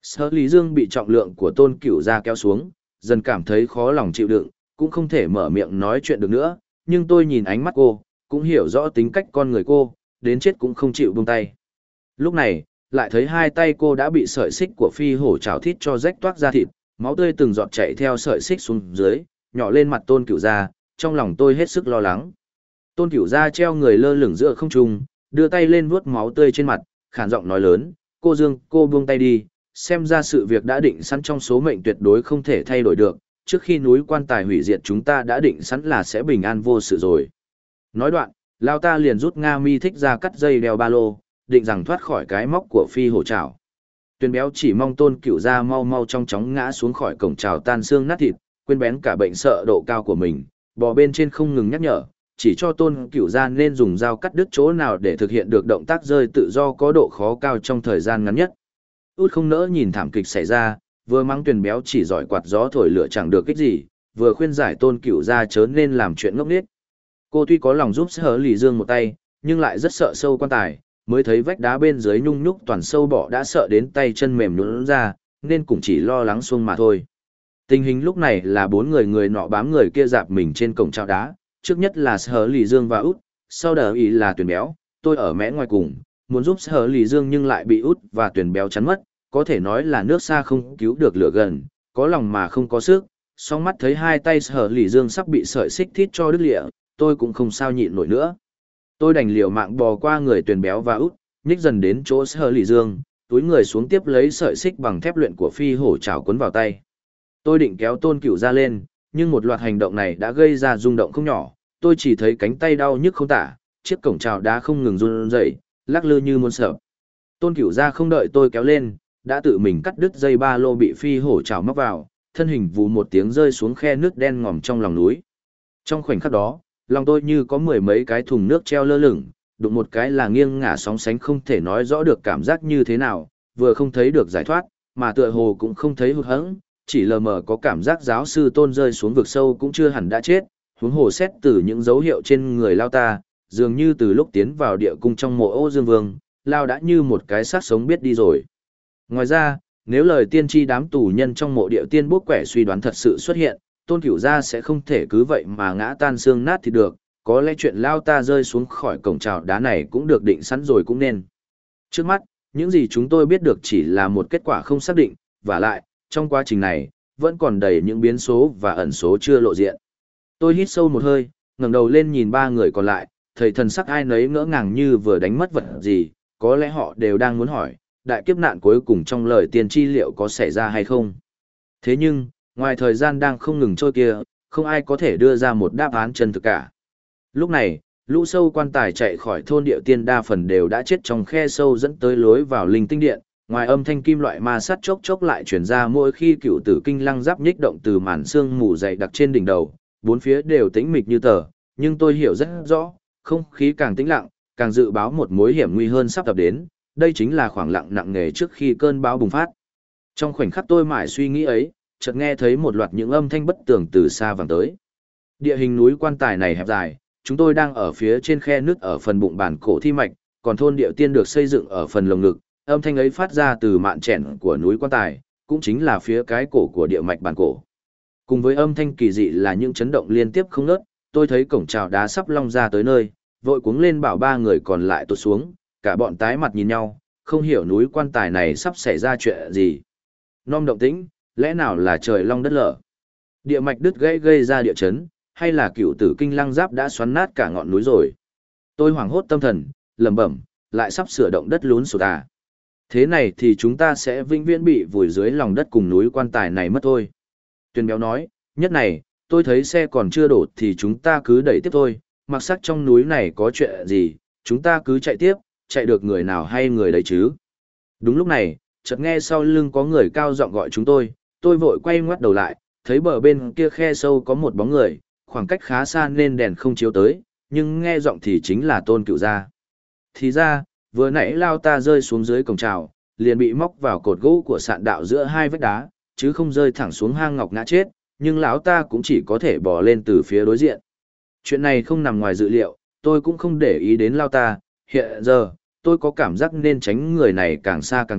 Sở Lý Dương bị trọng lượng của Tôn Cửu Gia kéo xuống, dần cảm thấy khó lòng chịu đựng, cũng không thể mở miệng nói chuyện được nữa, nhưng tôi nhìn ánh mắt cô, cũng hiểu rõ tính cách con người cô, đến chết cũng không chịu buông tay. Lúc này, lại thấy hai tay cô đã bị sợi xích của phi hổ chảo thít cho rách toác ra thịt, máu tươi từng giọt chảy theo sợi xích xuống dưới, nhỏ lên mặt Tôn Cửu Gia, trong lòng tôi hết sức lo lắng. Tôn Cửu Gia treo người lơ lửng giữa không trung, đưa tay lên vuốt máu tươi trên mặt, khàn giọng nói lớn, cô Dương, cô buông tay đi, xem ra sự việc đã định sẵn trong số mệnh tuyệt đối không thể thay đổi được, trước khi núi quan tài hủy diệt chúng ta đã định sẵn là sẽ bình an vô sự rồi. Nói đoạn, Lao ta liền rút Nga mi thích ra cắt dây đeo ba lô, định rằng thoát khỏi cái móc của phi hổ trảo. Tuyền béo chỉ mong Tôn Cửu Gia mau mau trong chóng ngã xuống khỏi cổng trào tan xương nát thịt, quên bén cả bệnh sợ độ cao của mình, bò bên trên không ngừng nhắc nhở, chỉ cho Tôn Cửu Gia nên dùng dao cắt đứt chỗ nào để thực hiện được động tác rơi tự do có độ khó cao trong thời gian ngắn nhất. Út không nỡ nhìn thảm kịch xảy ra, vừa mắng Tuyền béo chỉ giỏi quạt gió thổi lửa chẳng được cái gì, vừa khuyên giải Tôn Cửu Gia chớ nên làm chuyện ngốc nghếch. Cô tuy có lòng giúp Sở Lý Dương một tay, nhưng lại rất sợ sâu quan tài, mới thấy vách đá bên dưới nhung nhúc toàn sâu bọ đã sợ đến tay chân mềm nhũn ra, nên cũng chỉ lo lắng xuông mà thôi. Tình hình lúc này là bốn người người nọ bám người kia dạp mình trên cổng trào đá, trước nhất là Sở Lý Dương và Út, sau đó ý là Tuyền béo, tôi ở mẽ ngoài cùng, muốn giúp Sở Lý Dương nhưng lại bị Út và Tuyền béo chắn mất, có thể nói là nước xa không cứu được lửa gần, có lòng mà không có sức, song mắt thấy hai tay Sở Lý Dương sắp bị sợi xích thít cho đứt lìa, tôi cũng không sao nhịn nổi nữa. Tôi đành liều mạng bò qua người Tuyền béo và Út, nhích dần đến chỗ Sở Lý Dương, túi người xuống tiếp lấy sợi xích bằng thép luyện của phi hổ trảo cuốn vào tay. Tôi định kéo Tôn Cửu Gia lên, nhưng một loạt hành động này đã gây ra rung động không nhỏ, tôi chỉ thấy cánh tay đau nhức không tả, chiếc cổng trào đá không ngừng run rẩy, lắc lư như muốn sập. Tôn Cửu Gia không đợi tôi kéo lên, đã tự mình cắt đứt dây ba lô bị phi hổ trảo móc vào, thân hình vù một tiếng rơi xuống khe nước đen ngòm trong lòng núi. Trong khoảnh khắc đó, lòng tôi như có mười mấy cái thùng nước treo lơ lửng, đụng một cái là nghiêng ngả sóng sánh không thể nói rõ được cảm giác như thế nào, vừa không thấy được giải thoát, mà tựa hồ cũng không thấy hụt hẫng, chỉ lờ mờ có cảm giác giáo sư Tôn rơi xuống vực sâu cũng chưa hẳn đã chết, huống hồ xét từ những dấu hiệu trên người Lao ta, dường như từ lúc tiến vào địa cung trong mộ Ô Dương Vương, Lao đã như một cái xác sống biết đi rồi. Ngoài ra, nếu lời tiên tri đám tù nhân trong mộ địa tiên bốc quẻ suy đoán thật sự xuất hiện, Tôn Cửu Gia sẽ không thể cứ vậy mà ngã tan xương nát thì được, có lẽ chuyện Lao ta rơi xuống khỏi cổng trào đá này cũng được định sẵn rồi cũng nên. Trước mắt, những gì chúng tôi biết được chỉ là một kết quả không xác định, và lại, trong quá trình này, vẫn còn đầy những biến số và ẩn số chưa lộ diện. Tôi hít sâu một hơi, ngẩng đầu lên nhìn ba người còn lại, thấy thần sắc ai nấy ngỡ ngàng như vừa đánh mất vật gì, có lẽ họ đều đang muốn hỏi, đại kiếp nạn cuối cùng trong lời tiên tri liệu có xảy ra hay không. Thế nhưng, ngoài thời gian đang không ngừng trôi kia, không ai có thể đưa ra một đáp án chân thực cả. Lúc này, lũ sâu quan tài chạy khỏi thôn địa tiên đa phần đều đã chết trong khe sâu dẫn tới lối vào linh tinh điện, ngoài âm thanh kim loại ma sát chốc chốc lại truyền ra mỗi khi cựu tử kinh lăng giáp nhích động từ màn sương mù dày đặc trên đỉnh đầu, bốn phía đều tĩnh mịch như tờ, nhưng tôi hiểu rất rõ, không khí càng tĩnh lặng, càng dự báo một mối hiểm nguy hơn sắp tập đến, đây chính là khoảng lặng nặng nề trước khi cơn bão bùng phát. Trong khoảnh khắc tôi mải suy nghĩ ấy, chợt nghe thấy một loạt những âm thanh bất tường từ xa vang tới. Địa hình núi quan tài này hẹp dài, chúng tôi đang ở phía trên khe nứt ở phần bụng bản cổ thi mạch, còn thôn địa tiên được xây dựng ở phần lồng ngực, âm thanh ấy phát ra từ mạn chèn của núi quan tài, cũng chính là phía cái cổ của địa mạch bản cổ. Cùng với âm thanh kỳ dị là những chấn động liên tiếp không ngớt, tôi thấy cổng trào đá sắp long ra tới nơi, vội cuống lên bảo ba người còn lại tụt xuống, cả bọn tái mặt nhìn nhau, không hiểu núi quan tài này sắp xảy ra chuyện gì. Nom động tĩnh, lẽ nào là trời long đất lở? Địa mạch đứt gãy gây ra địa chấn, hay là cựu tử kinh lăng giáp đã xoắn nát cả ngọn núi rồi? Tôi hoảng hốt tâm thần, lẩm bẩm, lại sắp sửa động đất lún sụt à? Thế này thì chúng ta sẽ vĩnh viễn bị vùi dưới lòng đất cùng núi quan tài này mất thôi. Tuyền béo nói, nhất này, tôi thấy xe còn chưa đổ thì chúng ta cứ đẩy tiếp thôi, mặc sắc trong núi này có chuyện gì, chúng ta cứ chạy tiếp, chạy được người nào hay người đấy chứ. Đúng lúc này, chợt nghe sau lưng có người cao giọng gọi chúng tôi vội quay ngoắt đầu lại, thấy bờ bên kia khe sâu có một bóng người, khoảng cách khá xa nên đèn không chiếu tới, nhưng nghe giọng thì chính là Tôn Cửu Gia. Thì ra, vừa nãy Lao ta rơi xuống dưới cổng trào, liền bị móc vào cột gỗ của sạn đạo giữa hai vách đá, chứ không rơi thẳng xuống hang ngọc ngã chết, nhưng lão ta cũng chỉ có thể bò lên từ phía đối diện. Chuyện này không nằm ngoài dự liệu, tôi cũng không để ý đến Lao ta, hiện giờ, tôi có cảm giác nên tránh người này càng xa càng tốt,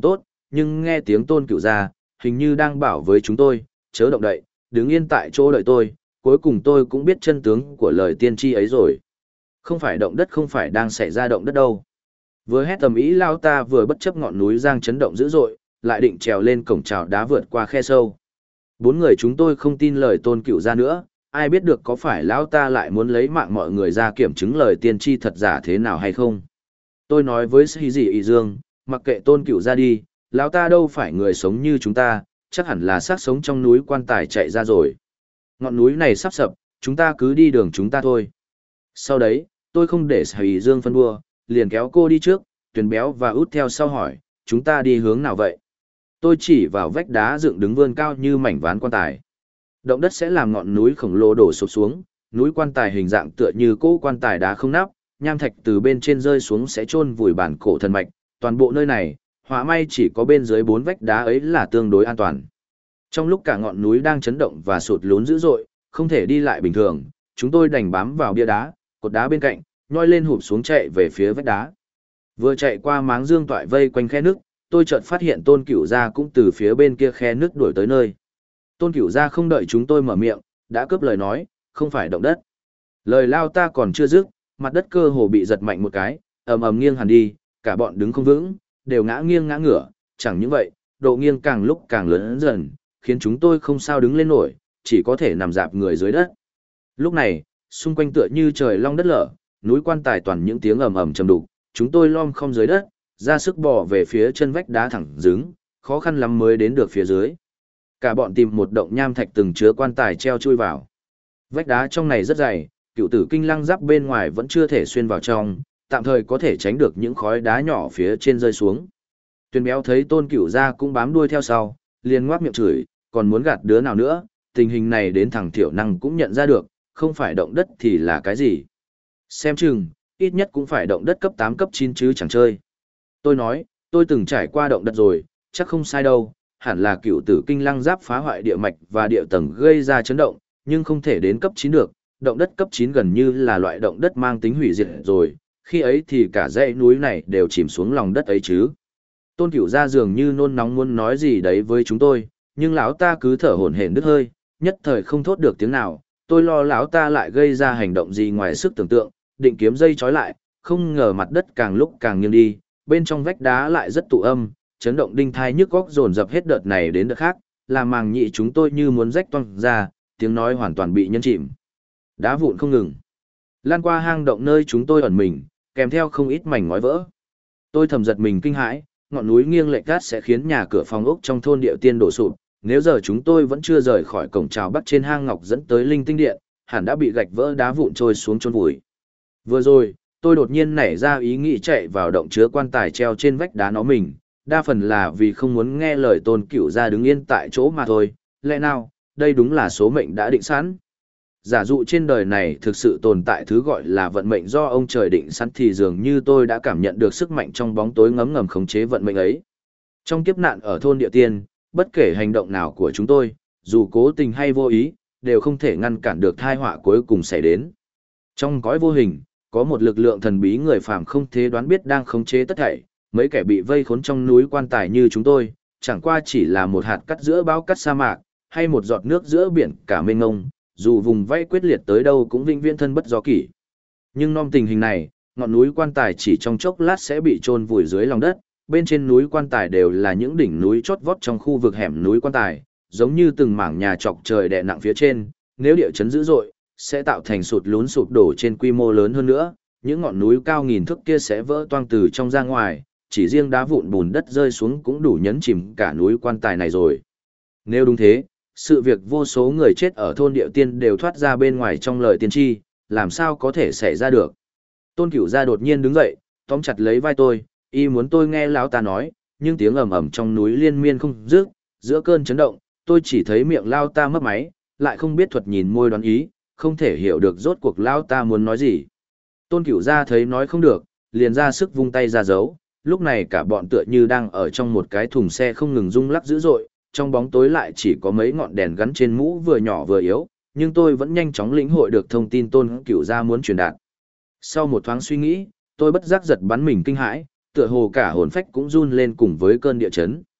nhưng nghe tiếng Tôn Cửu gia, hình như đang bảo với chúng tôi, chớ động đậy, đứng yên tại chỗ đợi tôi, cuối cùng tôi cũng biết chân tướng của lời tiên tri ấy rồi. Không phải động đất, không phải đang xảy ra động đất đâu. Vừa hét tầm ý lao ta vừa bất chấp ngọn núi giang chấn động dữ dội, lại định trèo lên cổng chào đá vượt qua khe sâu. Bốn người chúng tôi không tin lời Tôn Cửu gia nữa, ai biết được có phải lão ta lại muốn lấy mạng mọi người ra kiểm chứng lời tiên tri thật giả thế nào hay không. Tôi nói với Sĩ Dị Y Dương, mặc kệ Tôn Cửu gia đi, lão ta đâu phải người sống như chúng ta, chắc hẳn là xác sống trong núi quan tài chạy ra rồi. Ngọn núi này sắp sập, chúng ta cứ đi đường chúng ta thôi. Sau đấy, tôi không để Sĩ Y Dương phân đua, liền kéo cô đi trước, Tuyền Béo và Út theo sau hỏi, chúng ta đi hướng nào vậy? Tôi chỉ vào vách đá dựng đứng vươn cao như mảnh ván quan tài. Động đất sẽ làm ngọn núi khổng lồ đổ sụp xuống, núi quan tài hình dạng tựa như cỗ quan tài đá không nắp, nham thạch từ bên trên rơi xuống sẽ chôn vùi bản cổ thần mạch, toàn bộ nơi này, họa may chỉ có bên dưới 4 vách đá ấy là tương đối an toàn. Trong lúc cả ngọn núi đang chấn động và sụt lún dữ dội, không thể đi lại bình thường, chúng tôi đành bám vào bia đá, cột đá bên cạnh, nhoi lên hụp xuống chạy về phía vách đá. Vừa chạy qua máng dương toại vây quanh khe nước, tôi chợt phát hiện Tôn Cửu gia cũng từ phía bên kia khe nước đuổi tới nơi. Tôn Cửu gia không đợi chúng tôi mở miệng, đã cướp lời nói, không phải động đất. Lời lao ta còn chưa dứt, mặt đất cơ hồ bị giật mạnh một cái, ầm ầm nghiêng hẳn đi, cả bọn đứng không vững, đều ngã nghiêng ngã ngửa, chẳng những vậy, độ nghiêng càng lúc càng lớn dần, khiến chúng tôi không sao đứng lên nổi, chỉ có thể nằm dạp người dưới đất. Lúc này, xung quanh tựa như trời long đất lở, núi quan tài toàn những tiếng ầm ầm trầm đục, chúng tôi lom khom dưới đất, ra sức bò về phía chân vách đá thẳng đứng, khó khăn lắm mới đến được phía dưới. Cả bọn tìm một động nham thạch từng chứa quan tài treo chui vào. Vách đá trong này rất dày, cựu tử kinh lăng giáp bên ngoài vẫn chưa thể xuyên vào trong, tạm thời có thể tránh được những khói đá nhỏ phía trên rơi xuống. Tuyền Béo thấy Tôn Cửu gia cũng bám đuôi theo sau, liền ngoác miệng chửi, còn muốn gạt đứa nào nữa, tình hình này đến thằng Thiểu Năng cũng nhận ra được, không phải động đất thì là cái gì. Xem chừng, ít nhất cũng phải động đất cấp 8 cấp 9 chứ chẳng chơi. Tôi nói, tôi từng trải qua động đất rồi, chắc không sai đâu, hẳn là cựu tử kinh lăng giáp phá hoại địa mạch và địa tầng gây ra chấn động, nhưng không thể đến cấp 9 được, động đất cấp 9 gần như là loại động đất mang tính hủy diệt rồi, khi ấy thì cả dãy núi này đều chìm xuống lòng đất ấy chứ. Tôn Cửu gia dường như nôn nóng muốn nói gì đấy với chúng tôi, nhưng lão ta cứ thở hổn hển đứt hơi, nhất thời không thốt được tiếng nào, tôi lo lão ta lại gây ra hành động gì ngoài sức tưởng tượng, định kiếm dây trói lại, không ngờ mặt đất càng lúc càng nghiêng đi, bên trong vách đá lại rất tụ âm, chấn động đinh thai nhức óc dồn dập hết đợt này đến đợt khác, làm màng nhĩ chúng tôi như muốn rách toang ra, tiếng nói hoàn toàn bị nhấn chìm. Đá vụn không ngừng, lan qua hang động nơi chúng tôi ẩn mình, kèm theo không ít mảnh ngói vỡ. Tôi thầm giật mình kinh hãi, ngọn núi nghiêng lệch cát sẽ khiến nhà cửa phòng ốc trong thôn Điệu Tiên đổ sụp, nếu giờ chúng tôi vẫn chưa rời khỏi cổng chào bắc trên hang ngọc dẫn tới linh tinh điện, hẳn đã bị gạch vỡ đá vụn trôi xuống chôn vùi. Vừa rồi, tôi đột nhiên nảy ra ý nghĩ chạy vào động chứa quan tài treo trên vách đá nó mình, đa phần là vì không muốn nghe lời Tôn Cửu gia đứng yên tại chỗ mà thôi, lẽ nào, đây đúng là số mệnh đã định sẵn. Giả dụ trên đời này thực sự tồn tại thứ gọi là vận mệnh do ông trời định sẵn thì dường như tôi đã cảm nhận được sức mạnh trong bóng tối ngấm ngầm khống chế vận mệnh ấy. Trong kiếp nạn ở thôn Địa Tiên, bất kể hành động nào của chúng tôi, dù cố tình hay vô ý, đều không thể ngăn cản được tai họa cuối cùng xảy đến. Trong cõi vô hình, có một lực lượng thần bí người phàm không thể đoán biết đang khống chế tất thảy, mấy kẻ bị vây khốn trong núi quan tài như chúng tôi, chẳng qua chỉ là một hạt cát giữa bão cát sa mạc, hay một giọt nước giữa biển cả mênh mông, dù vùng vây quyết liệt tới đâu cũng vĩnh viễn thân bất do kỷ. Nhưng nom tình hình này, ngọn núi quan tài chỉ trong chốc lát sẽ bị chôn vùi dưới lòng đất, bên trên núi quan tài đều là những đỉnh núi chót vót trong khu vực hẻm núi quan tài, giống như từng mảng nhà chọc trời đè nặng phía trên, nếu địa chấn dữ dội, sẽ tạo thành sụt lún sụp đổ trên quy mô lớn hơn nữa, những ngọn núi cao nghìn thước kia sẽ vỡ toang từ trong ra ngoài, chỉ riêng đá vụn bùn đất rơi xuống cũng đủ nhấn chìm cả núi quan tài này rồi. Nếu đúng thế, sự việc vô số người chết ở thôn Điệu Tiên đều thoát ra bên ngoài trong lời tiên tri, làm sao có thể xảy ra được. Tôn Cửu gia đột nhiên đứng dậy, tóm chặt lấy vai tôi, y muốn tôi nghe lão ta nói, nhưng tiếng ầm ầm trong núi liên miên không dứt, giữa cơn chấn động, tôi chỉ thấy miệng lão ta mấp máy, lại không biết thuật nhìn môi đoán ý, không thể hiểu được rốt cuộc lão ta muốn nói gì. Tôn Cửu gia thấy nói không được, liền ra sức vung tay ra dấu, lúc này cả bọn tựa như đang ở trong một cái thùng xe không ngừng rung lắc dữ dội, trong bóng tối lại chỉ có mấy ngọn đèn gắn trên mũ vừa nhỏ vừa yếu, nhưng tôi vẫn nhanh chóng lĩnh hội được thông tin Tôn Cửu gia muốn truyền đạt. Sau một thoáng suy nghĩ, tôi bất giác giật bắn mình kinh hãi, tựa hồ cả hồn phách cũng run lên cùng với cơn địa chấn.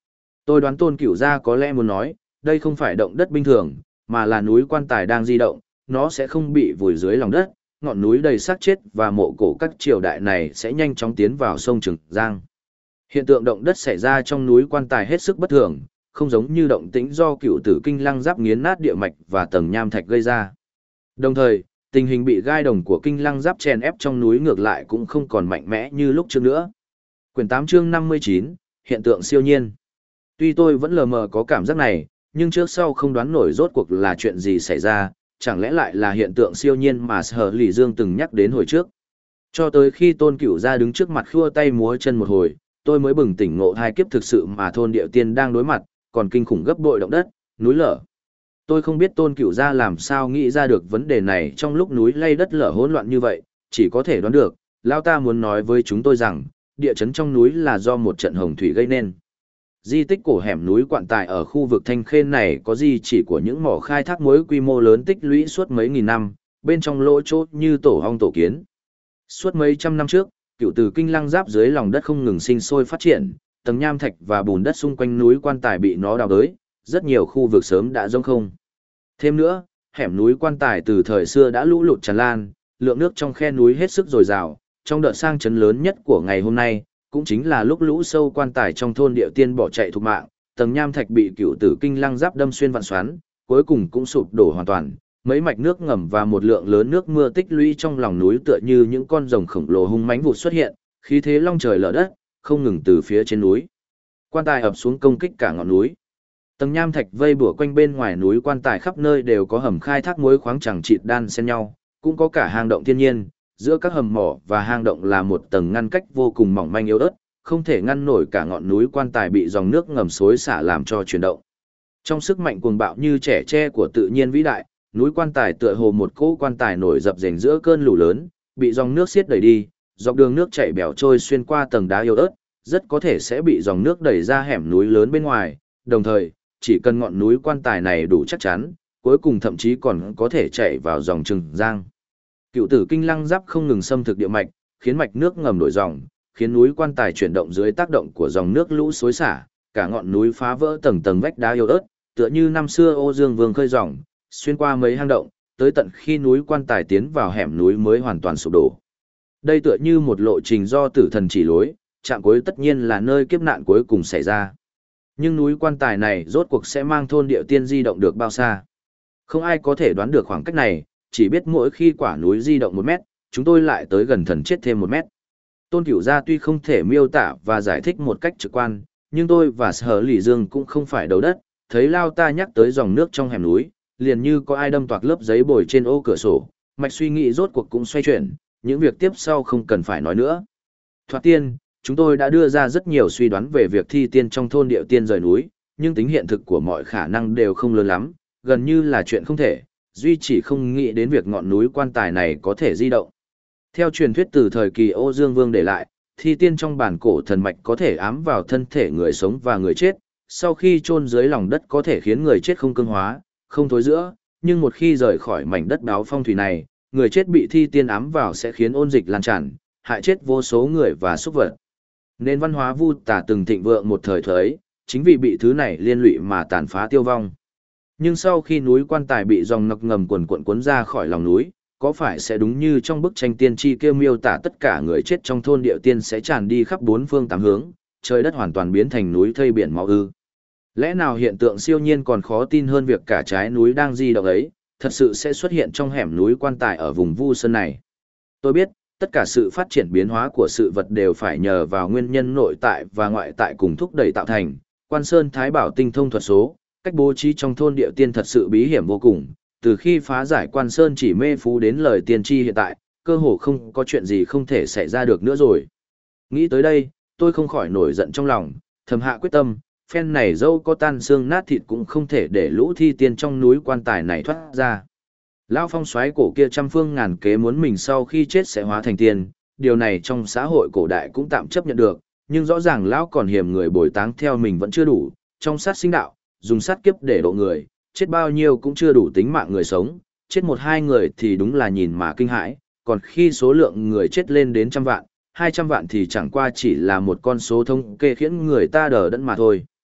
Tôi đoán Tôn Cửu gia có lẽ muốn nói, đây không phải động đất bình thường, mà là núi quan tài đang di động, nó sẽ không bị vùi dưới lòng đất, ngọn núi đầy xác chết và mộ cổ các triều đại này sẽ nhanh chóng tiến vào sông Trường Giang. Hiện tượng động đất xảy ra trong núi quan tài hết sức bất thường, không giống như động tĩnh do cựu tử kinh lăng giáp nghiến nát địa mạch và tầng nham thạch gây ra. Đồng thời, tình hình bị gai đồng của kinh lăng giáp chèn ép trong núi ngược lại cũng không còn mạnh mẽ như lúc trước nữa. Quyển 8 chương 59, hiện tượng siêu nhiên. Tuy tôi vẫn lờ mờ có cảm giác này, nhưng trước sau không đoán nổi rốt cuộc là chuyện gì xảy ra, chẳng lẽ lại là hiện tượng siêu nhiên mà Sở Lỷ Dương từng nhắc đến hồi trước. Cho tới khi Tôn Cửu gia đứng trước mặt khua tay múa chân một hồi, tôi mới bừng tỉnh ngộ hai kiếp thực sự mà thôn địa tiên đang đối mặt, còn kinh khủng gấp bội động đất, núi lở. Tôi không biết Tôn Cửu gia làm sao nghĩ ra được vấn đề này trong lúc núi lay đất lở hỗn loạn như vậy, chỉ có thể đoán được, lão ta muốn nói với chúng tôi rằng, địa chấn trong núi là do một trận hồng thủy gây nên. Di tích cổ hẻm núi Quạn Tài ở khu vực Thanh Khê này có di chỉ của những mỏ khai thác muối quy mô lớn tích lũy suốt mấy nghìn năm, bên trong lỗ chốt như tổ ong tổ kiến. Suốt mấy trăm năm trước, cựu từ kinh lăng giáp dưới lòng đất không ngừng sinh sôi phát triển, tầng nham thạch và bùn đất xung quanh núi Quan Tài bị nó đào bới, rất nhiều khu vực sớm đã rỗng không. Thêm nữa, hẻm núi Quan Tài từ thời xưa đã lũ lụt tràn lan, lượng nước trong khe núi hết sức dồi dào, trong đợt sang chấn lớn nhất của ngày hôm nay, cũng chính là lúc lũ sâu quan tài trong thôn địa tiên bỏ chạy thục mạng, tầng nham thạch bị cựu tử kinh lăng giáp đâm xuyên vạn xoắn, cuối cùng cũng sụp đổ hoàn toàn. Mấy mạch nước ngầm và một lượng lớn nước mưa tích lũy trong lòng núi tựa như những con rồng khổng lồ hung mãnh vụt xuất hiện, khí thế long trời lở đất, không ngừng từ phía trên núi. Quan tài ập xuống công kích cả ngọn núi. Tầng nham thạch vây bủa quanh bên ngoài núi quan tài khắp nơi đều có hầm khai thác muối khoáng chằng chịt đan xen nhau, cũng có cả hang động thiên nhiên. Giữa các hầm mỏ và hang động là một tầng ngăn cách vô cùng mỏng manh yếu ớt, không thể ngăn nổi cả ngọn núi quan tài bị dòng nước ngầm xối xả làm cho chuyển động. Trong sức mạnh cuồng bạo như trẻ tre của tự nhiên vĩ đại, núi quan tài tựa hồ một cỗ quan tài nổi dập dềnh giữa cơn lũ lớn, bị dòng nước xiết đẩy đi, dọc đường nước chảy bèo trôi xuyên qua tầng đá yếu ớt, rất có thể sẽ bị dòng nước đẩy ra hẻm núi lớn bên ngoài, đồng thời, chỉ cần ngọn núi quan tài này đủ chắc chắn, cuối cùng thậm chí còn có thể chảy vào dòng Trường Giang. Cựu tử kinh lăng giáp không ngừng xâm thực địa mạch, khiến mạch nước ngầm đổi dòng, khiến núi quan tài chuyển động dưới tác động của dòng nước lũ xối xả, cả ngọn núi phá vỡ tầng tầng vách đá yếu ớt, tựa như năm xưa Ô Dương Vương khơi dòng, xuyên qua mấy hang động, tới tận khi núi quan tài tiến vào hẻm núi mới hoàn toàn sụp đổ. Đây tựa như một lộ trình do tử thần chỉ lối, trạm cuối tất nhiên là nơi kiếp nạn cuối cùng xảy ra. Nhưng núi quan tài này rốt cuộc sẽ mang thôn địa tiên di động được bao xa? Không ai có thể đoán được khoảng cách này, chỉ biết mỗi khi quả núi di động 1 mét, chúng tôi lại tới gần thần chết thêm 1 mét. Tôn Cửu gia tuy không thể miêu tả và giải thích một cách trực quan, nhưng tôi và Sở Lỷ Dương cũng không phải đầu đất, thấy Lao ta nhắc tới dòng nước trong hẻm núi, liền như có ai đâm toạc lớp giấy bồi trên ô cửa sổ, mạch suy nghĩ rốt cuộc cũng xoay chuyển, những việc tiếp sau không cần phải nói nữa. Thoạt tiên, chúng tôi đã đưa ra rất nhiều suy đoán về việc thi tiên trong thôn địa tiên rời núi, nhưng tính hiện thực của mọi khả năng đều không lớn lắm, gần như là chuyện không thể, duy chỉ không nghĩ đến việc ngọn núi quan tài này có thể di động. Theo truyền thuyết từ thời kỳ Ô Dương Vương để lại, thi tiên trong bản cổ thần mạch có thể ám vào thân thể người sống và người chết, sau khi chôn dưới lòng đất có thể khiến người chết không cương hóa, không thối rữa, nhưng một khi rời khỏi mảnh đất đáo phong thủy này, người chết bị thi tiên ám vào sẽ khiến ôn dịch lan tràn, hại chết vô số người và súc vật. Nên văn hóa Vu Tả từng thịnh vượng một thời ấy, chính vì bị thứ này liên lụy mà tàn phá tiêu vong. Nhưng sau khi núi quan tài bị dòng nặc ngầm cuồn cuộn cuốn ra khỏi lòng núi, có phải sẽ đúng như trong bức tranh tiên tri kêu miêu tả tất cả người chết trong thôn địa tiên sẽ tràn đi khắp 4 phương 8 hướng, trời đất hoàn toàn biến thành núi thây biển máu ư? Lẽ nào hiện tượng siêu nhiên còn khó tin hơn việc cả trái núi đang di động ấy, thật sự sẽ xuất hiện trong hẻm núi quan tài ở vùng Vu Sơn này? Tôi biết, tất cả sự phát triển biến hóa của sự vật đều phải nhờ vào nguyên nhân nội tại và ngoại tại cùng thúc đẩy tạo thành. Quan Sơn Thái Bảo tinh thông thuật số, cách bố trí trong thôn địa tiên thật sự bí hiểm vô cùng. Từ khi phá giải Quan Sơn chỉ mê phú đến lời tiên tri hiện tại, cơ hồ không có chuyện gì không thể xảy ra được nữa rồi. Nghĩ tới đây, tôi không khỏi nổi giận trong lòng, thầm hạ quyết tâm, phen này dâu có tan xương nát thịt cũng không thể để lũ thi tiên trong núi quan tài này thoát ra. Lão phong soái cổ kia trăm phương ngàn kế muốn mình sau khi chết sẽ hóa thành tiên, điều này trong xã hội cổ đại cũng tạm chấp nhận được, nhưng rõ ràng lão còn hiềm người bồi táng theo mình vẫn chưa đủ, trong sát sinh đạo, dùng sát kiếp để độ người, chết bao nhiêu cũng chưa đủ tính mạng người sống, chết 1-2 người thì đúng là nhìn mà kinh hãi, còn khi số lượng người chết lên đến 100 vạn, 200 vạn thì chẳng qua chỉ là một con số thống kê khiến người ta đờ đẫn mà thôi.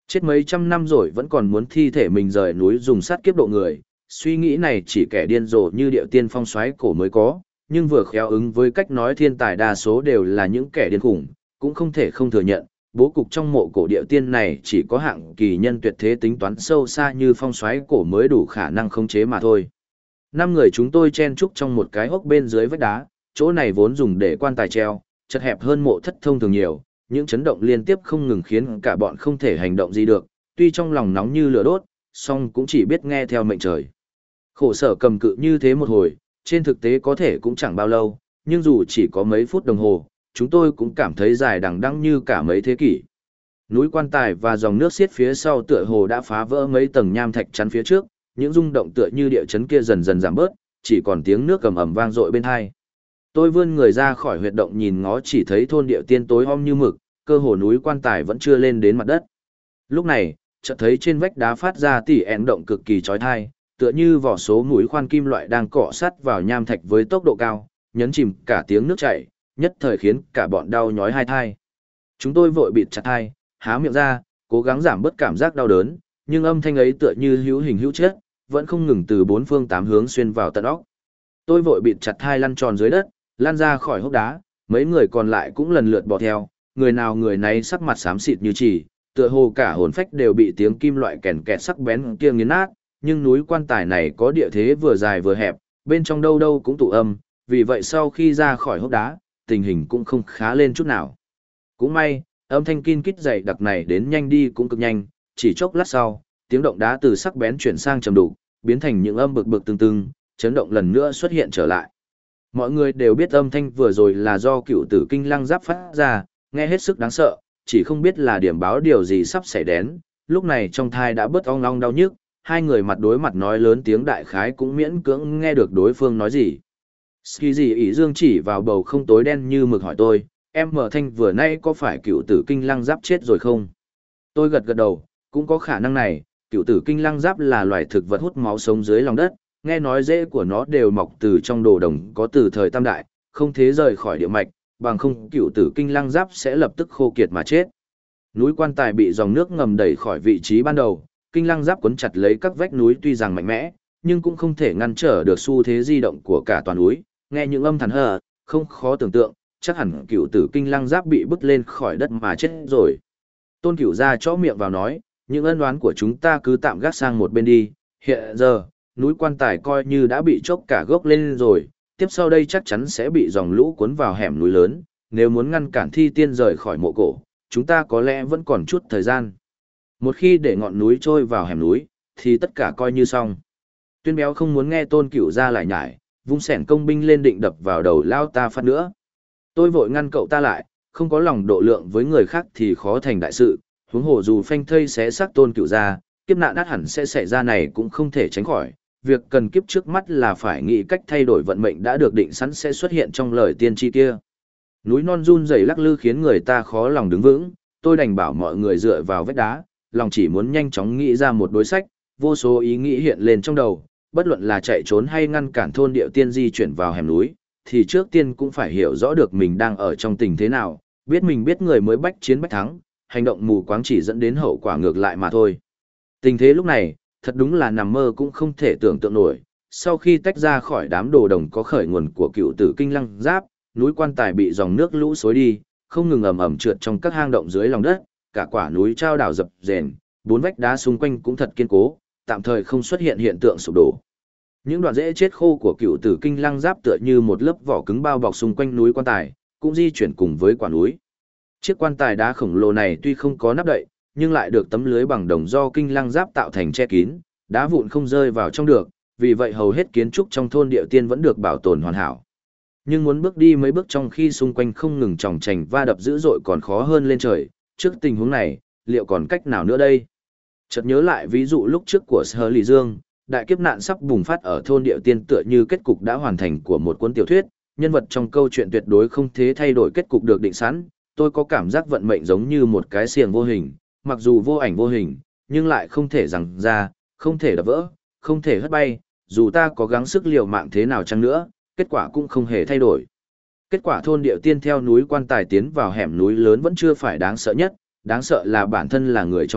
Chết mấy trăm năm rồi vẫn còn muốn thi thể mình rời núi dùng sát kiếp độ người, suy nghĩ này chỉ kẻ điên rồ như Điệu Tiên Phong xoáy cổ mới có, nhưng vừa khéo ứng với cách nói thiên tài đa số đều là những kẻ điên khủng, cũng không thể không thừa nhận, bố cục trong mộ cổ Điệu Tiên này chỉ có hạng kỳ nhân tuyệt thế tính toán sâu xa như Phong xoáy cổ mới đủ khả năng khống chế mà thôi. 5 người chúng tôi chen chúc trong một cái hốc bên dưới vách đá, chỗ này vốn dùng để quan tài treo, chật hẹp hơn mộ thất thông thường nhiều, những chấn động liên tiếp không ngừng khiến cả bọn không thể hành động gì được, tuy trong lòng nóng như lửa đốt, song cũng chỉ biết nghe theo mệnh trời. Khổ sở cầm cự như thế một hồi, trên thực tế có thể cũng chẳng bao lâu, nhưng dù chỉ có mấy phút đồng hồ, chúng tôi cũng cảm thấy dài đằng đẵng như cả mấy thế kỷ. Núi quan tài và dòng nước xiết phía sau tựa hồ đã phá vỡ mấy tầng nham thạch chắn phía trước, những rung động tựa như địa chấn kia dần dần giảm bớt, chỉ còn tiếng nước ầm ầm vang dội bên tai. Tôi vươn người ra khỏi huyệt động nhìn ngó chỉ thấy thôn Điệu Tiên tối om như mực, cơ hồ núi quan tài vẫn chưa lên đến mặt đất. Lúc này, chợt thấy trên vách đá phát ra tỉ ẻn động cực kỳ chói tai, tựa như vỏ số mũi khoan kim loại đang cọ sát vào nham thạch với tốc độ cao, nhấn chìm cả tiếng nước chảy, nhất thời khiến cả bọn đau nhói hai thai. Chúng tôi vội bịt chặt thai, há miệng ra, cố gắng giảm bớt cảm giác đau đớn, nhưng âm thanh ấy tựa như hữu hình hữu chất, vẫn không ngừng từ bốn phương tám hướng xuyên vào tận óc. Tôi vội bịt chặt thai lăn tròn dưới đất, lăn ra khỏi hốc đá, mấy người còn lại cũng lần lượt bò theo, người nào người nấy sắc mặt xám xịt như chỉ, tựa hồ cả hồn phách đều bị tiếng kim loại kèn kẹt sắc bén kia nghiến nát, nhưng núi quan tài này có địa thế vừa dài vừa hẹp, bên trong đâu đâu cũng tụ âm, vì vậy sau khi ra khỏi hốc đá, tình hình cũng không khá lên chút nào. Cũng may, âm thanh kin kít dày đặc này đến nhanh đi cũng cực nhanh, chỉ chốc lát sau, tiếng động đá từ sắc bén chuyển sang trầm đục, biến thành những âm bực bực tương tương, chấn động lần nữa xuất hiện trở lại. Mọi người đều biết âm thanh vừa rồi là do cựu tử kinh lăng giáp phát ra, nghe hết sức đáng sợ, chỉ không biết là điểm báo điều gì sắp xảy đến. Lúc này trong thai đã bớt ong ong đau nhức, hai người mặt đối mặt nói lớn tiếng đại khái cũng miễn cưỡng nghe được đối phương nói gì. Ski gì ỷ dương chỉ vào bầu không tối đen như mực hỏi tôi, em mở thanh vừa nay có phải cựu tử kinh lăng giáp chết rồi không? Tôi gật gật đầu, cũng có khả năng này, cựu tử kinh lăng giáp là loài thực vật hút máu sống dưới lòng đất, nghe nói rễ của nó đều mọc từ trong đồ đồng có từ thời Tam Đại, không thế rời khỏi địa mạch, bằng không cựu tử kinh lăng giáp sẽ lập tức khô kiệt mà chết. Núi quan tài bị dòng nước ngầm đẩy khỏi vị trí ban đầu, kinh lăng giáp quấn chặt lấy các vách núi tuy rằng mạnh mẽ, nhưng cũng không thể ngăn trở được xu thế di động của cả toàn núi, nghe những âm thản hờ, không khó tưởng tượng, chắc hẳn cựu tử kinh lăng giáp bị bứt lên khỏi đất mà chết rồi. Tôn Cửu ra chõ miệng vào nói, những ân oán của chúng ta cứ tạm gác sang một bên đi, hiện giờ, núi quan tài coi như đã bị chốc cả gốc lên rồi, tiếp sau đây chắc chắn sẽ bị dòng lũ cuốn vào hẻm núi lớn, nếu muốn ngăn cản thi tiên rời khỏi mộ cổ, chúng ta có lẽ vẫn còn chút thời gian. Một khi để ngọn núi trôi vào hẻm núi, thì tất cả coi như xong. Tuyên Béo không muốn nghe Tôn Cửu ra lại nhải, vung sẻn công binh lên định đập vào đầu lao ta phát nữa. Tôi vội ngăn cậu ta lại, không có lòng độ lượng với người khác thì khó thành đại sự, huống hồ dù phanh thây xé xác Tôn Cửu ra, kiếp nạn ắt hẳn sẽ xảy ra này cũng không thể tránh khỏi. Việc cần kiếp trước mắt là phải nghĩ cách thay đổi vận mệnh đã được định sẵn sẽ xuất hiện trong lời tiên tri kia. Núi non run rẩy lắc lư khiến người ta khó lòng đứng vững, tôi đành bảo mọi người dựa vào vách đá, lòng chỉ muốn nhanh chóng nghĩ ra một đối sách, vô số ý nghĩ hiện lên trong đầu, bất luận là chạy trốn hay ngăn cản thôn Điệu Tiên di chuyển vào hẻm núi, thì trước tiên cũng phải hiểu rõ được mình đang ở trong tình thế nào, biết mình biết người mới bách chiến bách thắng, hành động mù quáng chỉ dẫn đến hậu quả ngược lại mà thôi. Tình thế lúc này, thật đúng là nằm mơ cũng không thể tưởng tượng nổi. Sau khi tách ra khỏi đám đồ đồng có khởi nguồn của cựu tử kinh lăng giáp, núi quan tài bị dòng nước lũ xối đi, không ngừng ầm ầm trượt trong các hang động dưới lòng đất, cả quả núi trao đảo dập dềnh, bốn vách đá xung quanh cũng thật kiên cố, tạm thời không xuất hiện hiện tượng sụp đổ. Những đoạn rễ chết khô của cựu tử kinh lăng giáp tựa như một lớp vỏ cứng bao bọc xung quanh núi quan tài, cũng di chuyển cùng với quả núi. Chiếc quan tài đá khổng lồ này tuy không có nắp đậy, nhưng lại được tấm lưới bằng đồng do kinh lăng giáp tạo thành che kín, đá vụn không rơi vào trong được, vì vậy hầu hết kiến trúc trong thôn Điệu Tiên vẫn được bảo tồn hoàn hảo. Nhưng muốn bước đi mấy bước trong khi xung quanh không ngừng chòng chành va đập dữ dội còn khó hơn lên trời, trước tình huống này, liệu còn cách nào nữa đây? Chợt nhớ lại ví dụ lúc trước của Sở Lì Dương, đại kiếp nạn sắp bùng phát ở thôn Điệu Tiên tựa như kết cục đã hoàn thành của một cuốn tiểu thuyết, nhân vật trong câu chuyện tuyệt đối không thể thay đổi kết cục được định sẵn, tôi có cảm giác vận mệnh giống như một cái xiềng vô hình, mặc dù vô ảnh vô hình, nhưng lại không thể giằng ra, không thể đập vỡ, không thể hất bay, dù ta có gắng sức liều mạng thế nào chăng nữa, kết quả cũng không hề thay đổi. Kết quả thôn Điệu Tiên theo núi quan tài tiến vào hẻm núi lớn vẫn chưa phải đáng sợ nhất, đáng sợ là bản thân là người trong cuộc,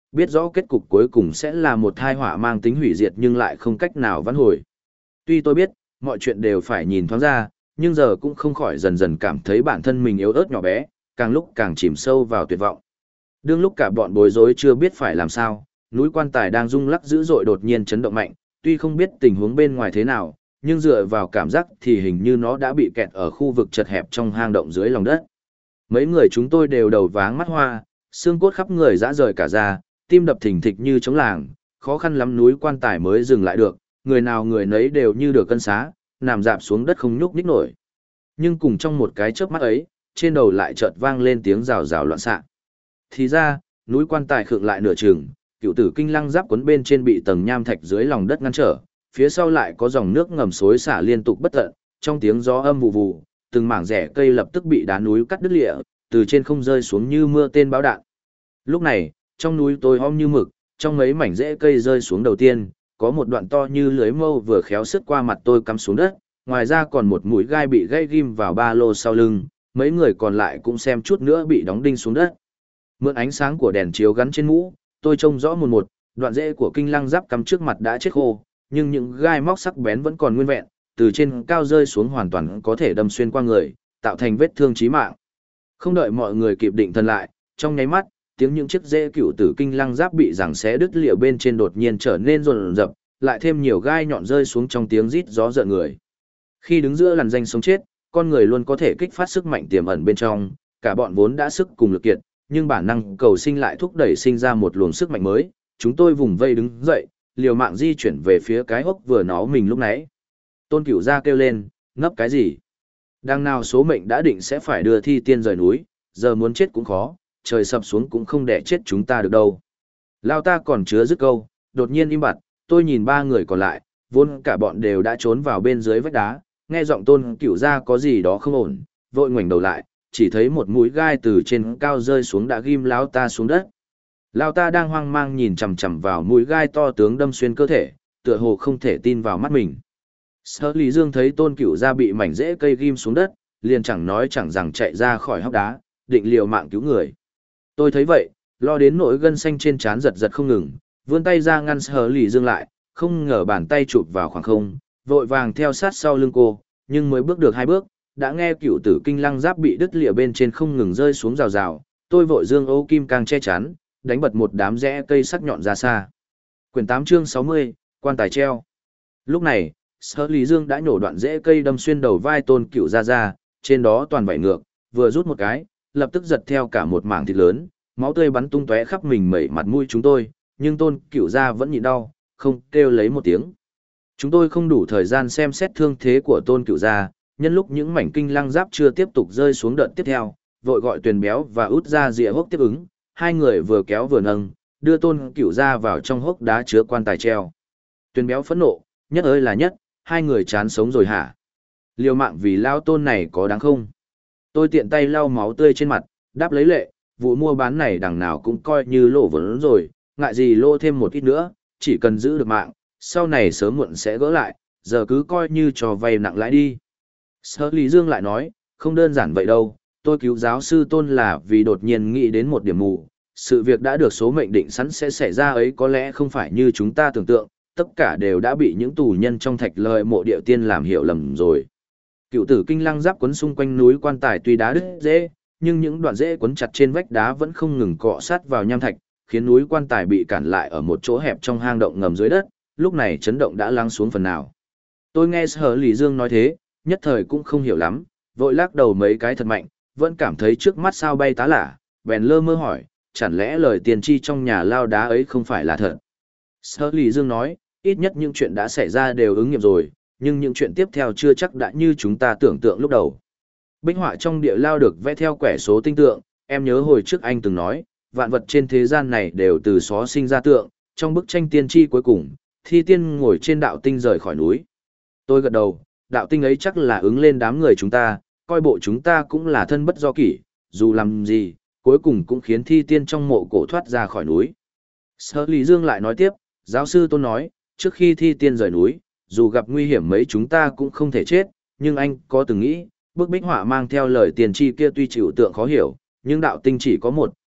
biết rõ kết cục cuối cùng sẽ là một tai họa mang tính hủy diệt nhưng lại không cách nào vãn hồi. Tuy tôi biết, mọi chuyện đều phải nhìn thoáng ra, nhưng giờ cũng không khỏi dần dần cảm thấy bản thân mình yếu ớt nhỏ bé, càng lúc càng chìm sâu vào tuyệt vọng. Đương lúc cả bọn bối rối chưa biết phải làm sao, núi quan tài đang rung lắc dữ dội đột nhiên chấn động mạnh, tuy không biết tình huống bên ngoài thế nào, nhưng dựa vào cảm giác thì hình như nó đã bị kẹt ở khu vực chật hẹp trong hang động dưới lòng đất. Mấy người chúng tôi đều đầu váng mắt hoa, xương cốt khắp người rã rời cả ra, tim đập thình thịch như trống làng, khó khăn lắm núi quan tài mới dừng lại được, người nào người nấy đều như được cân xá, nằm dạp xuống đất không nhúc nhích nổi. Nhưng cùng trong một cái chớp mắt ấy, trên đầu lại chợt vang lên tiếng rào rào loạn xạ. Thì ra, núi quan tài khựng lại nửa chừng, cựu tử kinh lăng giáp quấn bên trên bị tầng nham thạch dưới lòng đất ngăn trở, phía sau lại có dòng nước ngầm xối xả liên tục bất tận, trong tiếng gió âm vụ vụ, từng mảng rễ cây lập tức bị đá núi cắt đứt lịa, từ trên không rơi xuống như mưa tên bão đạn. Lúc này, trong núi tối om như mực, trong mấy mảnh rễ cây rơi xuống đầu tiên, có một đoạn to như lưới mâu vừa khéo sứt qua mặt tôi cắm xuống đất, ngoài ra còn một mũi gai bị gãy ghim vào ba lô sau lưng, mấy người còn lại cũng xem chút nữa bị đóng đinh xuống đất. Mượn ánh sáng của đèn chiếu gắn trên mũ, tôi trông rõ một đoạn rễ của kinh lăng giáp cắm trước mặt đã chết khô, nhưng những gai móc sắc bén vẫn còn nguyên vẹn, từ trên cao rơi xuống hoàn toàn có thể đâm xuyên qua người, tạo thành vết thương chí mạng. Không đợi mọi người kịp định thần lại, trong nháy mắt, tiếng những chiếc rễ cựu tử kinh lăng giáp bị giằng xé đứt lìa bên trên đột nhiên trở nên rồn rập, lại thêm nhiều gai nhọn rơi xuống trong tiếng rít gió giận người. Khi đứng giữa làn danh sống chết, con người luôn có thể kích phát sức mạnh tiềm ẩn bên trong, cả bọn vốn đã sức cùng lực kiệt, nhưng bản năng cầu sinh lại thúc đẩy sinh ra một luồng sức mạnh mới. Chúng tôi vùng vây đứng dậy, liều mạng di chuyển về phía cái hốc vừa nó mình lúc nãy. Tôn Cửu Gia kêu lên, ngấp cái gì? Đằng nào số mệnh đã định sẽ phải đưa thi tiên rời núi, giờ muốn chết cũng khó, trời sập xuống cũng không đẻ chết chúng ta được đâu. Lao ta còn chưa dứt câu, đột nhiên im bặt, tôi nhìn ba người còn lại, vốn cả bọn đều đã trốn vào bên dưới vách đá, nghe giọng Tôn Cửu Gia có gì đó không ổn, vội ngoảnh đầu lại, chỉ thấy một mũi gai từ trên cao rơi xuống đã ghim Lao ta xuống đất. Lao ta đang hoang mang nhìn chằm chằm vào mũi gai to tướng đâm xuyên cơ thể, tựa hồ không thể tin vào mắt mình. Sở Lý Dương thấy Tôn Cửu Gia bị mảnh rễ cây ghim xuống đất, liền chẳng nói chẳng rằng chạy ra khỏi hốc đá, định liều mạng cứu người. Tôi thấy vậy, lo đến nỗi gân xanh trên trán giật giật không ngừng, vươn tay ra ngăn Sở Lý Dương lại, không ngờ bàn tay chụp vào khoảng không, vội vàng theo sát sau lưng cô, nhưng mới bước được 2 bước, đã nghe cựu tử kinh lăng giáp bị đứt lìa bên trên không ngừng rơi xuống rào rào, tôi vội dương ô kim càng che chắn, đánh bật một đám rễ cây sắc nhọn ra xa. Quyển 8 chương 60, quan tài treo. Lúc này, Sở Lý Dương đã nhổ đoạn rễ cây đâm xuyên đầu vai Tôn Cửu Gia ra, trên đó toàn vảy ngược, vừa rút một cái, lập tức giật theo cả một mảng thịt lớn, máu tươi bắn tung tóe khắp mình mẩy mặt mũi chúng tôi, nhưng Tôn Cửu Gia vẫn nhịn đau, không kêu lấy một tiếng. Chúng tôi không đủ thời gian xem xét thương thế của Tôn Cửu Gia, nhân lúc những mảnh kinh lăng giáp chưa tiếp tục rơi xuống đợt tiếp theo, vội gọi Tuyền Béo và Út Gia Dịa hốc tiếp ứng, hai người vừa kéo vừa nâng, đưa Tôn Cửu Gia vào trong hốc đá chứa quan tài treo. Tuyền Béo phẫn nộ, nhất ơi là nhất, hai người chán sống rồi hả? Liều mạng vì lao Tôn này có đáng không? Tôi tiện tay lau máu tươi trên mặt, đáp lấy lệ, vụ mua bán này đằng nào cũng coi như lỗ vốn rồi, ngại gì lỗ thêm một ít nữa, chỉ cần giữ được mạng, sau này sớm muộn sẽ gỡ lại, giờ cứ coi như cho vay nặng lãi đi. Sở Lý Dương lại nói, không đơn giản vậy đâu, tôi cứu giáo sư Tôn là vì đột nhiên nghĩ đến một điểm mù, sự việc đã được số mệnh định sẵn sẽ xảy ra ấy có lẽ không phải như chúng ta tưởng tượng, tất cả đều đã bị những tù nhân trong thạch lợi mộ địa tiên làm hiểu lầm rồi. Cựu tử kinh lăng giáp quấn xung quanh núi quan tài tuy đá đứt dễ, nhưng những đoạn rễ quấn chặt trên vách đá vẫn không ngừng cọ sát vào nham thạch, khiến núi quan tài bị cản lại ở một chỗ hẹp trong hang động ngầm dưới đất, lúc này chấn động đã lắng xuống phần nào. Tôi nghe Sở Lý Dương nói thế, nhất thời cũng không hiểu lắm, vội lắc đầu mấy cái thật mạnh, vẫn cảm thấy trước mắt sao bay tá lả, bèn lơ mơ hỏi, chẳng lẽ lời tiên tri trong nhà lao đá ấy không phải là thật. Sở Lý Dương nói, ít nhất những chuyện đã xảy ra đều ứng nghiệm rồi, nhưng những chuyện tiếp theo chưa chắc đã như chúng ta tưởng tượng lúc đầu. Bích họa trong địa lao được vẽ theo quẻ số tinh tượng, em nhớ hồi trước anh từng nói, vạn vật trên thế gian này đều từ xó sinh ra tượng, trong bức tranh tiên tri cuối cùng, thi tiên ngồi trên đạo tinh rời khỏi núi. Tôi gật đầu, đạo tinh ấy chắc là ứng lên đám người chúng ta, coi bộ chúng ta cũng là thân bất do kỷ, dù làm gì, cuối cùng cũng khiến thi tiên trong mộ cổ thoát ra khỏi núi. Sở Lý Dương lại nói tiếp, giáo sư Tôn nói, trước khi thi tiên rời núi, dù gặp nguy hiểm mấy chúng ta cũng không thể chết, nhưng anh có từng nghĩ, bức bích họa mang theo lời tiền tri kia tuy chịu tượng khó hiểu, nhưng đạo tinh chỉ có một,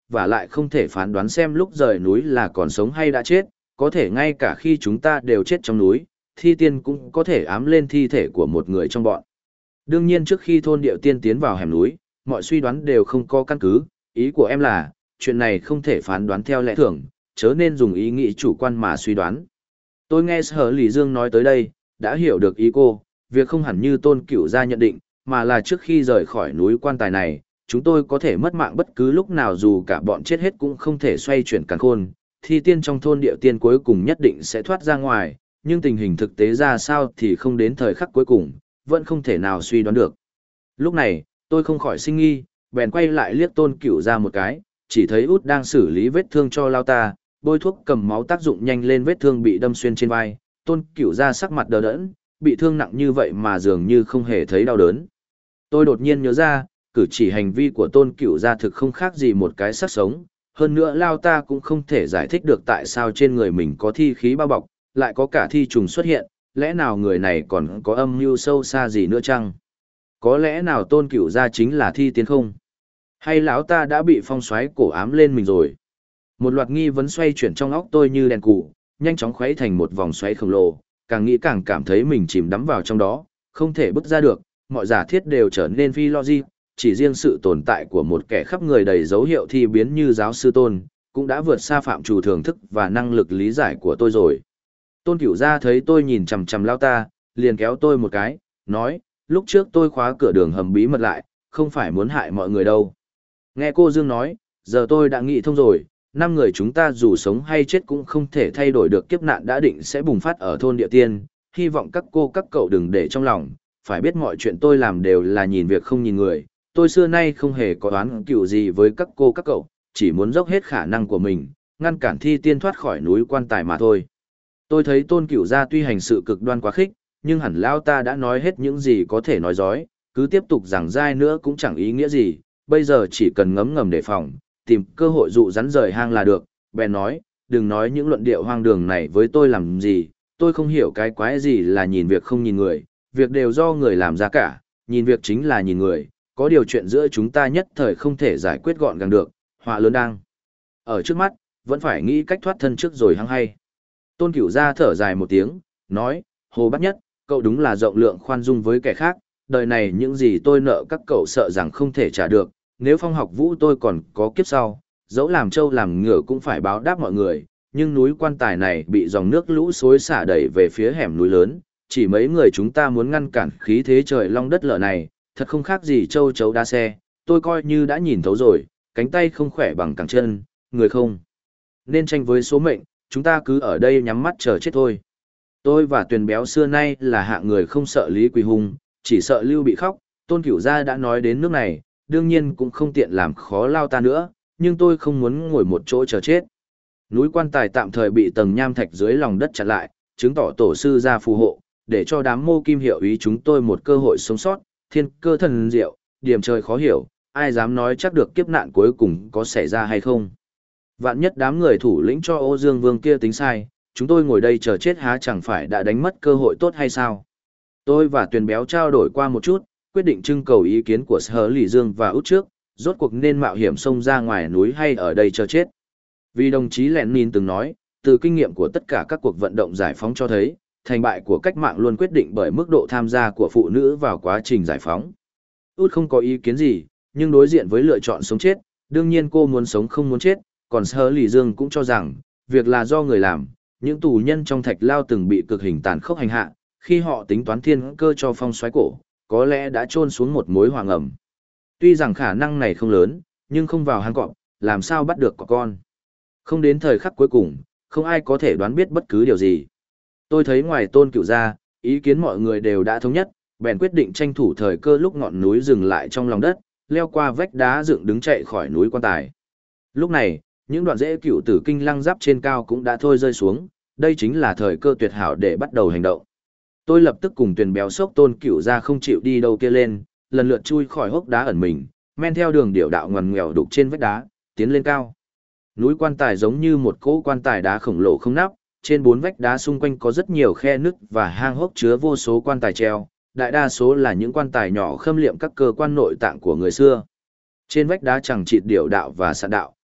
và lại không thể phán đoán xem lúc rời núi là còn sống hay đã chết, có thể ngay cả khi chúng ta đều chết trong núi, thi tiên cũng có thể ám lên thi thể của một người trong bọn. Đương nhiên trước khi thôn điệu tiên tiến vào hẻm núi, mọi suy đoán đều không có căn cứ, ý của em là, chuyện này không thể phán đoán theo lẽ thường, chớ nên dùng ý nghĩ chủ quan mà suy đoán. Tôi nghe Sở Lý Dương nói tới đây, đã hiểu được ý cô, việc không hẳn như Tôn Cửu gia nhận định, mà là trước khi rời khỏi núi quan tài này, chúng tôi có thể mất mạng bất cứ lúc nào dù cả bọn chết hết cũng không thể xoay chuyển càn khôn, thi tiên trong thôn địa tiên cuối cùng nhất định sẽ thoát ra ngoài, nhưng tình hình thực tế ra sao thì không đến thời khắc cuối cùng, vẫn không thể nào suy đoán được. Lúc này, tôi không khỏi sinh nghi, bèn quay lại liếc Tôn Cửu gia một cái, chỉ thấy út đang xử lý vết thương cho Lao ta, bôi thuốc cầm máu tác dụng nhanh lên vết thương bị đâm xuyên trên vai. Tôn Cửu gia sắc mặt đờ đẫn, bị thương nặng như vậy mà dường như không hề thấy đau đớn. Tôi đột nhiên nhớ ra, cử chỉ hành vi của Tôn Cửu gia thực không khác gì một cái xác sống, hơn nữa Lao ta cũng không thể giải thích được tại sao trên người mình có thi khí bao bọc, lại có cả thi trùng xuất hiện, lẽ nào người này còn có âm mưu sâu xa gì nữa chăng? Có lẽ nào Tôn Cửu gia chính là thi tiên không? Hay lão ta đã bị phong xoáy cổ ám lên mình rồi? Một loạt nghi vấn xoay chuyển trong óc tôi như đèn cụ, nhanh chóng khuấy thành một vòng xoáy khổng lồ, càng nghĩ càng cảm thấy mình chìm đắm vào trong đó, không thể bước ra được, mọi giả thiết đều trở nên phi logic, chỉ riêng sự tồn tại của một kẻ khắp người đầy dấu hiệu thi biến như giáo sư Tôn, cũng đã vượt xa phạm trù thưởng thức và năng lực lý giải của tôi rồi. Tôn Cửu gia thấy tôi nhìn chằm chằm lao ta, liền kéo tôi một cái, nói, lúc trước tôi khóa cửa đường hầm bí mật lại, không phải muốn hại mọi người đâu. Nghe cô Dương nói, giờ tôi đã nghĩ thông rồi, 5 người chúng ta dù sống hay chết cũng không thể thay đổi được kiếp nạn đã định sẽ bùng phát ở thôn địa tiên, hy vọng các cô các cậu đừng để trong lòng, phải biết mọi chuyện tôi làm đều là nhìn việc không nhìn người, tôi xưa nay không hề có oán cừu gì với các cô các cậu, chỉ muốn dốc hết khả năng của mình, ngăn cản thi tiên thoát khỏi núi quan tài mà thôi. Tôi thấy Tôn Cửu gia tuy hành sự cực đoan quá khích, nhưng hẳn lão ta đã nói hết những gì có thể nói dối, cứ tiếp tục giảng dai nữa cũng chẳng ý nghĩa gì, bây giờ chỉ cần ngấm ngầm đề phòng, tìm cơ hội dụ rắn rời hang là được, bèn nói, đừng nói những luận điệu hoang đường này với tôi làm gì, tôi không hiểu cái quái gì là nhìn việc không nhìn người, việc đều do người làm ra cả, nhìn việc chính là nhìn người, có điều chuyện giữa chúng ta nhất thời không thể giải quyết gọn gàng được, họa lớn đang ở trước mắt, vẫn phải nghĩ cách thoát thân trước rồi hăng hay. Tôn Cửu gia thở dài một tiếng, nói, Hồ Bát Nhất, cậu đúng là rộng lượng khoan dung với kẻ khác, đời này những gì tôi nợ các cậu sợ rằng không thể trả được, nếu Phong Học Vũ tôi còn có kiếp sau, dẫu làm trâu làm ngựa cũng phải báo đáp mọi người, nhưng núi quan tài này bị dòng nước lũ xối xả đẩy về phía hẻm núi lớn, chỉ mấy người chúng ta muốn ngăn cản khí thế trời long đất lở này, thật không khác gì châu chấu đa xe, tôi coi như đã nhìn thấu rồi, cánh tay không khỏe bằng cẳng chân, người không nên tranh với số mệnh, chúng ta cứ ở đây nhắm mắt chờ chết thôi. Tôi và Tuyền Béo xưa nay là hạng người không sợ Lý Quỳ Hùng, chỉ sợ Lưu bị khóc, Tôn Cửu gia đã nói đến nước này, đương nhiên cũng không tiện làm khó lao ta nữa, nhưng tôi không muốn ngồi một chỗ chờ chết. Núi quan tài tạm thời bị tầng nham thạch dưới lòng đất chặn lại, chứng tỏ tổ sư ra phù hộ, để cho đám mô kim hiệu ý chúng tôi một cơ hội sống sót, thiên cơ thần diệu, điểm trời khó hiểu, ai dám nói chắc được kiếp nạn cuối cùng có xảy ra hay không. Vạn nhất đám người thủ lĩnh cho Ô Dương Vương kia tính sai, chúng tôi ngồi đây chờ chết há chẳng phải đã đánh mất cơ hội tốt hay sao? Tôi và Tuyền Béo trao đổi qua một chút, quyết định trưng cầu ý kiến của Sở Lý Dương và Út trước, rốt cuộc nên mạo hiểm xông ra ngoài núi hay ở đây chờ chết. Vì đồng chí Lenin từng nói, từ kinh nghiệm của tất cả các cuộc vận động giải phóng cho thấy, thành bại của cách mạng luôn quyết định bởi mức độ tham gia của phụ nữ vào quá trình giải phóng. Út không có ý kiến gì, nhưng đối diện với lựa chọn sống chết, đương nhiên cô muốn sống không muốn chết, còn Sở Lý Dương cũng cho rằng, việc là do người làm, những tù nhân trong thạch lao từng bị cực hình tàn khốc hành hạ, khi họ tính toán thiên cơ cho phong xoáy cổ, có lẽ đã chôn xuống một mối hoàng ẩm. Tuy rằng khả năng này không lớn, nhưng không vào hang cọp, làm sao bắt được cọp con. Không đến thời khắc cuối cùng, không ai có thể đoán biết bất cứ điều gì. Tôi thấy ngoài Tôn Cửu gia, ý kiến mọi người đều đã thống nhất, bèn quyết định tranh thủ thời cơ lúc ngọn núi dừng lại trong lòng đất, leo qua vách đá dựng đứng chạy khỏi núi quan tài. Lúc này, những đoạn rễ cựu tử kinh lăng giáp trên cao cũng đã thôi rơi xuống, đây chính là thời cơ tuyệt hảo để bắt đầu hành động. Tôi lập tức cùng Tuyền Béo xốc Tôn Cửu gia không chịu đi đâu kia lên, lần lượt chui khỏi hốc đá ẩn mình, men theo đường điểu đạo ngoằn ngoèo đục trên vách đá, tiến lên cao. Núi quan tài giống như một cỗ quan tài đá khổng lồ không nắp, trên 4 vách đá xung quanh có rất nhiều khe nứt và hang hốc chứa vô số quan tài treo, đại đa số là những quan tài nhỏ khâm liệm các cơ quan nội tạng của người xưa. Trên vách đá chẳng chịt điểu đạo và sạn đạo,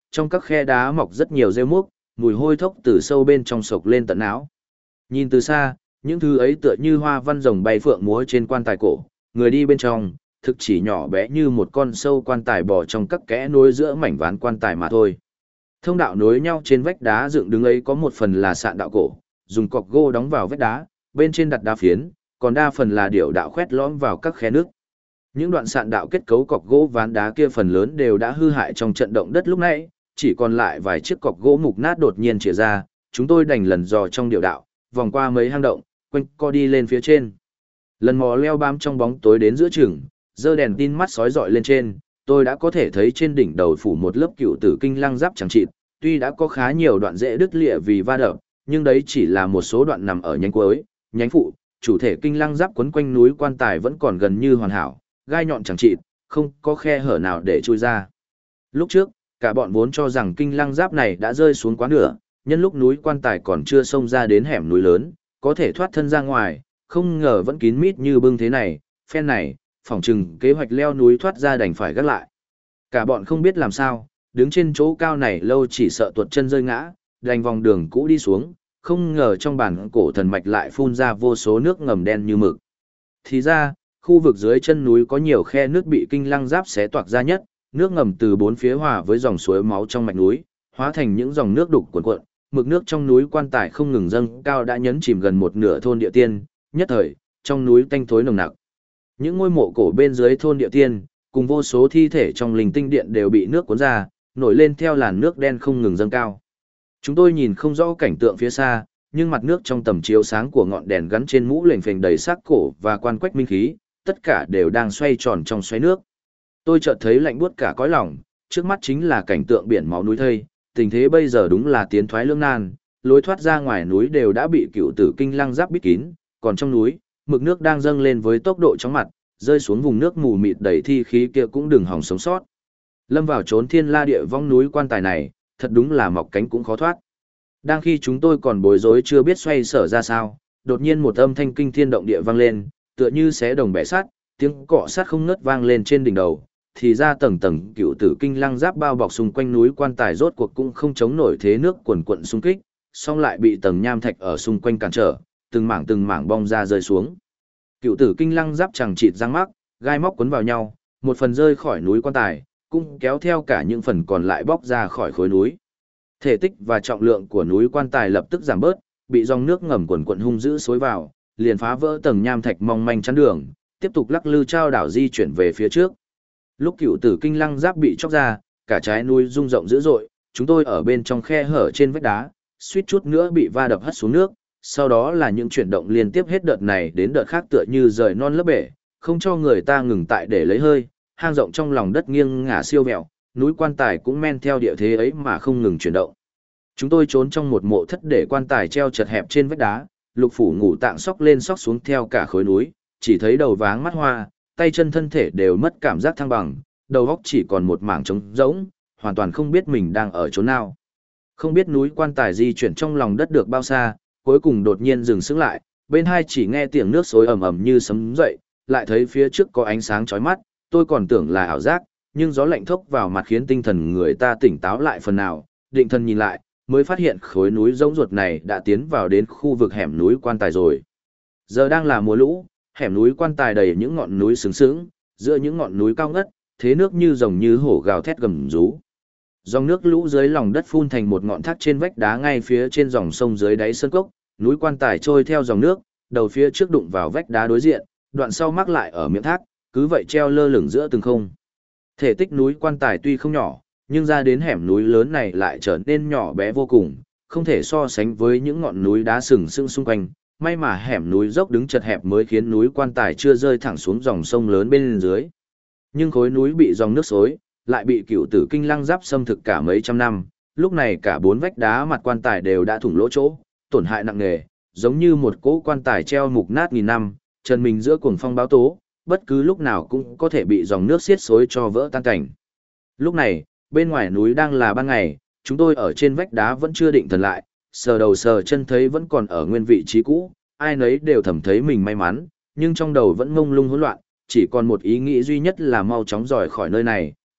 trong các khe đá mọc rất nhiều rêu múc, mùi hôi thốc từ sâu bên trong sộc lên tận áo. Nhìn từ xa, những thứ ấy tựa như hoa văn rồng bay phượng múa trên quan tài cổ, người đi bên trong, thực chỉ nhỏ bé như một con sâu quan tài bò trong các kẽ nối giữa mảnh ván quan tài mà thôi. Thông đạo nối nhau trên vách đá dựng đứng ấy có một phần là sạn đạo cổ, dùng cọc gỗ đóng vào vách đá, bên trên đặt đá phiến, còn đa phần là điểu đạo khoét lõm vào các khe nước. Những đoạn sạn đạo kết cấu cọc gỗ ván đá kia phần lớn đều đã hư hại trong trận động đất lúc nãy, chỉ còn lại vài chiếc cọc gỗ mục nát đột nhiên chĩa ra, chúng tôi đành lần dò trong điểu đạo, vòng qua mấy hang động, quanh co đi lên phía trên. Lần mò leo bám trong bóng tối đến giữa chừng, giơ đèn tin mắt sói dọi lên trên, tôi đã có thể thấy trên đỉnh đầu phủ một lớp cựu tử kinh lăng giáp chẳng chịt, tuy đã có khá nhiều đoạn rễ đứt lịa vì va đập, nhưng đấy chỉ là một số đoạn nằm ở nhánh cuối, nhánh phụ, chủ thể kinh lăng giáp quấn quanh núi quan tài vẫn còn gần như hoàn hảo, gai nhọn chẳng chịt, không có khe hở nào để chui ra. Lúc trước, cả bọn vốn cho rằng kinh lăng giáp này đã rơi xuống quá nửa, nhân lúc núi quan tài còn chưa xông ra đến hẻm núi lớn, có thể thoát thân ra ngoài, không ngờ vẫn kín mít như bưng thế này, phen này, phỏng chừng kế hoạch leo núi thoát ra đành phải gác lại. Cả bọn không biết làm sao, đứng trên chỗ cao này lâu chỉ sợ tuột chân rơi ngã, đành vòng đường cũ đi xuống, không ngờ trong bản cổ thần mạch lại phun ra vô số nước ngầm đen như mực. Thì ra, khu vực dưới chân núi có nhiều khe nước bị kinh lăng giáp xé toạc ra nhất, nước ngầm từ bốn phía hòa với dòng suối máu trong mạch núi, hóa thành những dòng nước đục cuồn cuộn, mực nước trong núi quan tài không ngừng dâng cao đã nhấn chìm gần một nửa thôn địa tiên, nhất thời, trong núi tanh thối nồng nặc. Những ngôi mộ cổ bên dưới thôn địa tiên, cùng vô số thi thể trong linh tinh điện đều bị nước cuốn ra, nổi lên theo làn nước đen không ngừng dâng cao. Chúng tôi nhìn không rõ cảnh tượng phía xa, nhưng mặt nước trong tầm chiếu sáng của ngọn đèn gắn trên mũ lềnh phềnh đầy xác cổ và quan quách minh khí, tất cả đều đang xoay tròn trong xoáy nước. Tôi chợt thấy lạnh buốt cả cõi lòng, trước mắt chính là cảnh tượng biển máu núi thây, tình thế bây giờ đúng là tiến thoái lưỡng nan, lối thoát ra ngoài núi đều đã bị cựu tử kinh lăng giáp bít kín, còn trong núi, mực nước đang dâng lên với tốc độ chóng mặt, rơi xuống vùng nước mù mịt đầy thi khí kia cũng đừng hòng sống sót. Lâm vào trốn thiên la địa vong núi quan tài này, thật đúng là mọc cánh cũng khó thoát. Đang khi chúng tôi còn bối rối chưa biết xoay sở ra sao, đột nhiên một âm thanh kinh thiên động địa vang lên, tựa như xé đồng bẻ sắt, tiếng cọ sắt không ngớt vang lên trên đỉnh đầu. Thì ra tầng tầng cựu tử kinh lăng giáp bao bọc xung quanh núi quan tài rốt cuộc cũng không chống nổi thế nước quần quận xung kích, song lại bị tầng nham thạch ở xung quanh cản trở, từng mảng bong ra rơi xuống. Cựu tử kinh lăng giáp chẳng chịt răng mắc, gai móc quấn vào nhau, một phần rơi khỏi núi quan tài, cũng kéo theo cả những phần còn lại bóc ra khỏi khối núi. Thể tích và trọng lượng của núi quan tài lập tức giảm bớt, bị dòng nước ngầm quần quận hung dữ xối vào, liền phá vỡ tầng nham thạch mong manh chắn đường, tiếp tục lắc lư trao đảo di chuyển về phía trước. Lúc cựu tử kinh lăng giáp bị chóc ra, cả trái núi rung rộng dữ dội, chúng tôi ở bên trong khe hở trên vách đá, suýt chút nữa bị va đập hất xuống nước, sau đó là những chuyển động liên tiếp hết đợt này đến đợt khác tựa như rời non lấp bể, không cho người ta ngừng tại để lấy hơi, hang rộng trong lòng đất nghiêng ngả siêu vẹo, núi quan tài cũng men theo địa thế ấy mà không ngừng chuyển động. Chúng tôi trốn trong một mộ thất để quan tài treo chật hẹp trên vách đá, Lục Phủ Ngũ Tạng xóc lên xóc xuống theo cả khối núi, chỉ thấy đầu váng mắt hoa, tay chân thân thể đều mất cảm giác thăng bằng, đầu óc chỉ còn một mảng trống rỗng, hoàn toàn không biết mình đang ở chỗ nào. Không biết núi quan tài di chuyển trong lòng đất được bao xa, cuối cùng đột nhiên dừng sức lại, bên hai chỉ nghe tiếng nước xối ầm ầm như sấm dậy, lại thấy phía trước có ánh sáng chói mắt, tôi còn tưởng là ảo giác, nhưng gió lạnh thốc vào mặt khiến tinh thần người ta tỉnh táo lại phần nào, định thần nhìn lại, mới phát hiện khối núi rỗng ruột này đã tiến vào đến khu vực hẻm núi quan tài rồi. Giờ đang là mùa lũ, hẻm núi quan tài đầy những ngọn núi sướng sướng, giữa những ngọn núi cao ngất, thế nước như rồng như hổ gào thét gầm rú. Dòng nước lũ dưới lòng đất phun thành một ngọn thác trên vách đá ngay phía trên dòng sông dưới đáy sơn cốc, núi quan tài trôi theo dòng nước, đầu phía trước đụng vào vách đá đối diện, đoạn sau mắc lại ở miệng thác, cứ vậy treo lơ lửng giữa từng không. Thể tích núi quan tài tuy không nhỏ, nhưng ra đến hẻm núi lớn này lại trở nên nhỏ bé vô cùng, không thể so sánh với những ngọn núi đá sừng sững xung quanh. May mà hẻm núi dốc đứng chật hẹp mới khiến núi quan tài chưa rơi thẳng xuống dòng sông lớn bên dưới. Nhưng khối núi bị dòng nước xối, lại bị cựu tử kinh lăng giáp xâm thực cả mấy trăm năm, lúc này cả bốn vách đá mặt quan tài đều đã thủng lỗ chỗ, tổn hại nặng nề, giống như một cỗ quan tài treo mục nát nghìn năm, chân mình giữa cuồng phong báo tố, bất cứ lúc nào cũng có thể bị dòng nước xiết xối cho vỡ tan cảnh. Lúc này, bên ngoài núi đang là ban ngày, chúng tôi ở trên vách đá vẫn chưa định thần lại, sờ đầu sờ chân thấy vẫn còn ở nguyên vị trí cũ, ai nấy đều thầm thấy mình may mắn, nhưng trong đầu vẫn ngông lung hỗn loạn, chỉ còn một ý nghĩ duy nhất là mau chóng rời khỏi nơi này,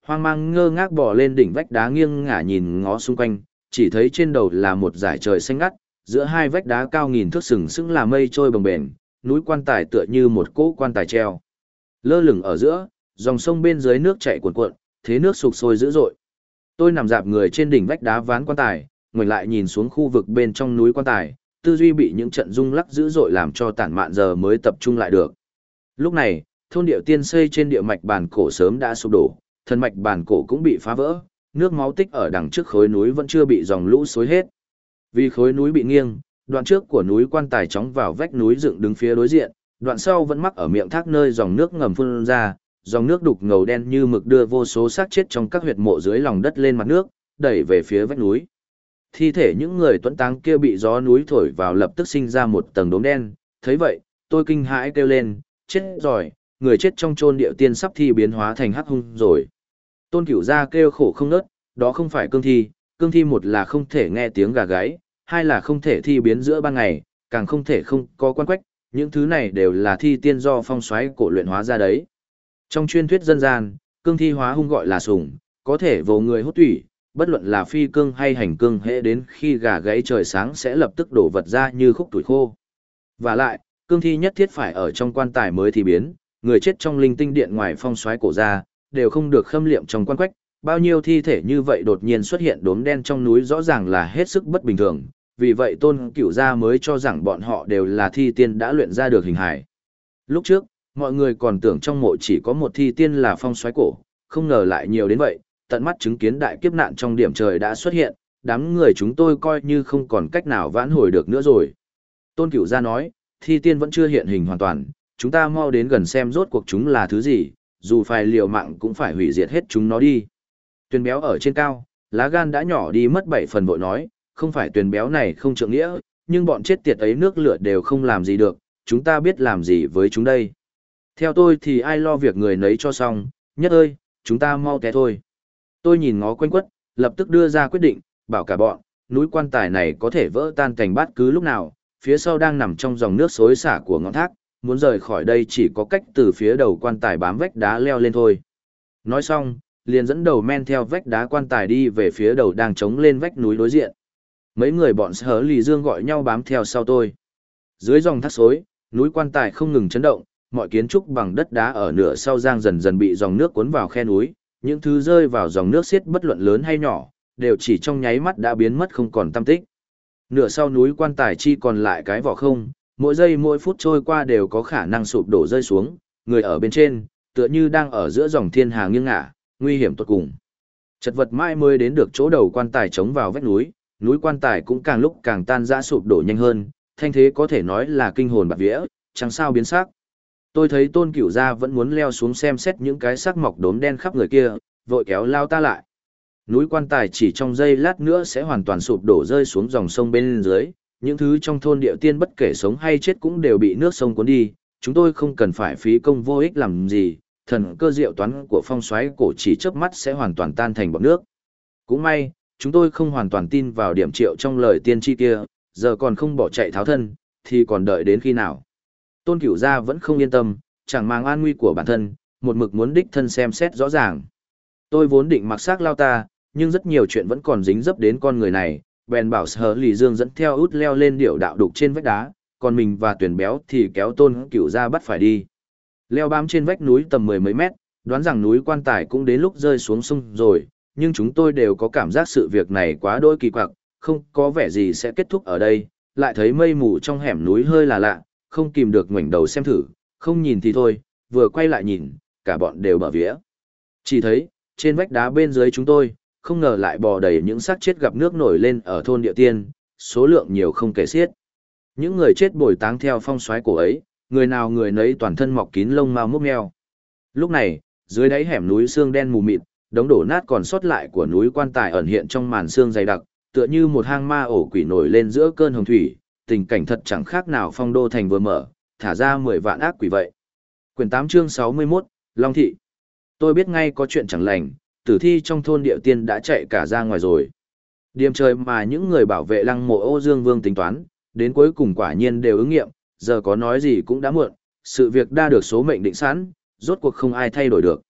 hoang mang ngơ ngác bò lên đỉnh vách đá nghiêng ngả nhìn ngó xung quanh, chỉ thấy trên đầu là một dải trời xanh ngắt, giữa hai vách đá cao nghìn thước sừng sững là mây trôi bồng bềnh, núi quan tài tựa như một cỗ quan tài treo. Lơ lửng ở giữa, dòng sông bên dưới nước chảy cuồn cuộn, thế nước sục sôi dữ dội. Tôi nằm dạp người trên đỉnh vách đá ván quan tài, ngoảnh lại nhìn xuống khu vực bên trong núi quan tài, tư duy bị những trận rung lắc dữ dội làm cho tản mạn giờ mới tập trung lại được. Lúc này, thôn điệu tiên xây trên địa mạch bản cổ sớm đã sụp đổ, thân mạch bản cổ cũng bị phá vỡ, nước máu tích ở đằng trước khối núi vẫn chưa bị dòng lũ xối hết. Vì khối núi bị nghiêng, đoạn trước của núi quan tài chóng vào vách núi dựng đứng phía đối diện, đoạn sau vẫn mắc ở miệng thác nơi dòng nước ngầm phun ra, dòng nước đục ngầu đen như mực đưa vô số xác chết trong các huyệt mộ dưới lòng đất lên mặt nước, đẩy về phía vách núi. Thi thể những người tuẫn táng kia bị gió núi thổi vào lập tức sinh ra một tầng đốm đen, thấy vậy, tôi kinh hãi kêu lên, chết rồi, người chết trong chôn điệu tiên sắp thi biến hóa thành hắc hung rồi. Tôn Cửu Gia kêu khổ không nớt, đó không phải cương thi một là không thể nghe tiếng gà gáy, hai là không thể thi biến giữa ban ngày, càng không thể không có quan quách, những thứ này đều là thi tiên do phong xoáy cổ luyện hóa ra đấy. Trong truyền thuyết dân gian, cương thi hóa hung gọi là sùng, có thể vồ người hút tủy, bất luận là phi cương hay hành cương hễ đến khi gà gáy trời sáng sẽ lập tức đổ vật ra như khúc tuổi khô. Và lại, cương thi nhất thiết phải ở trong quan tài mới thi biến, người chết trong linh tinh điện ngoài phong xoáy cổ ra, đều không được khâm liệm trong quan quách, bao nhiêu thi thể như vậy đột nhiên xuất hiện đốm đen trong núi rõ ràng là hết sức bất bình thường, vì vậy Tôn Cửu Gia mới cho rằng bọn họ đều là thi tiên đã luyện ra được hình hài. Lúc trước, mọi người còn tưởng trong mộ chỉ có một thi tiên là phong xoáy cổ, không ngờ lại nhiều đến vậy, tận mắt chứng kiến đại kiếp nạn trong điểm trời đã xuất hiện, đám người chúng tôi coi như không còn cách nào vãn hồi được nữa rồi. Tôn Cửu Gia nói, thi tiên vẫn chưa hiện hình hoàn toàn, chúng ta mau đến gần xem rốt cuộc chúng là thứ gì, dù phải liều mạng cũng phải hủy diệt hết chúng nó đi. Tuyền béo ở trên cao, lá gan đã nhỏ đi mất 7 phần vội nói, không phải tuyền béo này không trượng nghĩa, nhưng bọn chết tiệt ấy nước lửa đều không làm gì được, chúng ta biết làm gì với chúng đây. Theo tôi thì ai lo việc người nấy cho xong, Nhất ơi, chúng ta mau té thôi. Tôi nhìn ngó quanh quất, lập tức đưa ra quyết định, bảo cả bọn, núi quan tài này có thể vỡ tan cành bát cứ lúc nào, phía sau đang nằm trong dòng nước xối xả của ngọn thác, muốn rời khỏi đây chỉ có cách từ phía đầu quan tài bám vách đá leo lên thôi. Nói xong, liền dẫn đầu men theo vách đá quan tài đi về phía đầu đang chống lên vách núi đối diện. Mấy người bọn Sở Lì Dương gọi nhau bám theo sau tôi. Dưới dòng thác xối, núi quan tài không ngừng chấn động, mọi kiến trúc bằng đất đá ở nửa sau giang dần dần bị dòng nước cuốn vào khe núi, những thứ rơi vào dòng nước xiết bất luận lớn hay nhỏ, đều chỉ trong nháy mắt đã biến mất không còn tăm tích. Nửa sau núi quan tài chi còn lại cái vỏ không, mỗi giây mỗi phút trôi qua đều có khả năng sụp đổ rơi xuống, người ở bên trên, tựa như đang ở giữa dòng thiên hà nghiêng ngả, nguy hiểm tột cùng. Chật vật mãi mới đến được chỗ đầu quan tài chống vào vách núi, núi quan tài cũng càng lúc càng tan rã sụp đổ nhanh hơn, thanh thế có thể nói là kinh hồn bạt vía, chẳng sao biến sắc. Tôi thấy Tôn Cửu Gia vẫn muốn leo xuống xem xét những cái xác mọc đốm đen khắp người kia, vội kéo lao ta lại. Núi quan tài chỉ trong giây lát nữa sẽ hoàn toàn sụp đổ rơi xuống dòng sông bên dưới, những thứ trong thôn Điệu Tiên bất kể sống hay chết cũng đều bị nước sông cuốn đi, chúng tôi không cần phải phí công vô ích làm gì, thần cơ diệu toán của phong xoáy cổ chỉ chớp mắt sẽ hoàn toàn tan thành bọt nước. Cũng may, chúng tôi không hoàn toàn tin vào điểm triệu trong lời tiên tri kia, giờ còn không bỏ chạy tháo thân, thì còn đợi đến khi nào. Tôn Cửu Gia vẫn không yên tâm, chẳng mang an nguy của bản thân, một mực muốn đích thân xem xét rõ ràng. Tôi vốn định mặc xác lao ta, nhưng rất nhiều chuyện vẫn còn dính dấp đến con người này, bèn bảo Sở Lì Dương dẫn theo út leo lên điệu đạo đục trên vách đá, còn mình và Tuyền Béo thì kéo Tôn Cửu Gia bắt phải đi. Leo bám trên vách núi tầm 10 mấy mét, đoán rằng núi quan tài cũng đến lúc rơi xuống sông rồi, nhưng chúng tôi đều có cảm giác sự việc này quá đỗi kỳ quặc, không có vẻ gì sẽ kết thúc ở đây, lại thấy mây mù trong hẻm núi hơi là lạ, không kìm được ngoảnh đầu xem thử, không nhìn thì thôi, vừa quay lại nhìn, cả bọn đều bở vía. Chỉ thấy, trên vách đá bên dưới chúng tôi, không ngờ lại bò đầy những xác chết gặp nước nổi lên ở thôn Điệu Tiên, số lượng nhiều không kể xiết. Những người chết bồi táng theo phong xoáy cổ ấy, người nào người nấy toàn thân mọc kín lông mao mốc meo. Lúc này, dưới đáy hẻm núi xương đen mù mịt, đống đổ nát còn sót lại của núi quan tài ẩn hiện trong màn xương dày đặc, tựa như một hang ma ổ quỷ nổi lên giữa cơn hồng thủy, tình cảnh thật chẳng khác nào Phong Đô Thành vừa mở, thả ra 10 vạn ác quỷ vậy. Quyển 8 chương 61, Long Thị. Tôi biết ngay có chuyện chẳng lành, tử thi trong thôn Điệu Tiên đã chạy cả ra ngoài rồi. Điềm trời mà những người bảo vệ lăng mộ Ô Dương Vương tính toán, đến cuối cùng quả nhiên đều ứng nghiệm, giờ có nói gì cũng đã muộn, sự việc đã được số mệnh định sẵn, rốt cuộc không ai thay đổi được.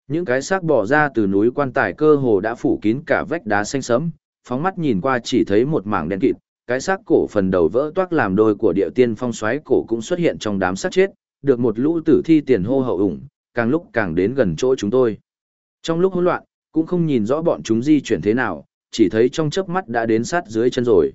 Những cái xác bỏ ra từ núi quan tài cơ hồ đã phủ kín cả vách đá xanh sẫm, phóng mắt nhìn qua chỉ thấy một mảng đen kịt, cái xác cổ phần đầu vỡ toác làm đôi của địa tiên phong xoáy cổ cũng xuất hiện trong đám xác chết, được một lũ tử thi tiền hô hậu ủng, càng lúc càng đến gần chỗ chúng tôi. Trong lúc hỗn loạn, cũng không nhìn rõ bọn chúng di chuyển thế nào, chỉ thấy trong chớp mắt đã đến sát dưới chân rồi.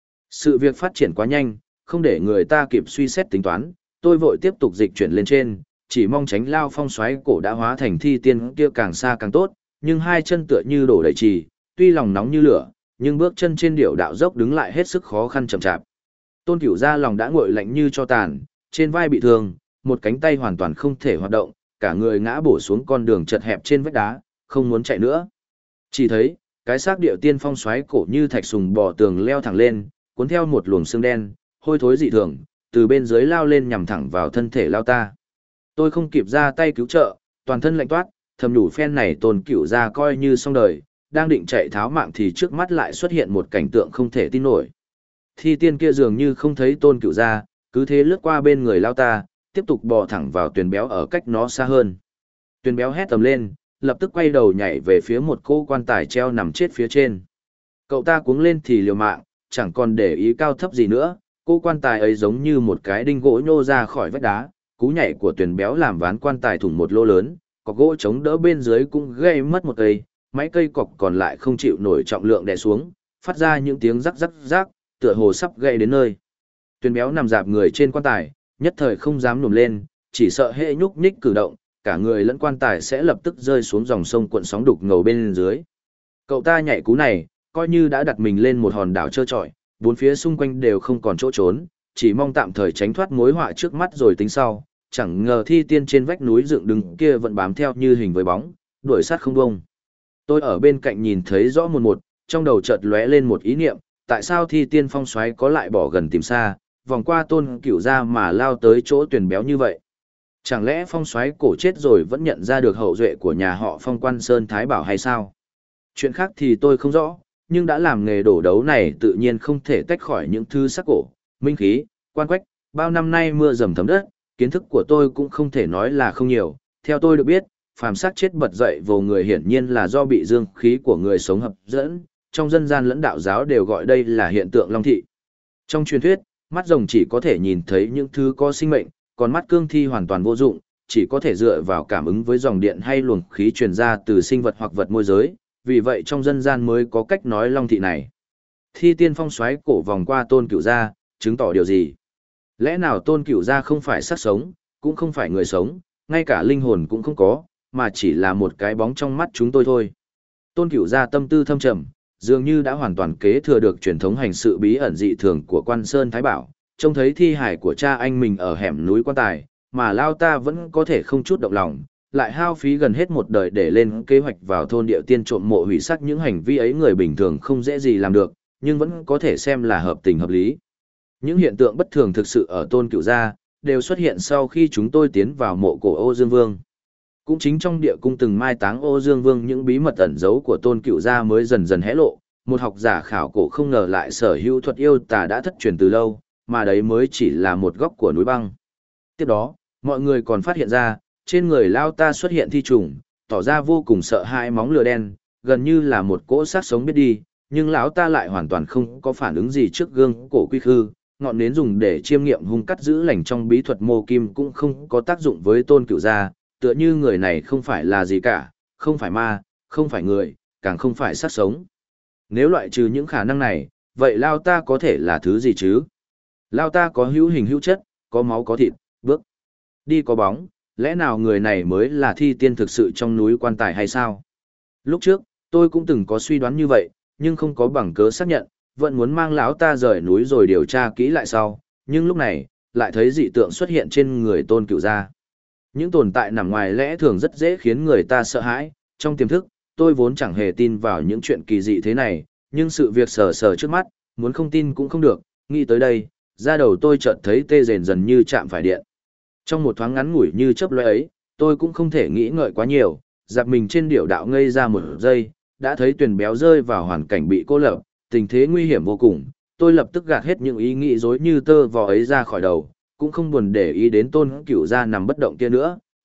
Sự việc phát triển quá nhanh, không để người ta kịp suy xét tính toán, tôi vội tiếp tục dịch chuyển lên trên, chỉ mong tránh lao phong xoáy cổ đã hóa thành thi tiên kia càng xa càng tốt, nhưng hai chân tựa như đổ đầy trì, tuy lòng nóng như lửa, nhưng bước chân trên điểu đạo dốc đứng lại hết sức khó khăn chậm chạp. Tôn Cửu gia lòng đã nguội lạnh như cho tàn, trên vai bị thương, một cánh tay hoàn toàn không thể hoạt động, cả người ngã bổ xuống con đường chật hẹp trên vách đá, không muốn chạy nữa. Chỉ thấy, cái xác điệu tiên phong xoáy cổ như thạch sùng bò tường leo thẳng lên, cuốn theo một luồng xương đen, hôi thối dị thường, từ bên dưới lao lên nhằm thẳng vào thân thể lao ta. Tôi không kịp ra tay cứu trợ, toàn thân lạnh toát, thầm nhủ phen này Tôn Cửu gia coi như xong đời, đang định chạy tháo mạng thì trước mắt lại xuất hiện một cảnh tượng không thể tin nổi. Thi tiên kia dường như không thấy Tôn Cửu gia, cứ thế lướt qua bên người lao ta, tiếp tục bò thẳng vào tuyền béo ở cách nó xa hơn. Tuyền béo hét tầm lên, lập tức quay đầu nhảy về phía một cô quan tài treo nằm chết phía trên. Cậu ta cuống lên thì liều mạng, chẳng còn để ý cao thấp gì nữa, cô quan tài ấy giống như một cái đinh gỗ nhô ra khỏi vách đá, cú nhảy của tuyền béo làm ván quan tài thủng một lỗ lớn, cọc gỗ chống đỡ bên dưới cũng gây mất một cây, mấy cây cọc còn lại không chịu nổi trọng lượng đè xuống, phát ra những tiếng rắc rắc rắc, tựa hồ sắp gây đến nơi. Tuyền béo nằm dạp người trên quan tài, nhất thời không dám nhổm lên, chỉ sợ hệ nhúc nhích cử động, cả người lẫn quan tài sẽ lập tức rơi xuống dòng sông cuộn sóng đục ngầu bên dưới. Cậu ta nhảy cú này, coi như đã đặt mình lên một hòn đảo trơ trọi, bốn phía xung quanh đều không còn chỗ trốn, chỉ mong tạm thời tránh thoát mối họa trước mắt rồi tính sau, chẳng ngờ thi tiên trên vách núi dựng đứng kia vẫn bám theo như hình với bóng, đuổi sát không bông. Tôi ở bên cạnh nhìn thấy rõ một, trong đầu chợt lóe lên một ý niệm, tại sao thi tiên phong xoáy có lại bỏ gần tìm xa, vòng qua Tôn Cửu gia mà lao tới chỗ tuyền béo như vậy. Chẳng lẽ phong xoáy cổ chết rồi vẫn nhận ra được hậu duệ của nhà họ Phong Quan Sơn Thái Bảo hay sao? Chuyện khác thì tôi không rõ, nhưng đã làm nghề đổ đấu này tự nhiên không thể tách khỏi những thứ sắc cổ, minh khí, quan quách, bao năm nay mưa dầm thấm đất, kiến thức của tôi cũng không thể nói là không nhiều. Theo tôi được biết, phàm sắc chết bật dậy vô người hiển nhiên là do bị dương khí của người sống hấp dẫn, trong dân gian lẫn đạo giáo đều gọi đây là hiện tượng long thị. Trong truyền thuyết, mắt rồng chỉ có thể nhìn thấy những thứ có sinh mệnh, còn mắt cương thi hoàn toàn vô dụng, chỉ có thể dựa vào cảm ứng với dòng điện hay luồng khí truyền ra từ sinh vật hoặc vật môi giới, vì vậy trong dân gian mới có cách nói long thị này. Thi tiên phong xoáy cổ vòng qua Tôn Cửu gia, chứng tỏ điều gì? Lẽ nào Tôn Cửu gia không phải xác sống, cũng không phải người sống, ngay cả linh hồn cũng không có, mà chỉ là một cái bóng trong mắt chúng tôi thôi. Tôn Cửu gia tâm tư thâm trầm, dường như đã hoàn toàn kế thừa được truyền thống hành sự bí ẩn dị thường của Quan Sơn Thái Bảo, trông thấy thi hài của cha anh mình ở hẻm núi quan tài, mà lao ta vẫn có thể không chút động lòng, lại hao phí gần hết một đời để lên kế hoạch vào thôn địa tiên trộm mộ hủy xác những hành vi ấy người bình thường không dễ gì làm được, nhưng vẫn có thể xem là hợp tình hợp lý. Những hiện tượng bất thường thực sự ở Tôn Cửu gia đều xuất hiện sau khi chúng tôi tiến vào mộ cổ Ô Dương Vương. Cũng chính trong địa cung từng mai táng Ô Dương Vương những bí mật ẩn giấu của Tôn Cửu gia mới dần dần hé lộ, một học giả khảo cổ không ngờ lại sở hữu thuật yêu tà đã thất truyền từ lâu, mà đấy mới chỉ là một góc của núi băng. Tiếp đó, mọi người còn phát hiện ra, trên người lao ta xuất hiện thi trùng, tỏ ra vô cùng sợ hãi móng lửa đen, gần như là một cỗ xác sống biết đi, nhưng lão ta lại hoàn toàn không có phản ứng gì trước gương cổ quy khư, ngọn nến dùng để chiêm nghiệm hung cắt giữ lành trong bí thuật mô kim cũng không có tác dụng với Tôn Cửu gia, tựa như người này không phải là gì cả, không phải ma, không phải người, càng không phải xác sống. Nếu loại trừ những khả năng này, vậy lao ta có thể là thứ gì chứ? Lao ta có hữu hình hữu chất, có máu có thịt, bước đi có bóng, lẽ nào người này mới là thi tiên thực sự trong núi quan tài hay sao? Lúc trước, tôi cũng từng có suy đoán như vậy, nhưng không có bằng cớ xác nhận, vẫn muốn mang lão ta rời núi rồi điều tra kỹ lại sau, nhưng lúc này, lại thấy dị tượng xuất hiện trên người Tôn Cửu gia. Những tồn tại nằm ngoài lẽ thường rất dễ khiến người ta sợ hãi, trong tiềm thức, tôi vốn chẳng hề tin vào những chuyện kỳ dị thế này, nhưng sự việc sờ sờ trước mắt, muốn không tin cũng không được, nghĩ tới đây, da đầu tôi chợt thấy tê rền dần như chạm phải điện. Trong một thoáng ngắn ngủi như chớp lóe ấy, tôi cũng không thể nghĩ ngợi quá nhiều, dạp mình trên điểu đạo ngây ra một giây, đã thấy Tuyền béo rơi vào hoàn cảnh bị cô lập, tình thế nguy hiểm vô cùng, tôi lập tức gạt hết những ý nghĩ rối như tơ vò ấy ra khỏi đầu, cũng không buồn để ý đến Tôn Cửu gia nằm bất động kia nữa,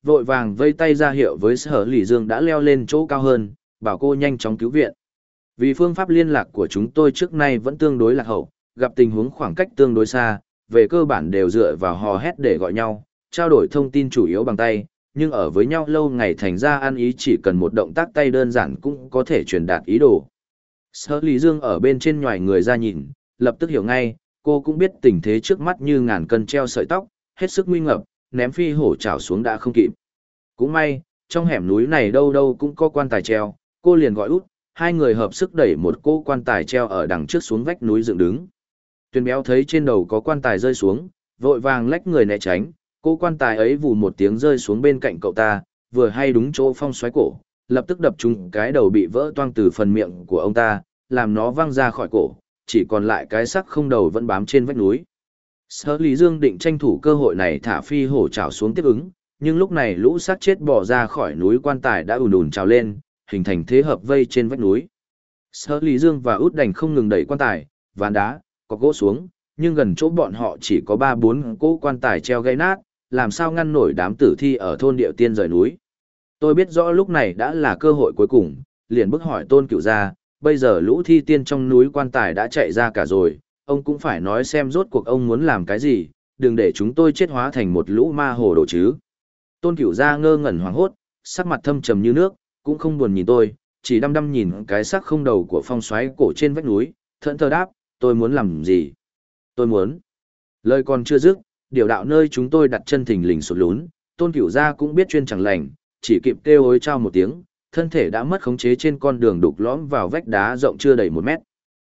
vội vàng vây tay ra hiệu với Sở Lỷ Dương đã leo lên chỗ cao hơn, bảo cô nhanh chóng cứu viện. Vì phương pháp liên lạc của chúng tôi trước nay vẫn tương đối lạc hậu, gặp tình huống khoảng cách tương đối xa, về cơ bản đều dựa vào hò hét để gọi nhau, trao đổi thông tin chủ yếu bằng tay, nhưng ở với nhau lâu ngày thành ra ăn ý chỉ cần một động tác tay đơn giản cũng có thể truyền đạt ý đồ. Sở Lý Dương ở bên trên nhòi người ra nhìn, lập tức hiểu ngay, cô cũng biết tình thế trước mắt như ngàn cân treo sợi tóc, hết sức nguy ngập, ném phi hổ trảo xuống đã không kịp. Cũng may, trong hẻm núi này đâu đâu cũng có quan tài treo, cô liền gọi út, hai người hợp sức đẩy một cô quan tài treo ở đằng trước xuống vách núi dựng đứng. Tuyền béo thấy trên đầu có quan tài rơi xuống, vội vàng lách người né tránh, cô quan tài ấy vù một tiếng rơi xuống bên cạnh cậu ta, vừa hay đúng chỗ phong xoáy cổ, lập tức đập trúng cái đầu bị vỡ toang từ phần miệng của ông ta, làm nó văng ra khỏi cổ, chỉ còn lại cái xác không đầu vẫn bám trên vách núi. Sở Lý Dương định tranh thủ cơ hội này thả phi hổ trảo xuống tiếp ứng, nhưng lúc này lũ xác chết bò ra khỏi núi quan tài đã ùn ùn trào lên, hình thành thế hợp vây trên vách núi. Sở Lý Dương và út đành không ngừng đẩy quan tài, ván đá, có gỗ xuống, nhưng gần chỗ bọn họ chỉ có 3-4 cỗ quan tài treo gãy nát, làm sao ngăn nổi đám tử thi ở thôn Điệu Tiên rời núi. Tôi biết rõ lúc này đã là cơ hội cuối cùng, liền bức hỏi Tôn Cửu gia, bây giờ lũ thi tiên trong núi quan tài đã chạy ra cả rồi, ông cũng phải nói xem rốt cuộc ông muốn làm cái gì, đừng để chúng tôi chết hóa thành một lũ ma hồ đồ chứ. Tôn Cửu gia ngơ ngẩn hoảng hốt, sắc mặt thâm trầm như nước, cũng không buồn nhìn tôi, chỉ đăm đăm nhìn cái xác không đầu của phong xoáy cổ trên vách núi, thẫn thờ đáp, tôi muốn làm gì? Tôi muốn. Lời còn chưa dứt, điều đạo nơi chúng tôi đặt chân thình lình sụt lún, Tôn Cửu gia cũng biết chuyên chẳng lành, chỉ kịp kêu hối trao một tiếng, thân thể đã mất khống chế trên con đường đục lõm vào vách đá rộng chưa đầy 1 mét.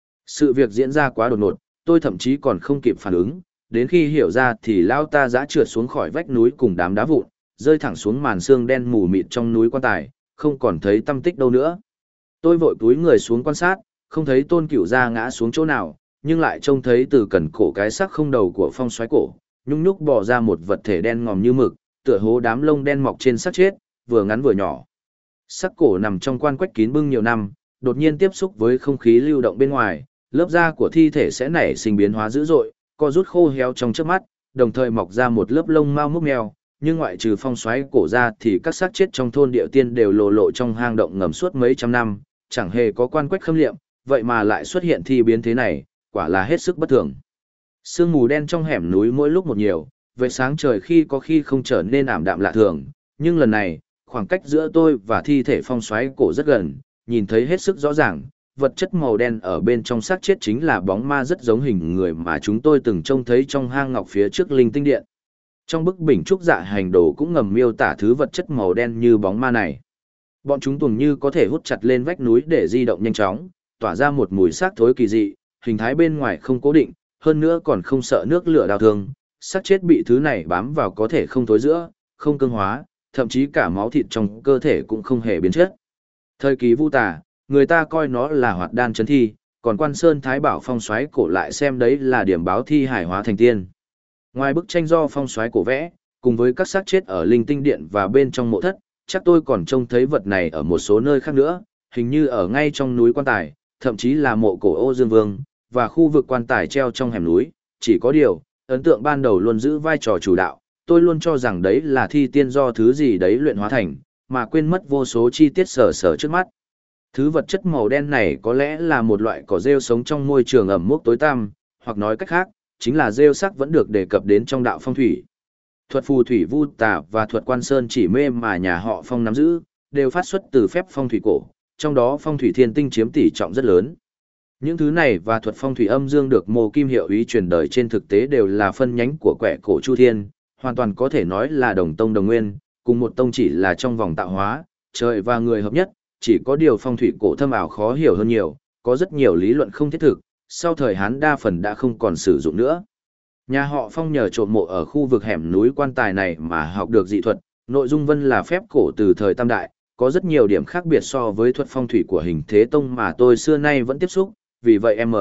Sự việc diễn ra quá đột ngột, tôi thậm chí còn không kịp phản ứng, đến khi hiểu ra thì lao ta giã trượt xuống khỏi vách núi cùng đám đá vụn, rơi thẳng xuống màn xương đen mù mịt trong núi quan tài, không còn thấy tăm tích đâu nữa. Tôi vội cúi người xuống quan sát, không thấy Tôn Cửu gia ngã xuống chỗ nào, nhưng lại trông thấy từ cẩn cổ cái xác không đầu của phong xoáy cổ, nhung nhúc bò ra một vật thể đen ngòm như mực, tựa hố đám lông đen mọc trên xác chết, vừa ngắn vừa nhỏ. Xác cổ nằm trong quan quách kín bưng nhiều năm, đột nhiên tiếp xúc với không khí lưu động bên ngoài, lớp da của thi thể sẽ nảy sinh biến hóa dữ dội, co rút khô héo trong chớp mắt, đồng thời mọc ra một lớp lông mau múc mèo, nhưng ngoại trừ phong xoáy cổ ra thì các xác chết trong thôn Điệu Tiên đều lộ lộ trong hang động ngầm suốt mấy trăm năm, chẳng hề có quan quách khâm liệm, vậy mà lại xuất hiện thi biến thế này, quả là hết sức bất thường. Sương mù đen trong hẻm núi mỗi lúc một nhiều, vệt sáng trời khi có khi không trở nên ảm đạm lạ thường, nhưng lần này, khoảng cách giữa tôi và thi thể phong xoáy cổ rất gần, nhìn thấy hết sức rõ ràng, vật chất màu đen ở bên trong xác chết chính là bóng ma rất giống hình người mà chúng tôi từng trông thấy trong hang ngọc phía trước linh tinh điện. Trong bức bình trúc dạ hành đồ cũng ngầm miêu tả thứ vật chất màu đen như bóng ma này. Bọn chúng tuần như có thể hút chặt lên vách núi để di động nhanh chóng, tỏa ra một mùi xác thối kỳ dị, hình thái bên ngoài không cố định, hơn nữa còn không sợ nước lửa đào thương, xác chết bị thứ này bám vào có thể không thối rữa, không cương hóa, thậm chí cả máu thịt trong cơ thể cũng không hề biến chất. Thời kỳ Vu Tà, người ta coi nó là hoạt đan chấn thi, còn Quan Sơn Thái Bảo phong xoáy cổ lại xem đấy là điểm báo thi hải hóa thành tiên. Ngoài bức tranh do phong xoáy cổ vẽ, cùng với các xác chết ở linh tinh điện và bên trong mộ thất, chắc tôi còn trông thấy vật này ở một số nơi khác nữa, hình như ở ngay trong núi quan tài, thậm chí là mộ cổ Ô Dương Vương, và khu vực quan tài treo trong hẻm núi. Chỉ có điều, ấn tượng ban đầu luôn giữ vai trò chủ đạo, tôi luôn cho rằng đấy là thi tiên do thứ gì đấy luyện hóa thành, mà quên mất vô số chi tiết sở sở trước mắt. Thứ vật chất màu đen này có lẽ là một loại cỏ rêu sống trong môi trường ẩm mốc tối tăm, hoặc nói cách khác, chính là rêu sắc vẫn được đề cập đến trong đạo phong thủy. Thuật phù thủy Vu Tà và thuật Quan Sơn chỉ mê mà nhà họ Phong nắm giữ, đều phát xuất từ phép phong thủy cổ, trong đó phong thủy thiên tinh chiếm tỷ trọng rất lớn. Những thứ này và thuật phong thủy âm dương được Mộ Kim Hiệu ý truyền đời trên thực tế đều là phân nhánh của quẻ cổ Chu Thiên, hoàn toàn có thể nói là đồng tông đồng nguyên, cùng một tông chỉ là trong vòng tạo hóa, trời và người hợp nhất, chỉ có điều phong thủy cổ thâm ảo khó hiểu hơn nhiều, có rất nhiều lý luận không thiết thực, sau thời Hán đa phần đã không còn sử dụng nữa. Nhà họ Phong nhờ trộm mộ ở khu vực hẻm núi quan tài này mà học được dị thuật, nội dung vân là phép cổ từ thời Tam Đại, có rất nhiều điểm khác biệt so với thuật phong thủy của Hình Thế Tông mà tôi xưa nay vẫn tiếp xúc, vì vậy em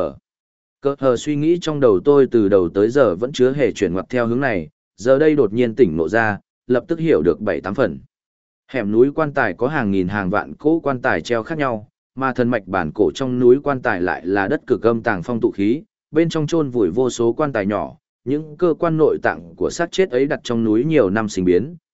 cơ hờ suy nghĩ trong đầu tôi từ đầu tới giờ vẫn chưa hề chuyển ngoặt theo hướng này, giờ đây đột nhiên tỉnh ngộ ra, lập tức hiểu được 7-8 phần. Hẻm núi quan tài có hàng nghìn hàng vạn cỗ quan tài treo khác nhau, mà thần mạch bản cổ trong núi quan tài lại là đất cực âm tàng phong tụ khí, bên trong chôn vùi vô số quan tài nhỏ, những cơ quan nội tạng của xác chết ấy đặt trong núi nhiều năm sinh biến,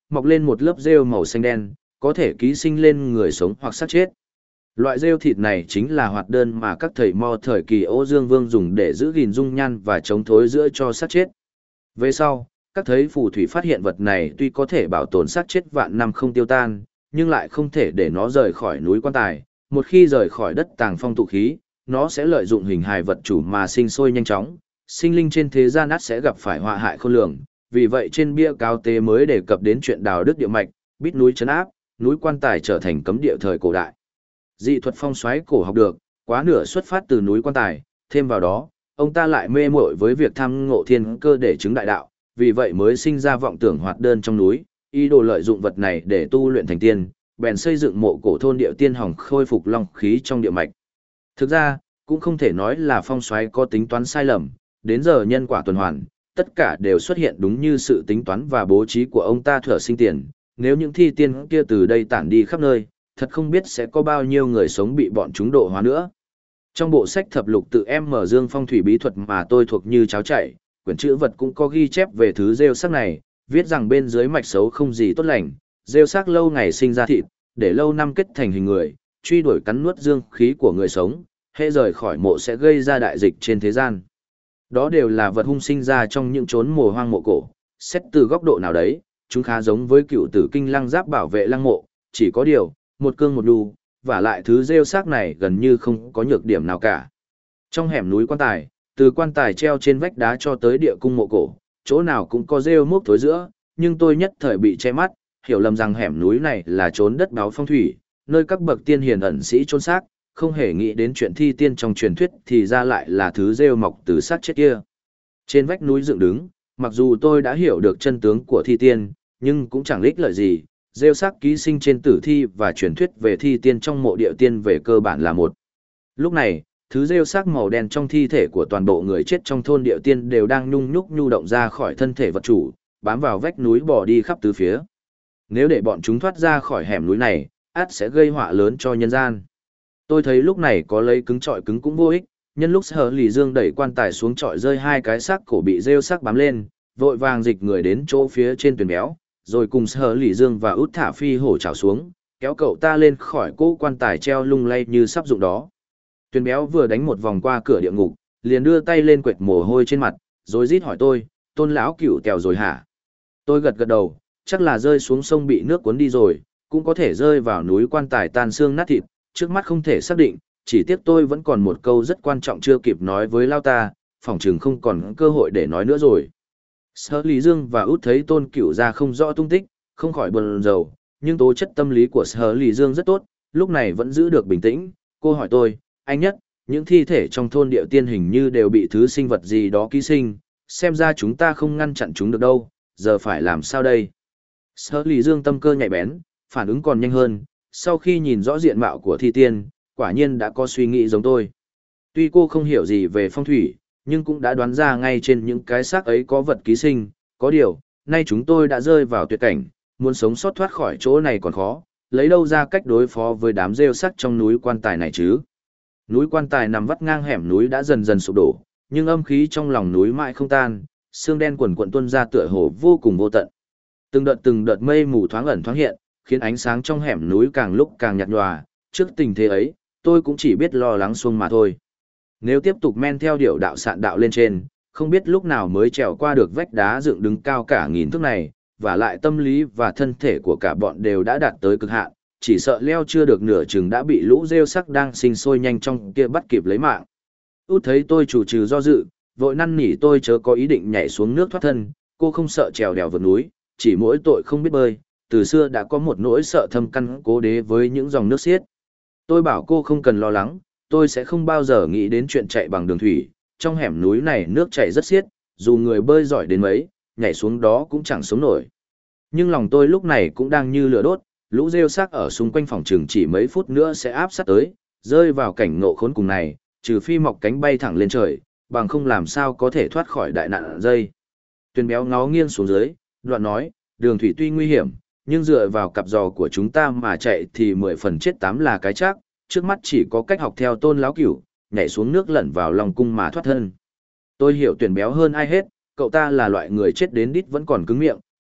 mọc lên một lớp rêu màu xanh đen, có thể ký sinh lên người sống hoặc xác chết. Loại rêu thịt này chính là hoạt đơn mà các thầy mo thời kỳ Ô Dương Vương dùng để giữ gìn dung nhan và chống thối rữa cho xác chết. Về sau, các thầy phù thủy phát hiện vật này tuy có thể bảo tồn xác chết vạn năm không tiêu tan, nhưng lại không thể để nó rời khỏi núi quan tài. Một khi rời khỏi đất tàng phong tụ khí, nó sẽ lợi dụng hình hài vật chủ mà sinh sôi nhanh chóng, sinh linh trên thế gian ắt sẽ gặp phải họa hại khôn lường. Vì vậy trên bia cáo tế mới đề cập đến chuyện đào đức địa mạch, bít núi trấn áp, núi quan tài trở thành cấm địa thời cổ đại. Dị thuật phong xoáy cổ học được, quá nửa xuất phát từ núi quan tài, thêm vào đó, ông ta lại mê muội với việc tham ngộ thiên cơ để chứng đại đạo, vì vậy mới sinh ra vọng tưởng hoạt đơn trong núi, ý đồ lợi dụng vật này để tu luyện thành tiên, bèn xây dựng mộ cổ thôn địa tiên hồng khôi phục long khí trong địa mạch. Thực ra, cũng không thể nói là phong xoáy có tính toán sai lầm, đến giờ nhân quả tuần hoàn, tất cả đều xuất hiện đúng như sự tính toán và bố trí của ông ta thuở sinh tiền, nếu những thi tiên kia từ đây tản đi khắp nơi, thật không biết sẽ có bao nhiêu người sống bị bọn chúng độ hóa nữa. Trong bộ sách thập lục tự em mở dương phong thủy bí thuật mà tôi thuộc như cháo chảy, quyển chữ vật cũng có ghi chép về thứ rêu sắc này, viết rằng bên dưới mạch xấu không gì tốt lành, rêu sắc lâu ngày sinh ra thịt, để lâu năm kết thành hình người, truy đuổi cắn nuốt dương khí của người sống, hễ rời khỏi mộ sẽ gây ra đại dịch trên thế gian. Đó đều là vật hung sinh ra trong những chốn mồ hoang mộ cổ, xét từ góc độ nào đấy, chúng khá giống với cựu tử kinh lăng giáp bảo vệ lăng mộ, chỉ có điều, một cương một đu, và lại thứ rêu xác này gần như không có nhược điểm nào cả. Trong hẻm núi quan tài, từ quan tài treo trên vách đá cho tới địa cung mộ cổ, chỗ nào cũng có rêu mốc thối giữa, nhưng tôi nhất thời bị che mắt, hiểu lầm rằng hẻm núi này là chốn đất báo phong thủy, nơi các bậc tiên hiền ẩn sĩ chôn xác, không hề nghĩ đến chuyện thi tiên trong truyền thuyết thì ra lại là thứ rêu mọc từ xác chết kia. Trên vách núi dựng đứng, mặc dù tôi đã hiểu được chân tướng của thi tiên, nhưng cũng chẳng ích lợi gì, rêu xác ký sinh trên tử thi và truyền thuyết về thi tiên trong mộ địa tiên về cơ bản là một. Lúc này, thứ rêu xác màu đen trong thi thể của toàn bộ người chết trong thôn địa tiên đều đang nhung nhúc nhu động ra khỏi thân thể vật chủ, bám vào vách núi bò đi khắp tứ phía. Nếu để bọn chúng thoát ra khỏi hẻm núi này, ắt sẽ gây họa lớn cho nhân gian. Tôi thấy lúc này có lấy cứng trọi cứng cũng vô ích, nhân lúc Sở Lì Dương đẩy quan tài xuống trọi rơi hai cái xác cổ bị rêu xác bám lên, vội vàng dịch người đến chỗ phía trên tuyền béo, rồi cùng Sở Lì Dương và Út Thả Phi hổ trào xuống, kéo cậu ta lên khỏi cỗ quan tài treo lung lay như sắp rụng đó. Tuyền béo vừa đánh một vòng qua cửa địa ngục, liền đưa tay lên quệt mồ hôi trên mặt, rồi rít hỏi tôi, Tôn lão cửu tèo rồi hả? Tôi gật gật đầu, chắc là rơi xuống sông bị nước cuốn đi rồi, cũng có thể rơi vào núi quan tài tan xương nát thịt, trước mắt không thể xác định, chỉ tiếc tôi vẫn còn một câu rất quan trọng chưa kịp nói với Lao ta, phỏng chừng không còn cơ hội để nói nữa rồi. Sở Lý Dương và Út thấy Tôn Cửu ra không rõ tung tích, không khỏi buồn rầu, nhưng tố chất tâm lý của Sở Lý Dương rất tốt, lúc này vẫn giữ được bình tĩnh. Cô hỏi tôi, anh Nhất, những thi thể trong thôn địa tiên hình như đều bị thứ sinh vật gì đó ký sinh, xem ra chúng ta không ngăn chặn chúng được đâu, giờ phải làm sao đây? Sở Lý Dương tâm cơ nhạy bén, phản ứng còn nhanh hơn, sau khi nhìn rõ diện mạo của thi tiên, quả nhiên đã có suy nghĩ giống tôi. Tuy cô không hiểu gì về phong thủy, nhưng cũng đã đoán ra ngay trên những cái xác ấy có vật ký sinh, có điều, nay chúng tôi đã rơi vào tuyệt cảnh, muốn sống sót thoát khỏi chỗ này còn khó, lấy đâu ra cách đối phó với đám rêu sắc trong núi quan tài này chứ. Núi quan tài nằm vắt ngang hẻm núi đã dần dần sụp đổ, nhưng âm khí trong lòng núi mãi không tan, sương đen quần quận tuôn ra tựa hồ vô cùng vô tận. Từng đợt mây mù thoáng ẩn thoáng hiện, khiến ánh sáng trong hẻm núi càng lúc càng nhạt nhòa, trước tình thế ấy, tôi cũng chỉ biết lo lắng xuông mà thôi. Nếu tiếp tục men theo điệu đạo sạn đạo lên trên, không biết lúc nào mới trèo qua được vách đá dựng đứng cao cả nghìn thước này, và lại tâm lý và thân thể của cả bọn đều đã đạt tới cực hạn, chỉ sợ leo chưa được nửa chừng đã bị lũ rêu sắc đang sinh sôi nhanh trong kia bắt kịp lấy mạng. Út thấy tôi chủ trừ do dự, vội năn nỉ tôi chớ có ý định nhảy xuống nước thoát thân, cô không sợ trèo đèo vượt núi, chỉ mỗi tội không biết bơi, từ xưa đã có một nỗi sợ thâm căn cố đế với những dòng nước xiết. Tôi bảo cô không cần lo lắng, tôi sẽ không bao giờ nghĩ đến chuyện chạy bằng đường thủy, trong hẻm núi này nước chảy rất xiết, dù người bơi giỏi đến mấy, nhảy xuống đó cũng chẳng sống nổi. Nhưng lòng tôi lúc này cũng đang như lửa đốt, lũ rêu xác ở xung quanh phòng trường chỉ mấy phút nữa sẽ áp sát tới, rơi vào cảnh ngộ khốn cùng này, trừ phi mọc cánh bay thẳng lên trời, bằng không làm sao có thể thoát khỏi đại nạn dây. Tuyền béo ngó nghiêng xuống dưới, đoạn nói, đường thủy tuy nguy hiểm, nhưng dựa vào cặp giò của chúng ta mà chạy thì 10 phần chết 8 là cái chắc, trước mắt chỉ có cách học theo Tôn lão cửu, nhảy xuống nước lẩn vào lòng cung mà thoát thân. Tôi hiểu Tuyền béo hơn ai hết, cậu ta là loại người chết đến đít vẫn còn cứng miệng,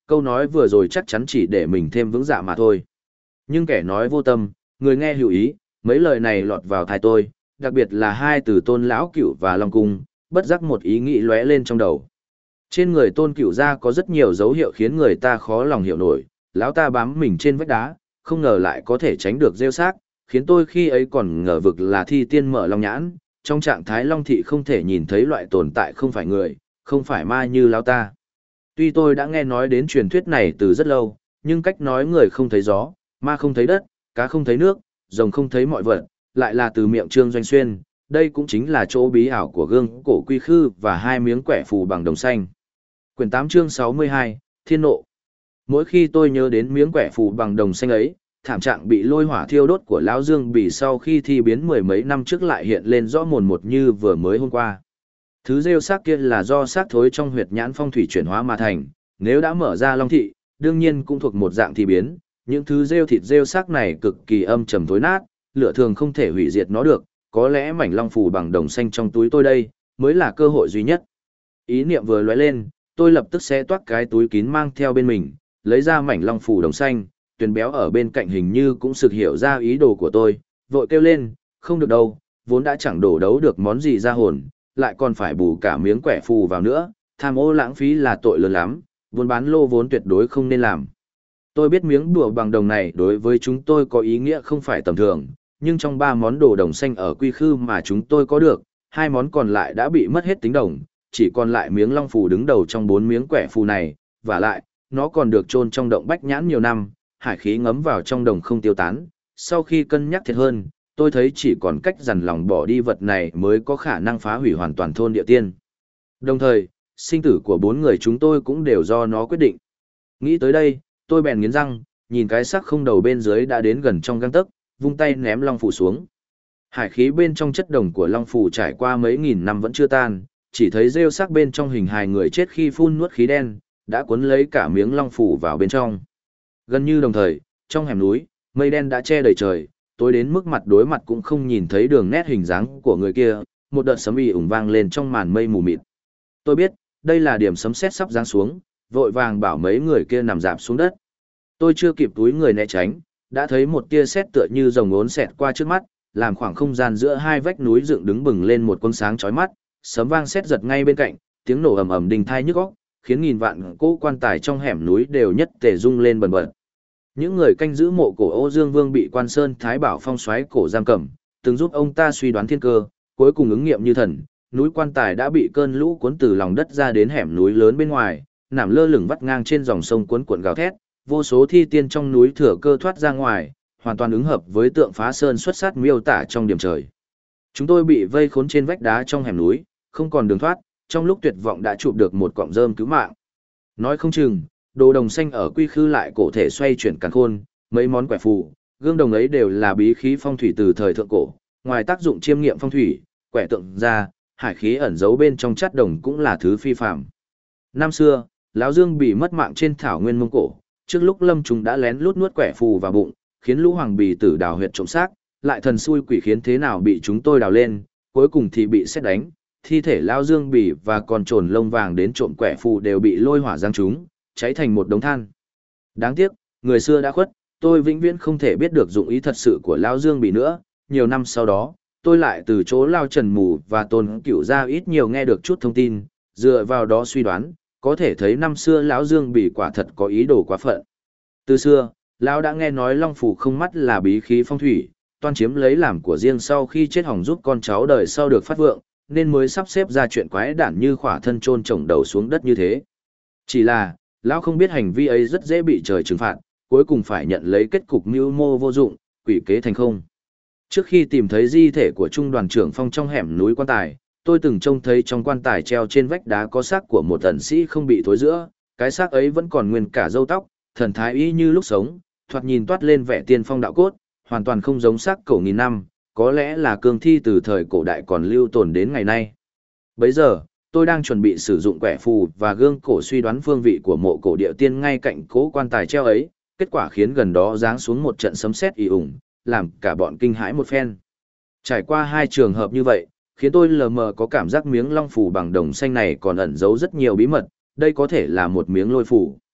câu nói vừa rồi chắc chắn chỉ để mình thêm vững dạ mà thôi. Nhưng kẻ nói vô tâm, người nghe hữu ý, mấy lời này lọt vào tai tôi, đặc biệt là hai từ Tôn lão cửu và Long cung, bất giác một ý nghĩ lóe lên trong đầu. Trên người Tôn Cửu gia có rất nhiều dấu hiệu khiến người ta khó lòng hiểu nổi, lão ta bám mình trên vách đá, không ngờ lại có thể tránh được rêu xác, khiến tôi khi ấy còn ngờ vực là thi tiên mở long nhãn, trong trạng thái long thị không thể nhìn thấy loại tồn tại không phải người, không phải ma như lão ta. Tuy tôi đã nghe nói đến truyền thuyết này từ rất lâu, nhưng cách nói người không thấy gió, ma không thấy đất, cá không thấy nước, rồng không thấy mọi vật, lại là từ miệng Trương Doanh Xuyên, đây cũng chính là chỗ bí ảo của gương cổ quy khư và hai miếng quẻ phù bằng đồng xanh. Quyển 8 chương 62, Thiên nộ. Mỗi khi tôi nhớ đến miếng quẻ phù bằng đồng xanh ấy, thảm trạng bị lôi hỏa thiêu đốt của lão Dương Bỉ sau khi thi biến mười mấy năm trước lại hiện lên rõ mồn một như vừa mới hôm qua. Thứ rêu xác kia là do xác thối trong huyệt nhãn phong thủy chuyển hóa mà thành, nếu đã mở ra long thị, đương nhiên cũng thuộc một dạng thi biến, những thứ rêu thịt rêu xác này cực kỳ âm trầm thối nát, lửa thường không thể hủy diệt nó được, có lẽ mảnh long phù bằng đồng xanh trong túi tôi đây mới là cơ hội duy nhất. Ý niệm vừa lóe lên, tôi lập tức xé toác cái túi kín mang theo bên mình, lấy ra mảnh long phù đồng xanh, Tuyền béo ở bên cạnh hình như cũng sực hiểu ra ý đồ của tôi, vội kêu lên, không được đâu, vốn đã chẳng đổ đấu được món gì ra hồn, lại còn phải bù cả miếng quẻ phù vào nữa, tham ô lãng phí là tội lớn lắm, buôn bán lô vốn tuyệt đối không nên làm. Tôi biết miếng đùa bằng đồng này đối với chúng tôi có ý nghĩa không phải tầm thường, nhưng trong 3 món đồ đồng xanh ở quy khư mà chúng tôi có được, 2 món còn lại đã bị mất hết tính đồng, chỉ còn lại miếng long phù đứng đầu trong 4 miếng quẻ phù này, và lại, nó còn được chôn trong động bách nhãn nhiều năm, hải khí ngấm vào trong đồng không tiêu tán. Sau khi cân nhắc thiệt hơn, tôi thấy chỉ còn cách dằn lòng bỏ đi vật này mới có khả năng phá hủy hoàn toàn thôn địa tiên. Đồng thời, sinh tử của 4 người chúng tôi cũng đều do nó quyết định. Nghĩ tới đây, tôi bèn nghiến răng, nhìn cái xác không đầu bên dưới đã đến gần trong gang tấc, vung tay ném long phù xuống. Hải khí bên trong chất đồng của long phù trải qua mấy nghìn năm vẫn chưa tan, chỉ thấy rêu xác bên trong hình hài người chết khi phun nuốt khí đen, đã cuốn lấy cả miếng long phù vào bên trong. Gần như đồng thời, trong hẻm núi, mây đen đã che đầy trời, tối đến mức mặt đối mặt cũng không nhìn thấy đường nét hình dáng của người kia, một đợt sấm ì ủng vang lên trong màn mây mù mịt. Tôi biết, đây là điểm sấm sét sắp giáng xuống, vội vàng bảo mấy người kia nằm rạp xuống đất. Tôi chưa kịp túi người né tránh, đã thấy một tia sét tựa như rồng ốn xẹt qua trước mắt, làm khoảng không gian giữa hai vách núi dựng đứng bừng lên một quang sáng chói mắt, sấm vang sét giật ngay bên cạnh, tiếng nổ ầm ầm đinh tai nhức óc, khiến nghìn vạn cỗ quan tài trong hẻm núi đều nhất tề rung lên bần bật. Những người canh giữ mộ cổ Ô Dương Vương bị Quan Sơn Thái Bảo phong xoáy cổ giam cầm, từng giúp ông ta suy đoán thiên cơ, cuối cùng ứng nghiệm như thần, núi quan tài đã bị cơn lũ cuốn từ lòng đất ra đến hẻm núi lớn bên ngoài, nằm lơ lửng vắt ngang trên dòng sông cuốn cuộn gào thét, vô số thi tiên trong núi thừa cơ thoát ra ngoài, hoàn toàn ứng hợp với tượng phá sơn xuất sát miêu tả trong điểm trời. Chúng tôi bị vây khốn trên vách đá trong hẻm núi, không còn đường thoát, trong lúc tuyệt vọng đã chụp được một cọng rơm cứu mạng. Nói không chừng, đồ đồng xanh ở quy khư lại cổ thể xoay chuyển càn khôn, mấy món quẻ phù, gương đồng ấy đều là bí khí phong thủy từ thời thượng cổ, ngoài tác dụng chiêm nghiệm phong thủy, quẻ tượng ra, hải khí ẩn giấu bên trong chát đồng cũng là thứ phi phàm. Năm xưa, lão Dương bị mất mạng trên thảo nguyên Mông Cổ, trước lúc lâm trùng đã lén lút nuốt quẻ phù vào bụng, khiến lũ hoàng bì tử đào huyệt trộm xác, lại thần xui quỷ khiến thế nào bị chúng tôi đào lên, cuối cùng thì bị sét đánh, thi thể lão Dương bì và con trồn lông vàng đến trộm quẻ phù đều bị lôi hỏa giáng chúng, cháy thành một đống than. Đáng tiếc, người xưa đã khuất, tôi vĩnh viễn không thể biết được dụng ý thật sự của lão Dương bì nữa. Nhiều năm sau đó, tôi lại từ chỗ Lao Trần Mù và Tôn Cửu gia ít nhiều nghe được chút thông tin, dựa vào đó suy đoán, có thể thấy năm xưa lão Dương bì quả thật có ý đồ quá phận. Từ xưa, lão đã nghe nói long phù không mắt là bí khí phong thủy, toan chiếm lấy làm của riêng sau khi chết hỏng giúp con cháu đời sau được phát vượng, nên mới sắp xếp ra chuyện quái đản như khỏa thân chôn chồng đầu xuống đất như thế. Chỉ là, lão không biết hành vi ấy rất dễ bị trời trừng phạt, cuối cùng phải nhận lấy kết cục mưu mô vô dụng, quỷ kế thành không. Trước khi tìm thấy di thể của trung đoàn trưởng Phong trong hẻm núi quan tài, tôi từng trông thấy trong quan tài treo trên vách đá có xác của một tần sĩ không bị thối rữa, cái xác ấy vẫn còn nguyên cả râu tóc, thần thái y như lúc sống, thoạt nhìn toát lên vẻ tiên phong đạo cốt, hoàn toàn không giống xác cổ nghìn năm, có lẽ là cương thi từ thời cổ đại còn lưu tồn đến ngày nay. Bấy giờ, tôi đang chuẩn bị sử dụng quẻ phù và gương cổ suy đoán phương vị của mộ cổ địa tiên ngay cạnh cố quan tài treo ấy, kết quả khiến gần đó giáng xuống một trận sấm sét ì ủng, làm cả bọn kinh hãi một phen. Trải qua 2 trường hợp như vậy, khiến tôi lờ mờ có cảm giác miếng long phù bằng đồng xanh này còn ẩn giấu rất nhiều bí mật, đây có thể là một miếng lôi phù.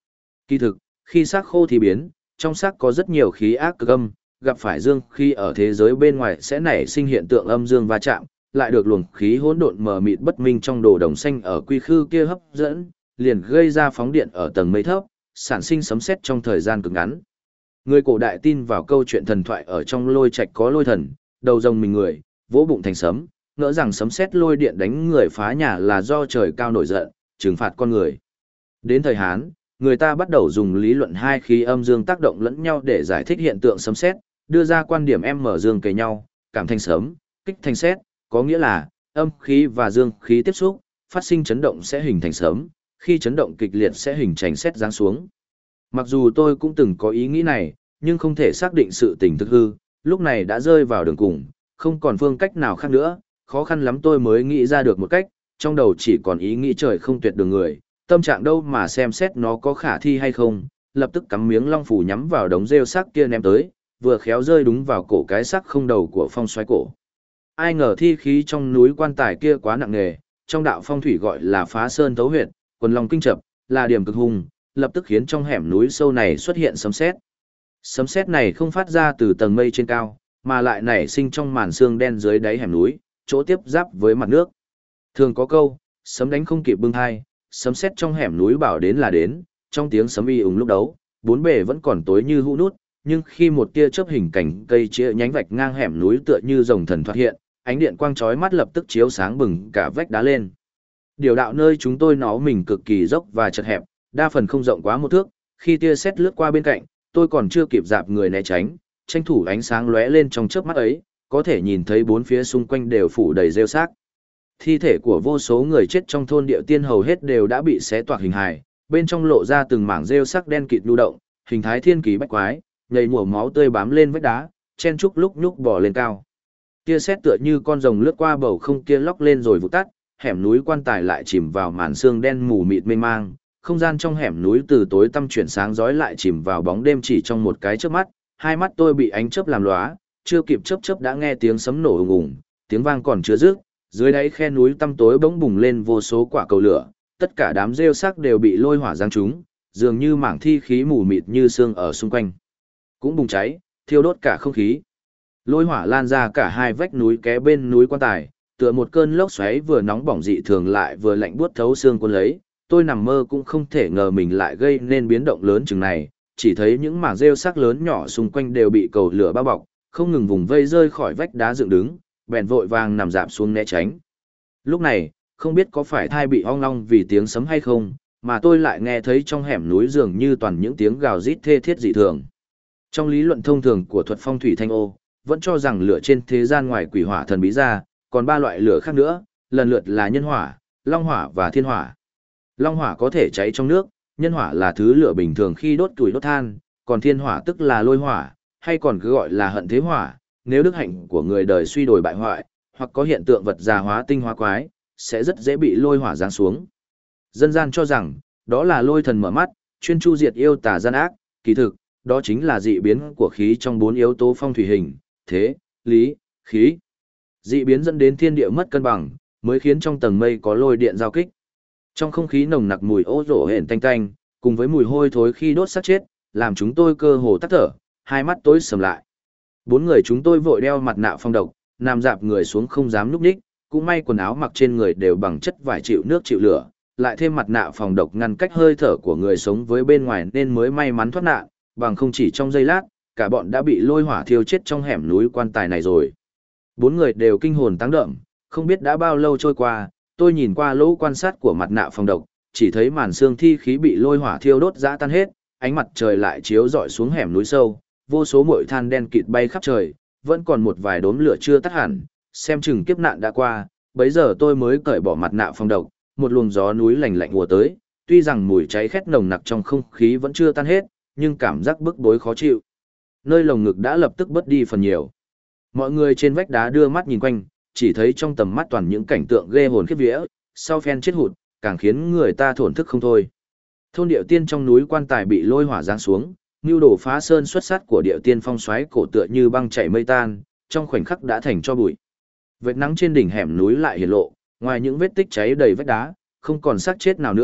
Kỳ thực, khi xác khô thì biến, trong xác có rất nhiều khí ác cực âm, gặp phải dương khi ở thế giới bên ngoài sẽ nảy sinh hiện tượng âm dương va chạm, lại được luồng khí hỗn độn mờ mịt bất minh trong đồ đồng xanh ở quy khư kia hấp dẫn, liền gây ra phóng điện ở tầng mây thấp, sản sinh sấm sét trong thời gian cực ngắn. Người cổ đại tin vào câu chuyện thần thoại ở trong lôi trạch có lôi thần, đầu rồng mình người, vỗ bụng thành sấm, ngỡ rằng sấm sét lôi điện đánh người phá nhà là do trời cao nổi giận, trừng phạt con người. Đến thời Hán, người ta bắt đầu dùng lý luận hai khí âm dương tác động lẫn nhau để giải thích hiện tượng sấm sét, đưa ra quan điểm em mở dương kề nhau, cảm thành sấm, kích thành sét, có nghĩa là âm khí và dương khí tiếp xúc, phát sinh chấn động sẽ hình thành sấm, khi chấn động kịch liệt sẽ hình thành sét giáng xuống. Mặc dù tôi cũng từng có ý nghĩ này, nhưng không thể xác định sự tình thực hư, lúc này đã rơi vào đường cùng, không còn phương cách nào khác nữa, khó khăn lắm tôi mới nghĩ ra được một cách, trong đầu chỉ còn ý nghĩ trời không tuyệt đường người, tâm trạng đâu mà xem xét nó có khả thi hay không, lập tức cắm miếng long phủ nhắm vào đống rêu sắc kia ném tới, vừa khéo rơi đúng vào cổ cái sắc không đầu của phong xoáy cổ. Ai ngờ thi khí trong núi quan tài kia quá nặng nề, trong đạo phong thủy gọi là phá sơn thấu huyệt, quần long kinh chập, là điểm cực hùng, lập tức khiến trong hẻm núi sâu này xuất hiện sấm sét. Sấm sét này không phát ra từ tầng mây trên cao, mà lại nảy sinh trong màn sương đen dưới đáy hẻm núi, chỗ tiếp giáp với mặt nước. Thường có câu, sấm đánh không kịp bưng hai, sấm sét trong hẻm núi bảo đến là đến, trong tiếng sấm y ùng lúc đấu, bốn bề vẫn còn tối như hũ nút, nhưng khi một tia chớp hình cảnh cây chĩa nhánh vạch ngang hẻm núi tựa như rồng thần thoát hiện, ánh điện quang chói mắt lập tức chiếu sáng bừng cả vách đá lên. Điều đạo nơi chúng tôi nó mình cực kỳ dốc và chật hẹp, đa phần không rộng quá một thước, khi tia sét lướt qua bên cạnh, tôi còn chưa kịp dạp người né tránh, tranh thủ ánh sáng lóe lên trong chớp mắt ấy, có thể nhìn thấy bốn phía xung quanh đều phủ đầy rêu xác. Thi thể của vô số người chết trong thôn Điệu Tiên hầu hết đều đã bị xé toạc hình hài, bên trong lộ ra từng mảng rêu sắc đen kịt lưu động, hình thái thiên kỳ bách quái, nhầy nhủa máu tươi bám lên vách đá, chen chúc lúc nhúc bò lên cao. Tia sét tựa như con rồng lướt qua bầu không kia lóc lên rồi vụt tắt, hẻm núi quan tài lại chìm vào màn sương đen mù mịt mênh mang, không gian trong hẻm núi từ tối tăm chuyển sáng rói lại chìm vào bóng đêm chỉ trong một cái chớp mắt, hai mắt tôi bị ánh chớp làm lóa, chưa kịp chớp chớp đã nghe tiếng sấm nổ ùng ùng, tiếng vang còn chưa dứt, dưới đáy khe núi tăm tối bỗng bùng lên vô số quả cầu lửa, tất cả đám rêu xác đều bị lôi hỏa giáng trúng, dường như mảng thi khí mù mịt như sương ở xung quanh cũng bùng cháy, thiêu đốt cả không khí. Lôi hỏa lan ra cả hai vách núi kế bên núi quan tài, tựa một cơn lốc xoáy vừa nóng bỏng dị thường lại vừa lạnh buốt thấu xương cuốn lấy. Tôi nằm mơ cũng không thể ngờ mình lại gây nên biến động lớn chừng này, chỉ thấy những mảng rêu sắc lớn nhỏ xung quanh đều bị cầu lửa bao bọc, không ngừng vùng vây rơi khỏi vách đá dựng đứng, bèn vội vàng nằm dạp xuống né tránh. Lúc này, không biết có phải thai bị ong long vì tiếng sấm hay không, mà tôi lại nghe thấy trong hẻm núi dường như toàn những tiếng gào rít thê thiết dị thường. Trong lý luận thông thường của thuật phong thủy thanh ô, vẫn cho rằng lửa trên thế gian ngoài quỷ hỏa thần bí ra, còn ba loại lửa khác nữa, lần lượt là nhân hỏa, long hỏa và thiên hỏa. Long hỏa có thể cháy trong nước, nhân hỏa là thứ lửa bình thường khi đốt củi đốt than, còn thiên hỏa tức là lôi hỏa, hay còn cứ gọi là hận thế hỏa, nếu đức hạnh của người đời suy đồi bại hoại, hoặc có hiện tượng vật già hóa tinh hóa quái, sẽ rất dễ bị lôi hỏa giáng xuống. Dân gian cho rằng, đó là lôi thần mở mắt, chuyên chu diệt yêu tà gian ác, kỳ thực, đó chính là dị biến của khí trong bốn yếu tố phong thủy hình, thế, lý, khí. Dị biến dẫn đến thiên địa mất cân bằng, mới khiến trong tầng mây có lôi điện giao kích. Trong không khí nồng nặc mùi ố rổ hển tanh tanh, cùng với mùi hôi thối khi đốt xác chết, làm chúng tôi cơ hồ tắc thở, hai mắt tối sầm lại. Bốn người chúng tôi vội đeo mặt nạ phong độc, nằm dạp người xuống không dám núp ních, cũng may quần áo mặc trên người đều bằng chất vải chịu nước chịu lửa, lại thêm mặt nạ phòng độc ngăn cách hơi thở của người sống với bên ngoài nên mới may mắn thoát nạn, bằng không chỉ trong giây lát, cả bọn đã bị lôi hỏa thiêu chết trong hẻm núi quan tài này rồi. Bốn người đều kinh hồn táng đậm, không biết đã bao lâu trôi qua, tôi nhìn qua lỗ quan sát của mặt nạ phòng độc, chỉ thấy màn xương thi khí bị lôi hỏa thiêu đốt dã tan hết, ánh mặt trời lại chiếu rọi xuống hẻm núi sâu, vô số muội than đen kịt bay khắp trời, vẫn còn một vài đốm lửa chưa tắt hẳn, xem chừng kiếp nạn đã qua, bấy giờ tôi mới cởi bỏ mặt nạ phòng độc, một luồng gió núi lạnh lạnh ùa tới, tuy rằng mùi cháy khét nồng nặc trong không khí vẫn chưa tan hết, nhưng cảm giác bức bối khó chịu. Nơi lồng ngực đã lập tức bớt đi phần nhiều. Mọi người trên vách đá đưa mắt nhìn quanh, chỉ thấy trong tầm mắt toàn những cảnh tượng ghê hồn khiếp vía, sau phen chết hụt, càng khiến người ta thổn thức không thôi. Thôn Điệu Tiên trong núi quan tài bị lôi hỏa giáng xuống, nưu đồ phá sơn xuất sát của Điệu Tiên phong xoáy cổ tựa như băng chảy mây tan, trong khoảnh khắc đã thành cho bụi. Vệt nắng trên đỉnh hẻm núi lại hiển lộ, ngoài những vết tích cháy đầy vách đá, không còn xác chết nào nữa,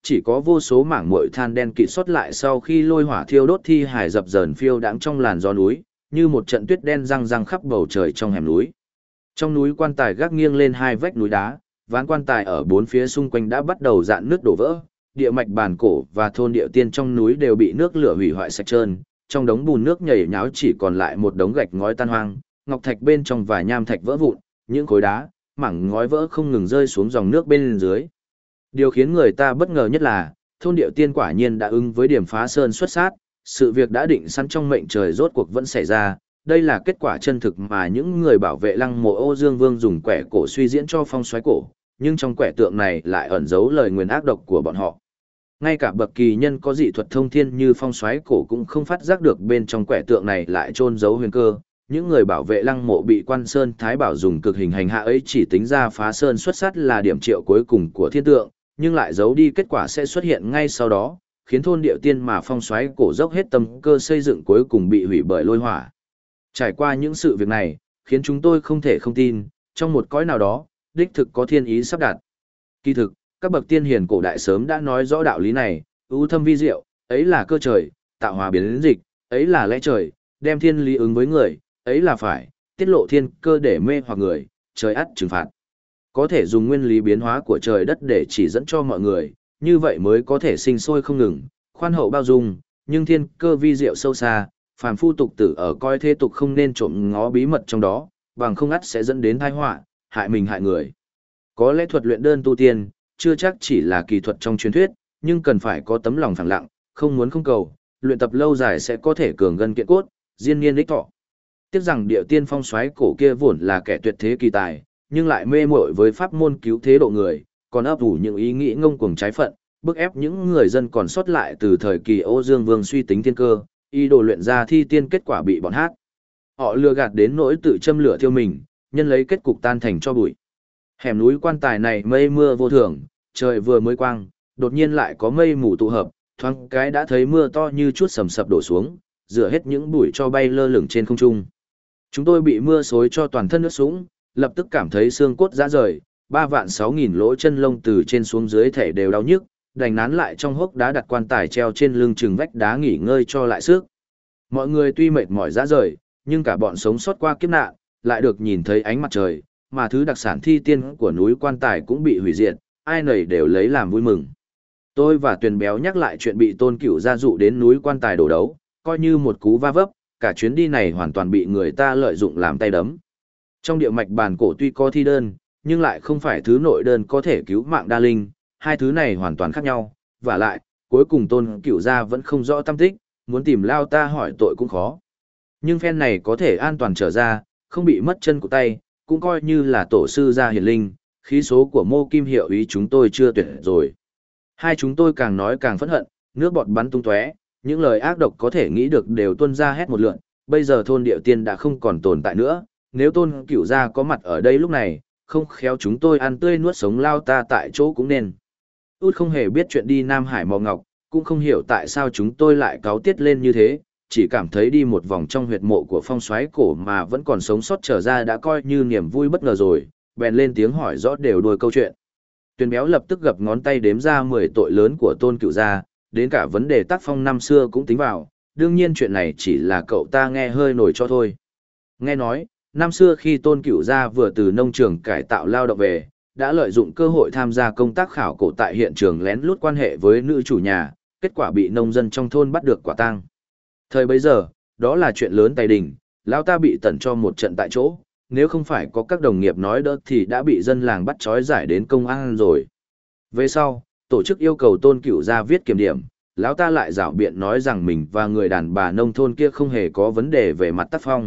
chỉ có vô số mảng muội than đen kịt xuất lại sau khi lôi hỏa thiêu đốt thi hải dập dờn phiêu đãng trong làn gió núi, như một trận tuyết đen răng răng khắp bầu trời trong hẻm núi. Trong núi quan tài gác nghiêng lên hai vách núi đá, ván quan tài ở bốn phía xung quanh đã bắt đầu rạn nước đổ vỡ, địa mạch bản cổ và thôn địa tiên trong núi đều bị nước lửa hủy hoại sạch trơn, trong đống bùn nước nhảy nháo chỉ còn lại một đống gạch ngói tan hoang, ngọc thạch bên trong và nham thạch vỡ vụn, những khối đá, mảng ngói vỡ không ngừng rơi xuống dòng nước bên dưới. Điều khiến người ta bất ngờ nhất là, thôn địa tiên quả nhiên đã ứng với điểm phá sơn xuất sát, sự việc đã định sẵn trong mệnh trời rốt cuộc vẫn xảy ra. Đây là kết quả chân thực mà những người bảo vệ lăng mộ Ô Dương Vương dùng quẻ cổ suy diễn cho phong xoáy cổ, nhưng trong quẻ tượng này lại ẩn giấu lời nguyền ác độc của bọn họ. Ngay cả bậc kỳ nhân có dị thuật thông thiên như phong xoáy cổ cũng không phát giác được bên trong quẻ tượng này lại chôn giấu huyền cơ. Những người bảo vệ lăng mộ bị Quan Sơn Thái Bảo dùng cực hình hành hạ ấy chỉ tính ra phá sơn xuất sát là điểm triệu cuối cùng của thiên tượng, nhưng lại giấu đi kết quả sẽ xuất hiện ngay sau đó, khiến thôn địa tiên mà phong xoáy cổ dốc hết tâm cơ xây dựng cuối cùng bị hủy bởi lôi hỏa. Trải qua những sự việc này, khiến chúng tôi không thể không tin, trong một cõi nào đó, đích thực có thiên ý sắp đặt. Kỳ thực, các bậc tiên hiền cổ đại sớm đã nói rõ đạo lý này, ưu thâm vi diệu, ấy là cơ trời, tạo hòa biến dịch, ấy là lẽ trời, đem thiên lý ứng với người, ấy là phải, tiết lộ thiên cơ để mê hoặc người, trời ắt trừng phạt. Có thể dùng nguyên lý biến hóa của trời đất để chỉ dẫn cho mọi người, như vậy mới có thể sinh sôi không ngừng, khoan hậu bao dung, nhưng thiên cơ vi diệu sâu xa, phàm phu tục tử ở coi thế tục không nên trộm ngó bí mật trong đó, bằng không ắt sẽ dẫn đến tai họa, hại mình hại người. Có lẽ thuật luyện đơn tu tiên, chưa chắc chỉ là kỳ thuật trong truyền thuyết, nhưng cần phải có tấm lòng phẳng lặng, không muốn không cầu, luyện tập lâu dài sẽ có thể cường gân kiện cốt, diên niên đích thọ. Tiếc rằng địa tiên phong soái cổ kia vốn là kẻ tuyệt thế kỳ tài, nhưng lại mê muội với pháp môn cứu thế độ người, còn ấp ủ những ý nghĩ ngông cuồng trái phận, bức ép những người dân còn sót lại từ thời kỳ Ô Dương Vương suy tính thiên cơ, ý đồ luyện ra thi tiên kết quả bị bọn hát. Họ lừa gạt đến nỗi tự châm lửa thiêu mình, nhân lấy kết cục tan thành cho bụi. Hẻm núi quan tài này mây mưa vô thường, trời vừa mới quang, đột nhiên lại có mây mù tụ hợp, thoáng cái đã thấy mưa to như chút sầm sập đổ xuống, rửa hết những bụi cho bay lơ lửng trên không trung. Chúng tôi bị mưa xối cho toàn thân ướt sũng, lập tức cảm thấy xương cốt rã rời, 3.600.000 lỗ chân lông từ trên xuống dưới thể đều đau nhức, đành nán lại trong hốc đá đặt quan tài treo trên lưng chừng vách đá nghỉ ngơi cho lại sức. Mọi người tuy mệt mỏi rã rời, nhưng cả bọn sống sót qua kiếp nạn, lại được nhìn thấy ánh mặt trời, mà thứ đặc sản thi tiên của núi quan tài cũng bị hủy diệt, ai nấy đều lấy làm vui mừng. Tôi và Tuyền Béo nhắc lại chuyện bị Tôn Cửu gia dụ đến núi quan tài đổ đấu, coi như một cú va vấp, cả chuyến đi này hoàn toàn bị người ta lợi dụng làm tay đấm. Trong địa mạch bản cổ tuy có thi đơn, nhưng lại không phải thứ nội đơn có thể cứu mạng đa linh, hai thứ này hoàn toàn khác nhau, và lại, cuối cùng Tôn Cửu gia vẫn không rõ tâm tích, muốn tìm Lao ta hỏi tội cũng khó. Nhưng phen này có thể an toàn trở ra, không bị mất chân của tay, cũng coi như là tổ sư gia hiển linh, khí số của Mô Kim Hiệu ý chúng tôi chưa tuyệt rồi. Hai chúng tôi càng nói càng phẫn hận, nước bọt bắn tung tóe, những lời ác độc có thể nghĩ được đều tuôn ra hết một lượn, bây giờ thôn Điệu Tiên đã không còn tồn tại nữa, nếu Tôn Cửu gia có mặt ở đây lúc này, không khéo chúng tôi ăn tươi nuốt sống Lao ta tại chỗ cũng nên. Út không hề biết chuyện đi Nam Hải mò ngọc, cũng không hiểu tại sao chúng tôi lại cáu tiết lên như thế, chỉ cảm thấy đi một vòng trong huyệt mộ của phong soái cổ mà vẫn còn sống sót trở ra đã coi như niềm vui bất ngờ rồi, bèn lên tiếng hỏi rõ đều đuôi câu chuyện. Tuyền Béo lập tức gập ngón tay đếm ra 10 tội lớn của Tôn Cửu gia, đến cả vấn đề tác phong năm xưa cũng tính vào, đương nhiên chuyện này chỉ là cậu ta nghe hơi nổi cho thôi. Nghe nói, năm xưa khi Tôn Cửu gia vừa từ nông trường cải tạo lao động về, đã lợi dụng cơ hội tham gia công tác khảo cổ tại hiện trường lén lút quan hệ với nữ chủ nhà, kết quả bị nông dân trong thôn bắt được quả tang. Thời bấy giờ, đó là chuyện lớn tài đình, lão ta bị tẩn cho một trận tại chỗ, nếu không phải có các đồng nghiệp nói đỡ thì đã bị dân làng bắt trói giải đến công an rồi. Về sau, tổ chức yêu cầu Tôn Cửu gia viết kiểm điểm, lão ta lại rảo biện nói rằng mình và người đàn bà nông thôn kia không hề có vấn đề về mặt tác phong.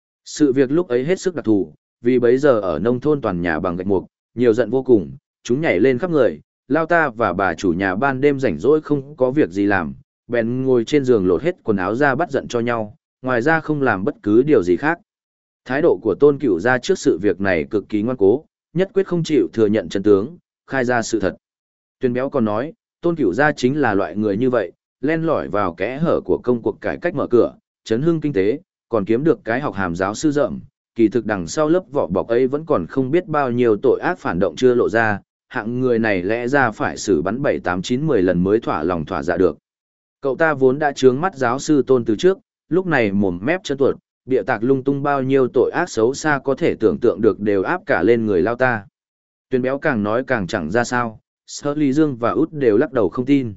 Sự việc lúc ấy hết sức đặc thù, vì bấy giờ ở nông thôn toàn nhà bằng gạch mục, nhiều giận vô cùng, chúng nhảy lên khắp người, lão ta và bà chủ nhà ban đêm rảnh rỗi không có việc gì làm, bèn ngồi trên giường lột hết quần áo ra bắt giận cho nhau, ngoài ra không làm bất cứ điều gì khác. Thái độ của Tôn Cửu gia trước sự việc này cực kỳ ngoan cố, nhất quyết không chịu thừa nhận chân tướng, khai ra sự thật. Tuyền Béo còn nói, Tôn Cửu gia chính là loại người như vậy, len lỏi vào kẽ hở của công cuộc cải cách mở cửa, chấn hưng kinh tế, còn kiếm được cái học hàm giáo sư rộng, kỳ thực đằng sau lớp vỏ bọc ấy vẫn còn không biết bao nhiêu tội ác phản động chưa lộ ra, hạng người này lẽ ra phải xử bắn 7 8 9 10 lần mới thỏa lòng thỏa dạ được. Cậu ta vốn đã trướng mắt giáo sư Tôn từ trước, lúc này mồm mép chân tuột, bịa tạc lung tung bao nhiêu tội ác xấu xa có thể tưởng tượng được đều áp cả lên người lao ta. Tuyền béo càng nói càng chẳng ra sao, Sở Lý Dương và Út đều lắc đầu không tin.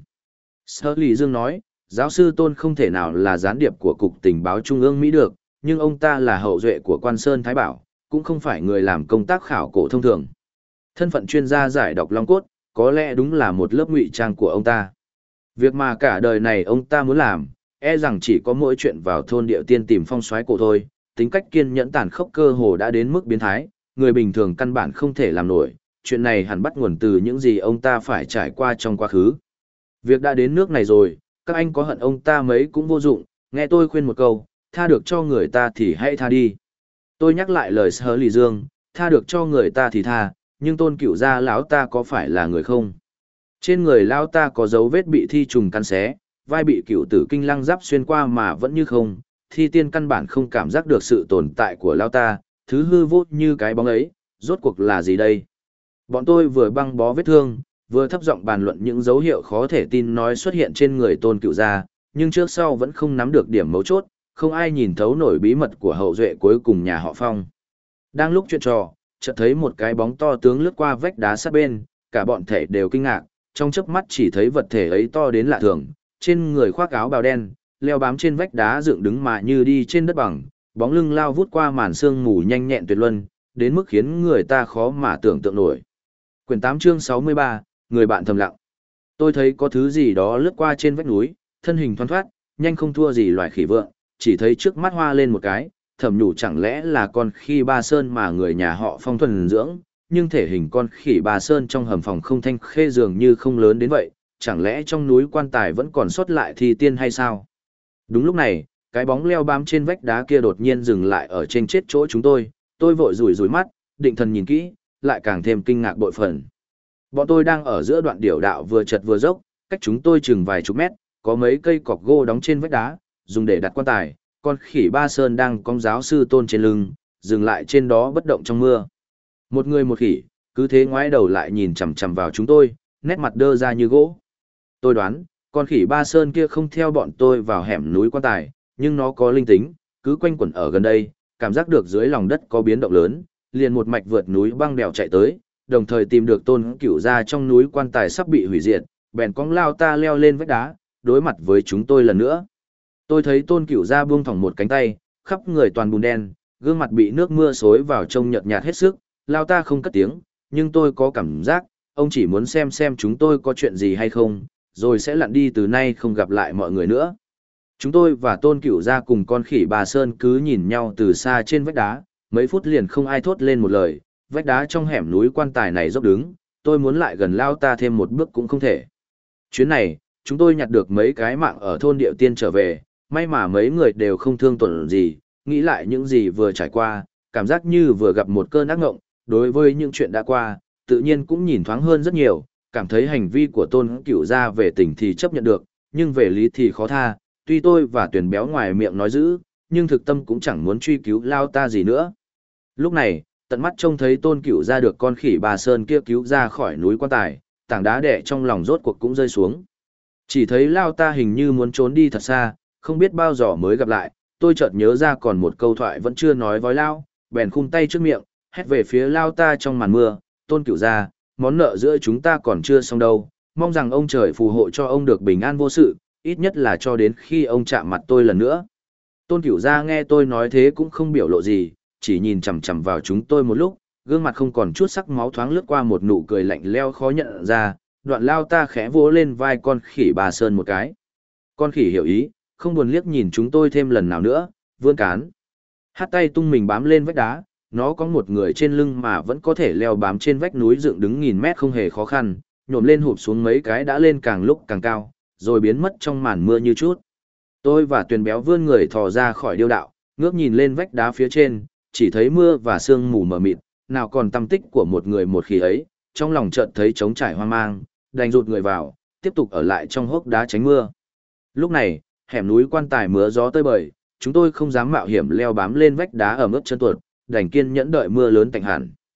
Sở Lý Dương nói, giáo sư Tôn không thể nào là gián điệp của Cục Tình báo Trung ương Mỹ được, nhưng ông ta là hậu duệ của Quan Sơn Thái Bảo, cũng không phải người làm công tác khảo cổ thông thường. Thân phận chuyên gia giải đọc long cốt, có lẽ đúng là một lớp ngụy trang của ông ta. Việc mà cả đời này ông ta muốn làm, e rằng chỉ có mỗi chuyện vào thôn địa tiên tìm phong soái cổ thôi, tính cách kiên nhẫn tàn khốc cơ hồ đã đến mức biến thái, người bình thường căn bản không thể làm nổi, chuyện này hẳn bắt nguồn từ những gì ông ta phải trải qua trong quá khứ. Việc đã đến nước này rồi, các anh có hận ông ta mấy cũng vô dụng, nghe tôi khuyên một câu, tha được cho người ta thì hãy tha đi. Tôi nhắc lại lời Sở Lý Dương, tha được cho người ta thì tha, nhưng Tôn Cửu gia lão ta có phải là người không? Trên người lão ta có dấu vết bị thi trùng cắn xé, vai bị cửu tử kinh lăng giáp xuyên qua mà vẫn như không, thi tiên căn bản không cảm giác được sự tồn tại của lão ta, thứ hư vô như cái bóng ấy, rốt cuộc là gì đây? Bọn tôi vừa băng bó vết thương, vừa thấp giọng bàn luận những dấu hiệu khó thể tin nói xuất hiện trên người Tôn Cửu gia, nhưng trước sau vẫn không nắm được điểm mấu chốt, không ai nhìn thấu nổi bí mật của hậu duệ cuối cùng nhà họ Phong. Đang lúc chuyện trò, chợt thấy một cái bóng to tướng lướt qua vách đá sát bên, cả bọn thể đều kinh ngạc, trong chớp mắt chỉ thấy vật thể ấy to đến lạ thường, trên người khoác áo bào đen, leo bám trên vách đá dựng đứng mà như đi trên đất bằng, bóng lưng lao vút qua màn sương mù nhanh nhẹn tuyệt luân, đến mức khiến người ta khó mà tưởng tượng nổi. Quyển 8 chương 63, người bạn thầm lặng. Tôi thấy có thứ gì đó lướt qua trên vách núi, thân hình thoăn thoắt, nhanh không thua gì loài khỉ vượng, chỉ thấy trước mắt hoa lên một cái, thầm nhủ chẳng lẽ là con khỉ Ba Sơn mà người nhà họ Phong thuần dưỡng, nhưng thể hình con khỉ Ba Sơn trong hầm phòng không thanh khê dường như không lớn đến vậy, chẳng lẽ trong núi quan tài vẫn còn sót lại thi tiên hay sao? Đúng lúc này, cái bóng leo bám trên vách đá kia đột nhiên dừng lại ở trên chết chỗ chúng tôi vội rủi rủi mắt, định thần nhìn kỹ, lại càng thêm kinh ngạc bội phần. Bọn tôi đang ở giữa đoạn điểu đạo vừa chật vừa dốc, cách chúng tôi chừng vài chục mét, có mấy cây cọc gỗ đóng trên vách đá, dùng để đặt quan tài, con khỉ Ba Sơn đang cong giáo sư Tôn trên lưng, dừng lại trên đó bất động trong mưa. Một người một khỉ, cứ thế ngoái đầu lại nhìn chằm chằm vào chúng tôi, nét mặt đơ ra như gỗ. Tôi đoán, con khỉ Ba Sơn kia không theo bọn tôi vào hẻm núi quan tài, nhưng nó có linh tính, cứ quanh quẩn ở gần đây, cảm giác được dưới lòng đất có biến động lớn, liền một mạch vượt núi băng đèo chạy tới, đồng thời tìm được Tôn Cửu gia trong núi quan tài sắp bị hủy diệt, bèn cong lao ta leo lên vách đá, đối mặt với chúng tôi lần nữa. Tôi thấy Tôn Cửu gia buông thõng một cánh tay, khắp người toàn bùn đen, gương mặt bị nước mưa xối vào trông nhợt nhạt hết sức, lao ta không cất tiếng, nhưng tôi có cảm giác, ông chỉ muốn xem chúng tôi có chuyện gì hay không, rồi sẽ lặn đi từ nay không gặp lại mọi người nữa. Chúng tôi và Tôn Cửu gia cùng con khỉ Bà Sơn cứ nhìn nhau từ xa trên vách đá, mấy phút liền không ai thốt lên một lời, vách đá trong hẻm núi quan tài này dốc đứng, tôi muốn lại gần lao ta thêm một bước cũng không thể. Chuyến này, chúng tôi nhặt được mấy cái mạng ở thôn Điệu Tiên trở về, may mà mấy người đều không thương tổn gì, nghĩ lại những gì vừa trải qua, cảm giác như vừa gặp một cơn ác ngộng, đối với những chuyện đã qua, tự nhiên cũng nhìn thoáng hơn rất nhiều, cảm thấy hành vi của Tôn Cửu gia về tình thì chấp nhận được, nhưng về lý thì khó tha, tuy tôi và Tuyền béo ngoài miệng nói dữ, nhưng thực tâm cũng chẳng muốn truy cứu lao ta gì nữa. Lúc này, tận mắt trông thấy Tôn Cửu gia được con khỉ Bà Sơn kia cứu ra khỏi núi quan tài, tảng đá đè trong lòng rốt cuộc cũng rơi xuống. Chỉ thấy lao ta hình như muốn trốn đi thật xa, không biết bao giờ mới gặp lại, tôi chợt nhớ ra còn một câu thoại vẫn chưa nói với lao, bèn khum tay trước miệng, hét về phía lao ta trong màn mưa, Tôn Cửu gia, món nợ giữa chúng ta còn chưa xong đâu, mong rằng ông trời phù hộ cho ông được bình an vô sự, ít nhất là cho đến khi ông chạm mặt tôi lần nữa. Tôn Cửu gia nghe tôi nói thế cũng không biểu lộ gì, chỉ nhìn chằm chằm vào chúng tôi một lúc, gương mặt không còn chút sắc máu thoáng lướt qua một nụ cười lạnh lẽo khó nhận ra, đoạn lao ta khẽ vỗ lên vai con khỉ Bà Sơn một cái. Con khỉ hiểu ý, không buồn liếc nhìn chúng tôi thêm lần nào nữa, vươn cán. Hát tay tung mình bám lên vách đá, nó có một người trên lưng mà vẫn có thể leo bám trên vách núi dựng đứng nghìn mét không hề khó khăn, nhổm lên hụp xuống mấy cái đã lên càng lúc càng cao, rồi biến mất trong màn mưa như chút. Tôi và Tuyền béo vươn người thò ra khỏi điêu đạo, ngước nhìn lên vách đá phía trên, chỉ thấy mưa và sương mù mờ mịt, nào còn tăm tích của một người một khỉ ấy, trong lòng chợt thấy trống trải hoang mang, đành rụt người vào, tiếp tục ở lại trong hốc đá tránh mưa. Lúc này, hẻm núi quan tài mưa gió tơi bời, chúng tôi không dám mạo hiểm leo bám lên vách đá ở mức chân tuột, đành kiên nhẫn đợi mưa lớn tạnh hẳn.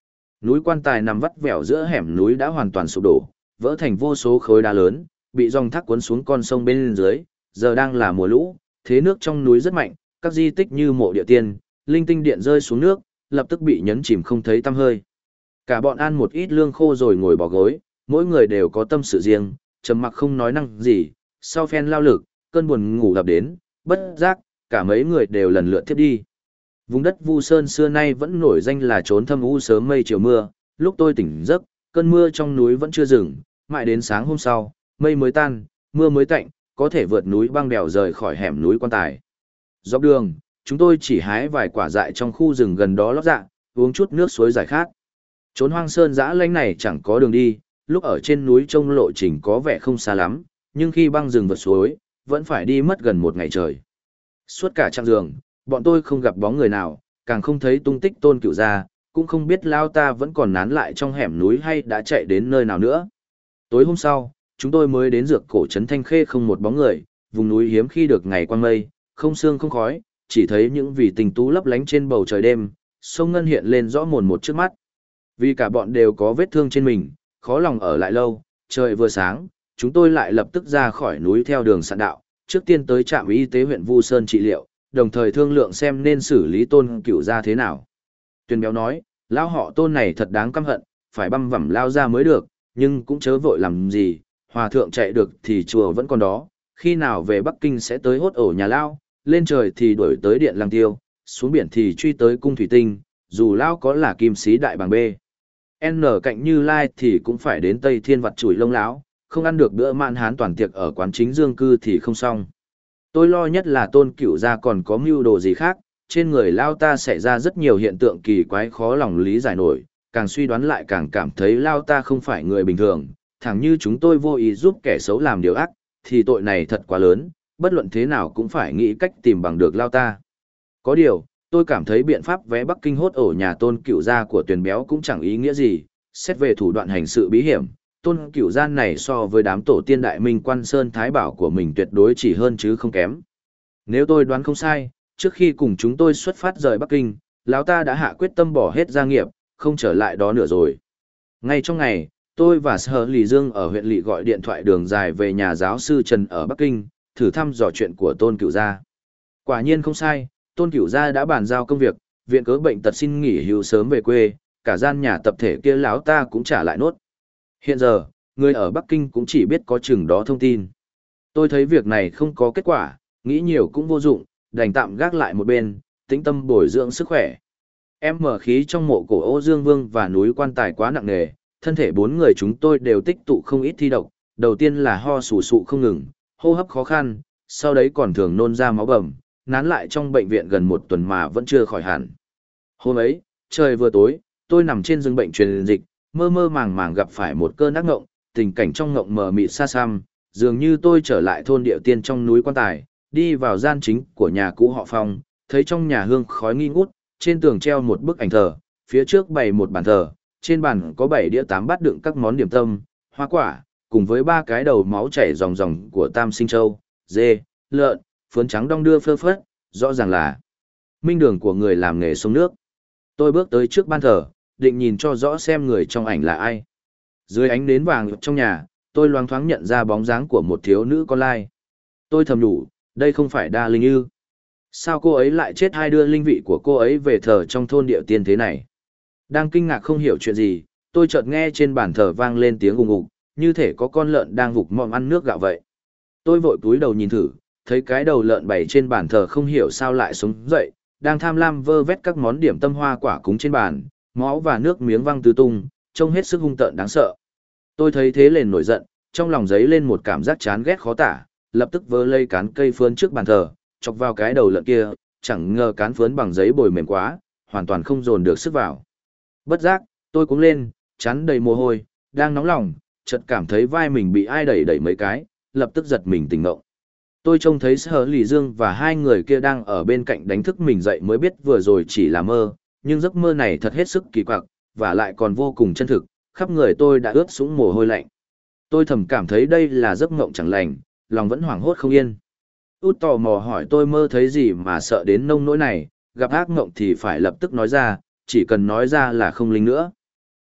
Núi Quan Tài nằm vắt vẻo giữa hẻm núi đã hoàn toàn sụp đổ, vỡ thành vô số khối đá lớn, bị dòng thác cuốn xuống con sông bên dưới, giờ đang là mùa lũ, thế nước trong núi rất mạnh, các di tích như mộ địa tiên, linh tinh điện rơi xuống nước, lập tức bị nhấn chìm không thấy tăm hơi. Cả bọn ăn một ít lương khô rồi ngồi bò gối, mỗi người đều có tâm sự riêng, trầm mặc không nói năng gì, sau phen lao lực, cơn buồn ngủ ập đến, bất giác, cả mấy người đều lần lượt thiếp đi. Vùng đất Vu Sơn xưa nay vẫn nổi danh là trốn thâm u sớm mây chiều mưa, lúc tôi tỉnh giấc, cơn mưa trong núi vẫn chưa dừng, mãi đến sáng hôm sau, mây mới tan, mưa mới tạnh, có thể vượt núi băng đèo rời khỏi hẻm núi Quan Tài. Dọc đường, chúng tôi chỉ hái vài quả dại trong khu rừng gần đó lót dạ, uống chút nước suối giải khát. Trốn hoang sơn dã lánh này chẳng có đường đi, lúc ở trên núi trông lộ trình có vẻ không xa lắm, nhưng khi băng rừng vượt suối, vẫn phải đi mất gần một ngày trời. Suốt cả chặng đường, bọn tôi không gặp bóng người nào, càng không thấy tung tích Tôn Cửu gia, cũng không biết lao ta vẫn còn nán lại trong hẻm núi hay đã chạy đến nơi nào nữa. Tối hôm sau, chúng tôi mới đến dược cổ trấn Thanh Khê không một bóng người, vùng núi hiếm khi được ngày quang mây, không sương không khói, chỉ thấy những vì tình tú lấp lánh trên bầu trời đêm, sông Ngân hiện lên rõ mồn một trước mắt. Vì cả bọn đều có vết thương trên mình, khó lòng ở lại lâu, trời vừa sáng, chúng tôi lại lập tức ra khỏi núi theo đường sạn đạo, trước tiên tới trạm y tế huyện Vu Sơn trị liệu, đồng thời thương lượng xem nên xử lý Tôn Cửu gia thế nào. Tuyền Béo nói, lao họ Tôn này thật đáng căm hận, phải băm vằm lao ra mới được, nhưng cũng chớ vội làm gì, hòa thượng chạy được thì chùa vẫn còn đó, khi nào về Bắc Kinh sẽ tới hốt ổ nhà lao, lên trời thì đuổi tới Điện Lăng Tiêu, xuống biển thì truy tới Cung Thủy Tinh, dù lao có là kim sĩ đại bàng bê. N cạnh Như Lai thì cũng phải đến Tây Thiên vặt chùi lông lão, không ăn được bữa mạn hán toàn tiệc ở quán chính dương cư thì không xong. Tôi lo nhất là Tôn Cửu gia còn có mưu đồ gì khác, trên người lao ta xảy ra rất nhiều hiện tượng kỳ quái khó lòng lý giải nổi, càng suy đoán lại càng cảm thấy lao ta không phải người bình thường, thẳng như chúng tôi vô ý giúp kẻ xấu làm điều ác, thì tội này thật quá lớn, bất luận thế nào cũng phải nghĩ cách tìm bằng được lao ta. Có điều, tôi cảm thấy biện pháp vé Bắc Kinh hốt ổ nhà Tôn Cửu gia của Tuyền Béo cũng chẳng ý nghĩa gì, xét về thủ đoạn hành sự bí hiểm, Tôn Cửu gia này so với đám tổ tiên đại minh Quan Sơn Thái Bảo của mình tuyệt đối chỉ hơn chứ không kém. Nếu tôi đoán không sai, trước khi cùng chúng tôi xuất phát rời Bắc Kinh, lão ta đã hạ quyết tâm bỏ hết gia nghiệp, không trở lại đó nữa rồi. Ngay trong ngày, tôi và Sở Lì Dương ở huyện Lỵ gọi điện thoại đường dài về nhà giáo sư Trần ở Bắc Kinh, thử thăm dò chuyện của Tôn Cửu gia. Quả nhiên không sai, Tôn Cửu gia đã bàn giao công việc, viện cớ bệnh tật xin nghỉ hưu sớm về quê, cả gian nhà tập thể kia lão ta cũng trả lại nốt. Hiện giờ, người ở Bắc Kinh cũng chỉ biết có chừng đó thông tin. Tôi thấy việc này không có kết quả, nghĩ nhiều cũng vô dụng, đành tạm gác lại một bên, tĩnh tâm bồi dưỡng sức khỏe. Em mở khí trong mộ cổ Ô Dương Vương và núi Quan Tài quá nặng nề, thân thể bốn người chúng tôi đều tích tụ không ít thi độc, đầu tiên là ho sù sụ không ngừng, hô hấp khó khăn, sau đấy còn thường nôn ra máu bầm, nán lại trong bệnh viện gần một tuần mà vẫn chưa khỏi hẳn. Hôm ấy, trời vừa tối, tôi nằm trên giường bệnh truyền dịch, mơ mơ màng màng gặp phải một cơn ác ngộng, tình cảnh trong ngộng mờ mịt xa xăm, dường như tôi trở lại thôn địa tiên trong núi Quan Tài, đi vào gian chính của nhà cũ họ Phong, thấy trong nhà hương khói nghi ngút, trên tường treo một bức ảnh thờ, phía trước bày một bàn thờ, trên bàn có 7 đĩa 8 bát đựng các món điểm tâm, hoa quả, cùng với 3 cái đầu máu chảy ròng ròng của Tam Sinh Châu, dê, lợn, phướn trắng đong đưa phơ phất, rõ ràng là minh đường của người làm nghề sông nước. Tôi bước tới trước ban thờ, định nhìn cho rõ xem người trong ảnh là ai. Dưới ánh nến vàng trong nhà, tôi loáng thoáng nhận ra bóng dáng của một thiếu nữ con lai. Tôi thầm nhủ, đây không phải Đa Linh Ư? Sao cô ấy lại chết hay đưa linh vị của cô ấy về thờ trong thôn địa tiên thế này? Đang kinh ngạc không hiểu chuyện gì, tôi chợt nghe trên bàn thờ vang lên tiếng ùng ục, như thể có con lợn đang vục mồm ăn nước gạo vậy. Tôi vội cúi đầu nhìn thử, thấy cái đầu lợn bày trên bàn thờ không hiểu sao lại sống dậy, đang tham lam vơ vét các món điểm tâm hoa quả cúng trên bàn, máu và nước miếng văng tứ tung, trông hết sức hung tợn đáng sợ. Tôi thấy thế liền nổi giận, trong lòng dấy lên một cảm giác chán ghét khó tả, lập tức vơ lây cán cây phướn trước bàn thờ, chọc vào cái đầu lợn kia, chẳng ngờ cán phướn bằng giấy bồi mềm quá, hoàn toàn không dồn được sức vào. Bất giác, tôi cũng lên, chán đầy mồ hôi, đang nóng lòng, chợt cảm thấy vai mình bị ai đẩy đẩy mấy cái, lập tức giật mình tỉnh ngộ. Tôi trông thấy Sở Lì Dương và hai người kia đang ở bên cạnh đánh thức mình dậy mới biết vừa rồi chỉ là mơ, nhưng giấc mơ này thật hết sức kỳ quặc, và lại còn vô cùng chân thực, khắp người tôi đã ướt sũng mồ hôi lạnh. Tôi thầm cảm thấy đây là giấc mộng chẳng lành, lòng vẫn hoảng hốt không yên. Út tò mò hỏi tôi mơ thấy gì mà sợ đến nông nỗi này, gặp ác mộng thì phải lập tức nói ra, chỉ cần nói ra là không linh nữa.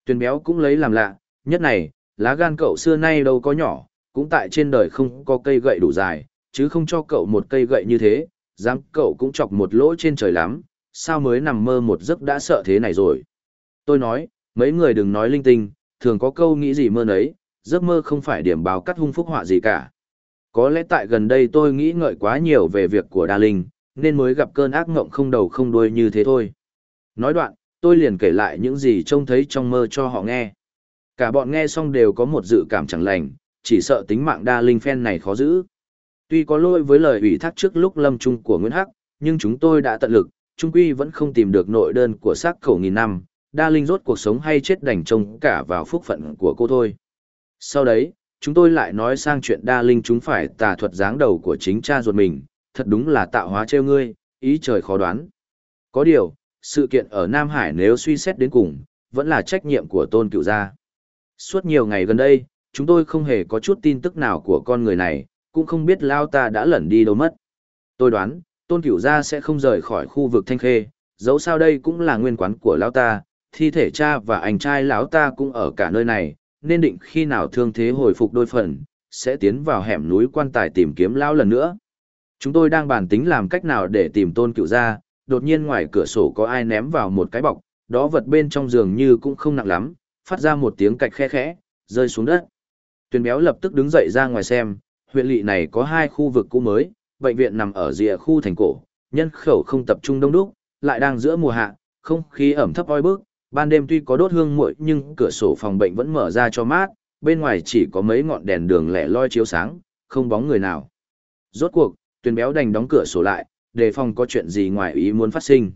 Tuyền béo cũng lấy làm lạ, nhất này, lá gan cậu xưa nay đâu có nhỏ, cũng tại trên đời không có cây gậy đủ dài, chứ không cho cậu một cây gậy như thế, dám cậu cũng chọc một lỗ trên trời lắm, sao mới nằm mơ một giấc đã sợ thế này rồi. Tôi nói, mấy người đừng nói linh tinh, thường có câu nghĩ gì mơ nấy, giấc mơ không phải điểm báo cắt hung phúc họa gì cả. Có lẽ tại gần đây tôi nghĩ ngợi quá nhiều về việc của Đa Linh, nên mới gặp cơn ác ngộng không đầu không đuôi như thế thôi. Nói đoạn, tôi liền kể lại những gì trông thấy trong mơ cho họ nghe. Cả bọn nghe xong đều có một dự cảm chẳng lành, chỉ sợ tính mạng Đa Linh phen này khó giữ. Tuy có lỗi với lời ủy thác trước lúc lâm chung của Nguyễn Hắc, nhưng chúng tôi đã tận lực, chung quy vẫn không tìm được nội đơn của xác khẩu nghìn năm, Đa Linh rốt cuộc sống hay chết đành trông cả vào phúc phận của cô thôi. Sau đấy, chúng tôi lại nói sang chuyện Đa Linh chúng phải tà thuật giáng đầu của chính cha ruột mình, thật đúng là tạo hóa trêu ngươi, ý trời khó đoán. Có điều, sự kiện ở Nam Hải nếu suy xét đến cùng, vẫn là trách nhiệm của Tôn Cửu gia. Suốt nhiều ngày gần đây, chúng tôi không hề có chút tin tức nào của con người này, cũng không biết Lao ta đã lẩn đi đâu mất. Tôi đoán, Tôn Cửu gia sẽ không rời khỏi khu vực Thanh Khê, dẫu sao đây cũng là nguyên quán của Lao ta, thi thể cha và anh trai lão ta cũng ở cả nơi này, nên định khi nào thương thế hồi phục đôi phần, sẽ tiến vào hẻm núi Quan Tài tìm kiếm Lão lần nữa. Chúng tôi đang bàn tính làm cách nào để tìm Tôn Cửu gia, đột nhiên ngoài cửa sổ có ai ném vào một cái bọc, đó vật bên trong giường như cũng không nặng lắm, phát ra một tiếng cạch khe khẽ, rơi xuống đất. Tuyền béo lập tức đứng dậy ra ngoài xem, huyện lỵ này có 2 khu vực cũ mới, bệnh viện nằm ở rìa khu thành cổ, nhân khẩu không tập trung đông đúc, lại đang giữa mùa hạ, không khí ẩm thấp oi bức, ban đêm tuy có đốt hương muội nhưng cửa sổ phòng bệnh vẫn mở ra cho mát, bên ngoài chỉ có mấy ngọn đèn đường lẻ loi chiếu sáng, không bóng người nào. Rốt cuộc, Tuyền béo đành đóng cửa sổ lại, đề phòng có chuyện gì ngoài ý muốn phát sinh.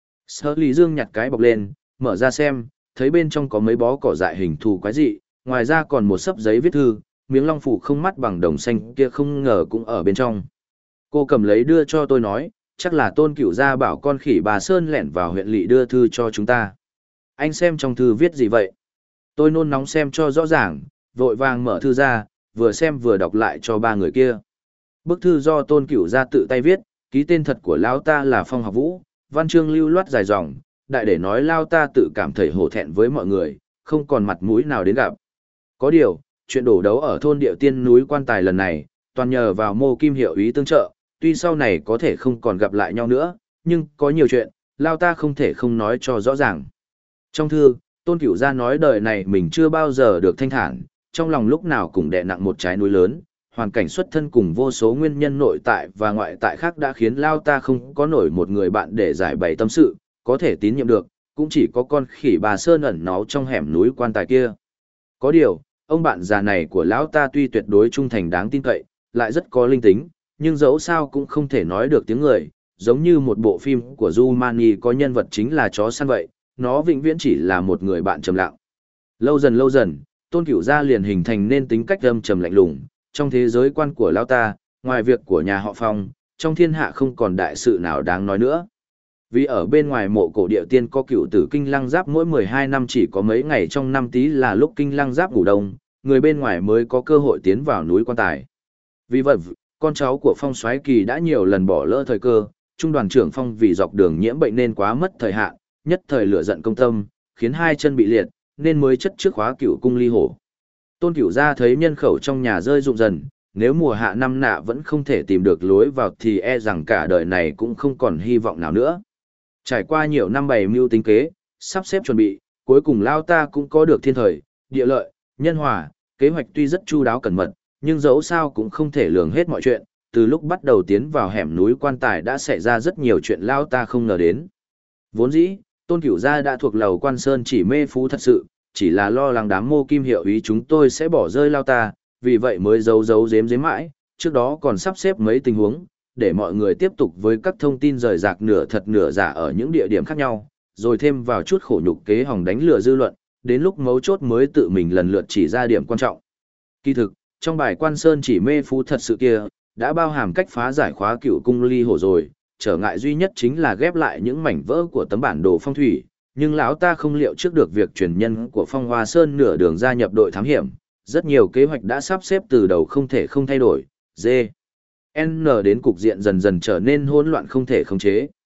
Sở Lý Dương nhặt cái bọc lên, mở ra xem, thấy bên trong có mấy bó cỏ dại hình thù quái dị, ngoài ra còn một xấp giấy viết thư, miếng long phủ không mắt bằng đồng xanh kia không ngờ cũng ở bên trong. Cô cầm lấy đưa cho tôi nói, chắc là Tôn Cửu gia bảo con khỉ bà Sơn lẻn vào huyện lỵ đưa thư cho chúng ta. Anh xem trong thư viết gì vậy? Tôi nôn nóng xem cho rõ ràng, vội vàng mở thư ra, vừa xem vừa đọc lại cho 3 người kia. Bức thư do Tôn Cửu gia tự tay viết, ký tên thật của lão ta là Phong Học Vũ, văn chương lưu loát dài dòng, đại để nói lão ta tự cảm thấy hổ thẹn với mọi người, không còn mặt mũi nào đến gặp. Có điều, chuyện đổ đấu ở thôn Điệu Tiên núi Quan Tài lần này, toàn nhờ vào Mô Kim hiệu ý tương trợ, tuy sau này có thể không còn gặp lại nhau nữa, nhưng có nhiều chuyện, lão ta không thể không nói cho rõ ràng. Trong thư, Tôn Cửu gia nói đời này mình chưa bao giờ được thanh thản, trong lòng lúc nào cũng đè nặng một trái núi lớn, hoàn cảnh xuất thân cùng vô số nguyên nhân nội tại và ngoại tại khác đã khiến Lao ta không có nổi một người bạn để giải bày tâm sự, có thể tín nhiệm được, cũng chỉ có con khỉ bà Sơn ẩn náu trong hẻm núi Quan Tài kia. Có điều, ông bạn già này của Lão ta tuy tuyệt đối trung thành đáng tin cậy, lại rất có linh tính, nhưng dẫu sao cũng không thể nói được tiếng người, giống như một bộ phim của Jumani có nhân vật chính là chó săn vậy, nó vĩnh viễn chỉ là một người bạn trầm lặng. Lâu dần, Tôn Cửu gia liền hình thành nên tính cách âm trầm lạnh lùng, trong thế giới quan của Lão ta, ngoài việc của nhà họ Phong, trong thiên hạ không còn đại sự nào đáng nói nữa. Vì ở bên ngoài mộ cổ Điệu Tiên có cựu tử Kinh Lăng Giáp mỗi 12 năm chỉ có mấy ngày trong năm Tý là lúc Kinh Lăng Giáp ngủ đông, người bên ngoài mới có cơ hội tiến vào núi Quan Tài. Vì vậy, con cháu của Phong Soái Kỳ đã nhiều lần bỏ lỡ thời cơ, trung đoàn trưởng Phong vì dọc đường nhiễm bệnh nên quá mất thời hạn, nhất thời lửa giận công tâm, khiến 2 chân bị liệt, nên mới chất trước khóa cựu cung ly hổ. Tôn Cửu gia thấy nhân khẩu trong nhà rơi rụng dần, nếu mùa hạ năm nạ vẫn không thể tìm được lối vào thì e rằng cả đời này cũng không còn hy vọng nào nữa. Trải qua nhiều năm bày mưu tính kế, sắp xếp chuẩn bị, cuối cùng Lao ta cũng có được thiên thời, địa lợi, nhân hòa, kế hoạch tuy rất chu đáo cẩn mật, nhưng dẫu sao cũng không thể lường hết mọi chuyện, từ lúc bắt đầu tiến vào hẻm núi Quan Tài đã xảy ra rất nhiều chuyện Lao ta không ngờ đến. Vốn dĩ, Tôn Cửu gia đã thuộc lầu Quan Sơn chỉ mê phú thật sự, chỉ là lo lắng đám Mô Kim hiệu ý chúng tôi sẽ bỏ rơi Lao ta, vì vậy mới giấu giếm mãi, trước đó còn sắp xếp mấy tình huống, để mọi người tiếp tục với các thông tin rời rạc nửa thật nửa giả ở những địa điểm khác nhau, rồi thêm vào chút khổ nhục kế hòng đánh lừa dư luận, đến lúc mấu chốt mới tự mình lần lượt chỉ ra điểm quan trọng. Kỳ thực, trong bài Quan Sơn chỉ mê phú thật sự kia, đã bao hàm cách phá giải khóa cựu cung ly hổ rồi, trở ngại duy nhất chính là ghép lại những mảnh vỡ của tấm bản đồ phong thủy, nhưng lão ta không liệu trước được việc truyền nhân của Phong Hoa Sơn nửa đường gia nhập đội thám hiểm, rất nhiều kế hoạch đã sắp xếp từ đầu không thể không thay đổi, N đến cục diện dần dần trở nên hỗn loạn không thể khống chế.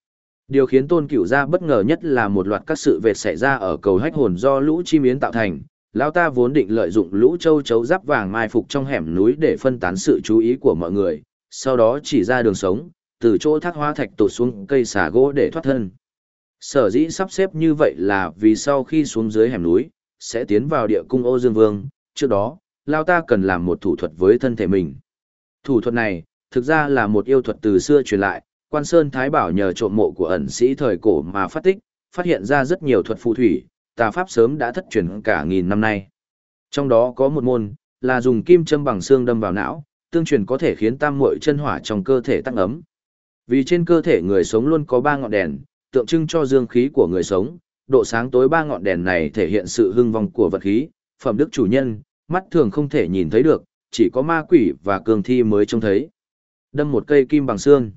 Điều khiến Tôn Cửu gia bất ngờ nhất là một loạt các sự việc xảy ra ở cầu hách hồn do lũ chim yến tạo thành. Lão ta vốn định lợi dụng lũ châu chấu giáp vàng mai phục trong hẻm núi để phân tán sự chú ý của mọi người, sau đó chỉ ra đường sống, từ chỗ thác hoa thạch tụt xuống cây xà gỗ để thoát thân. Sở dĩ sắp xếp như vậy là vì sau khi xuống dưới hẻm núi, sẽ tiến vào địa cung Ô Dương Vương, trước đó, Lão ta cần làm một thủ thuật với thân thể mình. Thủ thuật này, thực ra là một yêu thuật từ xưa truyền lại, Quan Sơn Thái Bảo nhờ trộm mộ của ẩn sĩ thời cổ mà phát tích, phát hiện ra rất nhiều thuật phù thủy, tà pháp sớm đã thất truyền cả nghìn năm nay. Trong đó có một môn, là dùng kim châm bằng xương đâm vào não, tương truyền có thể khiến tam muội chân hỏa trong cơ thể tăng ấm. Vì trên cơ thể người sống luôn có 3 ngọn đèn, tượng trưng cho dương khí của người sống, độ sáng tối 3 ngọn đèn này thể hiện sự hưng vong của vật khí, phẩm đức chủ nhân, mắt thường không thể nhìn thấy được, chỉ có ma quỷ và cường thi mới trông thấy. Đâm một cây kim bằng xương,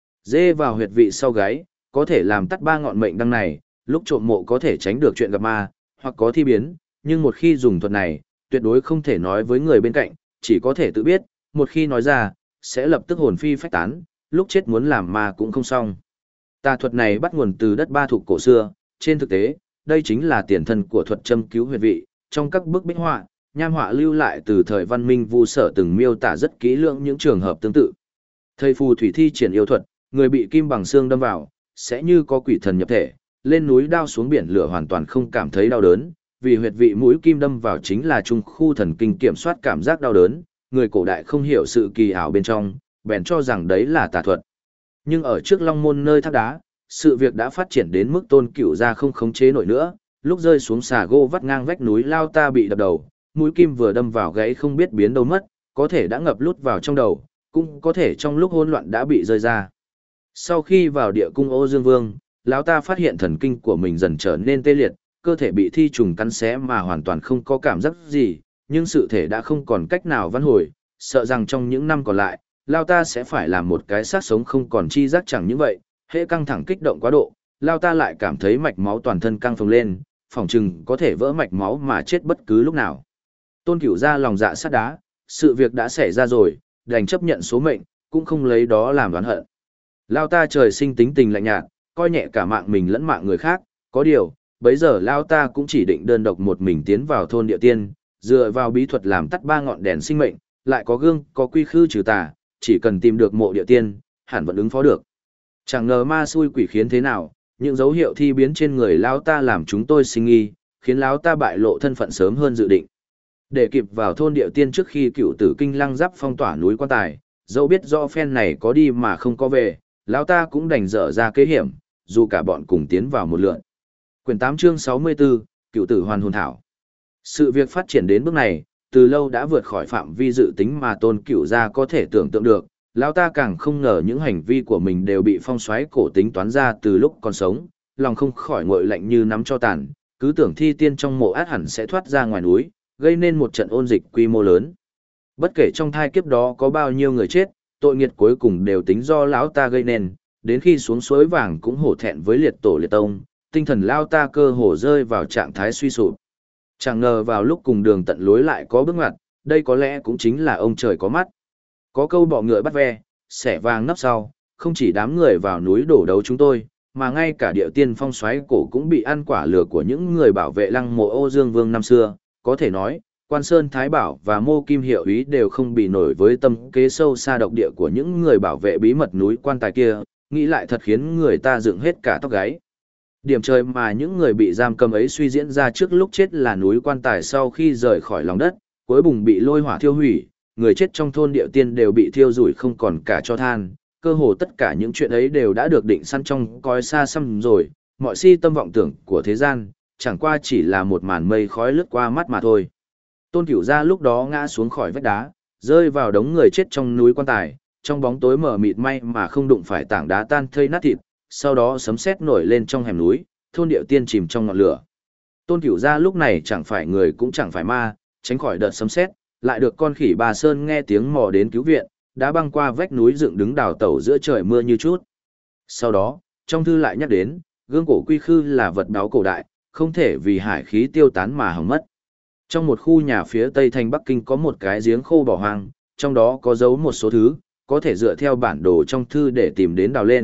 dê vào huyệt vị sau gáy, có thể làm tắt 3 ngọn mệnh đăng này, lúc trộm mộ có thể tránh được chuyện gặp ma, hoặc có thi biến, nhưng một khi dùng thuật này, tuyệt đối không thể nói với người bên cạnh, chỉ có thể tự biết, một khi nói ra, sẽ lập tức hồn phi phách tán, lúc chết muốn làm ma cũng không xong. Tà thuật này bắt nguồn từ đất Ba Thục cổ xưa, trên thực tế, đây chính là tiền thân của thuật châm cứu huyệt vị, trong các bức bích họa, nham họa lưu lại từ thời văn minh Vu Sở từng miêu tả rất kỹ lưỡng những trường hợp tương tự. Thầy phù thủy thi triển yêu thuật, người bị kim bằng xương đâm vào, sẽ như có quỷ thần nhập thể, lên núi đao xuống biển lửa hoàn toàn không cảm thấy đau đớn, vì huyệt vị mũi kim đâm vào chính là trung khu thần kinh kiểm soát cảm giác đau đớn, người cổ đại không hiểu sự kỳ ảo bên trong, bèn cho rằng đấy là tà thuật. Nhưng ở trước Long Môn nơi thác đá, sự việc đã phát triển đến mức Tôn Cửu gia không khống chế nổi nữa, lúc rơi xuống xà gỗ vắt ngang vách núi Lao ta bị đập đầu, mũi kim vừa đâm vào gãy không biết biến đâu mất, có thể đã ngập lút vào trong đầu, cũng có thể trong lúc hỗn loạn đã bị rơi ra. Sau khi vào địa cung Ô Dương Vương, lão ta phát hiện thần kinh của mình dần trở nên tê liệt, cơ thể bị thi trùng cắn xé mà hoàn toàn không có cảm giác gì, nhưng sự thể đã không còn cách nào vãn hồi, sợ rằng trong những năm còn lại, lão ta sẽ phải làm một cái xác sống không còn chi giác. Chẳng những vậy, hễ căng thẳng kích động quá độ, lão ta lại cảm thấy mạch máu toàn thân căng phồng lên, phỏng chừng có thể vỡ mạch máu mà chết bất cứ lúc nào. Tôn Cửu gia lòng dạ sắt đá, sự việc đã xảy ra rồi, đành chấp nhận số mệnh, cũng không lấy đó làm oán hận. Lão ta trời sinh tính tình lạnh nhạt, coi nhẹ cả mạng mình lẫn mạng người khác, có điều, bấy giờ Lão ta cũng chỉ định đơn độc một mình tiến vào thôn địa tiên, dựa vào bí thuật làm tắt 3 ngọn đèn sinh mệnh, lại có gương, có quy khư trừ tà, chỉ cần tìm được mộ địa tiên, hẳn vẫn ứng phó được. Chẳng ngờ ma xui quỷ khiến thế nào, những dấu hiệu thi biến trên người Lão ta làm chúng tôi sinh nghi, khiến Lão ta bại lộ thân phận sớm hơn dự định. Để kịp vào thôn địa tiên trước khi Cựu Tử Kinh Lăng Giáp phong tỏa núi Quan Tài, dẫu biết rõ phen này có đi mà không có về, Lão ta cũng đành dở ra kế hiểm, dù cả bọn cùng tiến vào một lượt. Quyển 8 chương 64, Cựu Tử Hoàn Hồn Thảo. Sự việc phát triển đến bước này, từ lâu đã vượt khỏi phạm vi dự tính mà Tôn Cửu gia có thể tưởng tượng được. Lão ta càng không ngờ những hành vi của mình đều bị phong soái cổ tính toán ra từ lúc còn sống, lòng không khỏi nguội lạnh như nắm cho tàn, cứ tưởng thi tiên trong mộ át hẳn sẽ thoát ra ngoài núi, gây nên một trận ôn dịch quy mô lớn. Bất kể trong thai kiếp đó có bao nhiêu người chết, tội nghiệt cuối cùng đều tính do lão ta gây nên, đến khi xuống suối vàng cũng hổ thẹn với liệt tổ liệt tông, tinh thần lão ta cơ hồ rơi vào trạng thái suy sụp. Chẳng ngờ vào lúc cùng đường tận lối lại có bước ngoặt, đây có lẽ cũng chính là ông trời có mắt. Có câu bọ ngựa bắt ve, xẻ vàng nấp sau, không chỉ đám người vào núi đổ đấu chúng tôi, mà ngay cả địa tiên phong xoáy cổ cũng bị ăn quả lừa của những người bảo vệ lăng mộ Ô Dương Vương năm xưa. Có thể nói, Quan Sơn Thái Bảo và Mô Kim Hiệu Úy đều không bị nổi với tâm kế sâu xa độc địa của những người bảo vệ bí mật núi Quan Tài kia, nghĩ lại thật khiến người ta dựng hết cả tóc gáy. Điểm trời mà những người bị giam cầm ấy suy diễn ra trước lúc chết là núi Quan Tài sau khi rời khỏi lòng đất, cuối cùng bị lôi hỏa thiêu hủy, người chết trong thôn địa tiên đều bị thiêu rủi không còn cả tro than, cơ hồ tất cả những chuyện ấy đều đã được định sẵn trong cõi xa xăm rồi, mọi si tâm vọng tưởng của thế gian, chẳng qua chỉ là một màn mây khói lướt qua mắt mà thôi. Tôn Cửu gia lúc đó ngã xuống khỏi vách đá, rơi vào đống người chết trong núi Quan Tài, trong bóng tối mờ mịt may mà không đụng phải tảng đá tan thây nát thịt, sau đó sấm sét nổi lên trong hẻm núi, thôn địa tiên chìm trong ngọn lửa. Tôn Cửu gia lúc này chẳng phải người cũng chẳng phải ma, tránh khỏi đợt sấm sét, lại được con khỉ bà Sơn nghe tiếng mò đến cứu viện, đã băng qua vách núi dựng đứng đào tẩu giữa trời mưa như chút. Sau đó, trong thư lại nhắc đến, gương cổ quy khư là vật báu cổ đại, không thể vì hải khí tiêu tán mà hỏng mất. Trong một khu nhà phía tây thành Bắc Kinh có một cái giếng khô bỏ hoang, trong đó có giấu một số thứ, có thể dựa theo bản đồ trong thư để tìm đến đào lên,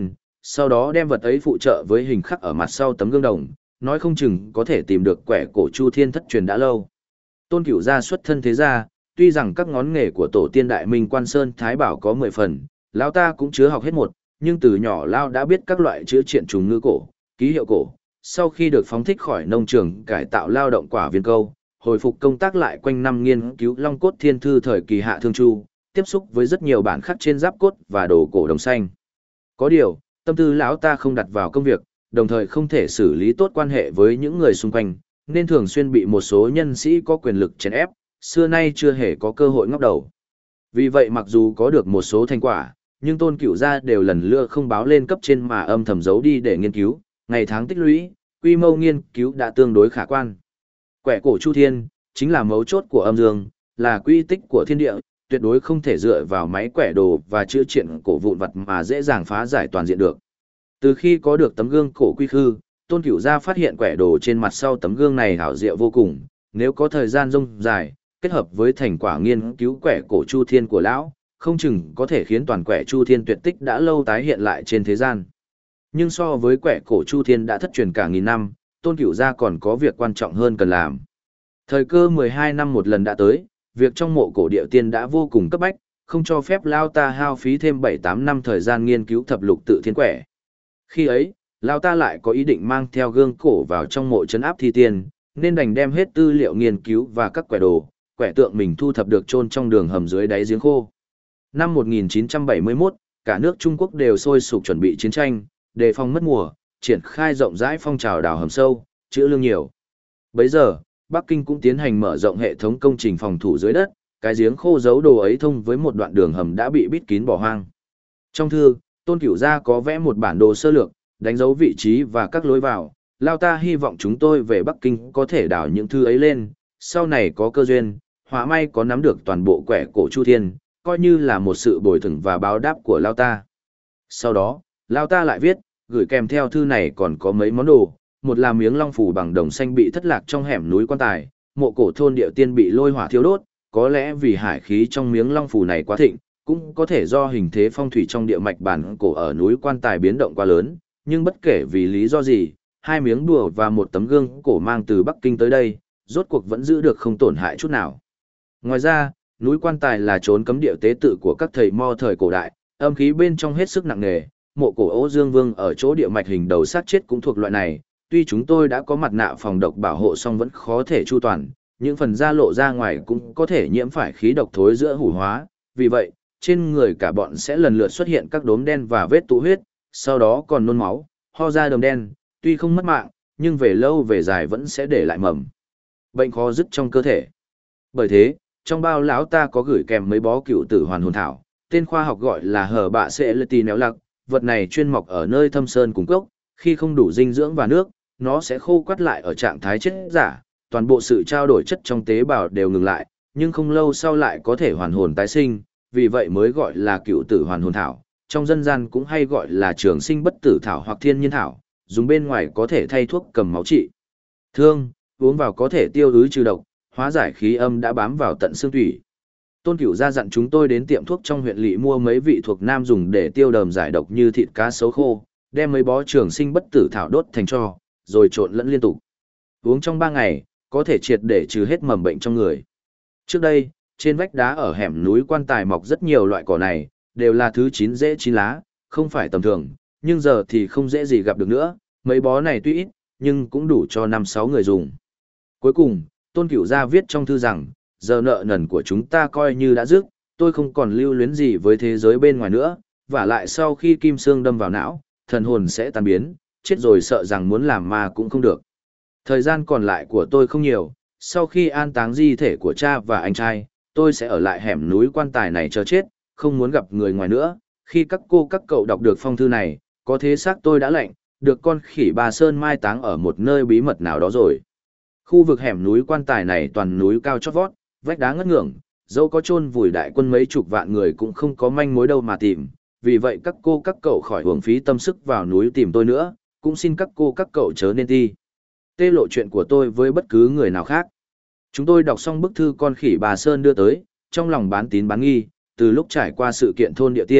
sau đó đem vật ấy phụ trợ với hình khắc ở mặt sau tấm gương đồng, nói không chừng có thể tìm được quẻ cổ Chu Thiên thất truyền đã lâu. Tôn Cửu gia xuất thân thế gia, tuy rằng các ngón nghề của tổ tiên Đại Minh Quan Sơn Thái Bảo có 10 phần, lão ta cũng chứa học hết một, nhưng từ nhỏ lão đã biết các loại chữa triện trùng ngữ cổ, ký hiệu cổ. Sau khi được phóng thích khỏi nông trường cải tạo lao động quả viên câu, hồi phục công tác lại quanh năm nghiên cứu Long cốt thiên thư thời kỳ Hạ Thương Chu, tiếp xúc với rất nhiều bản khắc trên giáp cốt và đồ cổ đồng xanh. Có điều, tâm tư lão ta không đặt vào công việc, đồng thời không thể xử lý tốt quan hệ với những người xung quanh, nên thường xuyên bị một số nhân sĩ có quyền lực chèn ép, xưa nay chưa hề có cơ hội ngóc đầu. Vì vậy mặc dù có được một số thành quả, nhưng Tôn Cửu gia đều lần lượt không báo lên cấp trên mà âm thầm giấu đi để nghiên cứu, ngày tháng tích lũy, quy mô nghiên cứu đã tương đối khả quan. Quẻ cổ Chu Thiên chính là mấu chốt của âm dương, là quy tích của thiên địa, tuyệt đối không thể dựa vào máy quẻ đồ và chữa triện cổ vụn vặt mà dễ dàng phá giải toàn diện được. Từ khi có được tấm gương cổ quy khư, Tôn Cửu gia phát hiện quẻ đồ trên mặt sau tấm gương này hảo diệu vô cùng, nếu có thời gian rông dài, kết hợp với thành quả nghiên cứu quẻ cổ Chu Thiên của lão, không chừng có thể khiến toàn quẻ Chu Thiên tuyệt tích đã lâu tái hiện lại trên thế gian. Nhưng so với quẻ cổ Chu Thiên đã thất truyền cả nghìn năm, Tôn Cửu gia còn có việc quan trọng hơn cần làm. Thời cơ 12 năm một lần đã tới, việc trong mộ cổ địa tiên đã vô cùng cấp bách, không cho phép lao ta hao phí thêm 7-8 năm thời gian nghiên cứu thập lục tự thiên quẻ. Khi ấy, lao ta lại có ý định mang theo gương cổ vào trong mộ trấn áp thi tiên, nên đành đem hết tư liệu nghiên cứu và các quẻ đồ, quẻ tượng mình thu thập được chôn trong đường hầm dưới đáy giếng khô. Năm 1971, cả nước Trung Quốc đều sôi sục chuẩn bị chiến tranh, đề phòng mất mùa, triển khai rộng rãi phong trào đào hầm sâu, trữ lương nhiều. Bấy giờ, Bắc Kinh cũng tiến hành mở rộng hệ thống công trình phòng thủ dưới đất, cái giếng khô giấu đồ ấy thông với một đoạn đường hầm đã bị bít kín bỏ hoang. Trong thư, Tôn Cửu gia có vẽ một bản đồ sơ lược, đánh dấu vị trí và các lối vào. Lao ta hy vọng chúng tôi về Bắc Kinh có thể đào những thư ấy lên, sau này có cơ duyên, họa may có nắm được toàn bộ quẻ cổ Chu Thiên, coi như là một sự bồi thường và báo đáp của Lao ta. Sau đó, Lao ta lại viết, gửi kèm theo thư này còn có mấy món đồ, một là miếng long phù bằng đồng xanh bị thất lạc trong hẻm núi Quan Tài, mộ cổ thôn địa tiên bị lôi hỏa thiêu đốt, có lẽ vì hải khí trong miếng long phù này quá thịnh, cũng có thể do hình thế phong thủy trong địa mạch bản cổ ở núi Quan Tài biến động quá lớn, nhưng bất kể vì lý do gì, hai miếng đùa và một tấm gương cổ mang từ Bắc Kinh tới đây, rốt cuộc vẫn giữ được không tổn hại chút nào. Ngoài ra, núi Quan Tài là trốn cấm địa tế tự của các thầy mo thời cổ đại, âm khí bên trong hết sức nặng nề, mộ cổ Ô Dương Vương ở chỗ địa mạch hình đầu sát chết cũng thuộc loại này, tuy chúng tôi đã có mặt nạ phòng độc bảo hộ song vẫn khó thể chu toàn, những phần da lộ ra ngoài cũng có thể nhiễm phải khí độc thối giữa hủ hóa, vì vậy, trên người cả bọn sẽ lần lượt xuất hiện các đốm đen và vết tụ huyết, sau đó còn nôn máu, ho ra đờm đen, tuy không mất mạng, nhưng về lâu về dài vẫn sẽ để lại mầm bệnh khó dứt trong cơ thể. Bởi thế, trong bao lão ta có gửi kèm mấy bó cựu tử hoàn hồn thảo, tên khoa học gọi là hờ bạ sệ lê tì néo lạc, vật này chuyên mọc ở nơi thâm sơn cùng cốc, khi không đủ dinh dưỡng và nước, nó sẽ khô quắt lại ở trạng thái chết giả, toàn bộ sự trao đổi chất trong tế bào đều ngừng lại, nhưng không lâu sau lại có thể hoàn hồn tái sinh, vì vậy mới gọi là cựu tử hoàn hồn thảo, trong dân gian cũng hay gọi là trường sinh bất tử thảo hoặc thiên nhiên thảo, dùng bên ngoài có thể thay thuốc cầm máu trị thương, uống vào có thể tiêu ứ trừ độc, hóa giải khí âm đã bám vào tận xương tủy. Tôn Cửu gia dặn chúng tôi đến tiệm thuốc trong huyện lỵ mua mấy vị thuộc nam dùng để tiêu đờm giải độc như thịt cá sấu khô, đem mấy bó trường sinh bất tử thảo đốt thành tro, rồi trộn lẫn liên tục. Uống trong 3 ngày, có thể triệt để trừ hết mầm bệnh trong người. Trước đây, trên vách đá ở hẻm núi Quan Tài mọc rất nhiều loại cỏ này, đều là thứ chín rễ chín lá, không phải tầm thường, nhưng giờ thì không dễ gì gặp được nữa, mấy bó này tuy ít, nhưng cũng đủ cho 5-6 người dùng. Cuối cùng, Tôn Cửu gia viết trong thư rằng, giờ nợ nần của chúng ta coi như đã dứt, tôi không còn lưu luyến gì với thế giới bên ngoài nữa, và lại sau khi kim xương đâm vào não, thần hồn sẽ tan biến, chết rồi sợ rằng muốn làm ma cũng không được. Thời gian còn lại của tôi không nhiều, sau khi an táng di thể của cha và anh trai, tôi sẽ ở lại hẻm núi Quan Tài này chờ chết, không muốn gặp người ngoài nữa. Khi các cô các cậu đọc được phong thư này, có thế xác tôi đã lạnh, được con khỉ bà Sơn mai táng ở một nơi bí mật nào đó rồi. Khu vực hẻm núi Quan Tài này toàn núi cao chót vót, vách đá ngất ngưởng, dẫu có chôn vùi đại quân mấy chục vạn người cũng không có manh mối đâu mà tìm. Vì vậy các cô các cậu khỏi uổng phí tâm sức vào núi tìm tôi nữa, cũng xin các cô các cậu chớ nên ti tê lộ chuyện của tôi với bất cứ người nào khác. Chúng tôi đọc xong bức thư con khỉ bà Sơn đưa tới, trong lòng bán tín bán nghi, từ lúc trải qua sự kiện thôn địa tiên,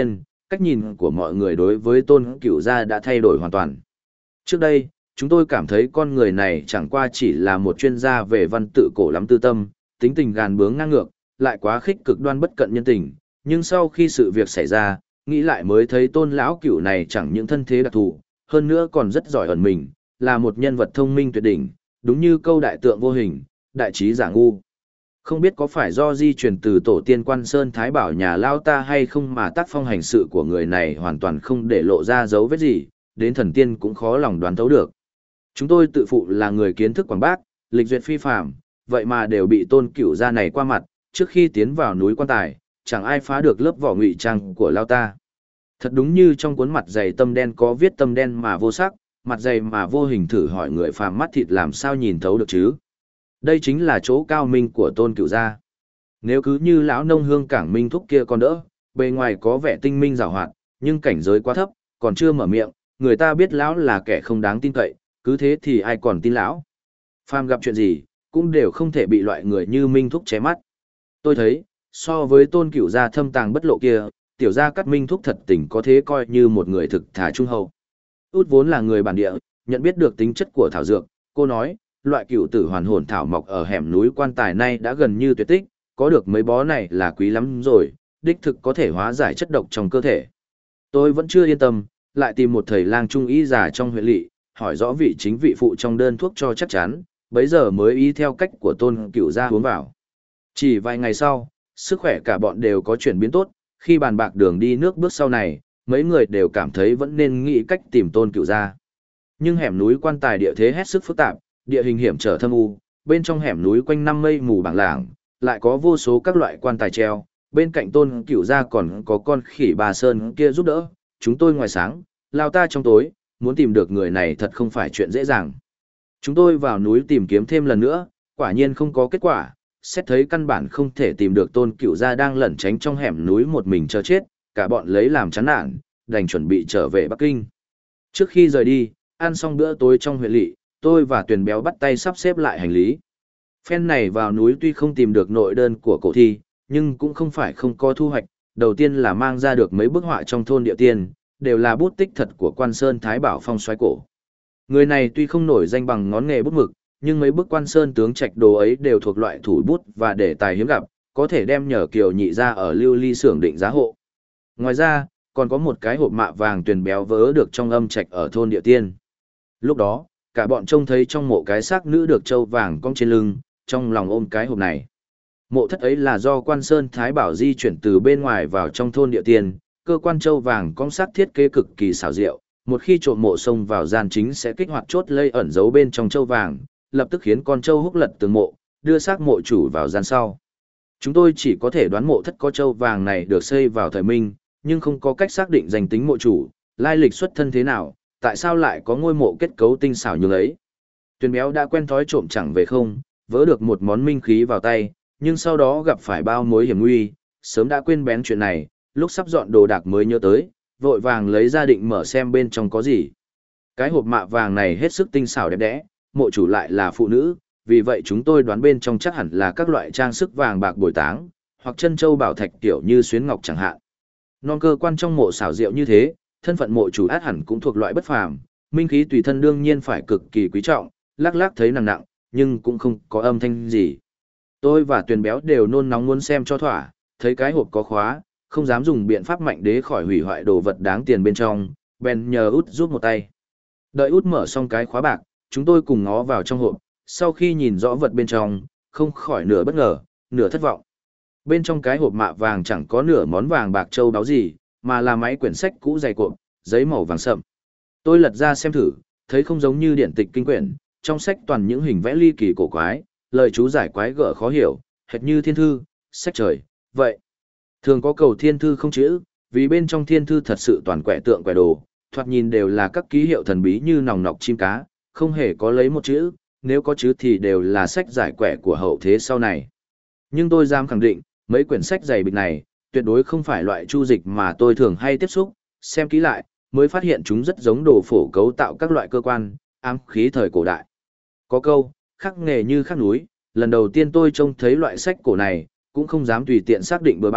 cách nhìn của mọi người đối với Tôn Cửu Gia đã thay đổi hoàn toàn. Trước đây, chúng tôi cảm thấy con người này chẳng qua chỉ là một chuyên gia về văn tự cổ lắm tư tâm, tính tình gàn bướng ngang ngược, lại quá khích cực đoan bất cận nhân tình, nhưng sau khi sự việc xảy ra, nghĩ lại mới thấy Tôn lão cửu này chẳng những thân thế đặc thù, hơn nữa còn rất giỏi ẩn mình, là một nhân vật thông minh tuyệt đỉnh, đúng như câu đại tượng vô hình, đại trí giả ngu. Không biết có phải do di truyền từ tổ tiên Quan Sơn Thái Bảo nhà lao ta hay không mà tác phong hành sự của người này hoàn toàn không để lộ ra dấu vết gì, đến thần tiên cũng khó lòng đoán thấu được. Chúng tôi tự phụ là người kiến thức quảng bác, lịch duyệt phi phàm, vậy mà đều bị Tôn Cửu Gia này qua mặt, trước khi tiến vào núi Quan Tài, chẳng ai phá được lớp vỏ ngụy trang của lao ta. Thật đúng như trong cuốn mặt dày tâm đen có viết tâm đen mà vô sắc, mặt dày mà vô hình, thử hỏi người phàm mắt thịt làm sao nhìn thấu được chứ. Đây chính là chỗ cao minh của Tôn Cửu Gia. Nếu cứ như lão nông hương Cảng Minh Thúc kia còn đỡ, bề ngoài có vẻ tinh minh giàu hoạt, nhưng cảnh giới quá thấp, còn chưa mở miệng, người ta biết lão là kẻ không đáng tin cậy, cứ thế thì ai còn tin lão. Phàm gặp chuyện gì, cũng đều không thể bị loại người như Minh Thúc ché mắt. Tôi thấy, so với Tôn Cửu Gia thâm tàng bất lộ kia, tiểu gia Cát Minh Thúc thật tình có thế coi như một người thực thà trung hậu. Út vốn là người bản địa, nhận biết được tính chất của thảo dược, cô nói, loại cửu tử hoàn hồn thảo mọc ở hẻm núi Quan Tài nay đã gần như tuyệt tích, có được mấy bó này là quý lắm rồi, đích thực có thể hóa giải chất độc trong cơ thể. Tôi vẫn chưa yên tâm, lại tìm một thầy lang trung y già trong huyện lỵ, hỏi rõ vị chính vị phụ trong đơn thuốc cho chắc chắn, bấy giờ mới y theo cách của Tôn Cửu Gia uống vào. Chỉ vài ngày sau, sức khỏe cả bọn đều có chuyển biến tốt, khi bàn bạc đường đi nước bước sau này, mấy người đều cảm thấy vẫn nên nghĩ cách tìm Tôn Cửu Gia. Nhưng hẻm núi Quan Tài địa thế hết sức phức tạp, địa hình hiểm trở thâm u, bên trong hẻm núi quanh năm mây mù bảng lảng, lại có vô số các loại quan tài treo, bên cạnh Tôn Cửu Gia còn có con khỉ Bà Sơn kia giúp đỡ, chúng tôi ngoài sáng, lao ta trong tối, muốn tìm được người này thật không phải chuyện dễ dàng. Chúng tôi vào núi tìm kiếm thêm lần nữa, quả nhiên không có kết quả, xét thấy căn bản không thể tìm được Tôn Cửu Gia đang lẩn tránh trong hẻm núi một mình chờ chết, cả bọn lấy làm chán nản, đành chuẩn bị trở về Bắc Kinh. Trước khi rời đi, ăn xong bữa tối trong huyện lỵ, tôi và Tuyền Béo bắt tay sắp xếp lại hành lý. Phen này vào núi tuy không tìm được nội đơn của cổ thi, nhưng cũng không phải không có thu hoạch. Đầu tiên là mang ra được mấy bức họa trong thôn địa tiên, đều là bút tích thật của Quan Sơn Thái Bảo phong xoáy cổ. Người này tuy không nổi danh bằng ngón nghề bút mực, nhưng mấy bức Quan Sơn tướng trạch đồ ấy đều thuộc loại thủ bút và đề tài hiếm gặp, có thể đem nhờ Kiều Nhị ra ở Lưu Ly xưởng định giá hộ. Ngoài ra, còn có một cái hộp mạ vàng Tuyền Béo vớ được trong âm trạch ở thôn địa tiên. Lúc đó, cả bọn trông thấy trong mộ cái xác nữ được châu vàng cong trên lưng, trong lòng ôm cái hộp này. Mộ thất ấy là do Quan Sơn Thái Bảo di chuyển từ bên ngoài vào trong thôn địa tiên, cơ quan châu vàng cong xác thiết kế cực kỳ xảo diệu, một khi trộm mộ xông vào gian chính sẽ kích hoạt chốt lây ẩn giấu bên trong châu vàng, lập tức khiến con châu húc lật tường mộ, đưa xác mộ chủ vào gian sau. Chúng tôi chỉ có thể đoán mộ thất có châu vàng này được xây vào thời Minh, nhưng không có cách xác định danh tính mộ chủ, lai lịch xuất thân thế nào, tại sao lại có ngôi mộ kết cấu tinh xảo như ấy. Tuyền Béo đã quen thói trộm chẳng về không, vớ được một món minh khí vào tay, nhưng sau đó gặp phải bao mối hiểm nguy, sớm đã quên bén chuyện này, lúc sắp dọn đồ đạc mới nhớ tới, vội vàng lấy ra định mở xem bên trong có gì. Cái hộp mạ vàng này hết sức tinh xảo đẹp đẽ, mộ chủ lại là phụ nữ, vì vậy chúng tôi đoán bên trong chắc hẳn là các loại trang sức vàng bạc bồi táng, hoặc chân châu bảo thạch kiểu như xuyến ngọc chẳng hạn. Non cơ quan trong mộ xảo diệu như thế, thân phận mộ chủ át hẳn cũng thuộc loại bất phàm, minh khí tùy thân đương nhiên phải cực kỳ quý trọng, lắc lắc thấy nặng nặng, nhưng cũng không có âm thanh gì. Tôi và Tuyền Béo đều nôn nóng muốn xem cho thỏa, thấy cái hộp có khóa, không dám dùng biện pháp mạnh đế khỏi hủy hoại đồ vật đáng tiền bên trong, bèn nhờ Út giúp một tay. Đợi Út mở xong cái khóa bạc, chúng tôi cùng ngó vào trong hộp, sau khi nhìn rõ vật bên trong, không khỏi nửa bất ngờ, nửa thất vọng. Bên trong cái hộp mạ vàng chẳng có nửa món vàng bạc châu báu gì, mà là mấy quyển sách cũ dày cộm, giấy màu vàng sậm. Tôi lật ra xem thử, thấy không giống như điển tịch kinh quyển, trong sách toàn những hình vẽ ly kỳ cổ quái, lời chú giải quái gở khó hiểu, hệt như thiên thư, sách trời, vậy. Thường có cầu thiên thư không chữ, vì bên trong thiên thư thật sự toàn quẻ tượng quẻ đồ, thoạt nhìn đều là các ký hiệu thần bí như nòng nọc chim cá, không hề có lấy một chữ, nếu có chữ thì đều là sách giải quẻ của hậu thế sau này. Nhưng tôi dám khẳng định, mấy quyển sách dày bịch này, tuyệt đối không phải loại chu dịch mà tôi thường hay tiếp xúc, xem kỹ lại, mới phát hiện chúng rất giống đồ phổ cấu tạo các loại cơ quan, ám khí thời cổ đại. Có câu, khắc nghề như khắc núi, lần đầu tiên tôi trông thấy loại sách cổ này, cũng không dám tùy tiện xác định bừa bãi,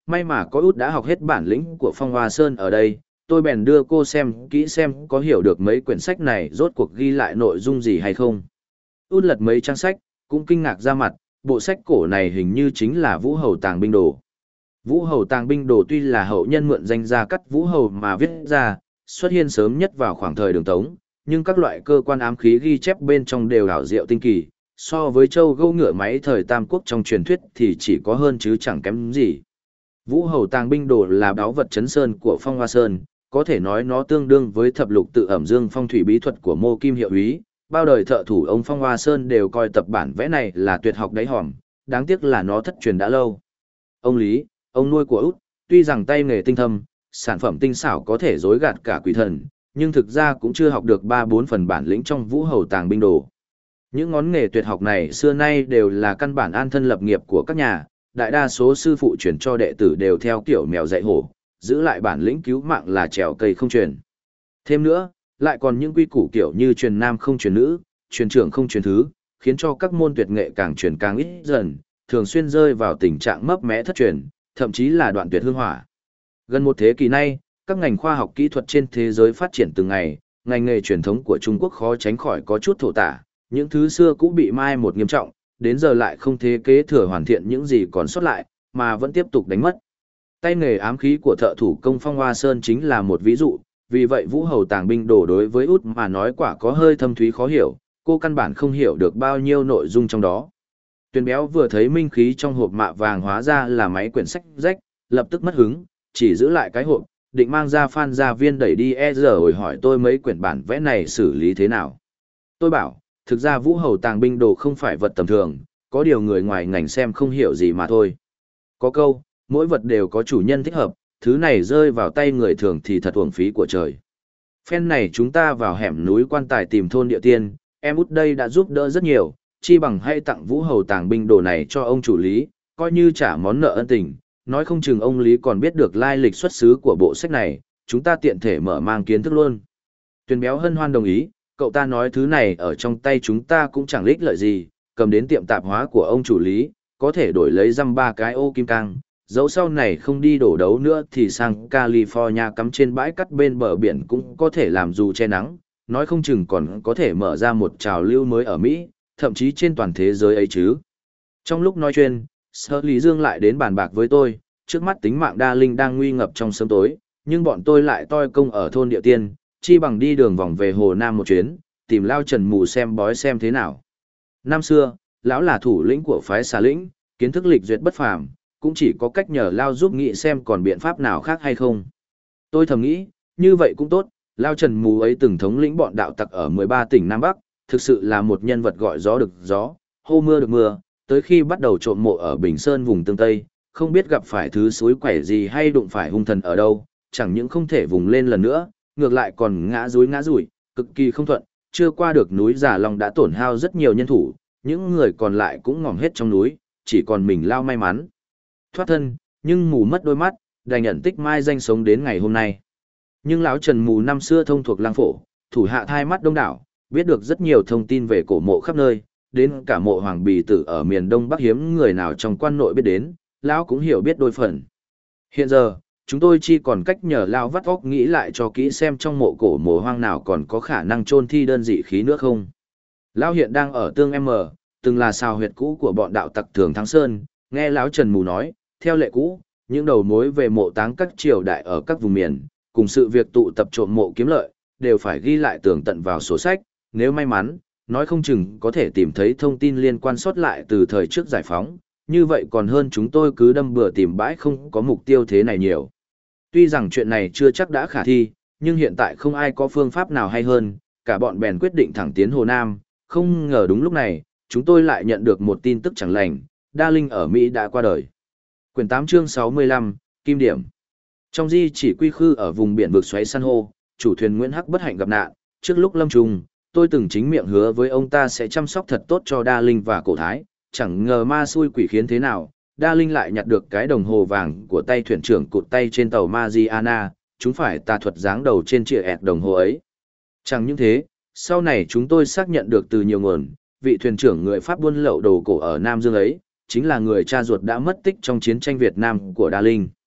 may mà có út đã học hết bản lĩnh của Phong Hoa Sơn ở đây, tôi bèn đưa cô xem kỹ xem có hiểu được mấy quyển sách này rốt cuộc ghi lại nội dung gì hay không. Út lật mấy trang sách, cũng kinh ngạc ra mặt, bộ sách cổ này hình như chính là Vũ Hầu Tàng Binh Đồ. Vũ Hầu Tàng Binh Đồ tuy là hậu nhân mượn danh gia cắt Vũ Hầu mà viết ra, xuất hiện sớm nhất vào khoảng thời Đường Tống, nhưng các loại cơ quan ám khí ghi chép bên trong đều ảo diệu tinh kỳ, so với châu gâu ngựa máy thời Tam Quốc trong truyền thuyết thì chỉ có hơn chứ chẳng kém gì. Vũ Hầu Tàng Binh Đồ là báu vật chấn sơn của Phong Hoa Sơn, có thể nói nó tương đương với thập lục tự ẩm dương phong thủy bí thuật của Mô Kim Hiệu Úy. Bao đời thợ thủ ông Phong Hoa Sơn đều coi tập bản vẽ này là tuyệt học đáy hòm, đáng tiếc là nó thất truyền đã lâu. Ông Lý, ông nuôi của Út, tuy rằng tay nghề tinh thâm, sản phẩm tinh xảo có thể dối gạt cả quỷ thần, nhưng thực ra cũng chưa học được 3-4 phần bản lĩnh trong Vũ Hầu Tàng Binh Đồ. Những ngón nghề tuyệt học này xưa nay đều là căn bản an thân lập nghiệp của các nhà, đại đa số sư phụ truyền cho đệ tử đều theo kiểu mèo dạy hổ, giữ lại bản lĩnh cứu mạng là trèo cây không truyền. Thêm nữa, lại còn những quy củ kiểu như truyền nam không truyền nữ, truyền trưởng không truyền thứ, khiến cho các môn tuyệt nghệ càng truyền càng ít dần, thường xuyên rơi vào tình trạng mấp mé thất truyền, thậm chí là đoạn tuyệt hương hỏa. Gần một thế kỷ nay, các ngành khoa học kỹ thuật trên thế giới phát triển từng ngày, ngành nghề truyền thống của Trung Quốc khó tránh khỏi có chút thổ tả, những thứ xưa cũ bị mai một nghiêm trọng, đến giờ lại không thể kế thừa hoàn thiện những gì còn sót lại, mà vẫn tiếp tục đánh mất. Tay nghề ám khí của thợ thủ công Phong Hoa Sơn chính là một ví dụ, vì vậy Vũ Hầu Tàng Binh Đồ đối với Út mà nói quả có hơi thâm thúy khó hiểu, cô căn bản không hiểu được bao nhiêu nội dung trong đó. Tuyền Béo vừa thấy minh khí trong hộp mạ vàng hóa ra là mấy quyển sách rách, lập tức mất hứng, chỉ giữ lại cái hộp, định mang ra Phan Gia Viên đẩy đi giờ hồi hỏi tôi mấy quyển bản vẽ này xử lý thế nào. Tôi bảo, thực ra Vũ Hầu Tàng Binh Đồ không phải vật tầm thường, có điều người ngoài ngành xem không hiểu gì mà thôi. Có câu, mỗi vật đều có chủ nhân thích hợp, thứ này rơi vào tay người thường thì thật uổng phí của trời. Phen này chúng ta vào hẻm núi Quan Tài tìm thôn địa tiên, em út đây đã giúp đỡ rất nhiều, chi bằng hay tặng Vũ Hầu Tàng Binh Đồ này cho ông chủ Lý, coi như trả món nợ ân tình, nói không chừng ông Lý còn biết được lai lịch xuất xứ của bộ sách này, chúng ta tiện thể mở mang kiến thức luôn. Tuyền Béo hân hoan đồng ý, cậu ta nói thứ này ở trong tay chúng ta cũng chẳng ích lợi gì, cầm đến tiệm tạp hóa của ông chủ Lý, có thể đổi lấy dăm ba cái ô kim cang, dẫu sau này không đi đổ đấu nữa thì sang California cắm trên bãi cắt bên bờ biển cũng có thể làm dù che nắng, nói không chừng còn có thể mở ra một trào lưu mới ở Mỹ, thậm chí trên toàn thế giới ấy chứ. Trong lúc nói chuyện, Sở Lý Dương lại đến bàn bạc với tôi, trước mắt tính mạng Đa Linh đang nguy ngập trong sớm tối, nhưng bọn tôi lại toi công ở thôn địa tiên, chi bằng đi đường vòng về Hồ Nam một chuyến, tìm Lao Trần Mù xem bói xem thế nào. Năm xưa, lão là thủ lĩnh của phái Xà Lĩnh, kiến thức lịch duyệt bất phàm, cũng chỉ có cách nhờ Lao giúp nghĩ xem còn biện pháp nào khác hay không. Tôi thầm nghĩ, như vậy cũng tốt, Lao Trần Mù ấy từng thống lĩnh bọn đạo tặc ở 13 tỉnh Nam Bắc, thực sự là một nhân vật gọi gió được gió, hô mưa được mưa, tới khi bắt đầu trộm mộ ở Bình Sơn vùng Tương Tây, không biết gặp phải thứ suối quẻ gì hay đụng phải hung thần ở đâu, chẳng những không thể vùng lên lần nữa, ngược lại còn ngã rúi, cực kỳ không thuận, chưa qua được núi Già Long đã tổn hao rất nhiều nhân thủ, những người còn lại cũng ngỏm hết trong núi, chỉ còn mình Lao may mắn thoát thân, nhưng mù mất đôi mắt, đành nhận tích mai danh sống đến ngày hôm nay. Nhưng lão Trần Mù năm xưa thông thuộc lang phổ, thủ hạ thai mắt đông đảo, biết được rất nhiều thông tin về cổ mộ khắp nơi, đến cả mộ Hoàng Bì Tử ở miền Đông Bắc hiếm người nào trong quan nội biết đến, lão cũng hiểu biết đôi phần. Hiện giờ, chúng tôi chỉ còn cách nhờ Lão vắt óc nghĩ lại cho kỹ xem trong mộ cổ mộ hoang nào còn có khả năng chôn thi đơn dị khí nữa không. Lão hiện đang ở Tương M, từng là sao huyệt cũ của bọn đạo tặc Thường Thắng Sơn, nghe lão Trần Mù nói, theo lệ cũ, những đầu mối về mộ táng các triều đại ở các vùng miền, cùng sự việc tụ tập trộm mộ kiếm lợi, đều phải ghi lại tường tận vào sổ sách, nếu may mắn, nói không chừng có thể tìm thấy thông tin liên quan sót lại từ thời trước giải phóng, như vậy còn hơn chúng tôi cứ đâm bừa tìm bãi không có mục tiêu thế này nhiều. Tuy rằng chuyện này chưa chắc đã khả thi, nhưng hiện tại không ai có phương pháp nào hay hơn, cả bọn bèn quyết định thẳng tiến Hồ Nam, không ngờ đúng lúc này, chúng tôi lại nhận được một tin tức chẳng lành, Đa Linh ở Mỹ đã qua đời. Quyển 8 chương 65, Kim Điểm. Trong di chỉ quy khư ở vùng biển vực xoáy san hô, chủ thuyền Nguyễn Hắc bất hạnh gặp nạn, trước lúc lâm trùng, tôi từng chính miệng hứa với ông ta sẽ chăm sóc thật tốt cho Đa Linh và Cổ Thái, chẳng ngờ ma xui quỷ khiến thế nào, Đa Linh lại nhặt được cái đồng hồ vàng của tay thuyền trưởng cụt tay trên tàu Mariana, chúng phải tà thuật dáng đầu trên chìa ẹt đồng hồ ấy. Chẳng những thế, sau này chúng tôi xác nhận được từ nhiều nguồn, vị thuyền trưởng người Pháp buôn lậu đồ cổ ở Nam Dương ấy, chính là người cha ruột đã mất tích trong chiến tranh Việt Nam của Đa Linh.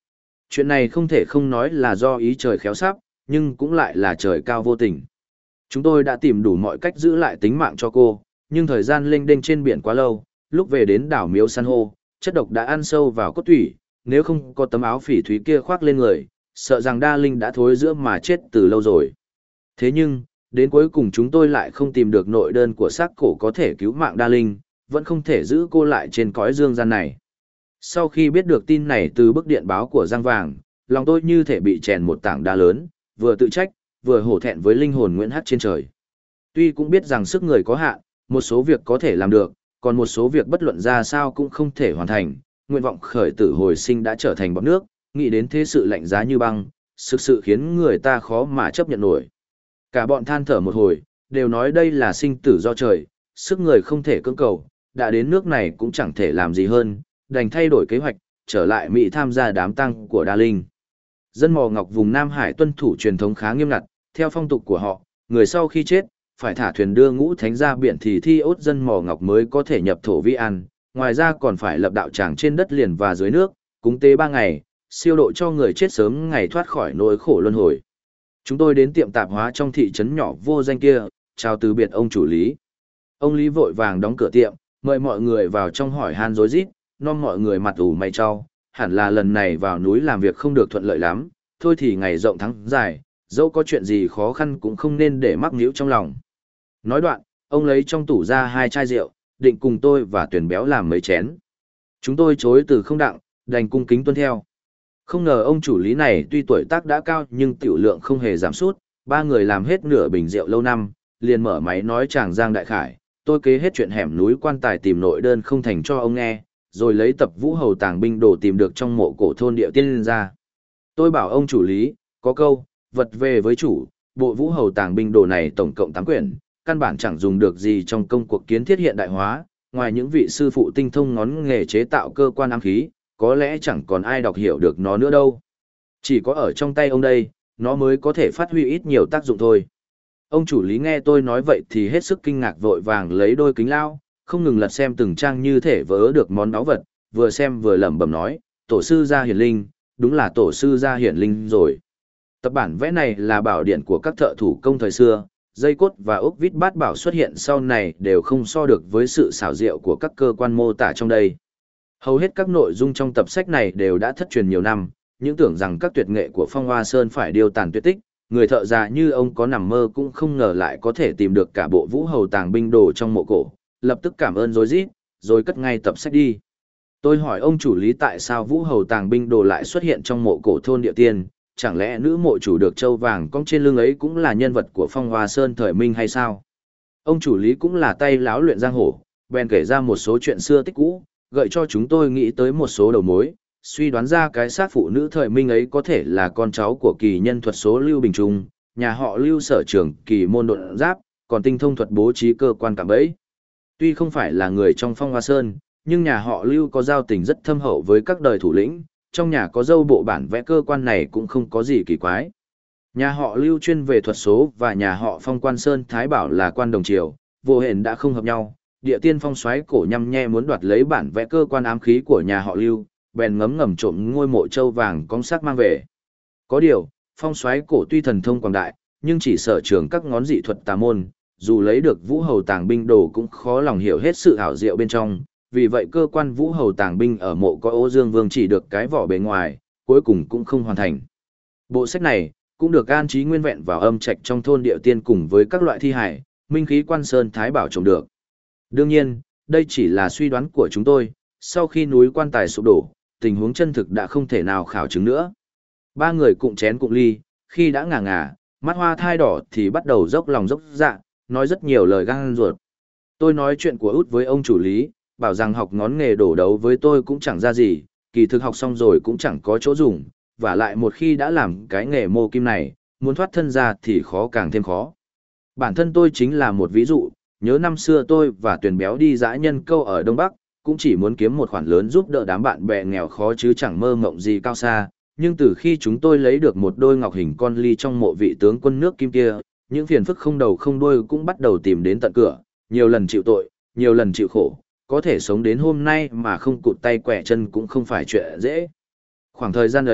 Chuyện này không thể không nói là do ý trời khéo sắp, nhưng cũng lại là trời cao vô tình. Chúng tôi đã tìm đủ mọi cách giữ lại tính mạng cho cô, nhưng thời gian lênh đênh trên biển quá lâu, lúc về đến đảo Miếu San hô, chất độc đã ăn sâu vào cốt thủy, nếu không có tấm áo phỉ thúy kia khoác lên người, sợ rằng Đa Linh đã thối rữa mà chết từ lâu rồi. Thế nhưng, đến cuối cùng chúng tôi lại không tìm được nội đơn của xác cổ có thể cứu mạng Đa Linh, vẫn không thể giữ cô lại trên cõi dương gian này. Sau khi biết được tin này từ bức điện báo của Giang Vàng, lòng tôi như thể bị chèn một tảng đá lớn, vừa tự trách, vừa hổ thẹn với linh hồn Nguyễn Hắc trên trời. Tuy cũng biết rằng sức người có hạn, một số việc có thể làm được, còn một số việc bất luận ra sao cũng không thể hoàn thành, nguyện vọng khởi tử hồi sinh đã trở thành bọt nước, nghĩ đến thế sự lạnh giá như băng, thực sự khiến người ta khó mà chấp nhận nổi. Cả bọn than thở một hồi, đều nói đây là sinh tử do trời, sức người không thể cưỡng cầu, đã đến nước này cũng chẳng thể làm gì hơn, đành thay đổi kế hoạch, trở lại Mỹ tham gia đám tang của Đa Linh. Dân mò ngọc vùng Nam Hải tuân thủ truyền thống khá nghiêm ngặt, theo phong tục của họ, người sau khi chết, phải thả thuyền đưa ngũ thánh ra biển thì thi ốt dân mò ngọc mới có thể nhập thổ vi an, ngoài ra còn phải lập đạo tràng trên đất liền và dưới nước, cúng tế 3 ngày, siêu độ cho người chết sớm ngày thoát khỏi nỗi khổ luân hồi. Chúng tôi đến tiệm tạp hóa trong thị trấn nhỏ vô danh kia, chào từ biệt ông chủ Lý. Ông Lý vội vàng đóng cửa tiệm, mời mọi người vào trong hỏi han rối rít, non mọi người mặt ủ mày cho, hẳn là lần này vào núi làm việc không được thuận lợi lắm, thôi thì ngày rộng tháng dài, dẫu có chuyện gì khó khăn cũng không nên để mắc níu trong lòng. Nói đoạn, ông lấy trong tủ ra 2 chai rượu, định cùng tôi và Tuyển Béo làm mấy chén. Chúng tôi chối từ không đặng, đành cung kính tuân theo. Không ngờ ông chủ Lý này tuy tuổi tác đã cao nhưng tiểu lượng không hề giảm sút, 3 người làm hết nửa bình rượu lâu năm, liền mở máy nói chàng Giang Đại Khải, tôi kế hết chuyện hẻm núi quan tài tìm nội đơn không thành cho ông nghe, rồi lấy tập Vũ Hầu tàng binh đồ tìm được trong mộ cổ thôn Điệu Tiên ra. Tôi bảo ông chủ Lý, có câu, vật về với chủ, bộ Vũ Hầu tàng binh đồ này tổng cộng 8 quyển, căn bản chẳng dùng được gì trong công cuộc kiến thiết hiện đại hóa, ngoài những vị sư phụ tinh thông ngón nghề chế tạo cơ quan ám khí, có lẽ chẳng còn ai đọc hiểu được nó nữa đâu. Chỉ có ở trong tay ông đây, nó mới có thể phát huy ít nhiều tác dụng thôi. Ông chủ Lý nghe tôi nói vậy thì hết sức kinh ngạc vội vàng lấy đôi kính lao, không ngừng lật xem từng trang như thể vớ được món báu vật, vừa xem vừa lẩm bẩm nói, tổ sư gia hiển linh, đúng là tổ sư gia hiển linh rồi. Tập bản vẽ này là bảo điển của các thợ thủ công thời xưa, dây cốt và ốc vít bát bảo xuất hiện sau này đều không so được với sự xảo diệu của các cơ quan mô tả trong đây. Hầu hết các nội dung trong tập sách này đều đã thất truyền nhiều năm, những tưởng rằng các tuyệt nghệ của Phong Hoa Sơn phải điêu tàn tuyệt tích, người thợ già như ông có nằm mơ cũng không ngờ lại có thể tìm được cả bộ Vũ Hầu tàng binh đồ trong mộ cổ, lập tức cảm ơn rối rít, rồi cất ngay tập sách đi. Tôi hỏi ông chủ Lý tại sao Vũ Hầu tàng binh đồ lại xuất hiện trong mộ cổ thôn Địa Tiên, chẳng lẽ nữ mộ chủ được châu vàng cong trên lưng ấy cũng là nhân vật của Phong Hoa Sơn thời Minh hay sao? Ông chủ Lý cũng là tay láo luyện giang hồ, bèn kể ra một số chuyện xưa tích cũ, gợi cho chúng tôi nghĩ tới một số đầu mối, suy đoán ra cái xác phụ nữ thời Minh ấy có thể là con cháu của kỳ nhân thuật số Lưu Bình Trung, nhà họ Lưu sở trường kỳ môn độn giáp, còn tinh thông thuật bố trí cơ quan cảm bẫy. Tuy không phải là người trong Phong Hoa Sơn, nhưng nhà họ Lưu có giao tình rất thâm hậu với các đời thủ lĩnh, trong nhà có dâu bộ bản vẽ cơ quan này cũng không có gì kỳ quái. Nhà họ Lưu chuyên về thuật số và nhà họ Phong Quan Sơn Thái Bảo là quan đồng triều, vô hẹn đã không hợp nhau. Địa Tiên Phong xoáy cổ nhăm nhe muốn đoạt lấy bản vẽ cơ quan ám khí của nhà họ Lưu, bèn ngấm ngầm trộm ngôi mộ châu vàng con xác mang về. Có điều, Phong xoáy cổ tuy thần thông quảng đại, nhưng chỉ sở trường các ngón dị thuật tà môn, dù lấy được Vũ Hầu tàng binh đồ cũng khó lòng hiểu hết sự ảo diệu bên trong, vì vậy cơ quan Vũ Hầu tàng binh ở mộ có Ô Dương Vương chỉ được cái vỏ bề ngoài, cuối cùng cũng không hoàn thành. Bộ sách này cũng được an trí nguyên vẹn vào âm trạch trong thôn Điệu Tiên cùng với các loại thi hải, minh khí Quan Sơn Thái Bảo trồng được. Đương nhiên, đây chỉ là suy đoán của chúng tôi, sau khi núi quan tài sụp đổ, tình huống chân thực đã không thể nào khảo chứng nữa. 3 người cụng chén cụng ly, khi đã ngà ngà, mắt hoa thai đỏ thì bắt đầu dốc lòng dốc dạ, nói rất nhiều lời gan ruột. Tôi nói chuyện của út với ông chủ Lý, bảo rằng học ngón nghề đổ đấu với tôi cũng chẳng ra gì, kỳ thực học xong rồi cũng chẳng có chỗ dùng, và lại một khi đã làm cái nghề mô kim này, muốn thoát thân ra thì khó càng thêm khó. Bản thân tôi chính là một ví dụ, nhớ năm xưa tôi và Tuyền Béo đi dã nhân câu ở Đông Bắc, cũng chỉ muốn kiếm một khoản lớn giúp đỡ đám bạn bè nghèo khó chứ chẳng mơ mộng gì cao xa, nhưng từ khi chúng tôi lấy được một đôi ngọc hình con ly trong mộ vị tướng quân nước Kim kia, những phiền phức không đầu không đuôi cũng bắt đầu tìm đến tận cửa, nhiều lần chịu tội, nhiều lần chịu khổ, có thể sống đến hôm nay mà không cụt tay quẻ chân cũng không phải chuyện dễ. Khoảng thời gian ấy,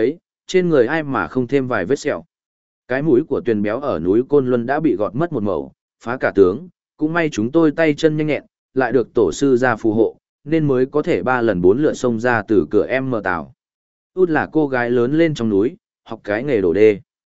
trên người ai mà không thêm vài vết sẹo. Cái mũi của Tuyền Béo ở núi Côn Luân đã bị gọt mất một mẩu, phá cả tướng, cũng may chúng tôi tay chân nhanh nhẹn, lại được tổ sư ra phù hộ, nên mới có thể 3 lần 4 lượt xông ra từ cửa em mở tàu. Út là cô gái lớn lên trong núi, học cái nghề đổ đê.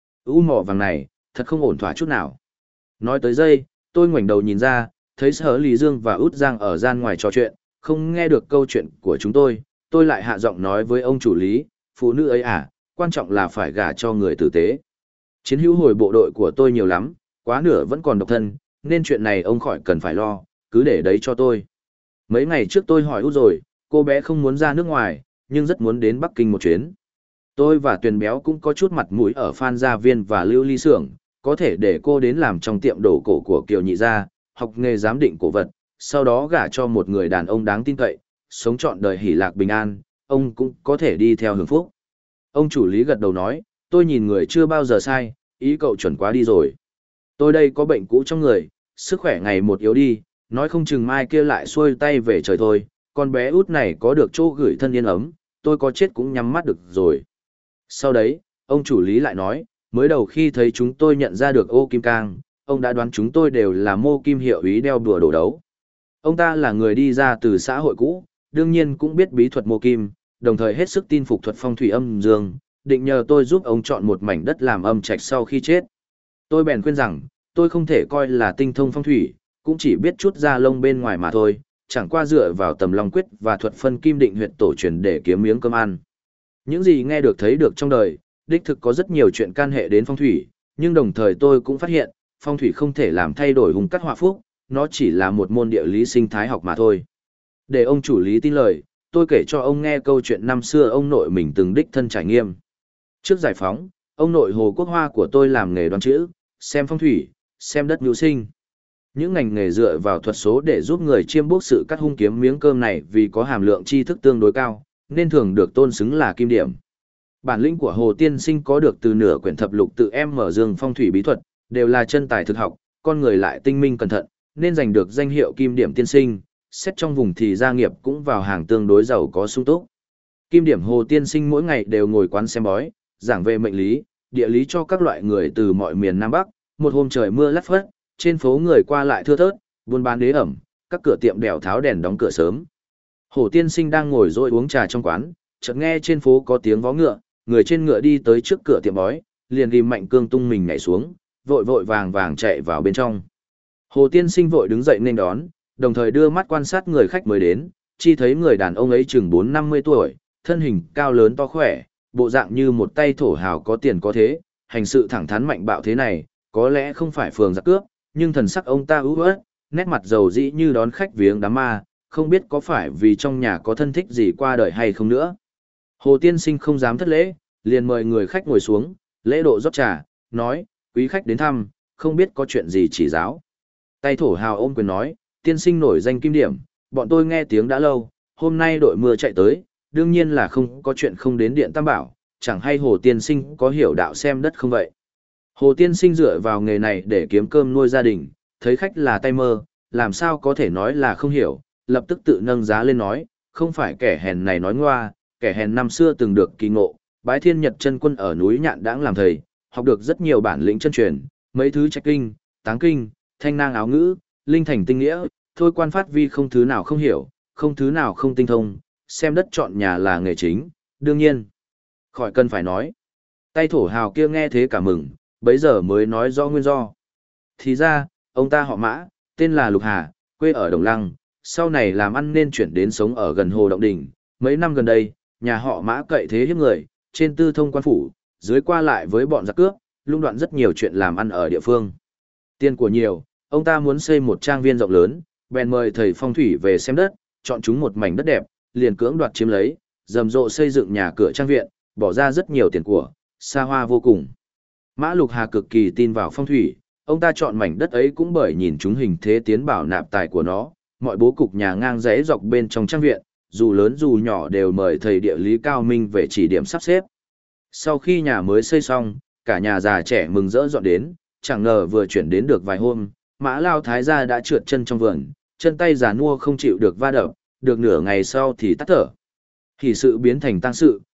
Mỏ vàng này, thật không ổn thỏa chút nào. Nói tới đây, tôi ngoảnh đầu nhìn ra, thấy Sở Lý Dương và Út Giang ở gian ngoài trò chuyện, không nghe được câu chuyện của chúng tôi lại hạ giọng nói với ông chủ lý, phụ nữ ấy à, quan trọng là phải gả cho người tử tế. Chiến hữu hồi bộ đội của tôi nhiều lắm, quá nửa vẫn còn độc thân, nên chuyện này ông khỏi cần phải lo, cứ để đấy cho tôi. Mấy ngày trước tôi hỏi Út rồi, cô bé không muốn ra nước ngoài, nhưng rất muốn đến Bắc Kinh một chuyến. Tôi và Tuyền Béo cũng có chút mặt mũi ở Phan Gia Viên và Lưu Ly Xưởng, có thể để cô đến làm trong tiệm đồ cổ của Kiều Nhị Gia, học nghề giám định cổ vật, sau đó gả cho một người đàn ông đáng tin cậy, sống trọn đời hỷ lạc bình an, ông cũng có thể đi theo hưởng phúc. Ông chủ lý gật đầu nói, tôi nhìn người chưa bao giờ sai, ý cậu chuẩn quá đi rồi. Tôi đây có bệnh cũ trong người, sức khỏe ngày một yếu đi, nói không chừng mai kia lại xuôi tay về trời thôi, con bé út này có được chỗ gửi thân yên ấm, tôi có chết cũng nhắm mắt được rồi. Sau đấy, ông chủ lý lại nói, mới đầu khi thấy chúng tôi nhận ra được ô kim cang, ông đã đoán chúng tôi đều là mô kim hiệu ý đeo đùa đổ đấu. Ông ta là người đi ra từ xã hội cũ, đương nhiên cũng biết bí thuật mô kim, đồng thời hết sức tin phục thuật phong thủy âm dương, định nhờ tôi giúp ông chọn một mảnh đất làm âm trạch sau khi chết. Tôi bèn khuyên rằng, tôi không thể coi là tinh thông phong thủy, cũng chỉ biết chút da lông bên ngoài mà thôi, chẳng qua dựa vào tầm long quyết và thuật phân kim định huyệt tổ truyền để kiếm miếng cơm ăn. Những gì nghe được thấy được trong đời, đích thực có rất nhiều chuyện can hệ đến phong thủy, nhưng đồng thời tôi cũng phát hiện, phong thủy không thể làm thay đổi hùng cát họa phúc, nó chỉ là một môn địa lý sinh thái học mà thôi. Để ông chủ lý tin lời, tôi kể cho ông nghe câu chuyện năm xưa ông nội mình từng đích thân trải nghiệm. Trước giải phóng, ông nội Hồ Quốc Hoa của tôi làm nghề đoán chữ, xem phong thủy, xem đất mưu sinh. Những ngành nghề dựa vào thuật số để giúp người chiêm bốc sự cắt hung kiếm miếng cơm này vì có hàm lượng tri thức tương đối cao, nên thường được tôn xứng là kim điểm. Bản lĩnh của Hồ Tiên Sinh có được từ nửa quyển thập lục tự em mở dương phong thủy bí thuật, đều là chân tài thực học, con người lại tinh minh cẩn thận, nên giành được danh hiệu kim điểm tiên sinh, xét trong vùng thì gia nghiệp cũng vào hàng tương đối giàu có sung túc. Kim điểm Hồ Tiên Sinh mỗi ngày đều ngồi quán xem bói, giảng về mệnh lý, địa lý cho các loại người từ mọi miền Nam Bắc. Một hôm trời mưa lất phất, trên phố người qua lại thưa thớt, buôn bán đế ẩm, các cửa tiệm đèo tháo đèn đóng cửa sớm. Hồ Tiên Sinh đang ngồi rồi uống trà trong quán, chợt nghe trên phố có tiếng vó ngựa, người trên ngựa đi tới trước cửa tiệm bói, liền ghim mạnh cương tung mình nhảy xuống, vội vội vàng vàng chạy vào bên trong. Hồ Tiên Sinh vội đứng dậy nên đón, đồng thời đưa mắt quan sát người khách mới đến, chi thấy người đàn ông ấy chừng 40-50 tuổi, thân hình cao lớn to khỏe, bộ dạng như một tay thổ hào có tiền có thế, hành sự thẳng thắn mạnh bạo thế này, có lẽ không phải phường giặc cướp, nhưng thần sắc ông ta ưu ớt, nét mặt dầu dĩ như đón khách viếng đám ma, không biết có phải vì trong nhà có thân thích gì qua đời hay không nữa. Hồ Tiên Sinh không dám thất lễ, liền mời người khách ngồi xuống, lễ độ rót trà, nói, quý khách đến thăm, không biết có chuyện gì chỉ giáo. Tay thổ hào ôm quyền nói, tiên sinh nổi danh kim điểm, bọn tôi nghe tiếng đã lâu, hôm nay đội mưa chạy tới, đương nhiên là không có chuyện không đến điện Tam Bảo, chẳng hay Hồ Tiên Sinh có hiểu đạo xem đất không vậy. Hồ Tiên Sinh dựa vào nghề này để kiếm cơm nuôi gia đình, thấy khách là tay mơ, làm sao có thể nói là không hiểu, lập tức tự nâng giá lên nói, không phải kẻ hèn này nói ngoa, kẻ hèn năm xưa từng được kỳ ngộ, bái thiên nhật chân quân ở núi Nhạn Đãng làm thầy, học được rất nhiều bản lĩnh chân truyền, mấy thứ trạch kinh, táng kinh, thanh nang áo ngữ, linh thành tinh nghĩa, thôi quan phát vi không thứ nào không hiểu, không thứ nào không tinh thông, xem đất chọn nhà là nghề chính, đương nhiên. Khỏi cần phải nói. Tay thổ hào kia nghe thế cả mừng, bấy giờ mới nói rõ nguyên do. Thì ra, ông ta họ Mã, tên là Lục Hà, quê ở Đồng Lăng, sau này làm ăn nên chuyển đến sống ở gần Hồ Động Đình. Mấy năm gần đây, nhà họ Mã cậy thế hiếp người, trên tư thông quan phủ, dưới qua lại với bọn giặc cướp, lung đoạn rất nhiều chuyện làm ăn ở địa phương. Tiền của nhiều, ông ta muốn xây một trang viên rộng lớn, bèn mời thầy phong thủy về xem đất, chọn chúng một mảnh đất đẹp, liền cưỡng đoạt chiếm lấy, rầm rộ xây dựng nhà cửa trang viện, bỏ ra rất nhiều tiền của, xa hoa vô cùng. Mã Lục Hà cực kỳ tin vào phong thủy, ông ta chọn mảnh đất ấy cũng bởi nhìn chúng hình thế tiến bảo nạp tài của nó, mọi bố cục nhà ngang dãy dọc bên trong trang viện, dù lớn dù nhỏ đều mời thầy địa lý cao minh về chỉ điểm sắp xếp. Sau khi nhà mới xây xong, cả nhà già trẻ mừng rỡ dọn đến, chẳng ngờ vừa chuyển đến được vài hôm, Mã Lao Thái gia đã trượt chân trong vườn, chân tay già nua không chịu được va đập, được nửa ngày sau thì tắt thở. Hỷ sự biến thành tang sự,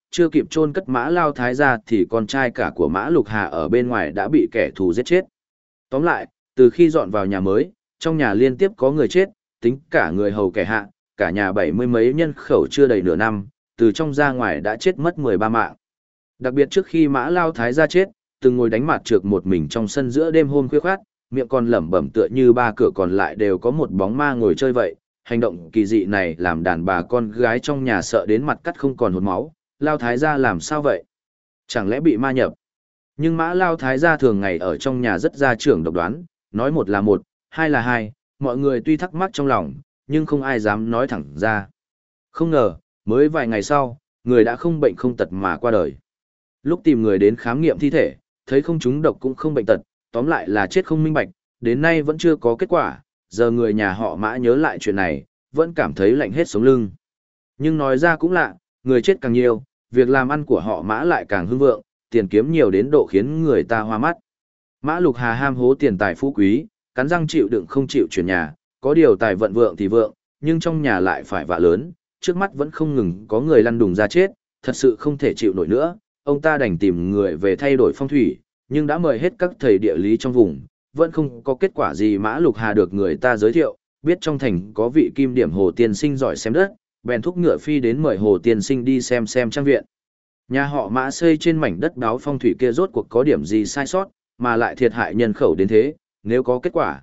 chưa kịp chôn cất Mã Lao Thái gia thì con trai cả của Mã Lục Hà ở bên ngoài đã bị kẻ thù giết chết. Tóm lại, từ khi dọn vào nhà mới, trong nhà liên tiếp có người chết, tính cả người hầu kẻ hạ, cả nhà 70 mấy nhân khẩu chưa đầy nửa năm, từ trong ra ngoài đã chết mất 13 mạng. Đặc biệt trước khi Mã Lao Thái gia chết, từng ngồi đánh mặt trược một mình trong sân giữa đêm hôm khuya khoát, miệng còn lẩm bẩm tựa như ba cửa còn lại đều có một bóng ma ngồi chơi vậy. Hành động kỳ dị này làm đàn bà con gái trong nhà sợ đến mặt cắt không còn hột máu. Lao Thái gia làm sao vậy? Chẳng lẽ bị ma nhập? Nhưng Mã Lao Thái gia thường ngày ở trong nhà rất gia trưởng độc đoán, nói một là một, hai là hai, mọi người tuy thắc mắc trong lòng, nhưng không ai dám nói thẳng ra. Không ngờ, mới vài ngày sau, người đã không bệnh không tật mà qua đời. Lúc tìm người đến khám nghiệm thi thể, thấy không trúng độc cũng không bệnh tật, tóm lại là chết không minh bạch, đến nay vẫn chưa có kết quả, giờ người nhà họ Mã nhớ lại chuyện này, vẫn cảm thấy lạnh hết sống lưng. Nhưng nói ra cũng lạ, người chết càng nhiều, việc làm ăn của họ Mã lại càng hưng vượng, tiền kiếm nhiều đến độ khiến người ta hoa mắt. Mã Lục Hà ham hố tiền tài phú quý, cắn răng chịu đựng không chịu chuyển nhà, có điều tài vận vượng thì vượng, nhưng trong nhà lại phải vạ lớn, trước mắt vẫn không ngừng có người lăn đùng ra chết, thật sự không thể chịu nổi nữa, ông ta đành tìm người về thay đổi phong thủy, nhưng đã mời hết các thầy địa lý trong vùng, vẫn không có kết quả gì. Mã Lục Hà được người ta giới thiệu, biết trong thành có vị kim điểm Hồ Tiên Sinh giỏi xem đất, bèn thúc ngựa phi đến mời Hồ Tiên Sinh đi xem trang viện. Nhà họ Mã xây trên mảnh đất đáo phong thủy kia rốt cuộc có điểm gì sai sót, mà lại thiệt hại nhân khẩu đến thế, nếu có kết quả,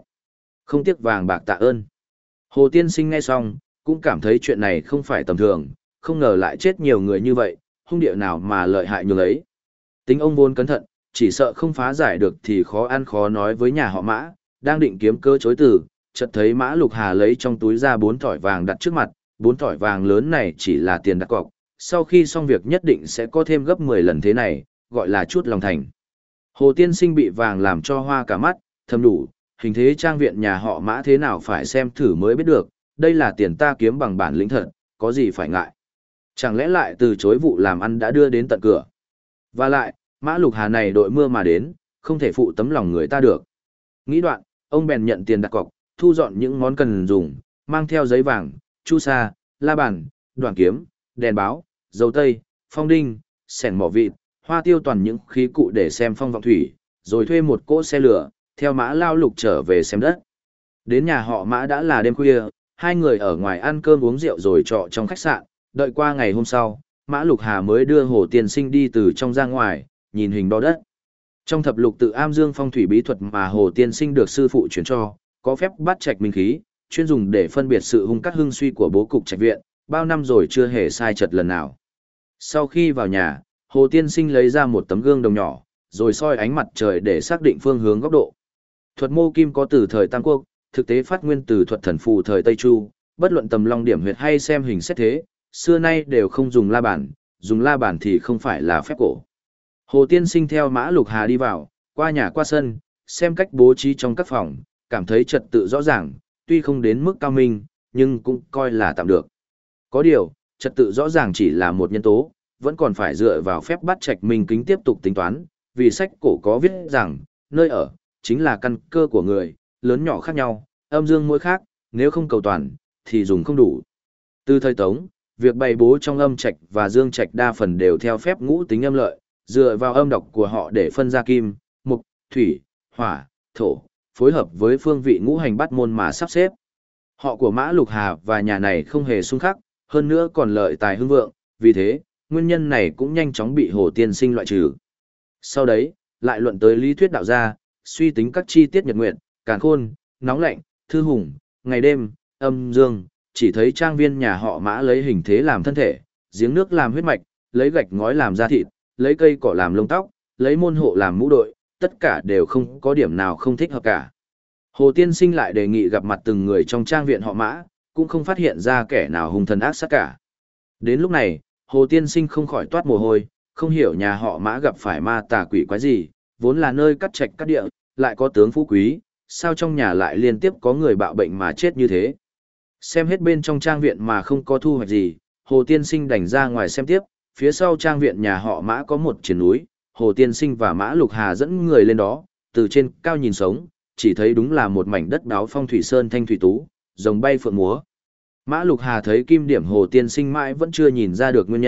không tiếc vàng bạc tạ ơn. Hồ Tiên Sinh nghe xong, cũng cảm thấy chuyện này không phải tầm thường, không ngờ lại chết nhiều người như vậy, hung địa nào mà lợi hại nhường ấy. Tính ông vốn cẩn thận, chỉ sợ không phá giải được thì khó ăn khó nói với nhà họ Mã, đang định kiếm cơ chối từ, chợt thấy Mã Lục Hà lấy trong túi ra 4 thỏi vàng đặt trước mặt, 4 thỏi vàng lớn này chỉ là tiền đặt cọc, sau khi xong việc nhất định sẽ có thêm gấp 10 lần thế này, gọi là chút lòng thành. Hồ Tiên Sinh bị vàng làm cho hoa cả mắt, thầm đủ, hình thế trang viện nhà họ Mã thế nào phải xem thử mới biết được, đây là tiền ta kiếm bằng bản lĩnh thật, có gì phải ngại. Chẳng lẽ lại từ chối vụ làm ăn đã đưa đến tận cửa. Và lại, Mã Lục Hà này đội mưa mà đến, không thể phụ tấm lòng người ta được. Nghĩ đoạn, ông bèn nhận tiền đặt cọc, thu dọn những món cần dùng, mang theo giấy vàng, chu sa, la bàn, đoạn kiếm, đèn báo, dầu tây, phong đinh, sẻng mỏ vịt, hoa tiêu toàn những khí cụ để xem phong vọng thủy, rồi thuê một cỗ xe lửa, theo Mã Lao Lục trở về xem đất. Đến nhà họ Mã đã là đêm khuya, hai người ở ngoài ăn cơm uống rượu rồi trọ trong khách sạn, đợi qua ngày hôm sau, Mã Lục Hà mới đưa Hồ Tiên Sinh đi từ trong ra ngoài, nhìn hình đo đất. Trong thập lục tự am dương phong thủy bí thuật mà Hồ Tiên Sinh được sư phụ truyền cho, có phép bắt trạch minh khí, chuyên dùng để phân biệt sự hung cát hưng suy của bố cục trạch viện, bao năm rồi chưa hề sai chật lần nào. Sau khi vào nhà, Hồ Tiên Sinh lấy ra một tấm gương đồng nhỏ, rồi soi ánh mặt trời để xác định phương hướng góc độ. Thuật mô kim có từ thời Tam Quốc, thực tế phát nguyên từ thuật thần phù thời Tây Chu, bất luận tầm long điểm huyệt hay xem hình xét thế, xưa nay đều không dùng la bàn, dùng la bàn thì không phải là phép cổ. Hồ Tiên Sinh theo Mã Lục Hà đi vào, qua nhà qua sân, xem cách bố trí trong các phòng, cảm thấy trật tự rõ ràng, tuy không đến mức cao minh, nhưng cũng coi là tạm được. Có điều, trật tự rõ ràng chỉ là một nhân tố, vẫn còn phải dựa vào phép bắt trạch minh kính tiếp tục tính toán, vì sách cổ có viết rằng, nơi ở, chính là căn cơ của người, lớn nhỏ khác nhau, âm dương mỗi khác, nếu không cầu toàn, thì dùng không đủ. Từ thời Tống, việc bày bố trong âm trạch và dương trạch đa phần đều theo phép ngũ tính âm lợi, dựa vào âm độc của họ để phân ra kim, mục, thủy, hỏa, thổ, phối hợp với phương vị ngũ hành bát môn mà sắp xếp. Họ của Mã Lục Hà và nhà này không hề xung khắc, hơn nữa còn lợi tài hưng vượng, vì thế, nguyên nhân này cũng nhanh chóng bị Hồ Tiên Sinh loại trừ. Sau đấy, lại luận tới lý thuyết đạo gia, suy tính các chi tiết nhật nguyện, càn khôn, nóng lạnh, thư hùng, ngày đêm, âm dương, chỉ thấy trang viên nhà họ Mã lấy hình thế làm thân thể, giếng nước làm huyết mạch, lấy gạch ngói làm da thịt, lấy cây cỏ làm lông tóc, lấy môn hộ làm mũ đội, tất cả đều không có điểm nào không thích hợp cả. Hồ Tiên Sinh lại đề nghị gặp mặt từng người trong trang viện họ Mã, cũng không phát hiện ra kẻ nào hung thần ác sát cả. Đến lúc này, Hồ Tiên Sinh không khỏi toát mồ hôi, không hiểu nhà họ Mã gặp phải ma tà quỷ quái gì, vốn là nơi cắt trạch cắt địa, lại có tướng phú quý, sao trong nhà lại liên tiếp có người bạo bệnh mà chết như thế. Xem hết bên trong trang viện mà không có thu hoạch gì, Hồ Tiên Sinh đành ra ngoài xem tiếp, phía sau trang viện nhà họ Mã có một triển núi, Hồ Tiên Sinh và Mã Lục Hà dẫn người lên đó, từ trên cao nhìn xuống, chỉ thấy đúng là một mảnh đất đáo phong thủy sơn thanh thủy tú, rồng bay phượng múa. Mã Lục Hà thấy kim điểm Hồ Tiên Sinh mãi vẫn chưa nhìn ra được nguyên nhân,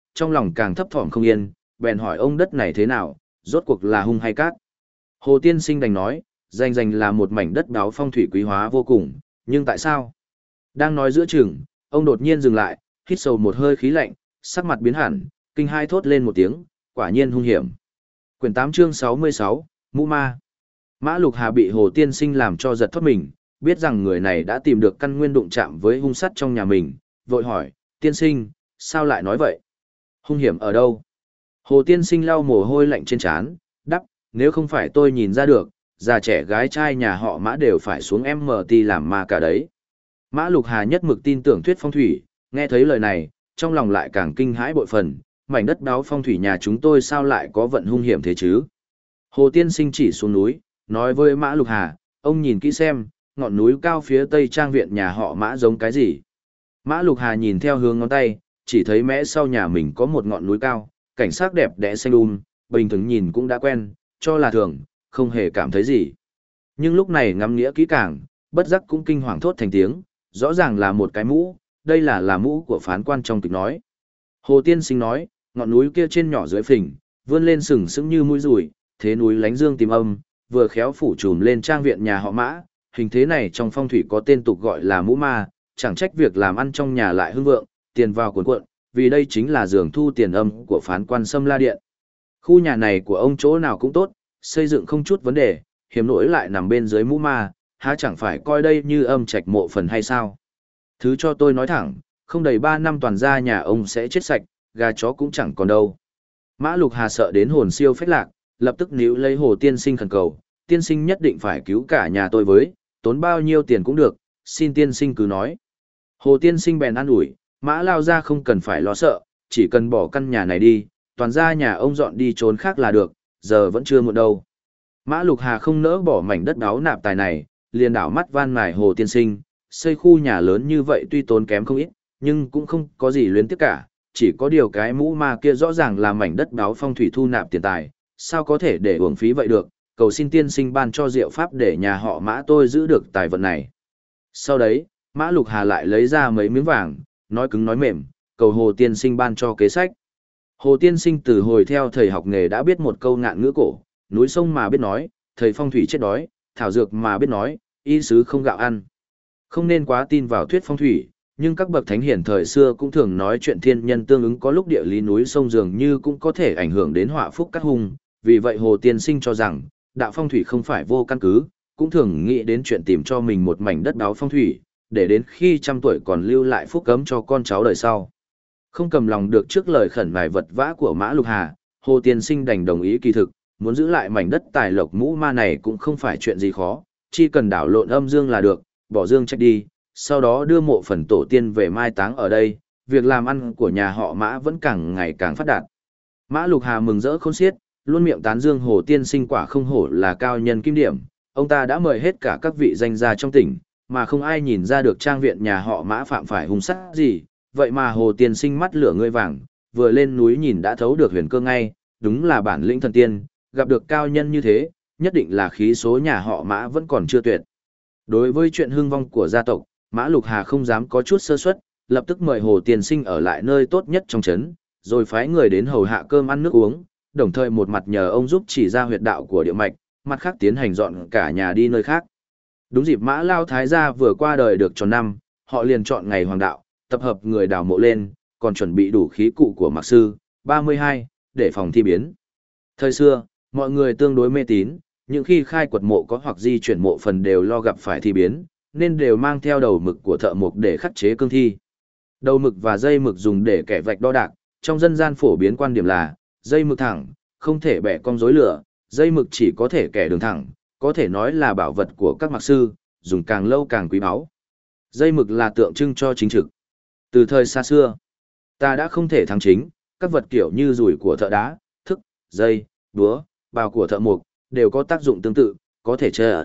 trong lòng càng thấp thỏm không yên, bèn hỏi ông đất này thế nào, rốt cuộc là hung hay cát. Hồ tiên sinh đành nói, danh là một mảnh đất đáo phong thủy quý hóa vô cùng, nhưng tại sao? Đang nói giữa chừng, ông đột nhiên dừng lại, hít sâu một hơi khí lạnh, sắc mặt biến hẳn, kinh hai thốt lên một tiếng, quả nhiên hung hiểm. Quyển 8 chương 66, Mũ Ma. Mã Lục Hà bị Hồ tiên sinh làm cho giật thoát mình, biết rằng người này đã tìm được căn nguyên đụng chạm với hung sắt trong nhà mình, vội hỏi, tiên sinh, sao lại nói vậy? Hung hiểm ở đâu? Hồ tiên sinh lau mồ hôi lạnh trên trán, đắp, nếu không phải tôi nhìn ra được, già trẻ gái trai nhà họ Mã đều phải xuống MT làm ma cả đấy. Mã Lục Hà nhất mực tin tưởng thuyết phong thủy, nghe thấy lời này, trong lòng lại càng kinh hãi bội phần, mảnh đất đáo phong thủy nhà chúng tôi sao lại có vận hung hiểm thế chứ? Hồ tiên sinh chỉ xuống núi, nói với Mã Lục Hà, ông nhìn kỹ xem, ngọn núi cao phía tây trang viện nhà họ Mã giống cái gì? Mã Lục Hà nhìn theo hướng ngón tay, chỉ thấy mẽ sau nhà mình có một ngọn núi cao, cảnh sắc đẹp đẽ xanh bình thường nhìn cũng đã quen, cho là thường, không hề cảm thấy gì. Nhưng lúc này ngắm nghĩa kỹ càng, bất giác cũng kinh hoàng thốt thành tiếng, rõ ràng là một cái mũ, đây là mũ của phán quan trong kịch nói. Hồ tiên sinh nói, ngọn núi kia trên nhỏ dưới phình, vươn lên sừng sững như mũi rùi, thế núi lánh dương tìm âm, vừa khéo phủ trùm lên trang viện nhà họ Mã, hình thế này trong phong thủy có tên tục gọi là mũ ma, chẳng trách việc làm ăn trong nhà lại hưng vượng, tiền vào cuồn cuộn, vì đây chính là giường thu tiền âm của phán quan Sâm La Điện. Khu nhà này của ông chỗ nào cũng tốt, xây dựng không chút vấn đề, hiếm nỗi lại nằm bên dưới mũ ma, há chẳng phải coi đây như âm trạch mộ phần hay sao? Thứ cho tôi nói thẳng, không đầy 3 năm toàn gia nhà ông sẽ chết sạch, gà chó cũng chẳng còn đâu. Mã Lục Hà sợ đến hồn siêu phách lạc, lập tức níu lấy Hồ tiên sinh khẩn cầu, tiên sinh nhất định phải cứu cả nhà tôi với, tốn bao nhiêu tiền cũng được, xin tiên sinh cứ nói. Hồ tiên sinh bèn an ủi, Mã lao ra không cần phải lo sợ, chỉ cần bỏ căn nhà này đi, toàn gia nhà ông dọn đi trốn khác là được, giờ vẫn chưa muộn đâu. Mã Lục Hà không nỡ bỏ mảnh đất đáo nạp tài này, liền đảo mắt van nài Hồ tiên sinh, xây khu nhà lớn như vậy tuy tốn kém không ít, nhưng cũng không có gì luyến tiếc cả, chỉ có điều cái mũ ma kia rõ ràng là mảnh đất đáo phong thủy thu nạp tiền tài, sao có thể để uổng phí vậy được, cầu xin tiên sinh ban cho diệu pháp để nhà họ Mã tôi giữ được tài vận này. Sau đấy, Mã Lục Hà lại lấy ra mấy miếng vàng, nói cứng nói mềm, cầu Hồ tiên sinh ban cho kế sách. Hồ tiên sinh từ hồi theo thầy học nghề đã biết một câu ngạn ngữ cổ, núi sông mà biết nói, thầy phong thủy chết đói, thảo dược mà biết nói, y sứ không gạo ăn. Không nên quá tin vào thuyết phong thủy, nhưng các bậc thánh hiển thời xưa cũng thường nói chuyện thiên nhân tương ứng, có lúc địa lý núi sông dường như cũng có thể ảnh hưởng đến họa phúc cát hung, vì vậy Hồ tiên sinh cho rằng, đạo phong thủy không phải vô căn cứ, cũng thường nghĩ đến chuyện tìm cho mình một mảnh đất đáo phong thủy, để đến khi trăm tuổi còn lưu lại phúc cấm cho con cháu đời sau. Không cầm lòng được trước lời khẩn nài vật vã của Mã Lục Hà, Hồ tiên sinh đành đồng ý kỳ thực, muốn giữ lại mảnh đất tài lộc mũ ma này cũng không phải chuyện gì khó, chỉ cần đảo lộn âm dương là được, bỏ dương trách đi, sau đó đưa mộ phần tổ tiên về mai táng ở đây, việc làm ăn của nhà họ Mã vẫn càng ngày càng phát đạt. Mã Lục Hà mừng rỡ khôn xiết, luôn miệng tán dương Hồ tiên sinh quả không hổ là cao nhân kim điểm, ông ta đã mời hết cả các vị danh gia trong tỉnh, mà không ai nhìn ra được trang viện nhà họ Mã phạm phải hung sát gì, vậy mà Hồ tiên sinh mắt lửa ngươi vàng, vừa lên núi nhìn đã thấu được huyền cơ ngay, đúng là bản lĩnh thần tiên, gặp được cao nhân như thế, nhất định là khí số nhà họ Mã vẫn còn chưa tuyệt. Đối với chuyện hưng vong của gia tộc, Mã Lục Hà không dám có chút sơ suất, lập tức mời Hồ tiên sinh ở lại nơi tốt nhất trong trấn, rồi phái người đến hầu hạ cơm ăn nước uống, đồng thời một mặt nhờ ông giúp chỉ ra huyệt đạo của địa mạch, mặt khác tiến hành dọn cả nhà đi nơi khác. Đúng dịp Mã Lao Thái gia vừa qua đời được tròn năm, họ liền chọn ngày hoàng đạo, tập hợp người đào mộ lên, còn chuẩn bị đủ khí cụ của mạc sư, 32, để phòng thi biến. Thời xưa, mọi người tương đối mê tín, những khi khai quật mộ có hoặc di chuyển mộ phần đều lo gặp phải thi biến, nên đều mang theo đầu mực của thợ mộc để khắc chế cương thi. Đầu mực và dây mực dùng để kẻ vạch đo đạc, trong dân gian phổ biến quan điểm là, dây mực thẳng, không thể bẻ cong rối lửa, dây mực chỉ có thể kẻ đường thẳng, có thể nói là bảo vật của các mạc sư, dùng càng lâu càng quý báu. Dây mực là tượng trưng cho chính trực. Từ thời xa xưa, ta đã không thể thắng chính, các vật kiểu như rủi của thợ đá, thức, dây, búa, bào của thợ mộc, đều có tác dụng tương tự, có thể chơi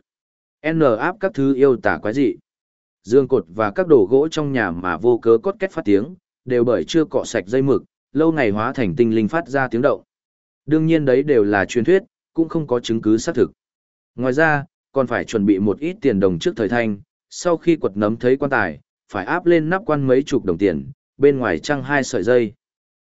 áp các thứ yêu tả quái dị. Dương cột và các đồ gỗ trong nhà mà vô cớ cốt két phát tiếng, đều bởi chưa cọ sạch dây mực, lâu ngày hóa thành tinh linh phát ra tiếng động. Đương nhiên đấy đều là truyền thuyết, cũng không có chứng cứ xác thực. Ngoài ra, còn phải chuẩn bị một ít tiền đồng trước thời Thanh, sau khi quật nấm thấy quan tài, phải áp lên nắp quan mấy chục đồng tiền, bên ngoài trăng 2 sợi dây.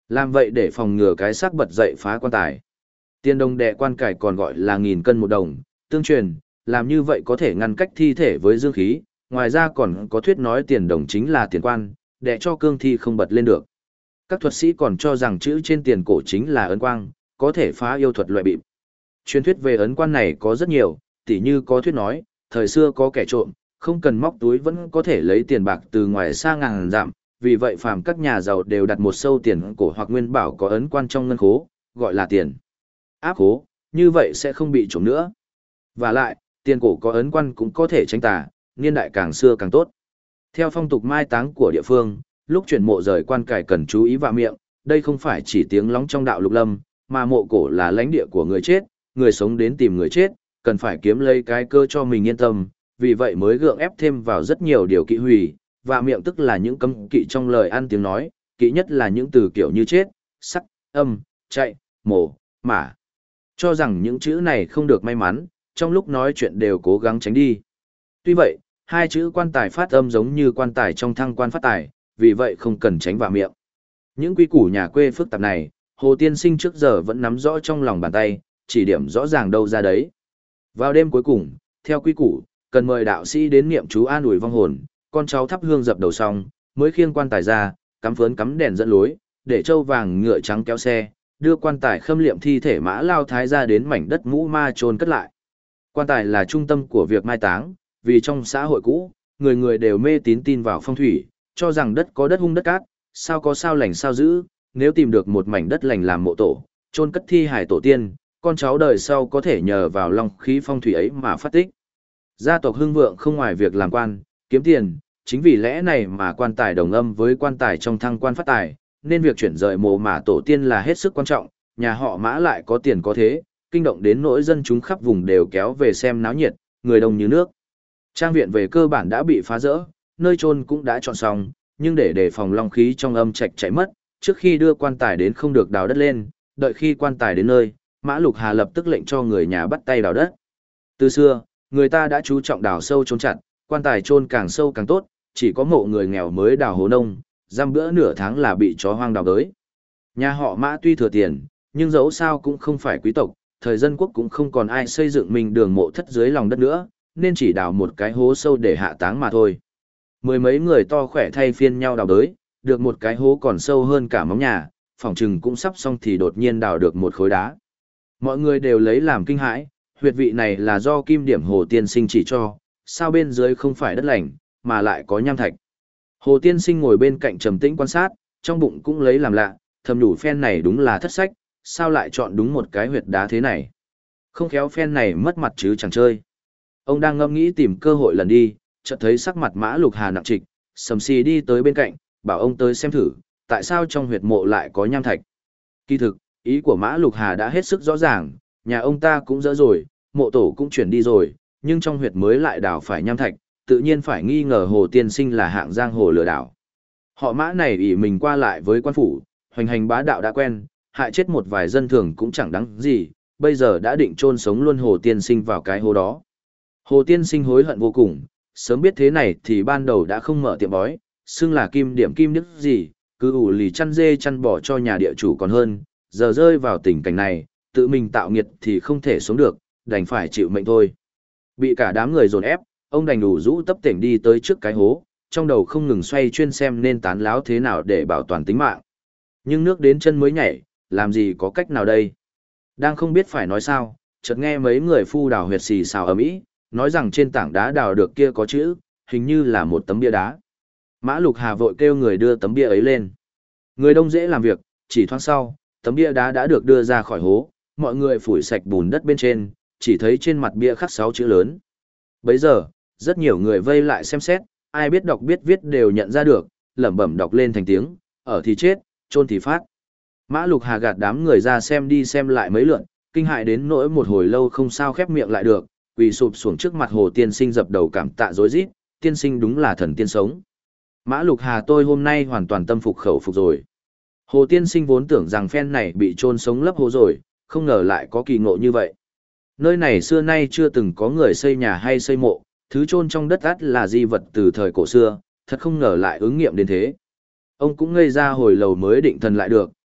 Làm vậy để phòng ngừa cái xác bật dậy phá quan tài. Tiền đồng đè quan cải còn gọi là 1.000 cân một đồng, tương truyền, làm như vậy có thể ngăn cách thi thể với dương khí, ngoài ra còn có thuyết nói tiền đồng chính là tiền quan, để cho cương thi không bật lên được. Các thuật sĩ còn cho rằng chữ trên tiền cổ chính là ấn quang, có thể phá yêu thuật loại bịp. Truyền thuyết về ấn quan này có rất nhiều, tỉ như có thuyết nói, thời xưa có kẻ trộm, không cần móc túi vẫn có thể lấy tiền bạc từ ngoài xa ngàn dặm, vì vậy phàm các nhà giàu đều đặt một sâu tiền cổ hoặc nguyên bảo có ấn quan trong ngân khố, gọi là tiền áp khố, như vậy sẽ không bị trộm nữa. Và lại, tiền cổ có ấn quan cũng có thể tránh tà, niên đại càng xưa càng tốt. Theo phong tục mai táng của địa phương, lúc chuyển mộ rời quan cải cần chú ý vạ miệng, đây không phải chỉ tiếng lóng trong đạo lục lâm, mà mộ cổ là lãnh địa của người chết, người sống đến tìm người chết, cần phải kiếm lấy cái cơ cho mình yên tâm, vì vậy mới gượng ép thêm vào rất nhiều điều kỵ hủy, vạ miệng tức là những cấm kỵ trong lời ăn tiếng nói, kỵ nhất là những từ kiểu như chết, sắc, âm, chạy, mổ, mả. Cho rằng những chữ này không được may mắn, trong lúc nói chuyện đều cố gắng tránh đi. Tuy vậy, hai chữ quan tài phát âm giống như quan tài trong thăng quan phát tài, vì vậy không cần tránh vào miệng. Những quy củ nhà quê phức tạp này, Hồ Tiên Sinh trước giờ vẫn nắm rõ trong lòng bàn tay, chỉ điểm rõ ràng đâu ra đấy. Vào đêm cuối cùng, theo quy củ, cần mời đạo sĩ đến niệm chú an ủi vong hồn, con cháu thắp hương dập đầu xong, mới khiêng quan tài ra, cắm phớn cắm đèn dẫn lối, để trâu vàng ngựa trắng kéo xe, đưa quan tài khâm liệm thi thể Mã Lao Thái ra đến mảnh đất Mũ Ma chôn cất lại. Quan tài là trung tâm của việc mai táng, vì trong xã hội cũ, người người đều mê tín tin vào phong thủy, cho rằng đất có đất hung đất cát, sao có sao lành sao dữ, nếu tìm được một mảnh đất lành làm mộ tổ, chôn cất thi hài tổ tiên, con cháu đời sau có thể nhờ vào long khí phong thủy ấy mà phát tích. Gia tộc hưng vượng không ngoài việc làm quan, kiếm tiền, chính vì lẽ này mà quan tài đồng âm với quan tài trong thăng quan phát tài, nên việc chuyển rời mộ mả tổ tiên là hết sức quan trọng, nhà họ Mã lại có tiền có thế, kinh động đến nỗi dân chúng khắp vùng đều kéo về xem náo nhiệt, người đông như nước. Trang viện về cơ bản đã bị phá rỡ, nơi chôn cũng đã chọn xong, nhưng để đề phòng long khí trong âm trạch chạy mất, trước khi đưa quan tài đến không được đào đất lên, đợi khi quan tài đến nơi, Mã Lục Hà lập tức lệnh cho người nhà bắt tay đào đất. Từ xưa, người ta đã chú trọng đào sâu chôn chặt, quan tài chôn càng sâu càng tốt, chỉ có mộ người nghèo mới đào hố nông, dăm bữa nửa tháng là bị chó hoang đào đới. Nhà họ Mã tuy thừa tiền, nhưng dẫu sao cũng không phải quý tộc, thời dân quốc cũng không còn ai xây dựng mình đường mộ thất dưới lòng đất nữa, nên chỉ đào một cái hố sâu để hạ táng mà thôi. Mười mấy người to khỏe thay phiên nhau đào đới, được một cái hố còn sâu hơn cả móng nhà, phỏng chừng cũng sắp xong thì đột nhiên đào được một khối đá. Mọi người đều lấy làm kinh hãi, huyệt vị này là do kim điểm Hồ Tiên Sinh chỉ cho, sao bên dưới không phải đất lành, mà lại có nham thạch. Hồ Tiên Sinh ngồi bên cạnh trầm tĩnh quan sát, trong bụng cũng lấy làm lạ, thầm nhủ phen này đúng là thất sách, sao lại chọn đúng một cái huyệt đá thế này. Không khéo phen này mất mặt chứ chẳng chơi. Ông đang ngẫm nghĩ tìm cơ hội lần đi, chợt thấy sắc mặt Mã Lục Hà nặng trịch, sầm xì đi tới bên cạnh, bảo ông tới xem thử, tại sao trong huyệt mộ lại có nham thạch. Kỳ thực, ý của Mã Lục Hà đã hết sức rõ ràng, nhà ông ta cũng dỡ rồi, mộ tổ cũng chuyển đi rồi, nhưng trong huyệt mới lại đào phải nham thạch, tự nhiên phải nghi ngờ Hồ Tiên Sinh là hạng giang hồ lừa đảo. Họ Mã này ỷ mình qua lại với quan phủ, hoành hành bá đạo đã quen, hại chết một vài dân thường cũng chẳng đáng gì, bây giờ đã định chôn sống luôn Hồ Tiên Sinh vào cái hố đó. Hồ Tiên Sinh hối hận vô cùng, sớm biết thế này thì ban đầu đã không mở tiệm bói, xưng là kim điểm kim đức gì, cứ ủ lì chăn dê chăn bò cho nhà địa chủ còn hơn, giờ rơi vào tình cảnh này, tự mình tạo nghiệt thì không thể sống được, đành phải chịu mệnh thôi. Bị cả đám người dồn ép, ông đành đủ rũ tấp tỉnh đi tới trước cái hố, trong đầu không ngừng xoay chuyên xem nên tán láo thế nào để bảo toàn tính mạng. Nhưng nước đến chân mới nhảy, làm gì có cách nào đây? Đang không biết phải nói sao, chợt nghe mấy người phu đào huyệt xì xào ầm ĩ, nói rằng trên tảng đá đào được kia có chữ, hình như là một tấm bia đá. Mã Lục Hà vội kêu người đưa tấm bia ấy lên. Người đông dễ làm việc, chỉ thoáng sau, tấm bia đá đã được đưa ra khỏi hố, mọi người phủi sạch bùn đất bên trên, chỉ thấy trên mặt bia khắc 6 chữ lớn. Bấy giờ, rất nhiều người vây lại xem xét, ai biết đọc biết viết đều nhận ra được, lẩm bẩm đọc lên thành tiếng, ở thì chết, chôn thì phát. Mã Lục Hà gạt đám người ra xem đi xem lại mấy lượt, kinh hại đến nỗi một hồi lâu không sao khép miệng lại được, quỳ sụp xuống trước mặt Hồ Tiên Sinh dập đầu cảm tạ rối rít, tiên sinh đúng là thần tiên sống. Mã Lục Hà tôi hôm nay hoàn toàn tâm phục khẩu phục rồi. Hồ Tiên Sinh vốn tưởng rằng phen này bị chôn sống lấp hố rồi, không ngờ lại có kỳ ngộ như vậy. Nơi này xưa nay chưa từng có người xây nhà hay xây mộ, thứ chôn trong đất ắt là di vật từ thời cổ xưa, thật không ngờ lại ứng nghiệm đến thế. Ông cũng ngây ra hồi lâu mới định thần lại được,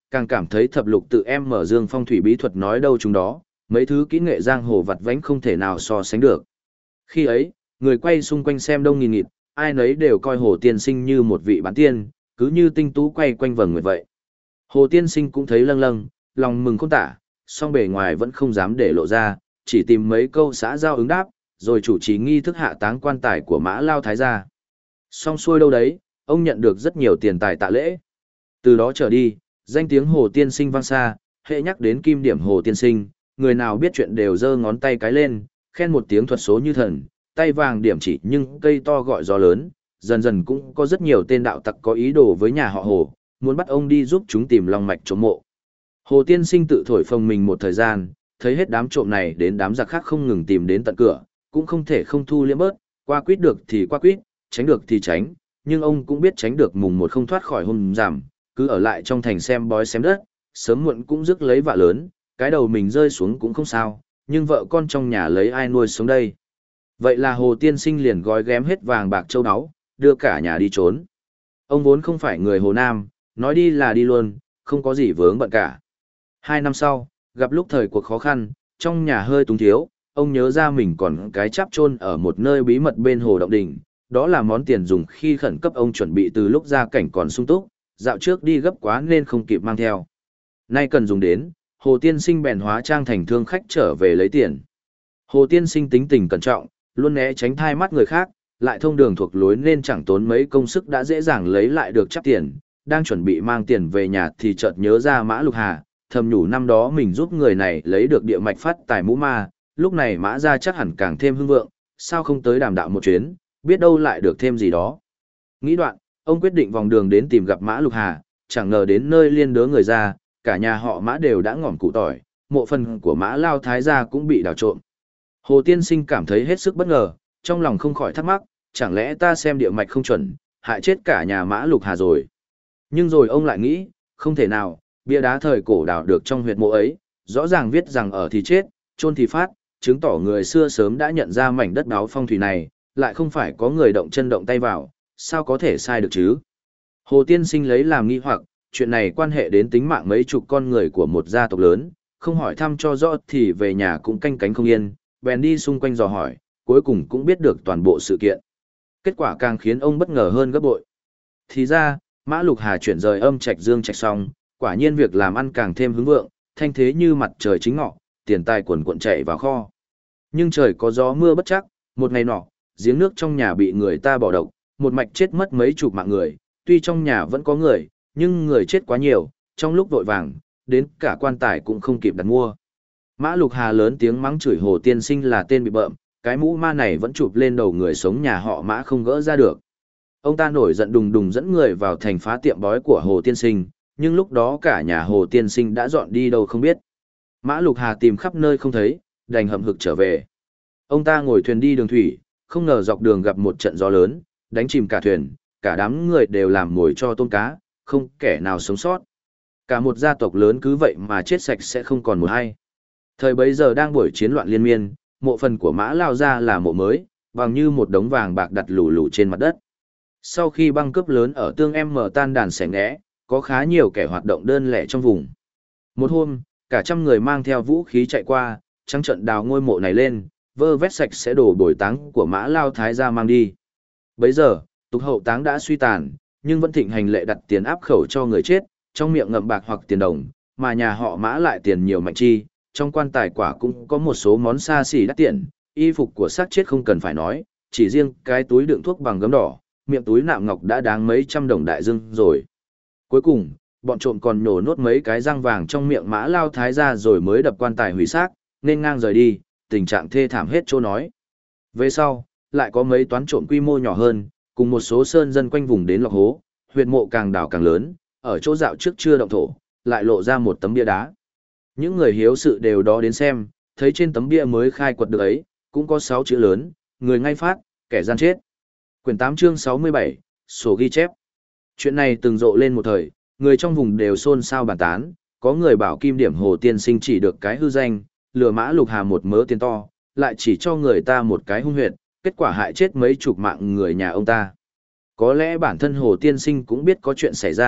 càng cảm thấy thập lục tự em mở dương phong thủy bí thuật nói đâu chúng đó, mấy thứ kỹ nghệ giang hồ vặt vãnh không thể nào so sánh được. Khi ấy, người quay xung quanh xem đông nghìn nghịt, ai nấy đều coi Hồ Tiên Sinh như một vị bán tiên, cứ như tinh tú quay quanh vầng nguyệt vậy. Hồ Tiên Sinh cũng thấy lâng lâng, lòng mừng khôn tả, song bề ngoài vẫn không dám để lộ ra, chỉ tìm mấy câu xã giao ứng đáp, rồi chủ trì nghi thức hạ táng quan tài của Mã Lao Thái gia. Xong xuôi đâu đấy, ông nhận được rất nhiều tiền tài tạ lễ. Từ đó trở đi, danh tiếng Hồ Tiên Sinh vang xa, hệ nhắc đến kim điểm Hồ Tiên Sinh, người nào biết chuyện đều giơ ngón tay cái lên, khen một tiếng thuật số như thần, tay vàng điểm chỉ nhưng cây to gọi gió lớn, dần dần cũng có rất nhiều tên đạo tặc có ý đồ với nhà họ Hồ, muốn bắt ông đi giúp chúng tìm long mạch trộm mộ. Hồ Tiên Sinh tự thổi phồng mình một thời gian, thấy hết đám trộm này đến đám giặc khác không ngừng tìm đến tận cửa, cũng không thể không thu liễm bớt, qua quýt được thì qua quýt, tránh được thì tránh, nhưng ông cũng biết tránh được mùng một không thoát khỏi hôm giảm, cứ ở lại trong thành xem bói xem đất, sớm muộn cũng rước lấy vạ lớn, cái đầu mình rơi xuống cũng không sao, nhưng vợ con trong nhà lấy ai nuôi sống đây. Vậy là Hồ Tiên Sinh liền gói ghém hết vàng bạc châu báu, đưa cả nhà đi trốn. Ông vốn không phải người Hồ Nam, nói đi là đi luôn, không có gì vướng bận cả. 2 năm sau, gặp lúc thời cuộc khó khăn, trong nhà hơi túng thiếu, ông nhớ ra mình còn cái cháp chôn ở một nơi bí mật bên Hồ Động Đình, đó là món tiền dùng khi khẩn cấp ông chuẩn bị từ lúc gia cảnh còn sung túc, dạo trước đi gấp quá nên không kịp mang theo. Nay cần dùng đến, Hồ Tiên Sinh bèn hóa trang thành thương khách trở về lấy tiền. Hồ Tiên Sinh tính tình cẩn trọng, luôn né tránh thai mắt người khác, lại thông đường thuộc lối nên chẳng tốn mấy công sức đã dễ dàng lấy lại được chắp tiền, đang chuẩn bị mang tiền về nhà thì chợt nhớ ra Mã Lục Hà, thầm nhủ năm đó mình giúp người này lấy được địa mạch phát tài mũ ma, lúc này Mã gia chắc hẳn càng thêm hưng vượng, sao không tới đàm đạo một chuyến, biết đâu lại được thêm gì đó. Nghĩ đoạn, ông quyết định vòng đường đến tìm gặp Mã Lục Hà, chẳng ngờ đến nơi liên đớ người ra, cả nhà họ Mã đều đã ngỏm củ tỏi, mộ phần của Mã Lao Thái gia cũng bị đào trộm. Hồ Tiên Sinh cảm thấy hết sức bất ngờ, trong lòng không khỏi thắc mắc, chẳng lẽ ta xem địa mạch không chuẩn, hại chết cả nhà Mã Lục Hà rồi. Nhưng rồi ông lại nghĩ, không thể nào, bia đá thời cổ đào được trong huyệt mộ ấy, rõ ràng viết rằng ở thì chết, chôn thì phát, chứng tỏ người xưa sớm đã nhận ra mảnh đất đáo phong thủy này, lại không phải có người động chân động tay vào, sao có thể sai được chứ? Hồ Tiên Sinh lấy làm nghi hoặc, chuyện này quan hệ đến tính mạng mấy chục con người của một gia tộc lớn, không hỏi thăm cho rõ thì về nhà cũng canh cánh không yên, bèn đi xung quanh dò hỏi, cuối cùng cũng biết được toàn bộ sự kiện. Kết quả càng khiến ông bất ngờ hơn gấp bội. Thì ra, Mã Lục Hà chuyển rời âm trạch dương trạch xong, quả nhiên việc làm ăn càng thêm hứng vượng, thanh thế như mặt trời chính ngọ, tiền tài quần cuộn chạy vào kho. Nhưng trời có gió mưa bất chắc, một ngày nọ, giếng nước trong nhà bị người ta bỏ độc, một mạch chết mất mấy chục mạng người, tuy trong nhà vẫn có người, nhưng người chết quá nhiều, trong lúc vội vàng, đến cả quan tài cũng không kịp đặt mua. Mã Lục Hà lớn tiếng mắng chửi Hồ Tiên Sinh là tên bị bợm, cái mũ ma này vẫn chụp lên đầu người sống nhà họ Mã không gỡ ra được. Ông ta nổi giận đùng đùng dẫn người vào thành phá tiệm bói của Hồ Tiên Sinh, nhưng lúc đó cả nhà Hồ Tiên Sinh đã dọn đi đâu không biết. Mã Lục Hà tìm khắp nơi không thấy, đành hậm hực trở về. Ông ta ngồi thuyền đi đường thủy, không ngờ dọc đường gặp một trận gió lớn, đánh chìm cả thuyền, cả đám người đều làm mồi cho tôm cá, không kẻ nào sống sót. Cả một gia tộc lớn cứ vậy mà chết sạch sẽ không còn một hay. Thời bấy giờ đang buổi chiến loạn liên miên, mộ phần của Mã Lao ra là mộ mới, bằng như một đống vàng bạc đặt lù lù trên mặt đất. Sau khi băng cướp lớn ở Tương Em mở tan đàn xẻ nghẽ, có khá nhiều kẻ hoạt động đơn lẻ trong vùng. Một hôm, cả trăm người mang theo vũ khí chạy qua, trắng trận đào ngôi mộ này lên, vơ vét sạch sẽ đổ bồi táng của Mã Lao Thái gia mang đi. Bấy giờ, tục hậu táng đã suy tàn, nhưng vẫn thịnh hành lệ đặt tiền áp khẩu cho người chết, trong miệng ngậm bạc hoặc tiền đồng, mà nhà họ Mã lại tiền nhiều mạnh chi, trong quan tài quả cũng có một số món xa xỉ đắt tiền, y phục của xác chết không cần phải nói, chỉ riêng cái túi đựng thuốc bằng gấm đỏ, miệng túi nạm ngọc đã đáng mấy trăm đồng đại dương rồi. Cuối cùng, bọn trộm còn nhổ nốt mấy cái răng vàng trong miệng Mã Lao Thái gia rồi mới đập quan tài hủy xác, nên ngang rời đi, tình trạng thê thảm hết chỗ nói. Về sau, lại có mấy toán trộm quy mô nhỏ hơn, cùng một số sơn dân quanh vùng đến lọc hố, huyệt mộ càng đào càng lớn, ở chỗ dạo trước chưa động thổ, lại lộ ra một tấm bia đá. Những người hiếu sự đều đó đến xem, thấy trên tấm bia mới khai quật được ấy, cũng có 6 chữ lớn, người ngay phát, kẻ gian chết. Quyển 8 chương 67, sổ ghi chép. Chuyện này từng rộ lên một thời, người trong vùng đều xôn xao bàn tán, có người bảo Kim Điểm Hồ Tiên Sinh chỉ được cái hư danh, lừa Mã Lục Hà một mớ tiền to, lại chỉ cho người ta một cái hung huyệt, kết quả hại chết mấy chục mạng người nhà ông ta. Có lẽ bản thân Hồ Tiên Sinh cũng biết có chuyện xảy ra,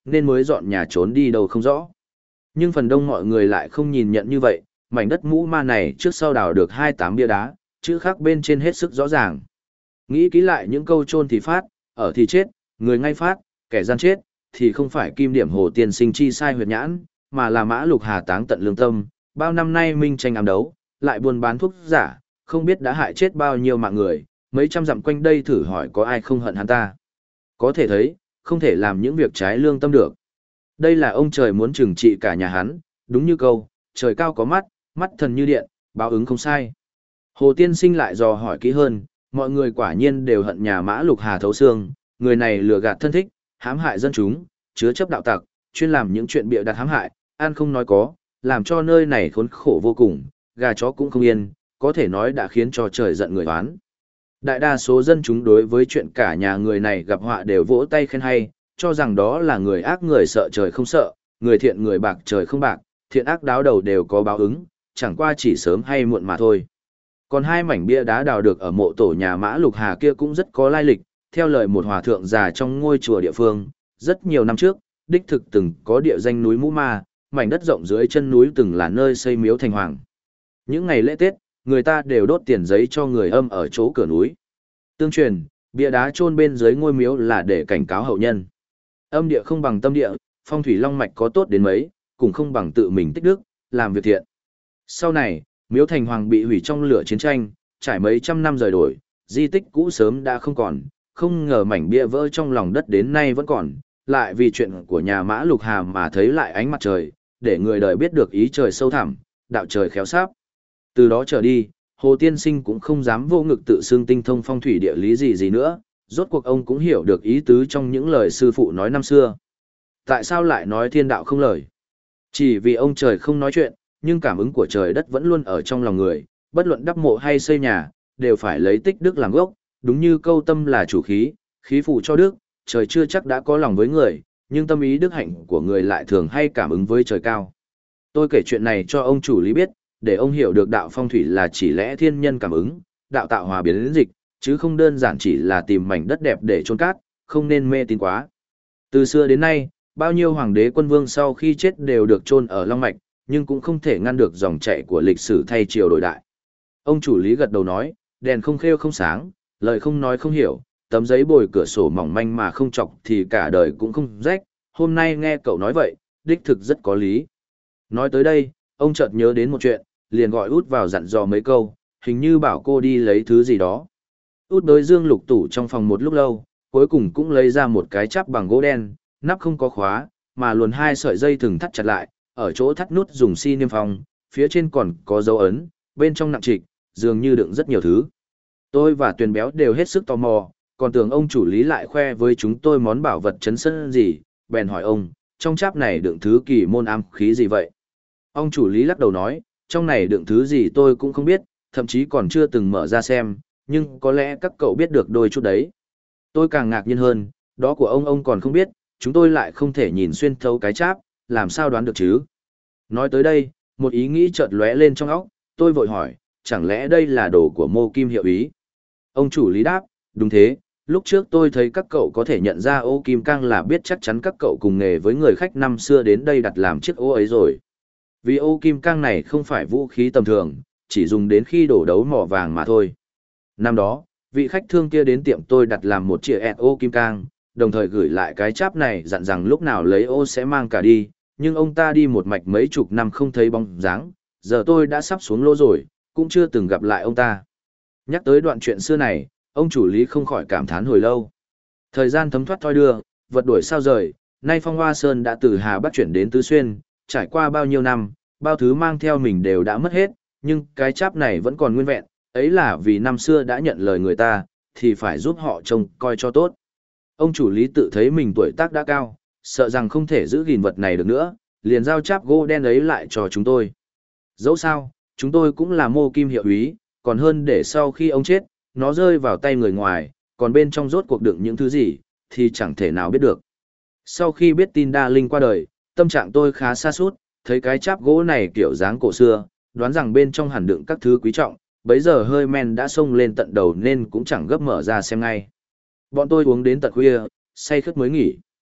nên mới dọn nhà trốn đi đâu không rõ. Nhưng phần đông mọi người lại không nhìn nhận như vậy, mảnh đất mũ ma này trước sau đào được 28 bia đá, chữ khắc bên trên hết sức rõ ràng. Nghĩ kỹ lại những câu chôn thì phát, ở thì chết, người ngay phát, kẻ gian chết, thì không phải Kim Điểm Hồ Tiên Sinh chi sai huyệt nhãn, mà là Mã Lục Hà táng tận lương tâm, bao năm nay minh tranh ám đấu, lại buôn bán thuốc giả, không biết đã hại chết bao nhiêu mạng người, mấy trăm dặm quanh đây thử hỏi có ai không hận hắn ta. Có thể thấy, không thể làm những việc trái lương tâm được. Đây là ông trời muốn trừng trị cả nhà hắn, đúng như câu, trời cao có mắt, mắt thần như điện, báo ứng không sai. Hồ Tiên Sinh lại dò hỏi kỹ hơn, mọi người quả nhiên đều hận nhà Mã Lục Hà thấu xương, người này lừa gạt thân thích, hãm hại dân chúng, chứa chấp đạo tặc, chuyên làm những chuyện bịa đặt hãm hại, ăn không nói có, làm cho nơi này khốn khổ vô cùng, gà chó cũng không yên, có thể nói đã khiến cho trời giận người oán. Đại đa số dân chúng đối với chuyện cả nhà người này gặp họa đều vỗ tay khen hay, cho rằng đó là người ác người sợ trời không sợ, người thiện người bạc trời không bạc, thiện ác đáo đầu đều có báo ứng, chẳng qua chỉ sớm hay muộn mà thôi. Còn hai mảnh bia đá đào được ở mộ tổ nhà Mã Lục Hà kia cũng rất có lai lịch, theo lời một hòa thượng già trong ngôi chùa địa phương, rất nhiều năm trước, đích thực từng có địa danh núi Mũ Ma, mảnh đất rộng dưới chân núi từng là nơi xây miếu thành hoàng. Những ngày lễ Tết, người ta đều đốt tiền giấy cho người âm ở chỗ cửa núi. Tương truyền, bia đá chôn bên dưới ngôi miếu là để cảnh cáo hậu nhân. Âm địa không bằng tâm địa, phong thủy long mạch có tốt đến mấy, cũng không bằng tự mình tích đức, làm việc thiện. Sau này, miếu thành hoàng bị hủy trong lửa chiến tranh, trải mấy trăm năm rời đổi, di tích cũ sớm đã không còn, không ngờ mảnh bia vỡ trong lòng đất đến nay vẫn còn, lại vì chuyện của nhà Mã Lục Hà mà thấy lại ánh mặt trời, để người đời biết được ý trời sâu thẳm, đạo trời khéo sáp. Từ đó trở đi, Hồ Tiên Sinh cũng không dám vô ngực tự xưng tinh thông phong thủy địa lý gì nữa, rốt cuộc ông cũng hiểu được ý tứ trong những lời sư phụ nói năm xưa. Tại sao lại nói thiên đạo không lời? Chỉ vì ông trời không nói chuyện, nhưng cảm ứng của trời đất vẫn luôn ở trong lòng người, bất luận đắp mộ hay xây nhà, đều phải lấy tích đức làm gốc, đúng như câu tâm là chủ khí, khí phụ cho đức, trời chưa chắc đã có lòng với người, nhưng tâm ý đức hạnh của người lại thường hay cảm ứng với trời cao. Tôi kể chuyện này cho ông chủ lý biết, để ông hiểu được đạo phong thủy là chỉ lẽ thiên nhân cảm ứng, đạo tạo hòa biến dịch, chứ không đơn giản chỉ là tìm mảnh đất đẹp để chôn cát, không nên mê tín quá. Từ xưa đến nay, bao nhiêu hoàng đế quân vương sau khi chết đều được chôn ở Long Mạch, nhưng cũng không thể ngăn được dòng chảy của lịch sử thay triều đổi đại. Ông chủ lý gật đầu nói, đèn không khêu không sáng, lời không nói không hiểu, tấm giấy bồi cửa sổ mỏng manh mà không chọc thì cả đời cũng không rách, hôm nay nghe cậu nói vậy, đích thực rất có lý. Nói tới đây, ông chợt nhớ đến một chuyện, liền gọi út vào dặn dò mấy câu, hình như bảo cô đi lấy thứ gì đó. Út đối dương lục tủ trong phòng một lúc lâu, cuối cùng cũng lấy ra một cái chắp bằng gỗ đen, nắp không có khóa, mà luồn hai sợi dây thừng thắt chặt lại, ở chỗ thắt nút dùng xi niêm phong, phía trên còn có dấu ấn, bên trong nặng trịch, dường như đựng rất nhiều thứ. Tôi và Tuyền Béo đều hết sức tò mò, còn tưởng ông chủ lý lại khoe với chúng tôi món bảo vật chấn sân gì, bèn hỏi ông, trong cháp này đựng thứ kỳ môn ám khí gì vậy? Ông chủ lý lắc đầu nói, trong này đựng thứ gì tôi cũng không biết, thậm chí còn chưa từng mở ra xem, nhưng có lẽ các cậu biết được đôi chút đấy. Tôi càng ngạc nhiên hơn, đó của ông còn không biết, chúng tôi lại không thể nhìn xuyên thấu cái cháp, làm sao đoán được chứ? Nói tới đây, một ý nghĩ chợt lóe lên trong óc, tôi vội hỏi, chẳng lẽ đây là đồ của Mô Kim hiệu ý? Ông chủ lý đáp, đúng thế, lúc trước tôi thấy các cậu có thể nhận ra ô kim cang là biết chắc chắn các cậu cùng nghề với người khách năm xưa đến đây đặt làm chiếc ô ấy rồi. Vì ô kim cang này không phải vũ khí tầm thường, chỉ dùng đến khi đổ đấu mỏ vàng mà thôi. Năm đó, vị khách thương kia đến tiệm tôi đặt làm một chiếc ô kim cang, đồng thời gửi lại cái cháp này dặn rằng lúc nào lấy ô sẽ mang cả đi, nhưng ông ta đi một mạch mấy chục năm không thấy bóng dáng, giờ tôi đã sắp xuống lô rồi, cũng chưa từng gặp lại ông ta. Nhắc tới đoạn chuyện xưa này, ông chủ lý không khỏi cảm thán hồi lâu. Thời gian thấm thoát thoi đưa, vật đuổi sao rời, nay Phong Hoa Sơn đã từ Hà Bắc chuyển đến Tứ Xuyên, trải qua bao nhiêu năm, bao thứ mang theo mình đều đã mất hết, nhưng cái cháp này vẫn còn nguyên vẹn, ấy là vì năm xưa đã nhận lời người ta, thì phải giúp họ trông coi cho tốt. Ông chủ lý tự thấy mình tuổi tác đã cao, sợ rằng không thể giữ gìn vật này được nữa, liền giao cháp gỗ đen ấy lại cho chúng tôi. Dẫu sao, chúng tôi cũng là Mô Kim hiệu úy, còn hơn để sau khi ông chết, nó rơi vào tay người ngoài, còn bên trong rốt cuộc đựng những thứ gì, thì chẳng thể nào biết được. Sau khi biết tin Đa Linh qua đời, tâm trạng tôi khá sa sút, thấy cái cháp gỗ này kiểu dáng cổ xưa, đoán rằng bên trong hẳn đựng các thứ quý trọng, bấy giờ hơi men đã xông lên tận đầu nên cũng chẳng gấp mở ra xem ngay. Bọn tôi uống đến tận khuya, say khướt mới nghỉ.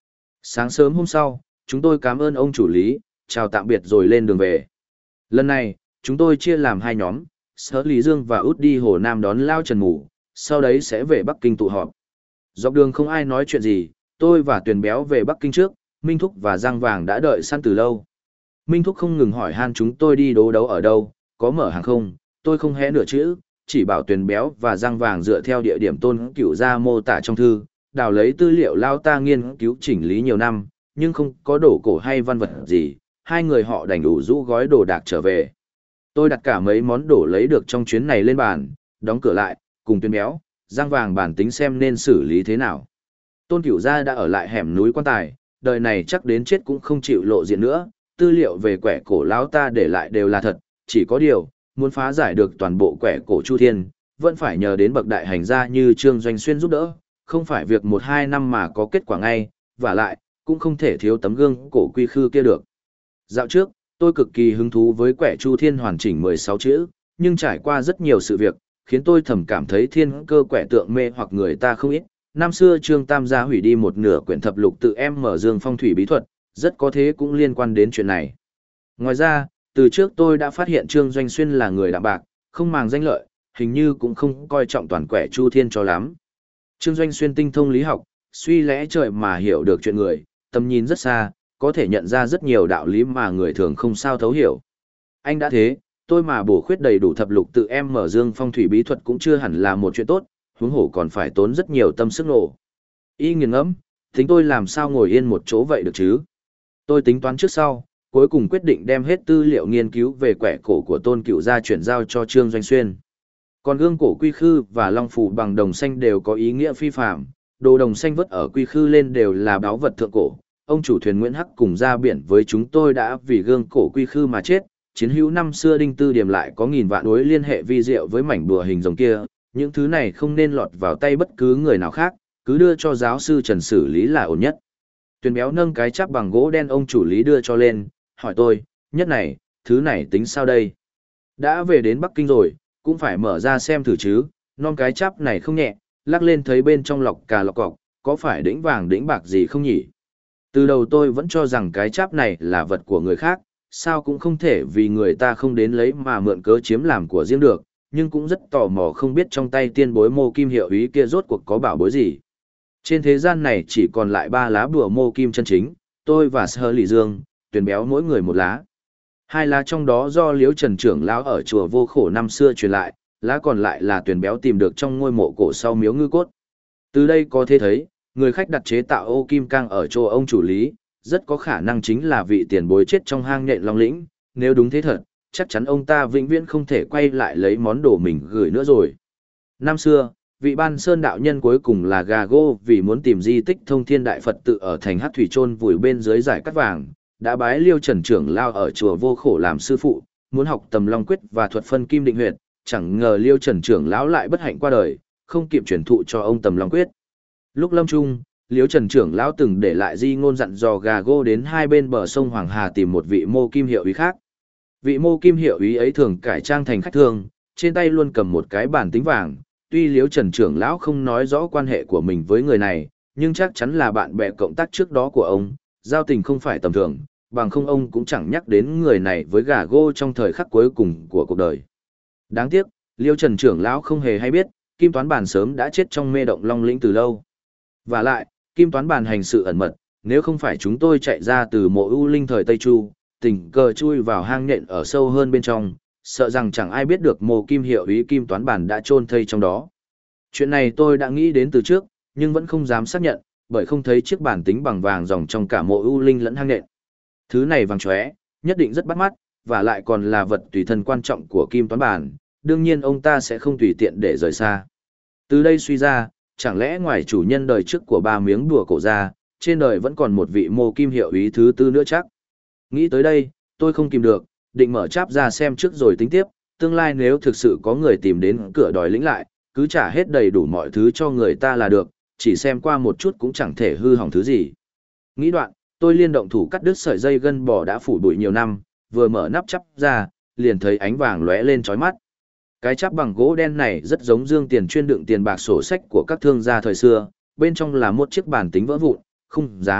Sáng sớm hôm sau, chúng tôi cảm ơn ông chủ lý, chào tạm biệt rồi lên đường về. Lần này, chúng tôi chia làm hai nhóm, Sở Lý Dương và Út đi Hồ Nam đón Lao Trần ngủ, sau đấy sẽ về Bắc Kinh tụ họp. Dọc đường không ai nói chuyện gì, tôi và Tuyền Béo về Bắc Kinh trước, Minh Thúc và Giang Vàng đã đợi sẵn từ lâu. Minh Thúc không ngừng hỏi han chúng tôi đi đố đấu ở đâu, có mở hàng không, tôi không hé nửa chữ, chỉ bảo Tuyền Béo và Giang Vàng dựa theo địa điểm Tôn Cửu gia mô tả trong thư, đào lấy tư liệu Lao ta nghiên cứu chỉnh lý nhiều năm, nhưng không có đổ cổ hay văn vật gì, hai người họ đành đủ rũ gói đồ đạc trở về. Tôi đặt cả mấy món đồ lấy được trong chuyến này lên bàn, đóng cửa lại, cùng Tuyền Béo, Giang Vàng bàn tính xem nên xử lý thế nào. Tôn Cửu gia đã ở lại hẻm núi Quan Tài, đời này chắc đến chết cũng không chịu lộ diện nữa, tư liệu về quẻ cổ lão ta để lại đều là thật, chỉ có điều, muốn phá giải được toàn bộ quẻ cổ Chu Thiên, vẫn phải nhờ đến bậc đại hành gia như Trương Doanh Xuyên giúp đỡ, không phải việc 1-2 năm mà có kết quả ngay, và lại, cũng không thể thiếu tấm gương cổ quy khư kia được. Dạo trước, tôi cực kỳ hứng thú với quẻ Chu Thiên hoàn chỉnh 16 chữ, nhưng trải qua rất nhiều sự việc, khiến tôi thầm cảm thấy thiên cơ quẻ tượng mê hoặc người ta không ít. Năm xưa Trương Tam gia hủy đi một nửa quyển thập lục tự em mở dương phong thủy bí thuật, rất có thế cũng liên quan đến chuyện này. Ngoài ra, từ trước tôi đã phát hiện Trương Doanh Xuyên là người đạm bạc, không màng danh lợi, hình như cũng không coi trọng toàn quẻ Chu Thiên cho lắm. Trương Doanh Xuyên tinh thông lý học, suy lẽ trời mà hiểu được chuyện người, tầm nhìn rất xa, có thể nhận ra rất nhiều đạo lý mà người thường không sao thấu hiểu. Anh đã thế, tôi mà bổ khuyết đầy đủ thập lục tự em mở dương phong thủy bí thuật cũng chưa hẳn là một chuyện tốt, huống hồ còn phải tốn rất nhiều tâm sức nổ. Y nghiền ngẫm, tính tôi làm sao ngồi yên một chỗ vậy được chứ? Tôi tính toán trước sau, cuối cùng quyết định đem hết tư liệu nghiên cứu về quẻ cổ của Tôn Cửu gia chuyển giao cho Trương Doanh Xuyên. Còn gương cổ quy khư và long phù bằng đồng xanh đều có ý nghĩa phi phàm, đồ đồng xanh vứt ở quy khư lên đều là báu vật thượng cổ. Ông chủ thuyền Nguyễn Hắc cùng ra biển với chúng tôi đã vì gương cổ quy khư mà chết, chiến hữu năm xưa Đinh Tư Điểm lại có nghìn vạn mối liên hệ vi diệu với mảnh bùa hình rồng kia, những thứ này không nên lọt vào tay bất cứ người nào khác, cứ đưa cho giáo sư Trần xử lý là ổn nhất. Tuyền Béo nâng cái chắp bằng gỗ đen ông chủ lý đưa cho lên, hỏi tôi, nhất này, thứ này tính sao đây? Đã về đến Bắc Kinh rồi, cũng phải mở ra xem thử chứ, non cái chắp này không nhẹ, lắc lên thấy bên trong lọc cà lọc cọc, có phải đĩnh vàng đĩnh bạc gì không nhỉ? Từ đầu tôi vẫn cho rằng cái chắp này là vật của người khác, sao cũng không thể vì người ta không đến lấy mà mượn cớ chiếm làm của riêng được, nhưng cũng rất tò mò không biết trong tay tiên bối Mô Kim hiệu ý kia rốt cuộc có bảo bối gì. Trên thế gian này chỉ còn lại 3 lá bùa Mô Kim chân chính, tôi và Sở Lý Dương, Tuyền Béo mỗi người một lá. 2 lá trong đó do Liễu Trần trưởng lão ở chùa Vô Khổ năm xưa truyền lại, lá còn lại là Tuyền Béo tìm được trong ngôi mộ cổ sau miếu ngư cốt. Từ đây có thể thấy, người khách đặt chế tạo ô kim cang ở chỗ ông chủ lý, rất có khả năng chính là vị tiền bối chết trong hang nhện Long Lĩnh, nếu đúng thế thật, chắc chắn ông ta vĩnh viễn không thể quay lại lấy món đồ mình gửi nữa rồi. Năm xưa, vị Ban Sơn đạo nhân cuối cùng là Gà Gô vì muốn tìm di tích Thông Thiên Đại Phật tự ở thành Hắc Thủy Chôn vùi bên dưới dải cát vàng, đã bái Liêu Trần trưởng lao ở chùa Vô Khổ làm sư phụ, muốn học Tầm Long Quyết và thuật phân kim định huyệt, chẳng ngờ Liêu Trần trưởng lão lại bất hạnh qua đời, không kịp truyền thụ cho ông Tầm Long Quyết. Lúc lâm chung, Liễu Trần trưởng lão từng để lại di ngôn dặn dò Gà Gô đến hai bên bờ sông Hoàng Hà tìm một vị Mô Kim hiệu úy khác. Vị Mô Kim hiệu úy ấy thường cải trang thành khách thương, trên tay luôn cầm một cái bản tính vàng, tuy Liễu Trần trưởng lão không nói rõ quan hệ của mình với người này, nhưng chắc chắn là bạn bè cộng tác trước đó của ông, giao tình không phải tầm thường, bằng không ông cũng chẳng nhắc đến người này với Gà Gô trong thời khắc cuối cùng của cuộc đời. Đáng tiếc, Liễu Trần trưởng lão không hề hay biết, Kim Toán Bàn sớm đã chết trong mê động Long Lĩnh từ lâu. Và lại, Kim Toán Bàn hành sự ẩn mật, nếu không phải chúng tôi chạy ra từ mộ U Linh thời Tây Chu, tình cờ chui vào hang nhện ở sâu hơn bên trong, sợ rằng chẳng ai biết được Mộ Kim hiệu úy Kim Toán Bàn đã chôn thây trong đó. Chuyện này tôi đã nghĩ đến từ trước, nhưng vẫn không dám xác nhận, bởi không thấy chiếc bản tính bằng vàng dòng trong cả mộ U Linh lẫn hang nhện. Thứ này vàng chóe, nhất định rất bắt mắt, và lại còn là vật tùy thân quan trọng của Kim Toán Bàn, đương nhiên ông ta sẽ không tùy tiện để rời xa. Từ đây suy ra, chẳng lẽ ngoài chủ nhân đời trước của 3 miếng đùa cổ ra, trên đời vẫn còn một vị Mô Kim hiệu úy thứ tư nữa chắc. Nghĩ tới đây, tôi không kìm được, định mở cháp ra xem trước rồi tính tiếp, tương lai nếu thực sự có người tìm đến cửa đòi lĩnh lại, cứ trả hết đầy đủ mọi thứ cho người ta là được, chỉ xem qua một chút cũng chẳng thể hư hỏng thứ gì. Nghĩ đoạn, tôi liên động thủ cắt đứt sợi dây gân bò đã phủ bụi nhiều năm, vừa mở nắp chắp ra, liền thấy ánh vàng lóe lên chói mắt. Cái chắp bằng gỗ đen này rất giống dương tiền chuyên đựng tiền bạc sổ sách của các thương gia thời xưa, bên trong là một chiếc bàn tính vỡ vụn, khung giá,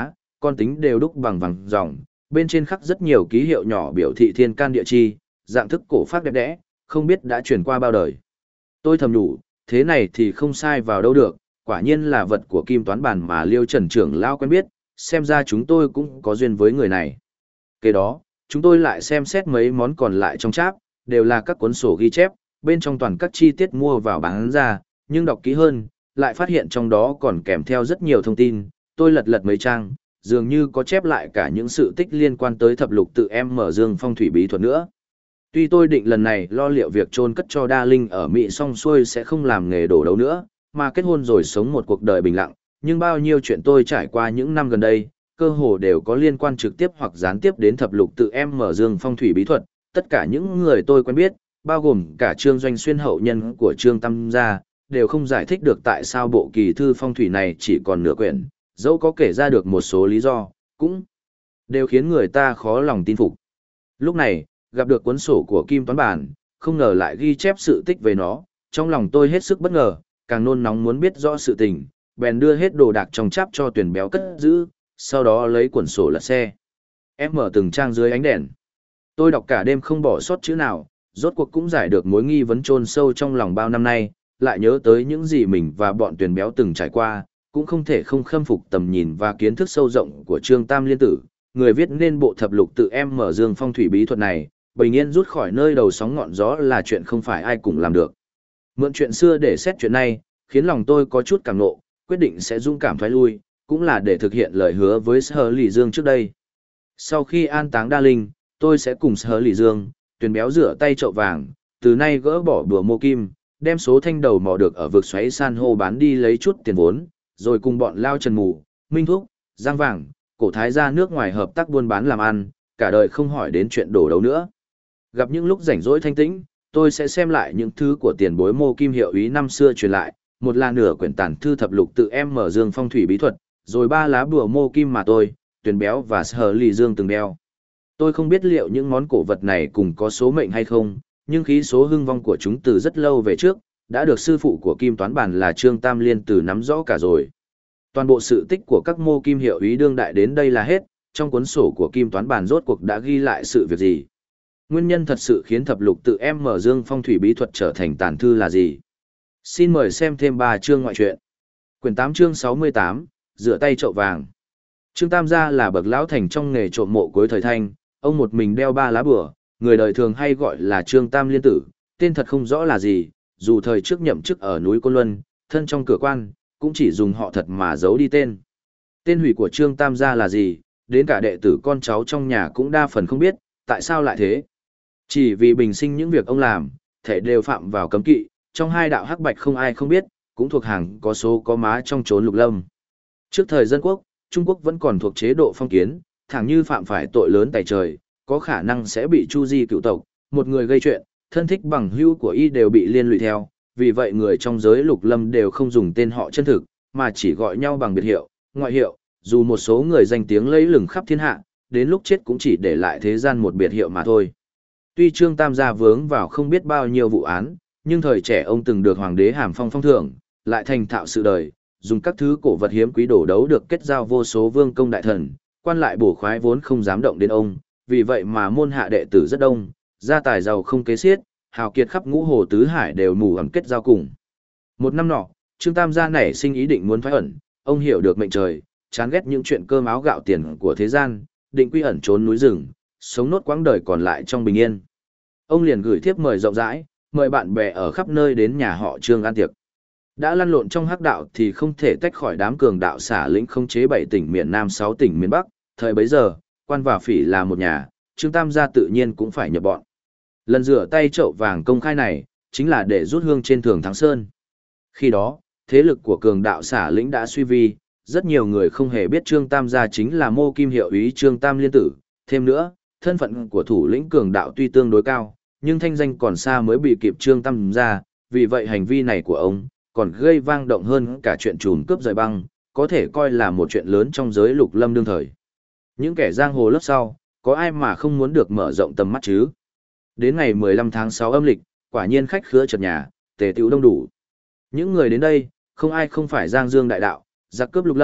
con tính đều đúc bằng vàng ròng, bên trên khắc rất nhiều ký hiệu nhỏ biểu thị thiên can địa chi, dạng thức cổ phác đẹp đẽ, không biết đã truyền qua bao đời. Tôi thầm nhủ, thế này thì không sai vào đâu được, quả nhiên là vật của Kim Toán Bản mà Liêu Trần trưởng lão quen biết, xem ra chúng tôi cũng có duyên với người này. Kế đó, chúng tôi lại xem xét mấy món còn lại trong cháp, đều là các cuốn sổ ghi chép, bên trong toàn các chi tiết mua vào bán ra, nhưng đọc kỹ hơn, lại phát hiện trong đó còn kèm theo rất nhiều thông tin, tôi lật lật mấy trang, dường như có chép lại cả những sự tích liên quan tới thập lục tự em mở dương phong thủy bí thuật nữa. Tuy tôi định lần này lo liệu việc chôn cất cho Đa Linh ở Mỹ xong xuôi sẽ không làm nghề đổ đấu nữa, mà kết hôn rồi sống một cuộc đời bình lặng, nhưng bao nhiêu chuyện tôi trải qua những năm gần đây, cơ hồ đều có liên quan trực tiếp hoặc gián tiếp đến thập lục tự em mở dương phong thủy bí thuật. Tất cả những người tôi quen biết, bao gồm cả Trương Doanh Xuyên hậu nhân của Trương Tam gia, đều không giải thích được tại sao bộ kỳ thư phong thủy này chỉ còn nửa quyển, dẫu có kể ra được một số lý do, cũng đều khiến người ta khó lòng tin phục. Lúc này, gặp được cuốn sổ của Kim Toán Bản, không ngờ lại ghi chép sự tích về nó, trong lòng tôi hết sức bất ngờ, càng nôn nóng muốn biết rõ sự tình, bèn đưa hết đồ đạc trong cháp cho Tuyền Béo cất giữ, sau đó lấy cuốn sổ lật xe. Em mở từng trang dưới ánh đèn. Tôi đọc cả đêm không bỏ sót chữ nào, rốt cuộc cũng giải được mối nghi vấn chôn sâu trong lòng bao năm nay, lại nhớ tới những gì mình và bọn Tuyền Béo từng trải qua, cũng không thể không khâm phục tầm nhìn và kiến thức sâu rộng của Trương Tam Liên Tử, người viết nên bộ thập lục tự em mở dương phong thủy bí thuật này, bình yên rút khỏi nơi đầu sóng ngọn gió là chuyện không phải ai cũng làm được. Mượn chuyện xưa để xét chuyện này, khiến lòng tôi có chút cảm nộ, quyết định sẽ dũng cảm thoái lui, cũng là để thực hiện lời hứa với Sở Lỷ Dương trước đây. Sau khi an táng Đa Linh, tôi sẽ cùng Sở Lỷ Dương, Tuyền Béo rửa tay chậu vàng, từ nay gỡ bỏ bùa mô kim, đem số thanh đầu mò được ở vực xoáy san hô bán đi lấy chút tiền vốn, rồi cùng bọn Lao Trần Mù, Minh Thúc, Giang Vàng, Cổ Thái ra nước ngoài hợp tác buôn bán làm ăn, cả đời không hỏi đến chuyện đổ đấu nữa. Gặp những lúc rảnh rỗi thanh tĩnh, tôi sẽ xem lại những thứ của tiền bối mô kim hiệu ý năm xưa truyền lại, một là nửa quyển tản thư thập lục tự em mở dương phong thủy bí thuật, rồi 3 lá bùa mô kim mà tôi, Tuyền Béo và Sở Lỷ Dương từng đeo. Tôi không biết liệu những món cổ vật này cùng có số mệnh hay không, nhưng khí số hưng vong của chúng từ rất lâu về trước, đã được sư phụ của Kim Toán Bản là Trương Tam Liên Tử nắm rõ cả rồi. Toàn bộ sự tích của các mô kim hiệu ý đương đại đến đây là hết, trong cuốn sổ của Kim Toán Bản rốt cuộc đã ghi lại sự việc gì. Nguyên nhân thật sự khiến thập lục tự em mở dương phong thủy bí thuật trở thành tàn thư là gì? Xin mời xem thêm 3 chương ngoại truyện. Quyển 8 chương 68, rửa tay chậu vàng. Trương Tam gia là bậc lão thành trong nghề trộm mộ cuối thời Thanh, ông một mình đeo 3 lá bùa, người đời thường hay gọi là Trương Tam Liên Tử, tên thật không rõ là gì, dù thời trước nhậm chức ở núi Côn Luân, thân trong cửa quan, cũng chỉ dùng họ thật mà giấu đi tên. Tên hủy của Trương Tam gia là gì, đến cả đệ tử con cháu trong nhà cũng đa phần không biết, tại sao lại thế? Chỉ vì bình sinh những việc ông làm, thể đều phạm vào cấm kỵ, trong hai đạo hắc bạch không ai không biết, cũng thuộc hàng có số có má trong chốn lục lâm. Trước thời dân quốc, Trung Quốc vẫn còn thuộc chế độ phong kiến, thẳng như phạm phải tội lớn tày trời, có khả năng sẽ bị chu di cựu tộc, một người gây chuyện, thân thích bằng hữu của y đều bị liên lụy theo, vì vậy người trong giới lục lâm đều không dùng tên họ chân thực, mà chỉ gọi nhau bằng biệt hiệu, ngoại hiệu, dù một số người danh tiếng lẫy lừng khắp thiên hạ, đến lúc chết cũng chỉ để lại thế gian một biệt hiệu mà thôi. Tuy Trương Tam gia vướng vào không biết bao nhiêu vụ án, nhưng thời trẻ ông từng được hoàng đế Hàm Phong phong thưởng, lại thành thạo sự đời, dùng các thứ cổ vật hiếm quý đổ đấu được kết giao vô số vương công đại thần, quan lại bổ khoái vốn không dám động đến ông, vì vậy mà môn hạ đệ tử rất đông, gia tài giàu không kế xiết, hào kiệt khắp ngũ hồ tứ hải đều mù ẩn kết giao cùng. Một năm nọ, Trương Tam gia nảy sinh ý định muốn thoái ẩn, ông hiểu được mệnh trời, chán ghét những chuyện cơm áo gạo tiền của thế gian, định quy ẩn trốn núi rừng, sống nốt quãng đời còn lại trong bình yên. Ông liền gửi thiếp mời rộng rãi, mời bạn bè ở khắp nơi đến nhà họ Trương ăn tiệc. Đã lăn lộn trong hắc đạo thì không thể tách khỏi đám cường đạo xả lĩnh khống chế 7 tỉnh miền Nam 6 tỉnh miền Bắc, thời bấy giờ, quan và phỉ là một nhà, Trương Tam gia tự nhiên cũng phải nhập bọn. Lần rửa tay chậu vàng công khai này, chính là để rút hương trên Thường Thắng Sơn. Khi đó, thế lực của cường đạo xả lĩnh đã suy vi, rất nhiều người không hề biết Trương Tam gia chính là mô kim hiệu úy Trương Tam Liên Tử. Thêm nữa, thân phận của thủ lĩnh cường đạo tuy tương đối cao, nhưng thanh danh còn xa mới bị kịp Trương Tam gia, vì vậy hành vi này của ông còn gây vang động hơn cả chuyện trùm cướp rời băng, có thể coi là một chuyện lớn trong giới lục lâm đương thời. Những kẻ giang hồ lớp sau, có ai mà không muốn được mở rộng tầm mắt chứ? Đến ngày 15 tháng 6 âm lịch, quả nhiên khách khứa chật nhà, tề tựu đông đủ. Những người đến đây, không ai không phải giang dương đại đạo, giặc cướp lục lâm,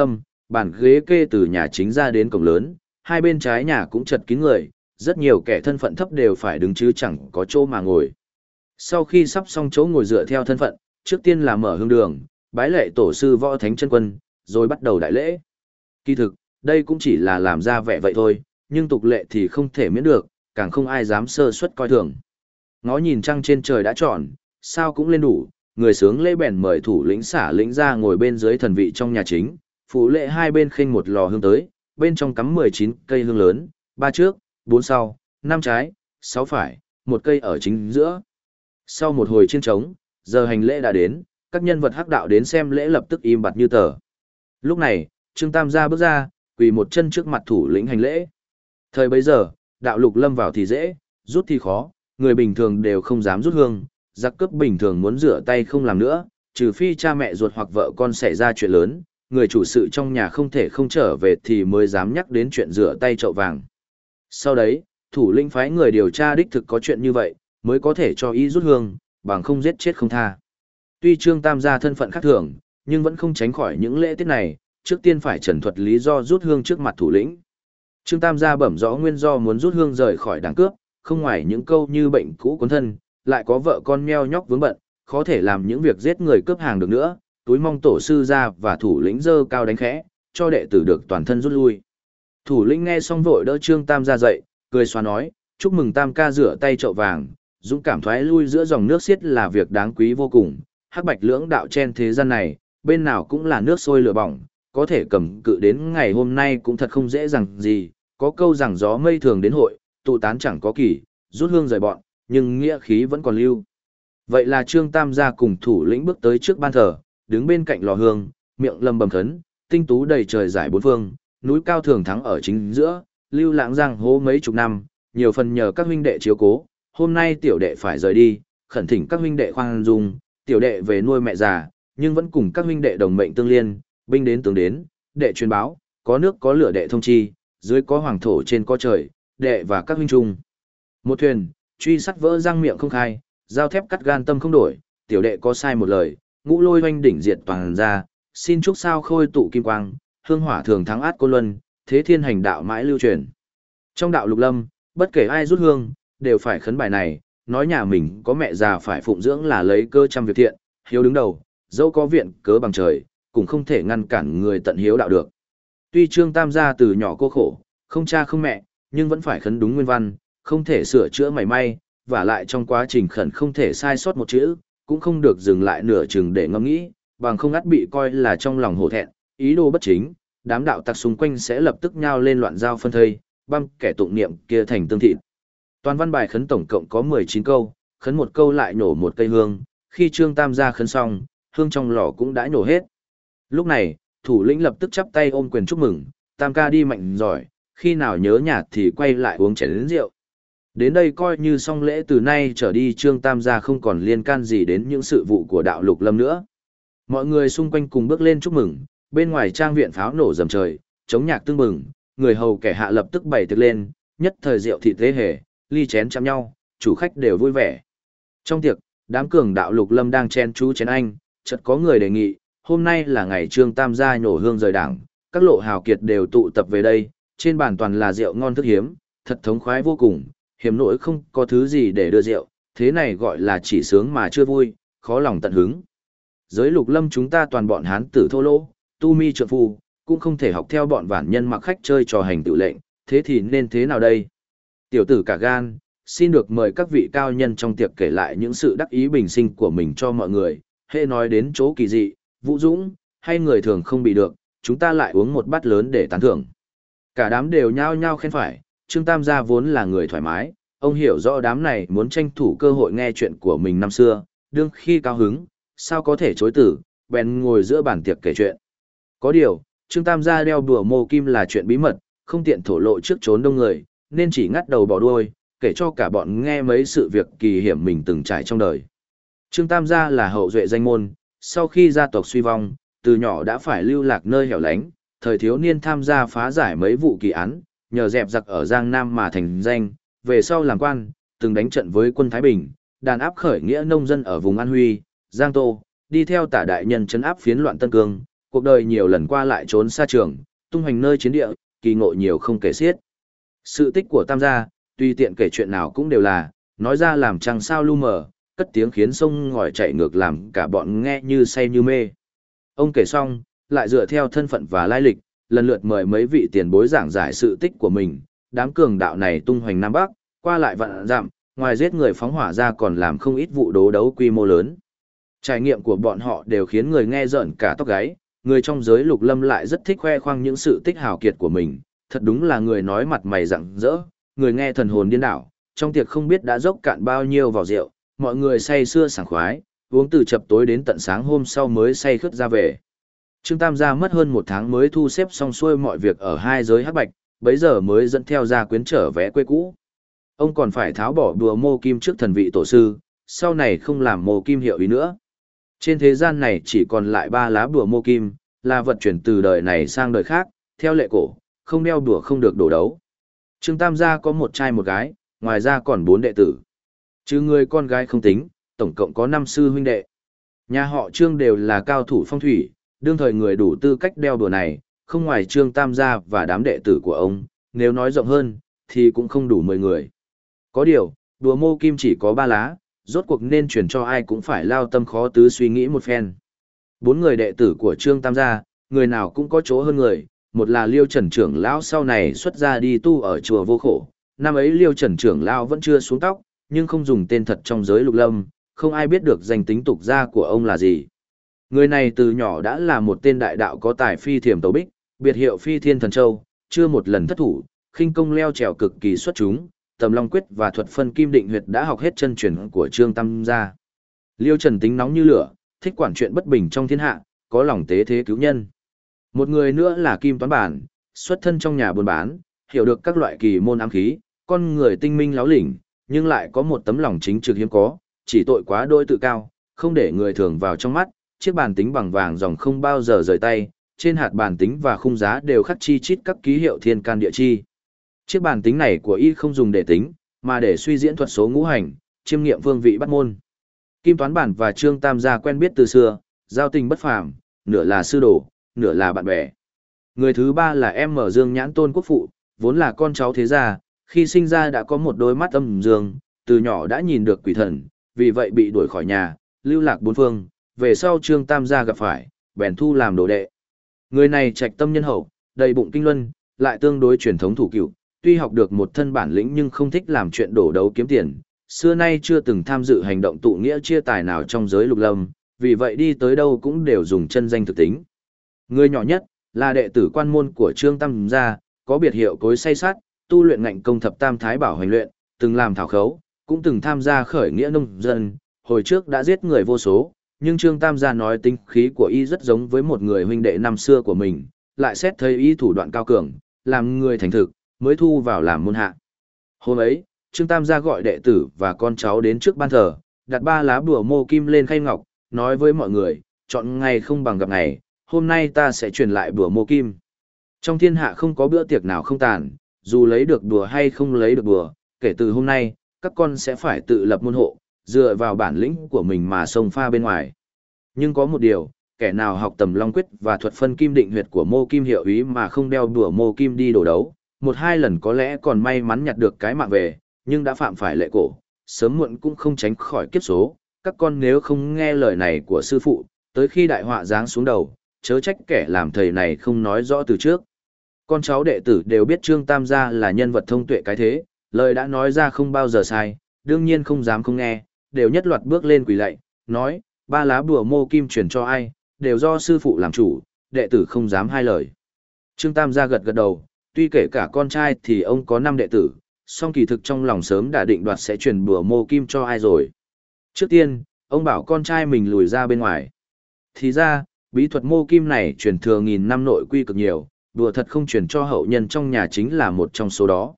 Bàn ghế kê từ nhà chính ra đến cổng lớn, hai bên trái nhà cũng chật kín người, rất nhiều kẻ thân phận thấp đều phải đứng chứ chẳng có chỗ mà ngồi. Sau khi sắp xong chỗ ngồi dựa theo thân phận, trước tiên là mở hương đường, bái lệ tổ sư Võ Thánh Chân Quân, rồi bắt đầu đại lễ. Kỳ thực, đây cũng chỉ là làm ra vẻ vậy thôi, nhưng tục lệ thì không thể miễn được, càng không ai dám sơ suất coi thường. Ngó nhìn trăng trên trời đã tròn, sao cũng lên đủ, người sướng lễ bèn mời thủ lĩnh xả lĩnh ra ngồi bên dưới thần vị trong nhà chính, phủ lệ hai bên khênh một lò hương tới, bên trong cắm 19 cây hương lớn, 3 trước, 4 sau, 5 trái, 6 phải, một cây ở chính giữa. Sau một hồi chiêng trống, giờ hành lễ đã đến, các nhân vật hắc đạo đến xem lễ lập tức im bặt như tờ. Lúc này, Trương Tam gia bước ra, quỳ một chân trước mặt thủ lĩnh hành lễ. Thời bấy giờ, đạo lục lâm vào thì dễ, rút thì khó, người bình thường đều không dám rút hương, giặc cướp bình thường muốn rửa tay không làm nữa, trừ phi cha mẹ ruột hoặc vợ con xảy ra chuyện lớn, người chủ sự trong nhà không thể không trở về thì mới dám nhắc đến chuyện rửa tay chậu vàng. Sau đấy, thủ lĩnh phái người điều tra đích thực có chuyện như vậy, mới có thể cho y rút hương, bằng không giết chết không tha. Tuy Trương Tam gia thân phận khác thường, nhưng vẫn không tránh khỏi những lễ tiết này, trước tiên phải trần thuật lý do rút hương trước mặt thủ lĩnh. Trương Tam gia bẩm rõ nguyên do muốn rút hương rời khỏi đảng cướp, không ngoài những câu như bệnh cũ cuốn thân, lại có vợ con meo nhóc vướng bận, khó thể làm những việc giết người cướp hàng được nữa, túi mong tổ sư ra và thủ lĩnh dơ cao đánh khẽ, cho đệ tử được toàn thân rút lui. Thủ lĩnh nghe xong vội đỡ Trương Tam gia dậy, cười xóa nói, chúc mừng Tam ca rửa tay chậu vàng, dũng cảm thoái lui giữa dòng nước xiết là việc đáng quý vô cùng, hắc bạch lưỡng đạo trên thế gian này, bên nào cũng là nước sôi lửa bỏng, có thể cầm cự đến ngày hôm nay cũng thật không dễ dàng gì, có câu rằng gió mây thường đến hội, tụ tán chẳng có kỳ, rút hương rời bọn, nhưng nghĩa khí vẫn còn lưu. Vậy là Trương Tam gia cùng thủ lĩnh bước tới trước ban thờ, đứng bên cạnh lò hương, miệng lầm bầm khấn, tinh tú đầy trời giải bốn phương, núi cao thường thắng ở chính giữa, lưu lãng giang hô mấy chục năm, nhiều phần nhờ các huynh đệ chiếu cố, hôm nay tiểu đệ phải rời đi, khẩn thỉnh các huynh đệ khoan dung, tiểu đệ về nuôi mẹ già, nhưng vẫn cùng các huynh đệ đồng mệnh tương liên, binh đến tướng đến, đệ truyền báo, có nước có lửa đệ thông chi, dưới có hoàng thổ trên có trời, đệ và các huynh chung. Một thuyền, truy sắt vỡ răng miệng không khai, dao thép cắt gan tâm không đổi, tiểu đệ có sai một lời, ngũ lôi hoanh đỉnh diệt toàn ra, xin chúc sao khôi tụ kim quang, hương hỏa thường thắng át côn luân, thế thiên hành đạo mãi lưu truyền. Trong đạo lục lâm, bất kể ai rút hương, đều phải khấn bài này, nói nhà mình có mẹ già phải phụng dưỡng là lấy cơ trăm việc thiện, hiếu đứng đầu, dẫu có viện cớ bằng trời, cũng không thể ngăn cản người tận hiếu đạo được. Tuy Trương Tam gia từ nhỏ cô khổ, không cha không mẹ, nhưng vẫn phải khấn đúng nguyên văn, không thể sửa chữa mảy may, và lại trong quá trình khẩn không thể sai sót một chữ, cũng không được dừng lại nửa chừng để ngẫm nghĩ, bằng không ắt bị coi là trong lòng hổ thẹn, ý đồ bất chính, đám đạo tặc xung quanh sẽ lập tức nhao lên loạn giao phân thây, băm kẻ tụng niệm kia thành tương thịt. Toàn văn bài khấn tổng cộng có 19 câu, khấn một câu lại nổ một cây hương, khi Trương Tam gia khấn xong, hương trong lò cũng đã nổ hết. Lúc này, thủ lĩnh lập tức chắp tay ôm quyền chúc mừng, Tam ca đi mạnh giỏi, khi nào nhớ nhà thì quay lại uống chén lớn rượu. Đến đây coi như xong lễ, từ nay trở đi Trương Tam gia không còn liên can gì đến những sự vụ của đạo lục lâm nữa. Mọi người xung quanh cùng bước lên chúc mừng, bên ngoài trang viện pháo nổ rầm trời, chống nhạc tưng bừng, người hầu kẻ hạ lập tức bày tiệc lên, nhất thời rượu thịt thế hề, ly chén chạm nhau, chủ khách đều vui vẻ. Trong tiệc, đám cường đạo lục lâm đang chen chú chén anh, chợt có người đề nghị, hôm nay là ngày Trương Tam gia nhổ hương rời đảng, các lộ hào kiệt đều tụ tập về đây, trên bàn toàn là rượu ngon thức hiếm, thật thống khoái vô cùng, hiếm nỗi không có thứ gì để đưa rượu, thế này gọi là chỉ sướng mà chưa vui, khó lòng tận hứng. Giới lục lâm chúng ta toàn bọn hán tử thô lỗ, tu mi trượng phu, cũng không thể học theo bọn vản nhân mặc khách chơi trò hành tự lệnh, thế thì nên thế nào đây? Tiểu tử cả gan, xin được mời các vị cao nhân trong tiệc kể lại những sự đắc ý bình sinh của mình cho mọi người, hễ nói đến chỗ kỳ dị, vũ dũng, hay người thường không bị được, chúng ta lại uống một bát lớn để tán thưởng. Cả đám đều nhao nhao khen phải, Trương Tam gia vốn là người thoải mái, ông hiểu rõ đám này muốn tranh thủ cơ hội nghe chuyện của mình năm xưa, đương khi cao hứng, sao có thể chối từ, bèn ngồi giữa bàn tiệc kể chuyện. Có điều, Trương Tam gia đeo đùa mô kim là chuyện bí mật, không tiện thổ lộ trước trốn đông người, nên chỉ ngắt đầu bỏ đuôi, kể cho cả bọn nghe mấy sự việc kỳ hiểm mình từng trải trong đời. Trương Tam gia là hậu duệ danh môn, sau khi gia tộc suy vong, từ nhỏ đã phải lưu lạc nơi hẻo lánh, thời thiếu niên tham gia phá giải mấy vụ kỳ án, nhờ dẹp giặc ở Giang Nam mà thành danh, về sau làm quan, từng đánh trận với quân Thái Bình, đàn áp khởi nghĩa nông dân ở vùng An Huy, Giang Tô, đi theo Tả đại nhân trấn áp phiến loạn Tân Cương, cuộc đời nhiều lần qua lại trốn xa trường, tung hoành nơi chiến địa, kỳ ngộ nhiều không kể xiết. Sự tích của Tam gia, tùy tiện kể chuyện nào cũng đều là, nói ra làm chẳng sao lu mờ, cất tiếng khiến sông ngòi chạy ngược làm cả bọn nghe như say như mê. Ông kể xong, lại dựa theo thân phận và lai lịch, lần lượt mời mấy vị tiền bối giảng giải sự tích của mình. Đám cường đạo này tung hoành Nam Bắc, qua lại vạn dặm, ngoài giết người phóng hỏa ra còn làm không ít vụ đố đấu quy mô lớn. Trải nghiệm của bọn họ đều khiến người nghe rợn cả tóc gáy, người trong giới lục lâm lại rất thích khoe khoang những sự tích hào kiệt của mình, thật đúng là người nói mặt mày rạng rỡ, người nghe thần hồn điên đảo, trong tiệc không biết đã dốc cạn bao nhiêu vào rượu, mọi người say sưa sảng khoái, uống từ chập tối đến tận sáng hôm sau mới say khướt ra về. Trương Tam gia mất hơn 1 tháng mới thu xếp xong xuôi mọi việc ở hai giới hắc bạch, bấy giờ mới dẫn theo gia quyến trở về quê cũ. Ông còn phải tháo bỏ đùa mô kim trước thần vị tổ sư, sau này không làm mô kim hiệu ý nữa. Trên thế gian này chỉ còn lại 3 lá bùa mô kim, là vật chuyển từ đời này sang đời khác, theo lệ cổ, không đeo bùa không được đổ đấu. Trương Tam gia có 1 trai 1 gái, ngoài ra còn 4 đệ tử. Chứ người con gái không tính, tổng cộng có 5 sư huynh đệ. Nhà họ Trương đều là cao thủ phong thủy, đương thời người đủ tư cách đeo đùa này, không ngoài Trương Tam gia và đám đệ tử của ông, nếu nói rộng hơn, thì cũng không đủ 10 người. Có điều, đùa mô kim chỉ có 3 lá, rốt cuộc nên truyền cho ai cũng phải lao tâm khó tứ suy nghĩ một phen. 4 người đệ tử của Trương Tam gia, người nào cũng có chỗ hơn người, một là Liêu Trần trưởng lão sau này xuất gia đi tu ở chùa Vô Khổ, năm ấy Liêu Trần trưởng lão vẫn chưa xuống tóc, nhưng không dùng tên thật trong giới lục lâm, không ai biết được danh tính tục gia của ông là gì. Người này từ nhỏ đã là một tên đại đạo có tài phi thiểm tấu bích, biệt hiệu Phi Thiên Thần Châu, chưa một lần thất thủ, khinh công leo trèo cực kỳ xuất chúng, Tầm Long Quyết và thuật phân kim định huyệt đã học hết chân truyền của Trương Tam gia. Liêu Trần tính nóng như lửa, thích quản chuyện bất bình trong thiên hạ, có lòng tế thế cứu nhân. Một người nữa là Kim Toán Bản, xuất thân trong nhà buôn bán, hiểu được các loại kỳ môn ám khí, con người tinh minh láo lỉnh, nhưng lại có một tấm lòng chính trực hiếm có, chỉ tội quá đôi tự cao, không để người thường vào trong mắt, chiếc bàn tính bằng vàng dòng không bao giờ rời tay, trên hạt bàn tính và khung giá đều khắc chi chít các ký hiệu thiên can địa chi. Chiếc bàn tính này của y không dùng để tính, mà để suy diễn thuật số ngũ hành, chiêm nghiệm vương vị bắt môn. Kim Toán Bản và Trương Tam gia quen biết từ xưa, giao tình bất phàm, nửa là sư đồ, nửa là bạn bè. Người thứ ba là em mở Dương Nhãn Tôn Quốc Phụ, vốn là con cháu thế gia, khi sinh ra đã có một đôi mắt âm dương, từ nhỏ đã nhìn được quỷ thần, vì vậy bị đuổi khỏi nhà, lưu lạc bốn phương, về sau Trương Tam gia gặp phải, bèn thu làm đồ đệ. Người này trạch tâm nhân hậu, đầy bụng kinh luân, lại tương đối truyền thống thủ cựu, tuy học được một thân bản lĩnh nhưng không thích làm chuyện đổ đấu kiếm tiền, xưa nay chưa từng tham dự hành động tụ nghĩa chia tài nào trong giới lục lâm, vì vậy đi tới đâu cũng đều dùng chân danh thực tính. Người nhỏ nhất là đệ tử quan môn của Trương Tam gia, có biệt hiệu Cối Say Sát, tu luyện ngạnh công thập tam thái bảo hành luyện, từng làm thảo khấu, cũng từng tham gia khởi nghĩa nông dân, hồi trước đã giết người vô số, nhưng Trương Tam gia nói tính khí của y rất giống với một người huynh đệ năm xưa của mình, lại xét thấy y thủ đoạn cao cường, làm người thành thực, mới thu vào làm môn hạ. Hôm ấy, Trương Tam gia gọi đệ tử và con cháu đến trước ban thờ, đặt 3 lá bùa mô kim lên khay ngọc, nói với mọi người, chọn ngày không bằng gặp ngày, hôm nay ta sẽ truyền lại bùa mô kim. Trong thiên hạ không có bữa tiệc nào không tàn, dù lấy được bùa hay không lấy được bùa, kể từ hôm nay, các con sẽ phải tự lập môn hộ, dựa vào bản lĩnh của mình mà xông pha bên ngoài. Nhưng có một điều, kẻ nào học Tầm Long Quyết và thuật phân kim định huyệt của mô kim hiệu ý mà không đeo đùa mô kim đi đổ đấu, 1-2 lần có lẽ còn may mắn nhặt được cái mạng về, nhưng đã phạm phải lệ cổ, sớm muộn cũng không tránh khỏi kiếp số. Các con nếu không nghe lời này của sư phụ, tới khi đại họa giáng xuống đầu, chớ trách kẻ làm thầy này không nói rõ từ trước. Con cháu đệ tử đều biết Trương Tam gia là nhân vật thông tuệ cái thế, lời đã nói ra không bao giờ sai, đương nhiên không dám không nghe, đều nhất loạt bước lên quỳ lạy, nói, 3 lá bùa mô kim truyền cho ai, đều do sư phụ làm chủ, đệ tử không dám hai lời. Trương Tam gia gật gật đầu, tuy kể cả con trai thì ông có 5 đệ tử, song kỳ thực trong lòng sớm đã định đoạt sẽ truyền bùa mô kim cho ai rồi. Trước tiên, ông bảo con trai mình lùi ra bên ngoài. Thì ra, bí thuật mô kim này truyền thừa nghìn năm nội quy cực nhiều, đùa thật không truyền cho hậu nhân trong nhà chính là một trong số đó.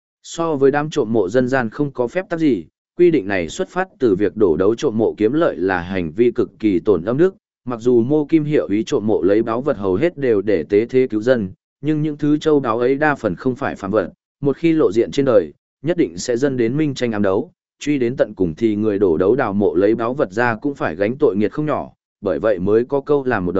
So với đám trộm mộ dân gian không có phép tắc gì, quy định này xuất phát từ việc đổ đấu trộm mộ kiếm lợi là hành vi cực kỳ tổn âm đức, mặc dù mô kim hiệu ý trộm mộ lấy báu vật hầu hết đều để tế thế cứu dân, nhưng những thứ châu báu ấy đa phần không phải phàm vật, một khi lộ diện trên đời, nhất định sẽ dẫn đến minh tranh ám đấu, truy đến tận cùng thì người đổ đấu đào mộ lấy báu vật ra cũng phải gánh tội nghiệt không nhỏ, bởi vậy mới có câu làm một đời,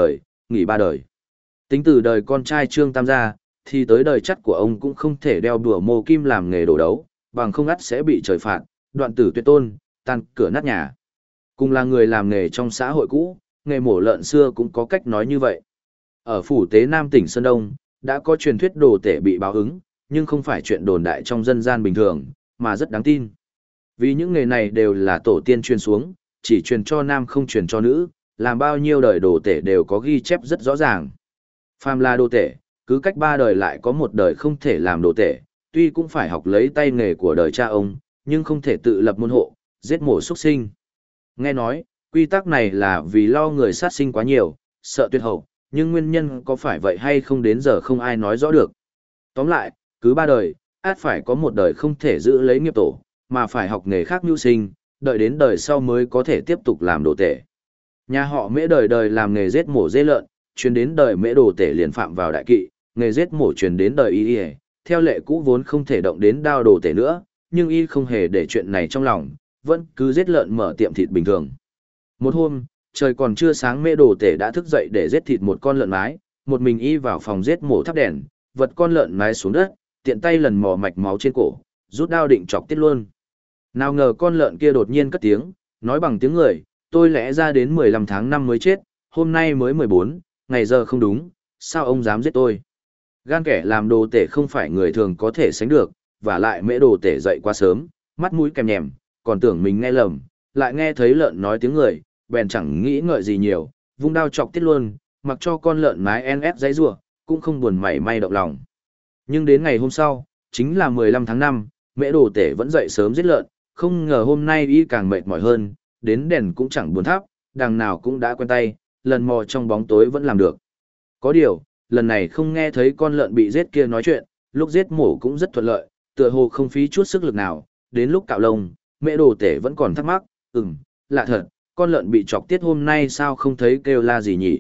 nghỉ 3 đời. Tính từ đời con trai Trương Tam gia, thì tới đời chắt của ông cũng không thể đeo đùa mô kim làm nghề đổ đấu, bằng không ắt sẽ bị trời phạt, đoạn tử tuyệt tôn, tan cửa nát nhà. Cùng là người làm nghề trong xã hội cũ, nghề mổ lợn xưa cũng có cách nói như vậy. Ở phủ tế Nam tỉnh Sơn Đông, đã có truyền thuyết đồ tể bị báo ứng, nhưng không phải chuyện đồn đại trong dân gian bình thường, mà rất đáng tin. Vì những nghề này đều là tổ tiên truyền xuống, chỉ truyền cho nam không truyền cho nữ, làm bao nhiêu đời đồ tể đều có ghi chép rất rõ ràng. Phàm là đồ tể, cứ cách 3 đời lại có một đời không thể làm đồ tể, tuy cũng phải học lấy tay nghề của đời cha ông, nhưng không thể tự lập môn hộ, giết mổ xuất sinh. Nghe nói, quy tắc này là vì lo người sát sinh quá nhiều, sợ tuyệt hậu, nhưng nguyên nhân có phải vậy hay không đến giờ không ai nói rõ được. Tóm lại, cứ 3 đời, át phải có một đời không thể giữ lấy nghiệp tổ, mà phải học nghề khác mưu sinh, đợi đến đời sau mới có thể tiếp tục làm đồ tể. Nhà họ Mễ đời đời làm nghề giết mổ dê lợn, truyền đến đời Mễ đồ tể liền phạm vào đại kỵ, nghề giết mổ truyền đến đời y, theo lệ cũ vốn không thể động đến đao đồ tể nữa, nhưng y không hề để chuyện này trong lòng, vẫn cứ giết lợn mở tiệm thịt bình thường. Một hôm, trời còn chưa sáng, Mễ đồ tể đã thức dậy để giết thịt một con lợn mái, một mình y vào phòng giết mổ thắp đèn, vật con lợn mái xuống đất, tiện tay lần mò mạch máu trên cổ, rút đao định chọc tiết luôn. Nào ngờ con lợn kia đột nhiên cất tiếng, nói bằng tiếng người, tôi lẽ ra đến 15 tháng 5 mới chết, hôm nay mới 14, ngày giờ không đúng, sao ông dám giết tôi? Gan kẻ làm đồ tể không phải người thường có thể sánh được, và lại Mễ đồ tể dậy quá sớm, mắt mũi kèm nhèm, còn tưởng mình nghe lầm, lại nghe thấy lợn nói tiếng người, bèn chẳng nghĩ ngợi gì nhiều, vung đao chọc tiết luôn, mặc cho con lợn mái NS giãy giụa, cũng không buồn mảy may động lòng. Nhưng đến ngày hôm sau, chính là 15 tháng 5, Mễ đồ tể vẫn dậy sớm giết lợn, không ngờ hôm nay y càng mệt mỏi hơn, đến đèn cũng chẳng buồn thắp, đằng nào cũng đã quen tay, lần mò trong bóng tối vẫn làm được. Có điều, lần này không nghe thấy con lợn bị giết kia nói chuyện, lúc giết mổ cũng rất thuận lợi, tựa hồ không phí chút sức lực nào, đến lúc cạo lông, Mễ đồ tể vẫn còn thắc mắc, lạ thật, con lợn bị chọc tiết hôm nay sao không thấy kêu la gì nhỉ?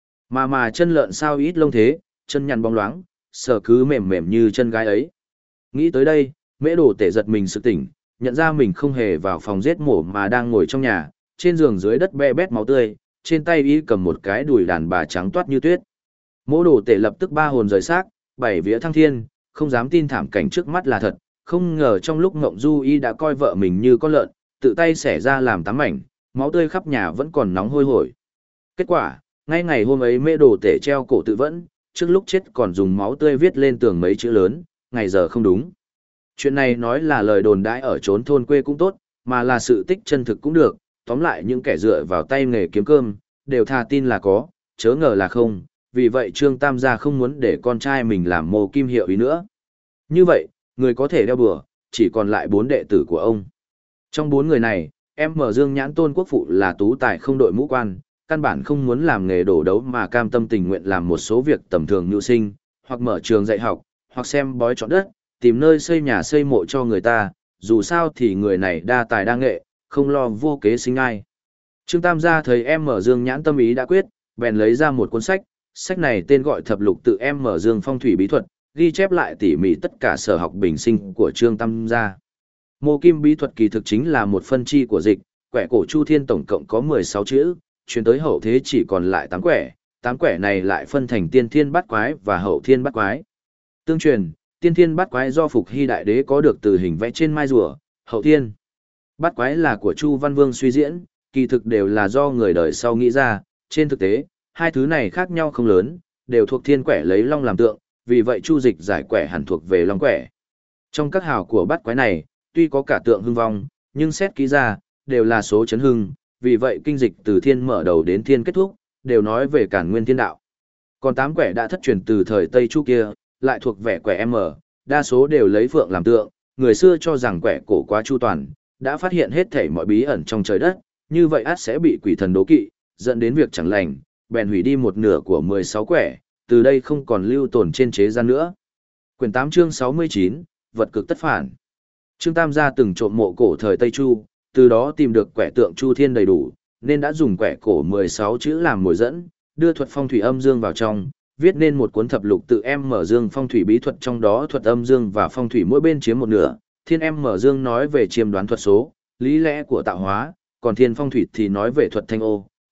Mà chân lợn sao ít lông thế, chân nhăn bóng loáng, sờ cứ mềm mềm như chân gái ấy. Nghĩ tới đây, Mễ đồ tể giật mình sực tỉnh, nhận ra mình không hề vào phòng giết mổ mà đang ngồi trong nhà, trên giường dưới đất be bét máu tươi, trên tay y cầm một cái đùi đàn bà trắng toát như tuyết. Mỗ đồ tể lập tức 3 hồn rời xác, 7 vía thăng thiên, không dám tin thảm cảnh trước mắt là thật, không ngờ trong lúc ngộng du y đã coi vợ mình như con lợn, tự tay xẻ ra làm 8 mảnh, máu tươi khắp nhà vẫn còn nóng hôi hổi. Kết quả, ngay ngày hôm ấy Mễ đồ tể treo cổ tự vẫn, trước lúc chết còn dùng máu tươi viết lên tường mấy chữ lớn, ngày giờ không đúng. Chuyện này nói là lời đồn đãi ở chốn thôn quê cũng tốt, mà là sự tích chân thực cũng được, tóm lại những kẻ dựa vào tay nghề kiếm cơm, đều thà tin là có, chớ ngờ là không, vì vậy Trương Tam gia không muốn để con trai mình làm mồ kim hiệu ý nữa. Như vậy, người có thể đeo bừa, chỉ còn lại 4 đệ tử của ông. Trong 4 người này, em mở Dương Nhãn Tôn Quốc Phụ là tú tài không đội mũ quan, căn bản không muốn làm nghề đổ đấu mà cam tâm tình nguyện làm một số việc tầm thường nhu sinh, hoặc mở trường dạy học, hoặc xem bói chọn đất, tìm nơi xây nhà xây mộ cho người ta, dù sao thì người này đa tài đa nghệ, không lo vô kế sinh ai. Trương Tam gia thấy em mở Dương Nhãn tâm ý đã quyết, bèn lấy ra một cuốn sách, sách này tên gọi Thập Lục Tự Em Mở Dương Phong Thủy Bí Thuật, ghi chép lại tỉ mỉ tất cả sở học bình sinh của Trương Tam gia. Mộ kim bí thuật kỳ thực chính là một phân chi của dịch, quẻ cổ Chu Thiên tổng cộng có 16 chữ, chuyển tới hậu thế chỉ còn lại 8 quẻ, 8 quẻ này lại phân thành tiên thiên bát quái và hậu thiên bát quái. Tương truyền, tiên thiên bát quái do Phục Hy đại đế có được từ hình vẽ trên mai rùa, hậu thiên bát quái là của Chu Văn Vương suy diễn, kỳ thực đều là do người đời sau nghĩ ra, trên thực tế, hai thứ này khác nhau không lớn, đều thuộc thiên quẻ lấy long làm tượng, vì vậy Chu Dịch giải quẻ hẳn thuộc về long quẻ. Trong các hào của bát quái này, tuy có cả tượng hưng vong, nhưng xét kỹ ra, đều là số chấn hưng, vì vậy kinh dịch từ thiên mở đầu đến thiên kết thúc, đều nói về cản nguyên thiên đạo. Còn 8 quẻ đã thất truyền từ thời Tây Chu kia, lại thuộc vẻ quẻ M, đa số đều lấy phượng làm tượng, người xưa cho rằng quẻ cổ quá chu toàn, đã phát hiện hết thảy mọi bí ẩn trong trời đất, như vậy ắt sẽ bị quỷ thần đố kỵ, dẫn đến việc chẳng lành, bèn hủy đi một nửa của 16 quẻ, từ đây không còn lưu tồn trên chế gian nữa. Quyển 8 chương 69, vật cực tất phản. Trương Tam gia từng trộm mộ cổ thời Tây Chu, từ đó tìm được quẻ tượng Chu Thiên đầy đủ, nên đã dùng quẻ cổ 16 chữ làm mồi dẫn, đưa thuật phong thủy âm dương vào trong, viết nên một cuốn thập lục tự em mở dương phong thủy bí thuật, trong đó thuật âm dương và phong thủy mỗi bên chiếm một nửa. Thiên em mở dương nói về chiêm đoán thuật số, lý lẽ của tạo hóa, còn thiên phong thủy thì nói về thuật thanh ô,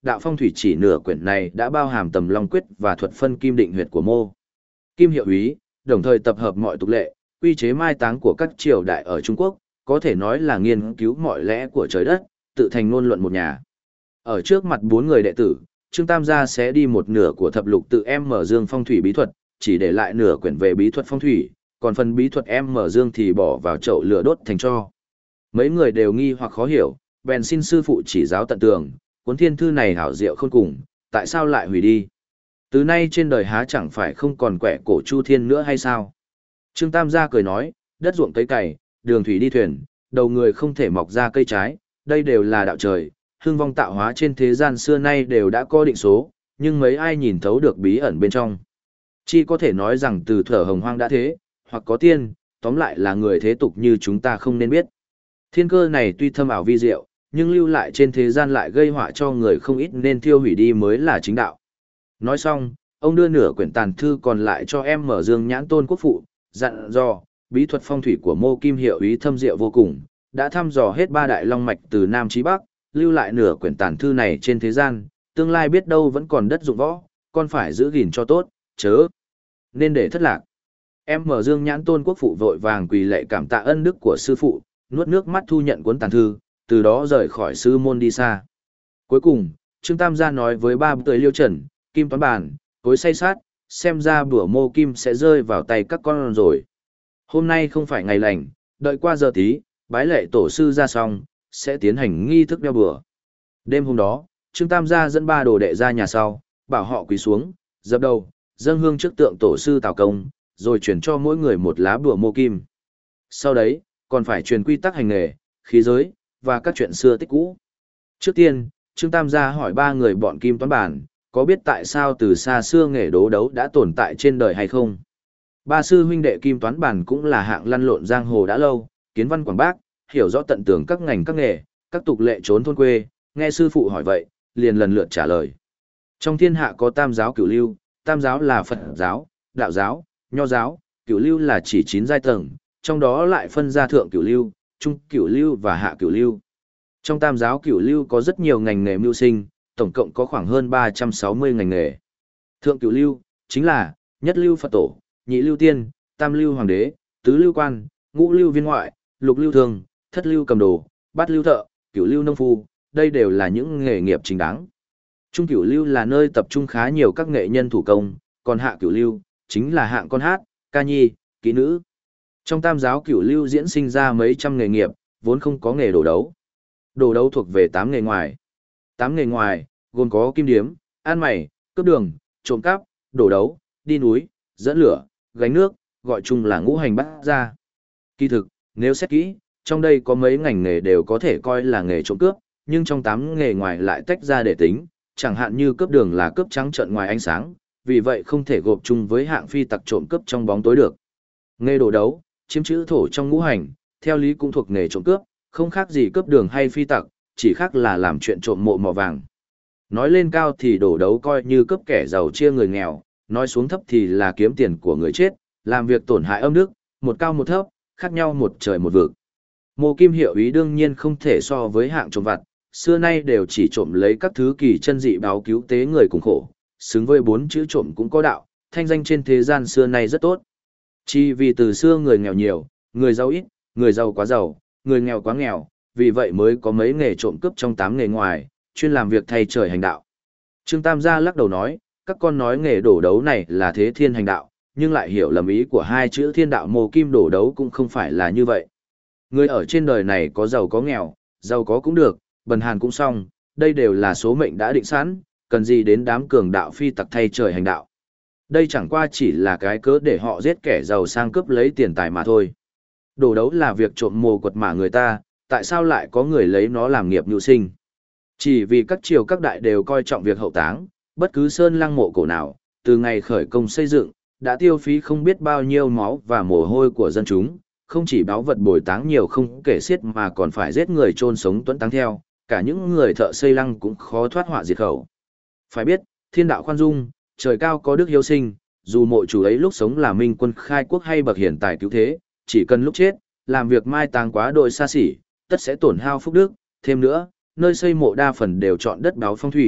đạo phong thủy chỉ nửa quyển này đã bao hàm tầm long quyết và thuật phân kim định huyệt của mô. Kim hiệu úy, đồng thời tập hợp mọi tục lệ, quy chế mai táng của các triều đại ở Trung Quốc, có thể nói là nghiên cứu mọi lẽ của trời đất, tự thành ngôn luận một nhà. Ở trước mặt 4 người đệ tử, Trương Tam gia sẽ đi một nửa của thập lục tự em mở dương phong thủy bí thuật, chỉ để lại nửa quyển về bí thuật phong thủy, còn phần bí thuật em mở dương thì bỏ vào chậu lửa đốt thành tro. Mấy người đều nghi hoặc khó hiểu, bèn xin sư phụ chỉ giáo tận tường, cuốn thiên thư này hảo diệu khôn cùng, tại sao lại hủy đi? Từ nay trên đời há chẳng phải không còn quẻ cổ Chu Thiên nữa hay sao? Trương Tam gia cười nói, đất ruộng cấy cày, đường thủy đi thuyền, đầu người không thể mọc ra cây trái, đây đều là đạo trời, hương vong tạo hóa trên thế gian xưa nay đều đã có định số, nhưng mấy ai nhìn thấu được bí ẩn bên trong. Chỉ có thể nói rằng từ thuở hồng hoang đã thế, hoặc có tiên, tóm lại là người thế tục như chúng ta không nên biết. Thiên cơ này tuy thâm ảo vi diệu, nhưng lưu lại trên thế gian lại gây họa cho người không ít nên thiêu hủy đi mới là chính đạo. Nói xong, ông đưa nửa quyển tàn thư còn lại cho em mở dương nhãn tôn quốc phụ, dặn dò, bí thuật phong thủy của Mô Kim hiệu úy thâm diệu vô cùng, đã thăm dò hết 3 đại long mạch từ Nam chí Bắc, lưu lại nửa quyển tàn thư này trên thế gian, tương lai biết đâu vẫn còn đất dụng võ, con phải giữ gìn cho tốt, chớ nên để thất lạc. Em mở dương nhãn tôn quốc phụ vội vàng quỳ lạy cảm tạ ân đức của sư phụ, nuốt nước mắt thu nhận cuốn tàn thư, từ đó rời khỏi sư môn đi xa. Cuối cùng, Trương Tam gia nói với 3 tời Liêu Trần, Kim Toán Bàn, Cối Say Sát, xem ra bữa Mô Kim sẽ rơi vào tay các con rồi. Hôm nay không phải ngày lành, đợi qua giờ tí, bái lệ tổ sư ra xong, sẽ tiến hành nghi thức đeo bữa. Đêm hôm đó, Trương Tam gia dẫn 3 đồ đệ ra nhà sau, bảo họ quỳ xuống, dập đầu, dâng hương trước tượng tổ sư Tào Công, rồi chuyển cho mỗi người một lá bùa Mô Kim. Sau đấy, còn phải truyền quy tắc hành nghề, khí giới, và các chuyện xưa tích cũ. Trước tiên, Trương Tam gia hỏi 3 người bọn Kim Toán Bản, có biết tại sao từ xa xưa nghề đố đấu đã tồn tại trên đời hay không? 3 sư huynh đệ Kim Toán Bản cũng là hạng lăn lộn giang hồ đã lâu, kiến văn quảng bác, hiểu rõ tận tường các ngành các nghề, các tục lệ trốn thôn quê, nghe sư phụ hỏi vậy, liền lần lượt trả lời. Trong thiên hạ có tam giáo cửu lưu, tam giáo là Phật giáo, đạo giáo, nho giáo, cửu lưu là chỉ 9 giai tầng, trong đó lại phân ra thượng cửu lưu, trung cửu lưu và hạ cửu lưu. Trong tam giáo cửu lưu có rất nhiều ngành nghề mưu sinh, tổng cộng có khoảng hơn 360 ngành nghề. Thượng cửu lưu chính là nhất lưu Phật tổ, nhị lưu tiên, tam lưu hoàng đế, tứ lưu quan, ngũ lưu viên ngoại, lục lưu thường, thất lưu cầm đồ, bát lưu thợ, cửu lưu nông phu, đây đều là những nghề nghiệp chính đáng. Trung cửu lưu là nơi tập trung khá nhiều các nghệ nhân thủ công, còn hạ cửu lưu chính là hạng con hát, ca nhi, kỹ nữ. Trong tam giáo cửu lưu diễn sinh ra mấy trăm nghề nghiệp, vốn không có nghề đổ đấu. Đổ đấu thuộc về 8 nghề ngoài. 8 nghề ngoài, gồm có kim điếm, ăn mày, cướp đường, trộm cắp, đổ đấu, đi núi, dẫn lửa, gánh nước, gọi chung là ngũ hành bát gia. Kỳ thực, nếu xét kỹ, trong đây có mấy ngành nghề đều có thể coi là nghề trộm cướp, nhưng trong 8 nghề ngoài lại tách ra để tính, chẳng hạn như cướp đường là cướp trắng trợn ngoài ánh sáng, vì vậy không thể gộp chung với hạng phi tặc trộm cướp trong bóng tối được. Nghề đổ đấu, chiếm chữ thổ trong ngũ hành, theo lý cũng thuộc nghề trộm cướp, không khác gì cướp đường hay phi tặc, chỉ khác là làm chuyện trộm mộ mỏ vàng. Nói lên cao thì đổ đấu coi như cướp kẻ giàu chia người nghèo, nói xuống thấp thì là kiếm tiền của người chết, làm việc tổn hại âm đức, một cao một thấp, khác nhau một trời một vực. Mô Kim hiệu úy đương nhiên không thể so với hạng trộm vặt, xưa nay đều chỉ trộm lấy các thứ kỳ chân dị báo cứu tế người cùng khổ, xứng với 4 chữ trộm cũng có đạo, thanh danh trên thế gian xưa nay rất tốt. Chỉ vì từ xưa người nghèo nhiều, người giàu ít, người giàu quá giàu, người nghèo quá nghèo, vì vậy mới có mấy nghề trộm cướp trong 8 nghề ngoài, chuyên làm việc thay trời hành đạo. Trương Tam gia lắc đầu nói, các con nói nghề đổ đấu này là thế thiên hành đạo, nhưng lại hiểu lầm ý của 2 chữ thiên đạo. Mô Kim đổ đấu cũng không phải là như vậy. Người ở trên đời này có giàu có nghèo, giàu có cũng được, bần hàn cũng xong, đây đều là số mệnh đã định sẵn, cần gì đến đám cường đạo phi tặc thay trời hành đạo. Đây chẳng qua chỉ là cái cớ để họ giết kẻ giàu sang cướp lấy tiền tài mà thôi. Đổ đấu là việc trộm mồ quật mả người ta, tại sao lại có người lấy nó làm nghiệp nhu sinh? Chỉ vì các triều các đại đều coi trọng việc hậu táng, bất cứ sơn lăng mộ cổ nào, từ ngày khởi công xây dựng, đã tiêu phí không biết bao nhiêu máu và mồ hôi của dân chúng, không chỉ báu vật bồi táng nhiều không kể xiết mà còn phải giết người chôn sống tuẫn táng theo, cả những người thợ xây lăng cũng khó thoát họa diệt khẩu. Phải biết, thiên đạo khoan dung, trời cao có đức hiếu sinh, dù mộ chủ ấy lúc sống là minh quân khai quốc hay bậc hiển tài cứu thế, chỉ cần lúc chết, làm việc mai táng quá đội xa xỉ, tất sẽ tổn hao phúc đức, thêm nữa, nơi xây mộ đa phần đều chọn đất báo phong thủy,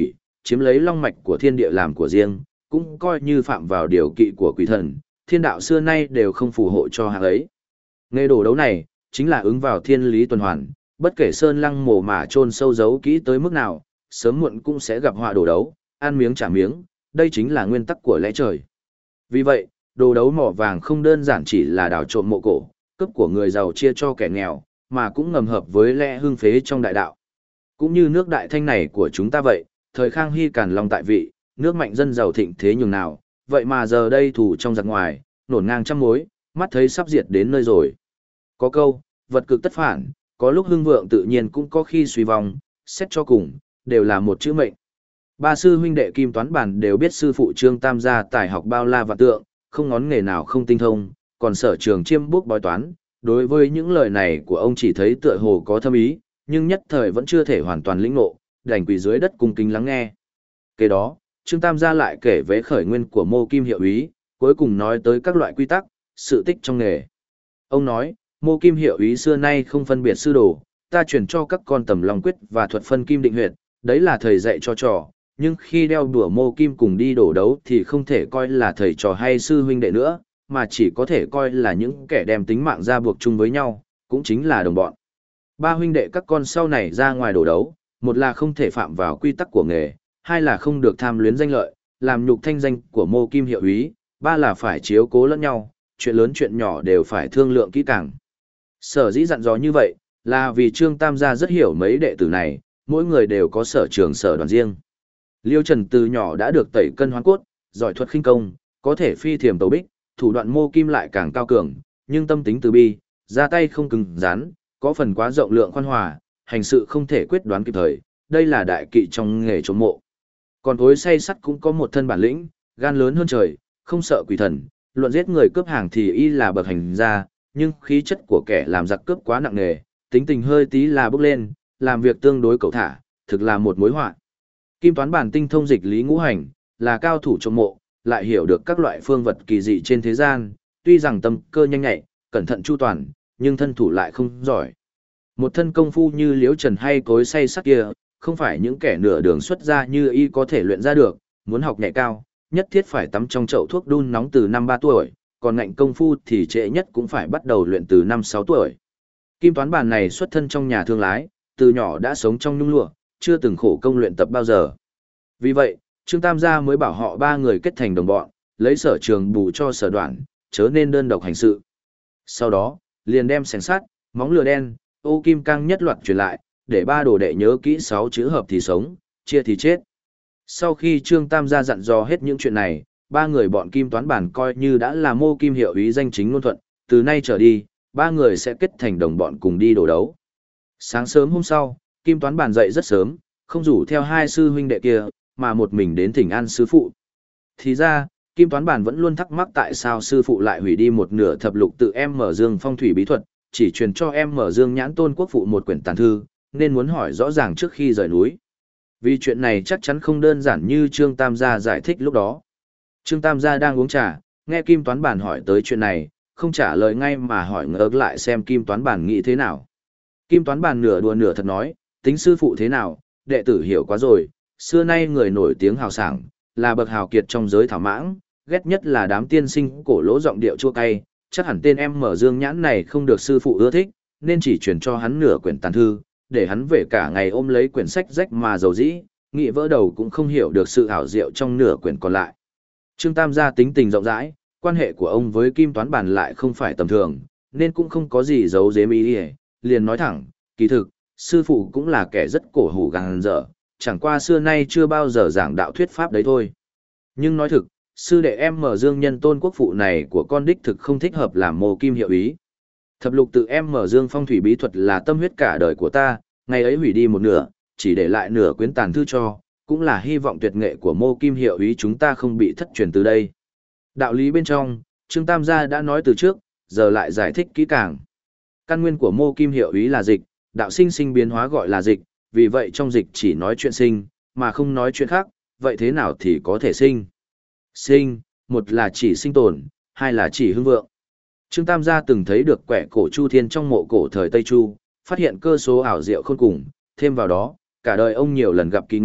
chiếm lấy long mạch của thiên địa làm của riêng, cũng coi như phạm vào điều kỵ của quỷ thần, thiên đạo xưa nay đều không phù hộ cho hạng ấy. Nghề đổ đấu này, chính là ứng vào thiên lý tuần hoàn, bất kể sơn lăng mồ mả chôn sâu giấu kỹ tới mức nào, sớm muộn cũng sẽ gặp họa đổ đấu, ăn miếng trả miếng, đây chính là nguyên tắc của lẽ trời. Vì vậy, đồ đấu mỏ vàng không đơn giản chỉ là đào trộm mộ cổ, cướp của người giàu chia cho kẻ nghèo, mà cũng ngầm hợp với lẽ hưng phế trong đại đạo. Cũng như nước Đại Thanh này của chúng ta vậy, thời Khang Hy Càn Long tại vị, nước mạnh dân giàu thịnh thế nhường nào, vậy mà giờ đây thủ trong giặc ngoài, nổn ngang trăm mối, mắt thấy sắp diệt đến nơi rồi. Có câu, vật cực tất phản, có lúc hưng vượng tự nhiên cũng có khi suy vong, xét cho cùng, đều là một chữ mệnh. Ba sư huynh đệ Kim Toán Bản đều biết sư phụ Trương Tam gia tài học bao la vạn tượng, không ngón nghề nào không tinh thông, còn sở trường chiêm bút bói toán. Đối với những lời này của ông chỉ thấy tựa hồ có thâm ý, nhưng nhất thời vẫn chưa thể hoàn toàn lĩnh ngộ, đành quỳ dưới đất cung kính lắng nghe. Kế đó, Trương Tam gia lại kể về khởi nguyên của Mô Kim Hiệu Úy, cuối cùng nói tới các loại quy tắc, sự tích trong nghề. Ông nói, Mô Kim Hiệu Úy xưa nay không phân biệt sư đồ, ta truyền cho các con tầm long quyết và thuật phân kim định huyệt, đấy là thầy dạy cho trò, nhưng khi đeo đùa Mô Kim cùng đi đổ đấu thì không thể coi là thầy trò hay sư huynh đệ nữa, mà chỉ có thể coi là những kẻ đem tính mạng ra buộc chung với nhau, cũng chính là đồng bọn. Ba huynh đệ các con sau này ra ngoài đổ đấu, một là không thể phạm vào quy tắc của nghề, hai là không được tham luyến danh lợi, làm nhục thanh danh của Mô Kim Hiệu Úy, ba là phải chiếu cố lẫn nhau, chuyện lớn chuyện nhỏ đều phải thương lượng kỹ càng. Sở dĩ dặn dò như vậy, là vì Trương Tam gia rất hiểu mấy đệ tử này, mỗi người đều có sở trường sở đoàn riêng. Liêu Trần từ nhỏ đã được tẩy cân hoán cốt, giỏi thuật khinh công, có thể phi thiềm tấu bích, thủ đoạn Mô Kim lại càng cao cường, nhưng tâm tính từ bi, ra tay không cứng rắn, có phần quá rộng lượng khoan hòa, hành sự không thể quyết đoán kịp thời, đây là đại kỵ trong nghề trộm mộ. Còn Thối Say Sắt cũng có một thân bản lĩnh, gan lớn hơn trời, không sợ quỷ thần, luận giết người cướp hàng thì y là bậc hành gia, nhưng khí chất của kẻ làm giặc cướp quá nặng nề, tính tình hơi tí là bốc lên, làm việc tương đối cẩu thả, thực là một mối họa. Kim Toán Bản tinh thông dịch lý ngũ hành, là cao thủ trộm mộ, lại hiểu được các loại phương vật kỳ dị trên thế gian, tuy rằng tâm cơ nhanh nhạy, cẩn thận chu toàn, nhưng thân thủ lại không giỏi. Một thân công phu như Liễu Trần hay Cối Say Sắt kia, không phải những kẻ nửa đường xuất ra như y có thể luyện ra được, muốn học nhạy cao, nhất thiết phải tắm trong chậu thuốc đun nóng từ năm 3 tuổi, còn ngạnh công phu thì trễ nhất cũng phải bắt đầu luyện từ năm 6 tuổi. Kim Toán Bản này xuất thân trong nhà thương lái, từ nhỏ đã sống trong nhung lụa, chưa từng khổ công luyện tập bao giờ. Vì vậy, Trương Tam gia mới bảo họ ba người kết thành đồng bọn, lấy sở trường bù cho sở đoạn, chớ nên đơn độc hành sự. Sau đó, liền đem xẻng sắt, móng lửa đen, ô kim cang nhất loạt truyền lại, để ba đồ đệ nhớ kỹ 6 chữ hợp thì sống, chia thì chết. Sau khi Trương Tam gia dặn dò hết những chuyện này, ba người bọn Kim Toán Bản coi như đã là Mô Kim Hiệu Úy danh chính ngôn thuận, từ nay trở đi, ba người sẽ kết thành đồng bọn cùng đi đổ đấu. Sáng sớm hôm sau, Kim Toán Bản dậy rất sớm, không rủ theo hai sư huynh đệ kia, mà một mình đến thỉnh an sư phụ. Thì ra, Kim Toán Bản vẫn luôn thắc mắc tại sao sư phụ lại hủy đi một nửa thập lục tự em mở dương phong thủy bí thuật, chỉ truyền cho em mở dương nhãn tôn quốc phụ một quyển tàn thư, nên muốn hỏi rõ ràng trước khi rời núi. Vì chuyện này chắc chắn không đơn giản như Trương Tam gia giải thích lúc đó. Trương Tam gia đang uống trà, nghe Kim Toán Bản hỏi tới chuyện này, không trả lời ngay mà hỏi ngược lại xem Kim Toán Bản nghĩ thế nào. Kim Toán Bản nửa đùa nửa thật nói, tính sư phụ thế nào, đệ tử hiểu quá rồi, xưa nay người nổi tiếng hào sảng, là bậc hào kiệt trong giới thảo mãng, ghét nhất là đám tiên sinh cổ lỗ giọng điệu chua cay, chắc hẳn tên em mở dương nhãn này không được sư phụ ưa thích, nên chỉ truyền cho hắn nửa quyển tàn thư, để hắn về cả ngày ôm lấy quyển sách rách mà dầu dĩ, nghĩ vỡ đầu cũng không hiểu được sự ảo diệu trong nửa quyển còn lại. Trương Tam gia tính tình rộng rãi, quan hệ của ông với Kim Toán Bản lại không phải tầm thường, nên cũng không có gì giấu giếm ý, liền nói thẳng, kỳ thực, sư phụ cũng là kẻ rất cổ hủ gàn dở, chẳng qua xưa nay chưa bao giờ giảng đạo thuyết pháp đấy thôi. Nhưng nói thực, sư đệ em mở dương nhân tôn quốc phụ này của con đích thực không thích hợp làm Mô Kim Hiệu Úy. Thập lục tự em mở dương phong thủy bí thuật là tâm huyết cả đời của ta, ngày ấy hủy đi một nửa, chỉ để lại nửa quyển tàn thư cho, cũng là hy vọng tuyệt nghệ của Mô Kim Hiệu Úy chúng ta không bị thất truyền từ đây. Đạo lý bên trong, Trương Tam gia đã nói từ trước, giờ lại giải thích kỹ càng. Căn nguyên của Mô Kim Hiệu Úy là dịch, đạo sinh sinh biến hóa gọi là dịch, vì vậy trong dịch chỉ nói chuyện sinh, mà không nói chuyện khác, vậy thế nào thì có thể sinh? Sinh, một là chỉ sinh tồn, hai là chỉ hưng vượng. Trương Tam gia từng thấy được quẻ cổ Chu Thiên trong mộ cổ thời Tây Chu, phát hiện cơ số ảo diệu khôn cùng, thêm vào đó, cả đời ông nhiều lần gặp kỳ ngộ,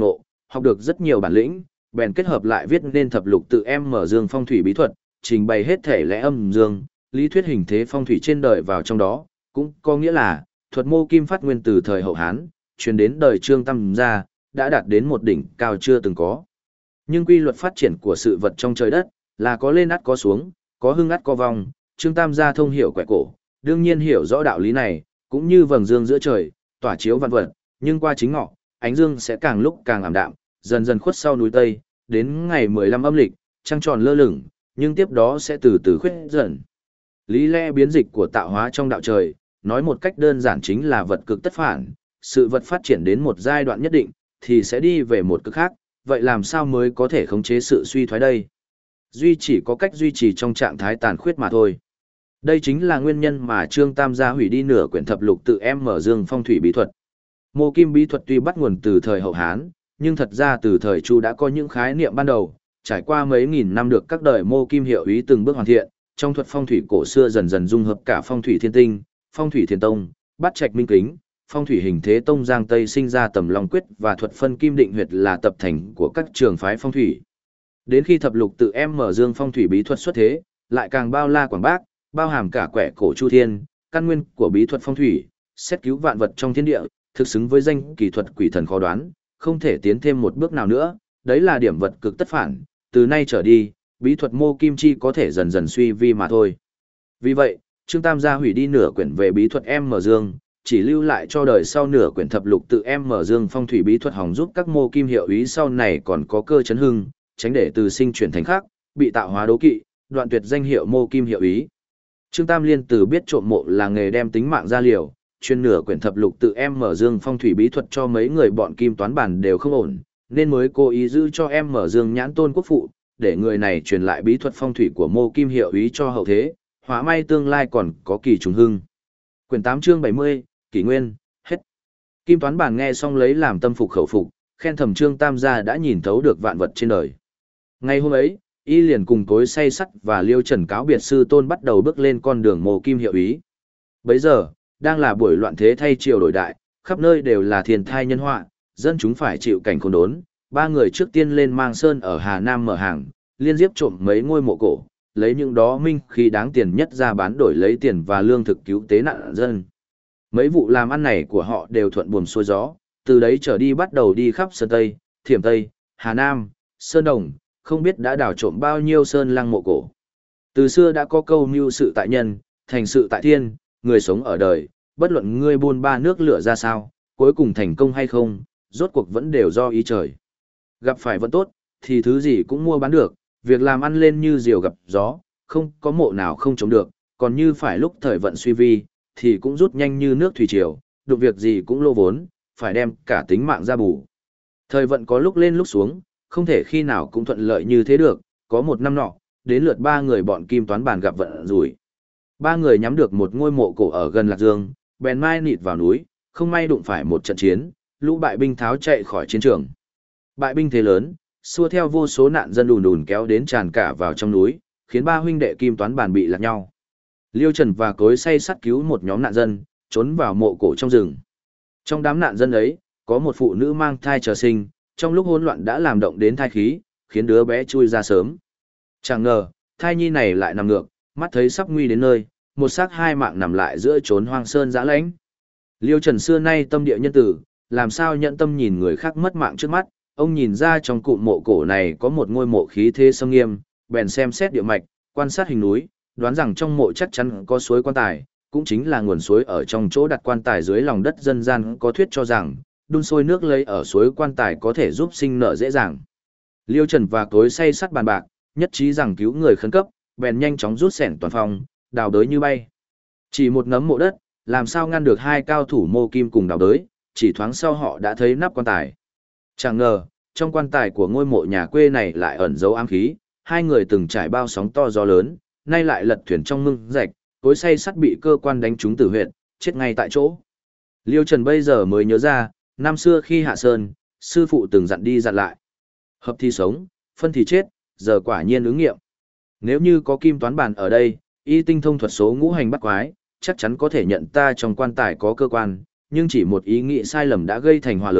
học được rất nhiều bản lĩnh, bèn kết hợp lại viết nên thập lục tự em mở dương phong thủy bí thuật, trình bày hết thể lẽ âm dương, lý thuyết hình thế phong thủy trên đời vào trong đó, cũng có nghĩa là, thuật mô kim phát nguyên từ thời hậu Hán, truyền đến đời Trương Tam gia, đã đạt đến một đỉnh cao chưa từng có. Nhưng quy luật phát triển của sự vật trong trời đất, là có lên ắt có xuống, có hưng ắt có vong, Trương Tam gia thông hiểu quẻ cổ, đương nhiên hiểu rõ đạo lý này, cũng như vầng dương giữa trời, tỏa chiếu vạn vật, nhưng qua chính ngọ, ánh dương sẽ càng lúc càng ảm đạm, dần dần khuất sau núi Tây, đến ngày 15 âm lịch, trăng tròn lơ lửng, nhưng tiếp đó sẽ từ từ khuyết dần. Lý lẽ biến dịch của tạo hóa trong đạo trời, nói một cách đơn giản chính là vật cực tất phản, sự vật phát triển đến một giai đoạn nhất định, thì sẽ đi về một cực khác, vậy làm sao mới có thể khống chế sự suy thoái đây? Duy chỉ có cách duy trì trong trạng thái tàn khuyết mà thôi. Đây chính là nguyên nhân mà Trương Tam gia hủy đi nửa quyển thập lục tự em mở dương phong thủy bí thuật. Mô kim bí thuật tuy bắt nguồn từ thời hậu Hán, nhưng thật ra từ thời Chu đã có những khái niệm ban đầu, trải qua mấy nghìn năm được các đời mô kim hiệu ý từng bước hoàn thiện, trong thuật phong thủy cổ xưa dần dần dung hợp cả phong thủy thiên tinh, phong thủy thiên tông, bát trạch minh kính, phong thủy hình thế tông giang tây sinh ra tầm long quyết và thuật phân kim định huyệt là tập thành của các trường phái phong thủy. Đến khi thập lục tự em mở dương phong thủy bí thuật xuất thế, lại càng bao la quảng bác, bao hàm cả quẻ cổ chu thiên, căn nguyên của bí thuật phong thủy, xét cứu vạn vật trong thiên địa, thực xứng với danh kỳ thuật quỷ thần khó đoán, không thể tiến thêm một bước nào nữa, đấy là điểm vật cực tất phản, từ nay trở đi, bí thuật mô kim chi có thể dần dần suy vi mà thôi. Vì vậy, Trương Tam gia hủy đi nửa quyển về bí thuật em mở dương, chỉ lưu lại cho đời sau nửa quyển thập lục tự em mở dương phong thủy bí thuật hòng giúp các mô kim hiệu ý sau này còn có cơ chấn hưng, tránh để từ sinh chuyển thành khác, bị tạo hóa đố kỵ, đoạn tuyệt danh hiệu mô kim hiệu ý. Trương Tam Liên từ biết trộm mộ là nghề đem tính mạng ra liều, chuyên nửa quyển thập lục tự em mở dương phong thủy bí thuật cho mấy người bọn kim toán bản đều không ổn, nên mới cố ý giữ cho em mở dương nhãn tôn quốc phụ, để người này truyền lại bí thuật phong thủy của mô kim hiệu ý cho hậu thế, hóa may tương lai còn có kỳ trùng hưng. Quyển 8 chương 70, Kỷ Nguyên, hết. Kim toán bản nghe xong lấy làm tâm phục khẩu phục, khen thầm Trương Tam gia đã nhìn thấu được vạn vật trên đời. Ngày hôm ấy, y liền cùng Cối Say Sắt và Liêu Trần cáo biệt sư tôn bắt đầu bước lên con đường mô kim hiệu ý. Bấy giờ, đang là buổi loạn thế thay triều đổi đại, khắp nơi đều là thiên thai nhân họa, dân chúng phải chịu cảnh khốn đốn. Ba người trước tiên lên Mang Sơn ở Hà Nam mở hàng, liên tiếp trộm mấy ngôi mộ cổ, lấy những đó minh khí đáng tiền nhất ra bán đổi lấy tiền và lương thực cứu tế nạn dân. Mấy vụ làm ăn này của họ đều thuận buồm xuôi gió, từ đấy trở đi bắt đầu đi khắp Sơn Tây, Thiểm Tây, Hà Nam, Sơn Đồng, không biết đã đào trộm bao nhiêu sơn lăng mộ cổ. Từ xưa đã có câu mưu sự tại nhân, thành sự tại thiên, người sống ở đời, bất luận ngươi buôn ba nước lửa ra sao, cuối cùng thành công hay không, rốt cuộc vẫn đều do ý trời. Gặp phải vận tốt, thì thứ gì cũng mua bán được, việc làm ăn lên như diều gặp gió, không có mộ nào không chống được, còn như phải lúc thời vận suy vi, thì cũng rút nhanh như nước thủy triều, đụng việc gì cũng lô vốn, phải đem cả tính mạng ra bù. Thời vận có lúc lên lúc xuống, không thể khi nào cũng thuận lợi như thế được, có một năm nọ, đến lượt ba người bọn kim toán bàn gặp vận rủi. Ba người nhắm được một ngôi mộ cổ ở gần Lạc Dương, bèn mai nịt vào núi, không may đụng phải một trận chiến, lũ bại binh tháo chạy khỏi chiến trường. Bại binh thế lớn, xua theo vô số nạn dân đùn đùn kéo đến tràn cả vào trong núi, khiến ba huynh đệ kim toán bàn bị lạc nhau. Liêu Trần và Cối Say Sắt cứu một nhóm nạn dân, trốn vào mộ cổ trong rừng. Trong đám nạn dân ấy, có một phụ nữ mang thai chờ sinh, trong lúc hỗn loạn đã làm động đến thai khí, khiến đứa bé chui ra sớm. Chẳng ngờ, thai nhi này lại nằm ngược, mắt thấy sắp nguy đến nơi, một xác hai mạng nằm lại giữa chốn hoang sơn dã lãnh. Liêu Trần xưa nay tâm địa nhân tử, làm sao nhận tâm nhìn người khác mất mạng trước mắt, ông nhìn ra trong cụm mộ cổ này có một ngôi mộ khí thế sông nghiêm, bèn xem xét địa mạch, quan sát hình núi, đoán rằng trong mộ chắc chắn có suối quan tài, cũng chính là nguồn suối ở trong chỗ đặt quan tài dưới lòng đất. Dân gian có thuyết cho rằng, đun sôi nước lấy ở suối quan tài có thể giúp sinh nở dễ dàng. Liêu Trần và Cối Say Sắt bàn bạc, nhất trí rằng cứu người khẩn cấp, bèn nhanh chóng rút xẻng toàn phòng, đào đới như bay. Chỉ một nấm mộ đất, làm sao ngăn được hai cao thủ mô kim cùng đào đới, chỉ thoáng sau họ đã thấy nắp quan tài. Chẳng ngờ, trong quan tài của ngôi mộ nhà quê này lại ẩn dấu ám khí, hai người từng trải bao sóng to gió lớn, nay lại lật thuyền trong mương rạch, Cối Say Sắt bị cơ quan đánh trúng tử huyệt, chết ngay tại chỗ. Liêu Trần bây giờ mới nhớ ra, năm xưa khi hạ sơn, sư phụ từng dặn đi dặn lại. Hợp thì sống, phân thì chết, giờ quả nhiên ứng nghiệm. Nếu như có kim toán bàn ở đây, y tinh thông thuật số ngũ hành bắt quái, chắc chắn có thể nhận ta trong quan tài có cơ quan, nhưng chỉ một ý nghĩ sai lầm đã gây thành họa lớn,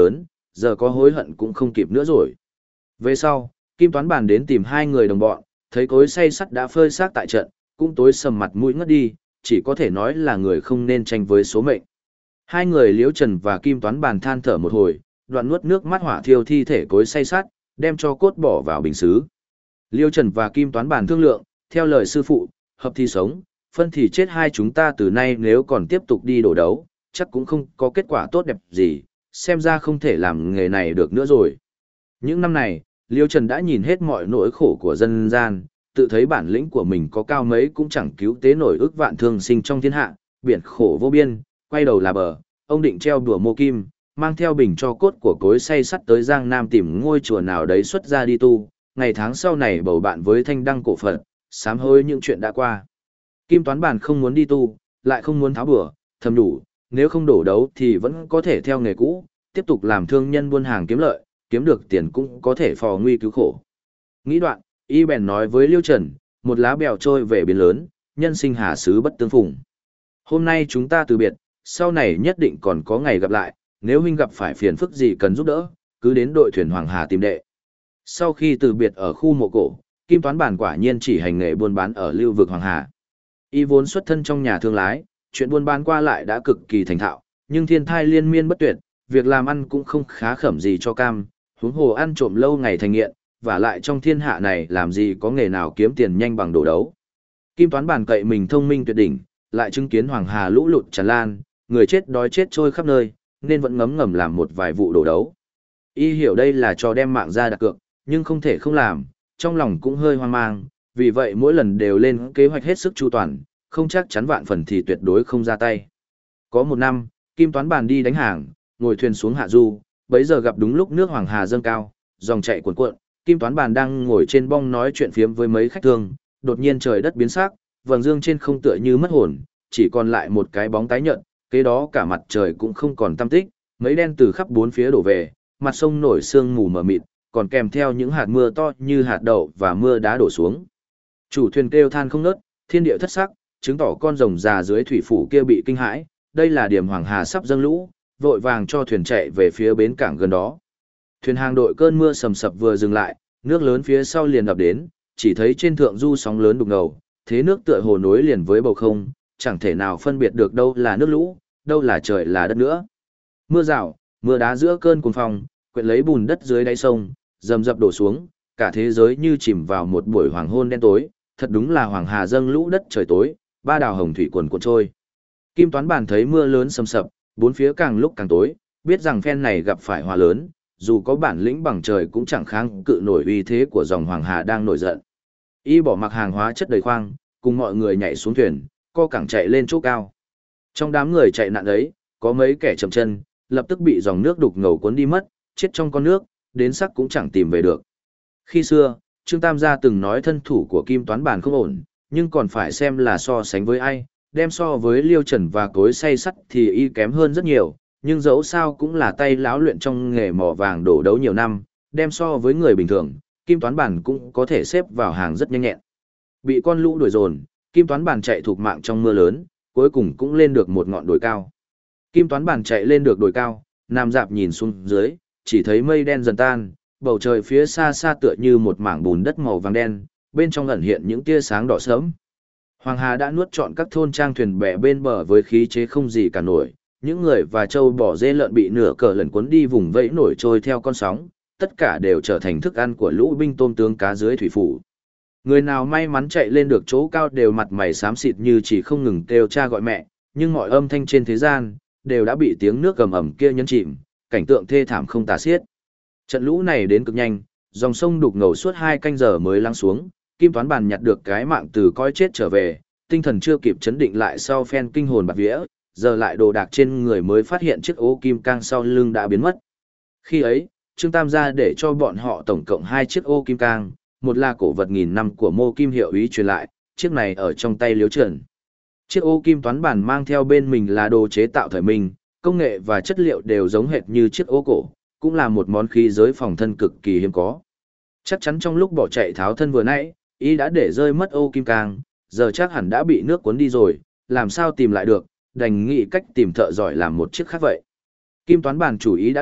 giờ có hối hận cũng không kịp nữa rồi. Về sau, Kim Toán Bàn đến tìm hai người đồng bọn, thấy cối xay sắt đã phơi xác tại trận, cũng tối sầm mặt mũi ngất đi, chỉ có thể nói là người không nên tranh với số mệnh. Hai người Liễu Trần và Kim Toán Bàn than thở một hồi, đoạn nuốt nước mắt hỏa thiêu thi thể cối xay sắt, đem cho cốt bỏ vào bình sứ. Liễu Trần và Kim Toán Bàn thương lượng, theo lời sư phụ, hợp thì sống, phân thì chết, hai chúng ta từ nay nếu còn tiếp tục đi đổ đấu, chắc cũng không có kết quả tốt đẹp gì, xem ra không thể làm nghề này được nữa rồi. Những năm này, Liễu Trần đã nhìn hết mọi nỗi khổ của dân gian, tự thấy bản lĩnh của mình có cao mấy cũng chẳng cứu tế nổi ức vạn thương sinh trong thiên hạ, biển khổ vô biên, quay đầu là bờ, ông định treo đùa Mô Kim, mang theo bình cho cốt của cối xay sắt tới Giang Nam tìm ngôi chùa nào đấy xuất ra đi tu, ngày tháng sau này bầu bạn với thanh đăng cổ Phật, sám hối những chuyện đã qua. Kim Toán Bàn không muốn đi tu, lại không muốn tháo bừa, thầm đủ, nếu không đổ đấu thì vẫn có thể theo nghề cũ, tiếp tục làm thương nhân buôn hàng kiếm lợi, kiếm được tiền cũng có thể phò nguy cứu khổ. Nghĩ đoạn, y bèn nói với Liễu Trần, một lá bèo trôi về biển lớn, nhân sinh hà xứ bất tương phùng. Hôm nay chúng ta từ biệt, sau này nhất định còn có ngày gặp lại, nếu huynh gặp phải phiền phức gì cần giúp đỡ, cứ đến đội thuyền Hoàng Hà tìm đệ. Sau khi từ biệt ở khu mộ cổ, Kim Toán Bàn quả nhiên chỉ hành nghề buôn bán ở lưu vực Hoàng Hà. Y vốn xuất thân trong nhà thương lái, chuyện buôn bán qua lại đã cực kỳ thành thạo, nhưng thiên thai liên miên bất tuyệt, việc làm ăn cũng không khá khẩm gì cho cam, huống hồ ăn trộm lâu ngày thành nghiện, và lại trong thiên hạ này làm gì có nghề nào kiếm tiền nhanh bằng đổ đấu. Kim Toán Bàn cậy mình thông minh tuyệt đỉnh, lại chứng kiến Hoàng Hà lũ lụt tràn lan, người chết đói chết trôi khắp nơi, nên vẫn ngấm ngầm làm một vài vụ đổ đấu. Y hiểu đây là cho đem mạng ra đặt cược, nhưng không thể không làm, trong lòng cũng hơi hoang mang, vì vậy mỗi lần đều lên kế hoạch hết sức chu toàn, không chắc chắn vạn phần thì tuyệt đối không ra tay. Có một năm, Kim Toán Bàn đi đánh hàng, ngồi thuyền xuống hạ du, bấy giờ gặp đúng lúc nước Hoàng Hà dâng cao, dòng chảy cuồn cuộn, Kim Toán Bàn đang ngồi trên bong nói chuyện phiếm với mấy khách thương, đột nhiên trời đất biến sắc, vầng dương trên không tựa như mất hồn, chỉ còn lại một cái bóng tái nhợt, kế đó cả mặt trời cũng không còn tăm tích, mấy đen từ khắp bốn phía đổ về, mặt sông nổi sương mù mờ mịt, còn kèm theo những hạt mưa to như hạt đậu và mưa đá đổ xuống. Chủ thuyền kêu than không ngớt, thiên địa thất sắc, chứng tỏ con rồng già dưới thủy phủ kia bị kinh hãi, đây là điểm Hoàng Hà sắp dâng lũ, vội vàng cho thuyền chạy về phía bến cảng gần đó. Thuyền hàng đội cơn mưa sầm sập vừa dừng lại, nước lớn phía sau liền ập đến, chỉ thấy trên thượng du sóng lớn đục ngầu, thế nước tựa hồ nối liền với bầu không, chẳng thể nào phân biệt được đâu là nước lũ, đâu là trời là đất nữa. Mưa rào, mưa đá giữa cơn cuồng phong, quyện lấy bùn đất dưới đáy sông, rầm rập đổ xuống, cả thế giới như chìm vào một buổi hoàng hôn đen tối, thật đúng là Hoàng Hà dâng lũ đất trời tối, ba đào hồng thủy cuồn cuộn trôi. Kim Toán Bàn thấy mưa lớn sầm sập, bốn phía càng lúc càng tối, biết rằng phen này gặp phải hòa lớn, dù có bản lĩnh bằng trời cũng chẳng kháng cự nổi uy thế của dòng Hoàng Hà đang nổi giận. Y bỏ mặc hàng hóa chất đầy khoang, cùng mọi người nhảy xuống thuyền, co cẳng chạy lên chỗ cao. Trong đám người chạy nạn ấy, có mấy kẻ chậm chân, lập tức bị dòng nước đục ngầu cuốn đi mất, chết trong con nước, đến sắc cũng chẳng tìm về được. Khi xưa, Trương Tam gia từng nói thân thủ của Kim Toán Bàn không ổn, nhưng còn phải xem là so sánh với ai, đem so với Liêu Trần và cối xay sắt thì y kém hơn rất nhiều, nhưng dẫu sao cũng là tay láo luyện trong nghề mỏ vàng đổ đấu nhiều năm, đem so với người bình thường, Kim Toán Bàn cũng có thể xếp vào hàng rất nhanh nhẹn. Bị con lũ đuổi dồn, Kim Toán Bàn chạy thục mạng trong mưa lớn, cuối cùng cũng lên được một ngọn đồi cao. Kim Toán Bàn chạy lên được đồi cao, nằm dạp nhìn xuống dưới, chỉ thấy mây đen dần tan, bầu trời phía xa xa tựa như một mảng bùn đất màu vàng đen, bên trong ẩn hiện những tia sáng đỏ sớm. Hoàng Hà đã nuốt trọn các thôn trang thuyền bè bên bờ với khí chế không gì cả nổi, những người và trâu bò dê lợn bị nửa cờ lẩn cuốn đi vùng vẫy nổi trôi theo con sóng, tất cả đều trở thành thức ăn của lũ binh tôm tướng cá dưới thủy phủ. Người nào may mắn chạy lên được chỗ cao đều mặt mày xám xịt như chỉ không ngừng kêu cha gọi mẹ, nhưng mọi âm thanh trên thế gian đều đã bị tiếng nước ầm ầm kia nhấn chìm, cảnh tượng thê thảm không tả xiết. Trận lũ này đến cực nhanh, dòng sông đục ngầu suốt 2 canh giờ mới lắng xuống, Kim Toán Bàn nhặt được cái mạng từ cõi chết trở về, tinh thần chưa kịp chấn định lại sau phen kinh hồn bạt vía, giờ lại đồ đạc trên người mới phát hiện chiếc ô kim cang sau lưng đã biến mất. Khi ấy, Trương Tam gia để cho bọn họ tổng cộng 2 chiếc ô kim cang, một là cổ vật nghìn năm của Mô Kim hiệu ý truyền lại, chiếc này ở trong tay Liễu Trần. Chiếc ô kim toán bản mang theo bên mình là đồ chế tạo thời minh, công nghệ và chất liệu đều giống hệt như chiếc ô cổ, cũng là một món khí giới phòng thân cực kỳ hiếm có. Chắc chắn trong lúc bỏ chạy tháo thân vừa nãy, y đã để rơi mất ô kim cang, giờ chắc hẳn đã bị nước cuốn đi rồi, làm sao tìm lại được, đành nghĩ cách tìm thợ giỏi làm một chiếc khác vậy. Kim Toán Bàn chủ ý đã định,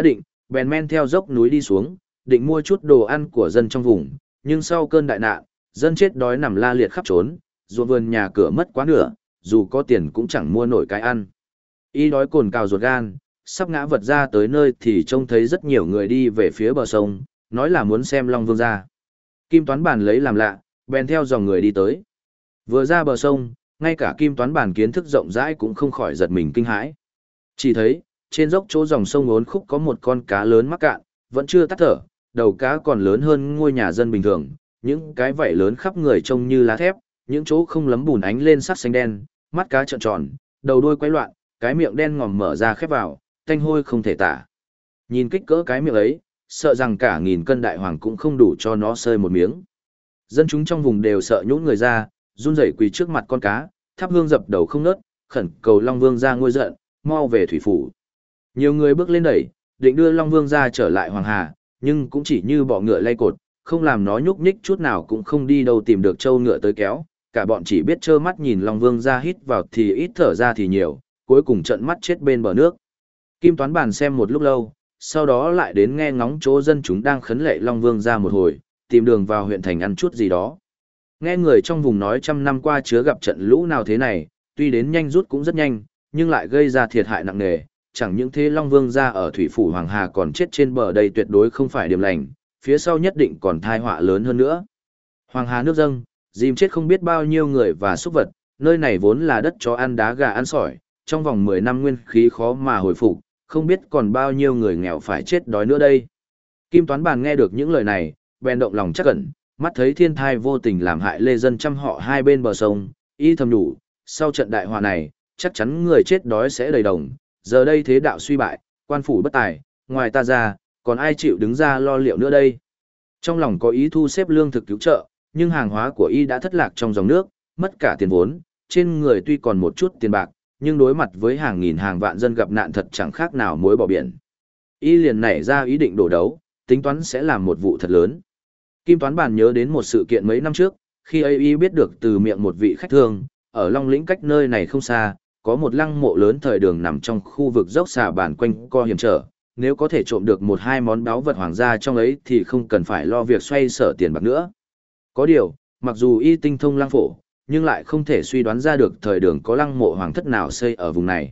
bèn men theo dốc núi đi xuống, định mua chút đồ ăn của dân trong vùng, nhưng sau cơn đại nạn, dân chết đói nằm la liệt khắp trốn, ruộng vườn nhà cửa mất quá nửa, dù có tiền cũng chẳng mua nổi cái ăn. Y đói cồn cào ruột gan, sắp ngã vật ra tới nơi thì trông thấy rất nhiều người đi về phía bờ sông, nói là muốn xem Long Vương ra. Kim Toán Bản lấy làm lạ, bèn theo dòng người đi tới. Vừa ra bờ sông, ngay cả Kim Toán Bản kiến thức rộng rãi cũng không khỏi giật mình kinh hãi. Chỉ thấy, trên dốc chỗ dòng sông uốn khúc có một con cá lớn mắc cạn, vẫn chưa tắt thở, đầu cá còn lớn hơn ngôi nhà dân bình thường, những cái vảy lớn khắp người trông như lá thép, những chỗ không lấm bùn ánh lên sắc xanh đen, mắt cá trợn tròn, đầu đuôi quay loạn, cái miệng đen ngòm mở ra khép vào, tanh hôi không thể tả. Nhìn kích cỡ cái miệng ấy, sợ rằng cả 1000 cân đại hoàng cũng không đủ cho nó sơi một miếng. Dân chúng trong vùng đều sợ nhũn người ra, run rẩy quỳ trước mặt con cá, thắp hương dập đầu không ngớt, khẩn cầu Long Vương ra nguôi giận, mau về thủy phủ. Nhiều người bước lên đẩy, định đưa Long Vương ra trở lại Hoàng Hà, nhưng cũng chỉ như bọ ngựa lay cột, không làm nó nhúc nhích chút nào, cũng không đi đâu tìm được trâu ngựa tới kéo. Cả bọn chỉ biết trơ mắt nhìn Long Vương ra hít vào thì ít thở ra thì nhiều, cuối cùng trợn mắt chết bên bờ nước. Kim Toán Bản xem một lúc lâu, sau đó lại đến nghe ngóng chỗ dân chúng đang khấn lạy Long Vương ra một hồi, tìm đường vào huyện thành ăn chút gì đó. Nghe người trong vùng nói 100 năm qua chưa gặp trận lũ nào thế này, tuy đến nhanh rút cũng rất nhanh, nhưng lại gây ra thiệt hại nặng nề. Chẳng những thế Long Vương ra ở thủy phủ Hoàng Hà còn chết trên bờ đây tuyệt đối không phải điểm lành, phía sau nhất định còn tai họa lớn hơn nữa. Hoàng Hà nước dâng, dìm chết không biết bao nhiêu người và súc vật, nơi này vốn là đất chó ăn đá gà ăn sỏi, trong vòng 10 năm nguyên khí khó mà hồi phục, không biết còn bao nhiêu người nghèo phải chết đói nữa đây. Kim Toán Bản nghe được những lời này, bèn động lòng chắc cẩn, mắt thấy thiên thai vô tình làm hại lê dân trăm họ hai bên bờ sông, y thầm đủ, sau trận đại họa này, chắc chắn người chết đói sẽ đầy đồng, giờ đây thế đạo suy bại, quan phủ bất tài, ngoài ta ra, còn ai chịu đứng ra lo liệu nữa đây. Trong lòng có ý thu xếp lương thực cứu trợ, nhưng hàng hóa của y đã thất lạc trong dòng nước, mất cả tiền vốn, trên người tuy còn một chút tiền bạc, nhưng đối mặt với hàng nghìn hàng vạn dân gặp nạn thật chẳng khác nào muối bỏ biển. Y liền nảy ra ý định đổ đấu, tính toán sẽ làm một vụ thật lớn. Kim Toán Bản nhớ đến một sự kiện mấy năm trước, khi ấy y biết được từ miệng một vị khách thương, ở Long Lĩnh cách nơi này không xa, có một lăng mộ lớn thời đường nằm trong khu vực dốc xà bản quanh co hiểm trở, nếu có thể trộm được một hai món báu vật hoàng gia trong ấy thì không cần phải lo việc xoay sở tiền bạc nữa. Có điều, mặc dù y tinh thông lăng phổ, nhưng lại không thể suy đoán ra được thời đường có lăng mộ hoàng thất nào xây ở vùng này.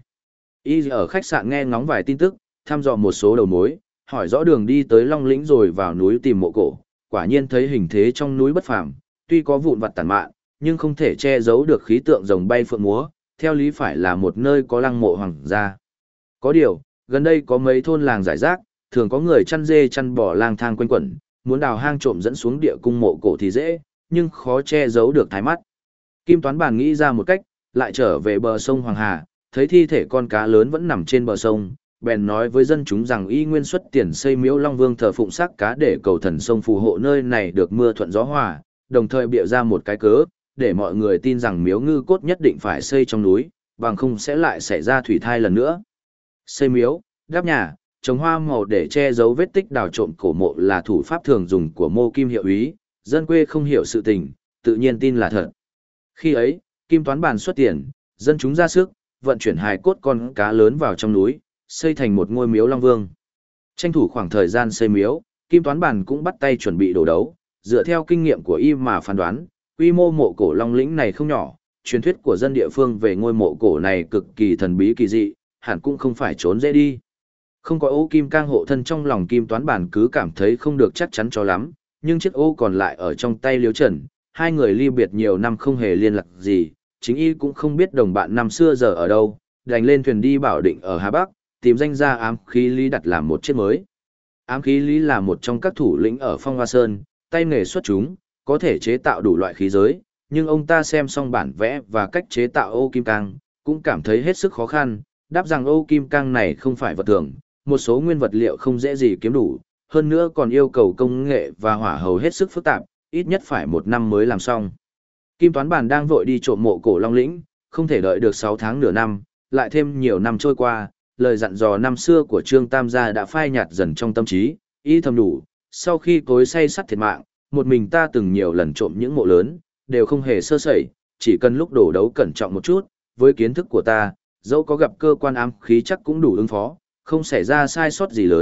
Y ở khách sạn nghe ngóng vài tin tức, thăm dò một số đầu mối, hỏi rõ đường đi tới Long Lĩnh rồi vào núi tìm mộ cổ, quả nhiên thấy hình thế trong núi bất phàm, tuy có vụn vặt tàn mạn, nhưng không thể che giấu được khí tượng rồng bay phượng múa, theo lý phải là một nơi có lăng mộ hoàng gia. Có điều, gần đây có mấy thôn làng giải rác, thường có người chăn dê chăn bò lang thang quanh quẩn, muốn đào hang trộm dẫn xuống địa cung mộ cổ thì dễ, nhưng khó che giấu được thái mắt. Kim Toán Bản nghĩ ra một cách, lại trở về bờ sông Hoàng Hà, thấy thi thể con cá lớn vẫn nằm trên bờ sông, bèn nói với dân chúng rằng y nguyên xuất tiền xây miếu Long Vương thờ phụng xác cá để cầu thần sông phù hộ nơi này được mưa thuận gió hòa, đồng thời bịa ra một cái cớ, để mọi người tin rằng miếu ngư cốt nhất định phải xây trong núi, bằng không sẽ lại xảy ra thủy thai lần nữa. Xây miếu, đắp nhà, trồng hoa màu để che giấu vết tích đào trộm cổ mộ là thủ pháp thường dùng của Mô Kim hiệu úy, dân quê không hiểu sự tình, tự nhiên tin là thật. Khi ấy, Kim Toán Bản xuất tiền, dân chúng ra sức, vận chuyển hài cốt con cá lớn vào trong núi, xây thành một ngôi miếu Long Vương. Tranh thủ khoảng thời gian xây miếu, Kim Toán Bản cũng bắt tay chuẩn bị đổ đấu, dựa theo kinh nghiệm của y mà phán đoán, quy mô mộ cổ Long Lĩnh này không nhỏ, truyền thuyết của dân địa phương về ngôi mộ cổ này cực kỳ thần bí kỳ dị, hẳn cũng không phải trốn dễ đi. Không có ô kim cang hộ thân trong lòng Kim Toán Bản cứ cảm thấy không được chắc chắn cho lắm, nhưng chiếc ô còn lại ở trong tay Liễu Trần, hai người ly biệt nhiều năm không hề liên lạc gì, chính y cũng không biết đồng bạn năm xưa giờ ở đâu, đành lên thuyền đi Bảo Định ở Hà Bắc, tìm danh gia ám khí lý đặt làm một chiếc mới. Ám khí lý là một trong các thủ lĩnh ở Phong Hoa Sơn, tay nghề xuất chúng, có thể chế tạo đủ loại khí giới, nhưng ông ta xem xong bản vẽ và cách chế tạo ô kim cang, cũng cảm thấy hết sức khó khăn, đáp rằng ô kim cang này không phải vật thường, một số nguyên vật liệu không dễ gì kiếm đủ, hơn nữa còn yêu cầu công nghệ và hỏa hầu hết sức phức tạp, ít nhất phải 1 năm mới làm xong. Kim Toán Bản đang vội đi trộm mộ cổ Long Lĩnh, không thể đợi được 6 tháng nửa năm, lại thêm nhiều năm trôi qua, lời dặn dò năm xưa của Trương Tam gia đã phai nhạt dần trong tâm trí, y thầm đủ, sau khi cối say sắt thiệt mạng, một mình ta từng nhiều lần trộm những mộ lớn, đều không hề sơ sẩy, chỉ cần lúc đổ đấu cẩn trọng một chút, với kiến thức của ta, dẫu có gặp cơ quan ám khí chắc cũng đủ ứng phó, không xảy ra sai sót gì lớn,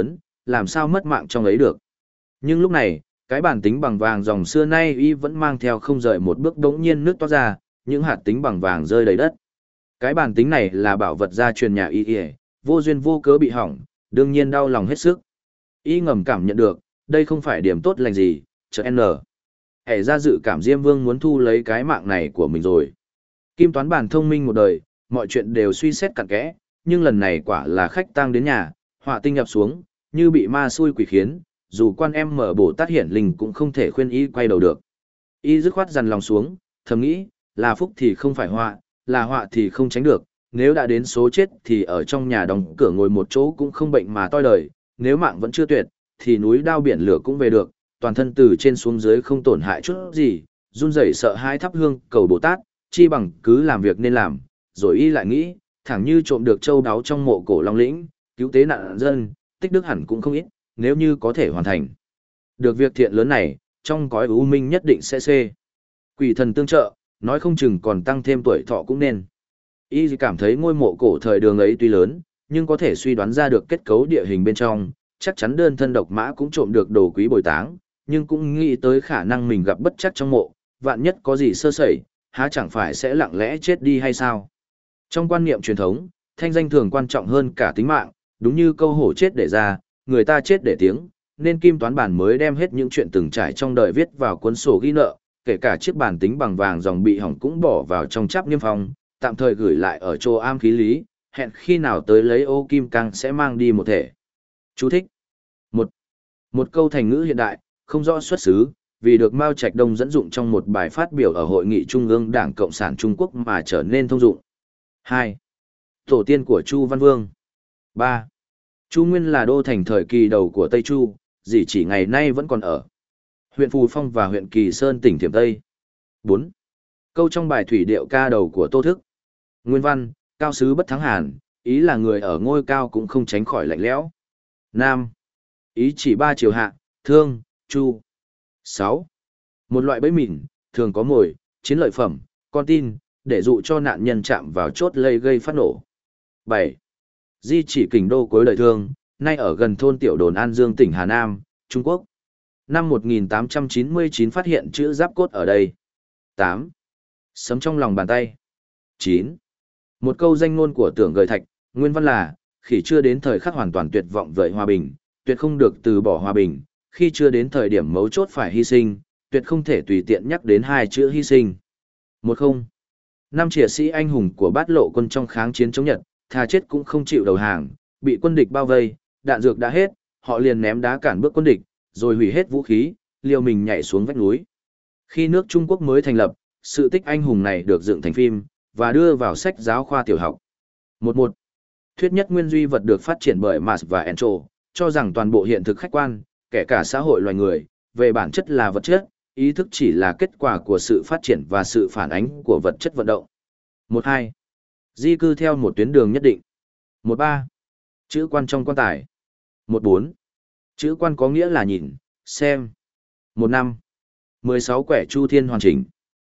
làm sao mất mạng trong ấy được. Nhưng lúc này, cái bản tính bằng vàng dòng xưa nay y vẫn mang theo không rời một bước đống nhiên nước toát ra, những hạt tính bằng vàng rơi đầy đất. Cái bản tính này là bảo vật gia truyền nhà y, vô duyên vô cớ bị hỏng, đương nhiên đau lòng hết sức. Y ngầm cảm nhận được, đây không phải điểm tốt lành gì, chợt N. Hẻ ra dự cảm Diêm Vương muốn thu lấy cái mạng này của mình rồi. Kim toán bản thông minh một đời, mọi chuyện đều suy xét cặn kẽ, nhưng lần này quả là khách tang đến nhà, họa tinh nhập xuống, như bị ma xui quỷ khiến, dù quan em mở Bồ Tát hiển linh cũng không thể khuyên y quay đầu được. Y dứt khoát dằn lòng xuống, thầm nghĩ, là phúc thì không phải họa, là họa thì không tránh được, nếu đã đến số chết thì ở trong nhà đóng cửa ngồi một chỗ cũng không bệnh mà toi đời, nếu mạng vẫn chưa tuyệt, thì núi đao biển lửa cũng về được, toàn thân từ trên xuống dưới không tổn hại chút gì, run rẩy sợ hãi thắp hương cầu Bồ Tát, chi bằng cứ làm việc nên làm, rồi y lại nghĩ, thẳng như trộm được châu đáo trong mộ cổ Long Lĩnh, cứu tế nạn dân, tích đức hẳn cũng không ít, nếu như có thể hoàn thành được việc thiện lớn này, trong cõi u minh nhất định sẽ xê. Quỷ thần tương trợ, nói không chừng còn tăng thêm tuổi thọ cũng nên. Y cảm thấy ngôi mộ cổ thời đường ấy tuy lớn, nhưng có thể suy đoán ra được kết cấu địa hình bên trong, chắc chắn đơn thân độc mã cũng trộm được đồ quý bồi táng, nhưng cũng nghĩ tới khả năng mình gặp bất chắc trong mộ, vạn nhất có gì sơ sẩy, há chẳng phải sẽ lặng lẽ chết đi hay sao? Trong quan niệm truyền thống, thanh danh thường quan trọng hơn cả tính mạng, đúng như câu hổ chết để ra, người ta chết để tiếng, nên Kim Toán Bản mới đem hết những chuyện từng trải trong đời viết vào cuốn sổ ghi nợ, kể cả chiếc bản tính bằng vàng dòng bị hỏng cũng bỏ vào trong cháp niêm phong, tạm thời gửi lại ở chỗ am khí lý, hẹn khi nào tới lấy ô kim cang sẽ mang đi một thể. Chú thích. Một câu thành ngữ hiện đại, không rõ xuất xứ, vì được Mao Trạch Đông dẫn dụng trong một bài phát biểu ở Hội nghị Trung ương Đảng Cộng sản Trung Quốc mà trở nên thông dụng. 2. Tổ tiên của Chu Văn Vương. 3. Chu Nguyên là đô thành thời kỳ đầu của Tây Chu, chỉ ngày nay vẫn còn ở huyện Phù Phong và huyện Kỳ Sơn tỉnh Thiểm Tây. 4. Câu trong bài thủy điệu ca đầu của Tô Thức. Nguyên văn, cao sứ bất thắng hàn, ý là người ở ngôi cao cũng không tránh khỏi lạnh lẽo. Nam. Ý chỉ ba chiều hạ, thương, chu. 6. Một loại bẫy mìn, thường có mồi, chiến lợi phẩm, con tin, để dụ cho nạn nhân chạm vào chốt lây gây phát nổ. 7. Di chỉ kình đô cuối đời thương, nay ở gần thôn Tiểu Đồn An Dương tỉnh Hà Nam, Trung Quốc. Năm 1899 phát hiện chữ giáp cốt ở đây. 8. Sấm trong lòng bàn tay. 9. Một câu danh ngôn của Tưởng Gời Thạch, nguyên văn là, khi chưa đến thời khắc hoàn toàn tuyệt vọng với hòa bình, tuyệt không được từ bỏ hòa bình, khi chưa đến thời điểm mấu chốt phải hy sinh, tuyệt không thể tùy tiện nhắc đến hai chữ hy sinh. 10. Năm triệt sĩ anh hùng của Bát Lộ quân trong kháng chiến chống Nhật, thà chết cũng không chịu đầu hàng, bị quân địch bao vây, đạn dược đã hết, họ liền ném đá cản bước quân địch, rồi hủy hết vũ khí, liều mình nhảy xuống vách núi. Khi nước Trung Quốc mới thành lập, sự tích anh hùng này được dựng thành phim, và đưa vào sách giáo khoa tiểu học. 11. Thuyết nhất nguyên duy vật được phát triển bởi Marx và Encho, cho rằng toàn bộ hiện thực khách quan, kể cả xã hội loài người, về bản chất là vật chất, ý thức chỉ là kết quả của sự phát triển và sự phản ánh của vật chất vận động. 12. Di cư theo một tuyến đường nhất định. 13. Chữ quan trong quan tài. 14. Chữ quan có nghĩa là nhìn, xem. 15. 16 quẻ chu thiên hoàn chỉnh.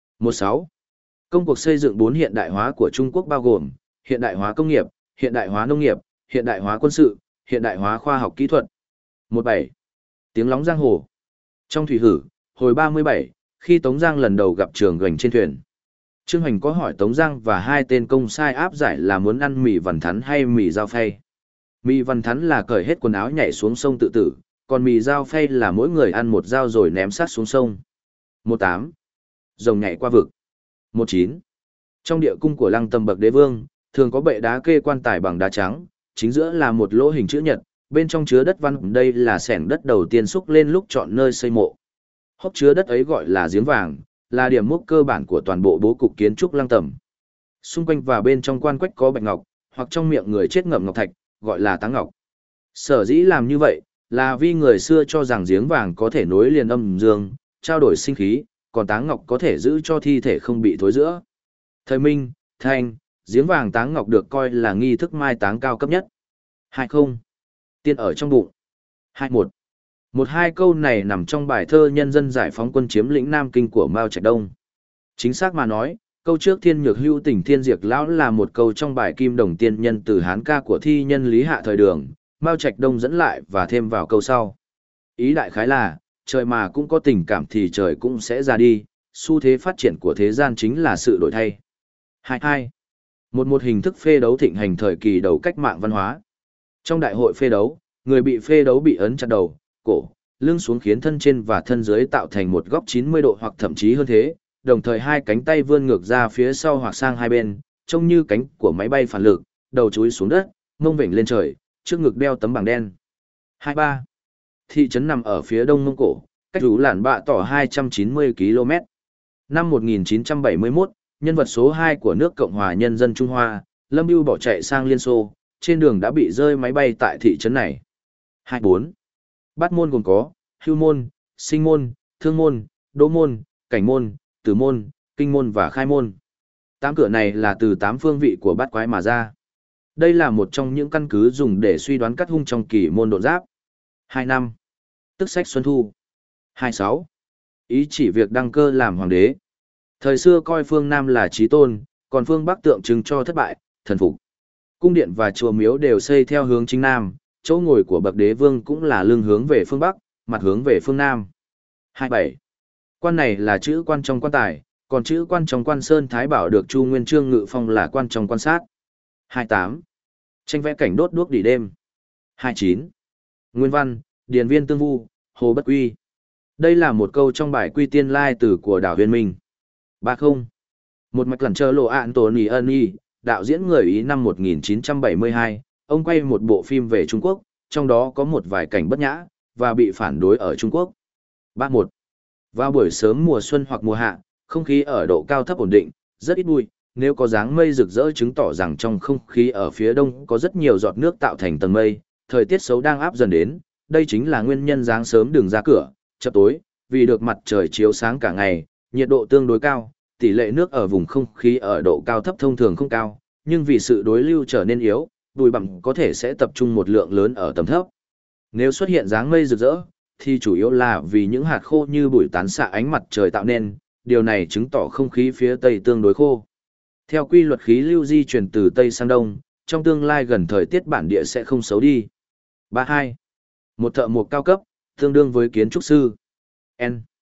16. Công cuộc xây dựng 4 hiện đại hóa của Trung Quốc bao gồm hiện đại hóa công nghiệp, hiện đại hóa nông nghiệp, hiện đại hóa quân sự, hiện đại hóa khoa học kỹ thuật. 17. Tiếng lóng giang hồ. Trong thủy hử, hồi 37, khi Tống Giang lần đầu gặp Trường Gành trên thuyền, Trương Hoành có hỏi Tống Giang và hai tên công sai áp giải là muốn ăn mì vằn thắn hay mì dao phay. Mì vằn thắn là cởi hết quần áo nhảy xuống sông tự tử, còn mì dao phay là mỗi người ăn một dao rồi ném sát xuống sông. 18. Rồng nhảy qua vực. 19. Trong địa cung của Lăng Tầm Bậc Đế Vương, thường có bệ đá kê quan tài bằng đá trắng, chính giữa là một lỗ hình chữ nhật, bên trong chứa đất văn. Đây là xẻng đất đầu tiên xúc lên lúc chọn nơi xây mộ. Hốc chứa đất ấy gọi là giếng vàng, là điểm mốc cơ bản của toàn bộ bố cục kiến trúc Lăng Tầm. Xung quanh và bên trong quan quách có bạch ngọc, hoặc trong miệng người chết ngậm ngọc thạch, gọi là táng ngọc. Sở dĩ làm như vậy, là vì người xưa cho rằng giếng vàng có thể nối liền âm dương, trao đổi sinh khí, còn táng ngọc có thể giữ cho thi thể không bị thối rữa. Thời Minh, Thanh, giếng vàng táng ngọc được coi là nghi thức mai táng cao cấp nhất. 20. Tiên ở trong bụng. 21. Một hai câu này nằm trong bài thơ Nhân dân giải phóng quân chiếm lĩnh Nam Kinh của Mao Trạch Đông. Chính xác mà nói, câu trước thiên nhược hưu tình thiên diệt lão là một câu trong bài Kim Đồng Tiên Nhân từ Hán ca của thi nhân Lý Hạ thời Đường, Mao Trạch Đông dẫn lại và thêm vào câu sau. Ý đại khái là, trời mà cũng có tình cảm thì trời cũng sẽ ra đi, xu thế phát triển của thế gian chính là sự đổi thay. 22. Một hình thức phê đấu thịnh hành thời kỳ đầu cách mạng văn hóa. Trong đại hội phê đấu, người bị phê đấu bị ấn chặt đầu, cổ, lưng xuống khiến thân trên và thân dưới tạo thành một góc 90 độ hoặc thậm chí hơn thế, đồng thời hai cánh tay vươn ngược ra phía sau hoặc sang hai bên, trông như cánh của máy bay phản lực, đầu chúi xuống đất, mông vểnh lên trời, trước ngực đeo tấm bảng đen. 23. Thị trấn nằm ở phía đông Mông Cổ, cách Rú Lản Bạ tỏ 290 km. Năm 1971, nhân vật số 2 của nước Cộng hòa Nhân dân Trung Hoa, Lâm Bưu bỏ chạy sang Liên Xô, trên đường đã bị rơi máy bay tại thị trấn này. 24. Bát môn gồm có, hưu môn, sinh môn, thương môn, đỗ môn, cảnh môn, tử môn, kinh môn và khai môn. 8 cửa này là từ 8 phương vị của bát quái mà ra. Đây là một trong những căn cứ dùng để suy đoán cắt hung trong kỳ môn độ giáp. 25. Tức sách Xuân Thu. 26. Ý chỉ việc đăng cơ làm hoàng đế. Thời xưa coi phương Nam là chí tôn, còn phương Bắc tượng trưng cho thất bại, thần phục. Cung điện và chùa miếu đều xây theo hướng chính Nam, chỗ ngồi của bậc đế vương cũng là lưng hướng về phương Bắc, mặt hướng về phương Nam. 27. Quan này là chữ quan trong quan tài, còn chữ quan trong quan Sơn Thái Bảo được Chu Nguyên Chương ngự phong là quan trong quan sát. 28. Tranh vẽ cảnh đốt đuốc đỉ đêm. 29. Nguyên văn, Điền Viên Tương Vu, Hồ Bất Quy. Đây là một câu trong bài Quy Tiên Lai Tử của Đào Huyền Minh. 30. Một mạch lẩn chờ lộ ạn tổ nì ân y, đạo diễn người Ý năm 1972, ông quay một bộ phim về Trung Quốc, trong đó có một vài cảnh bất nhã, và bị phản đối ở Trung Quốc. 31. Vào buổi sớm mùa xuân hoặc mùa hạ, không khí ở độ cao thấp ổn định, rất ít bụi, nếu có dáng mây rực rỡ chứng tỏ rằng trong không khí ở phía đông có rất nhiều giọt nước tạo thành tầng mây, thời tiết xấu đang áp dần đến, đây chính là nguyên nhân dáng sớm đừng ra cửa, chập tối, vì được mặt trời chiếu sáng cả ngày, nhiệt độ tương đối cao, tỷ lệ nước ở vùng không khí ở độ cao thấp thông thường không cao, nhưng vì sự đối lưu trở nên yếu, bụi bặm có thể sẽ tập trung một lượng lớn ở tầm thấp. Nếu xuất hiện dáng mây rực rỡ, thì chủ yếu là vì những hạt khô như bụi tán xạ ánh mặt trời tạo nên, điều này chứng tỏ không khí phía Tây tương đối khô. Theo quy luật khí lưu di chuyển từ Tây sang Đông, trong tương lai gần thời tiết bản địa sẽ không xấu đi. 32. Một thợ mộc cao cấp, tương đương với kiến trúc sư. N.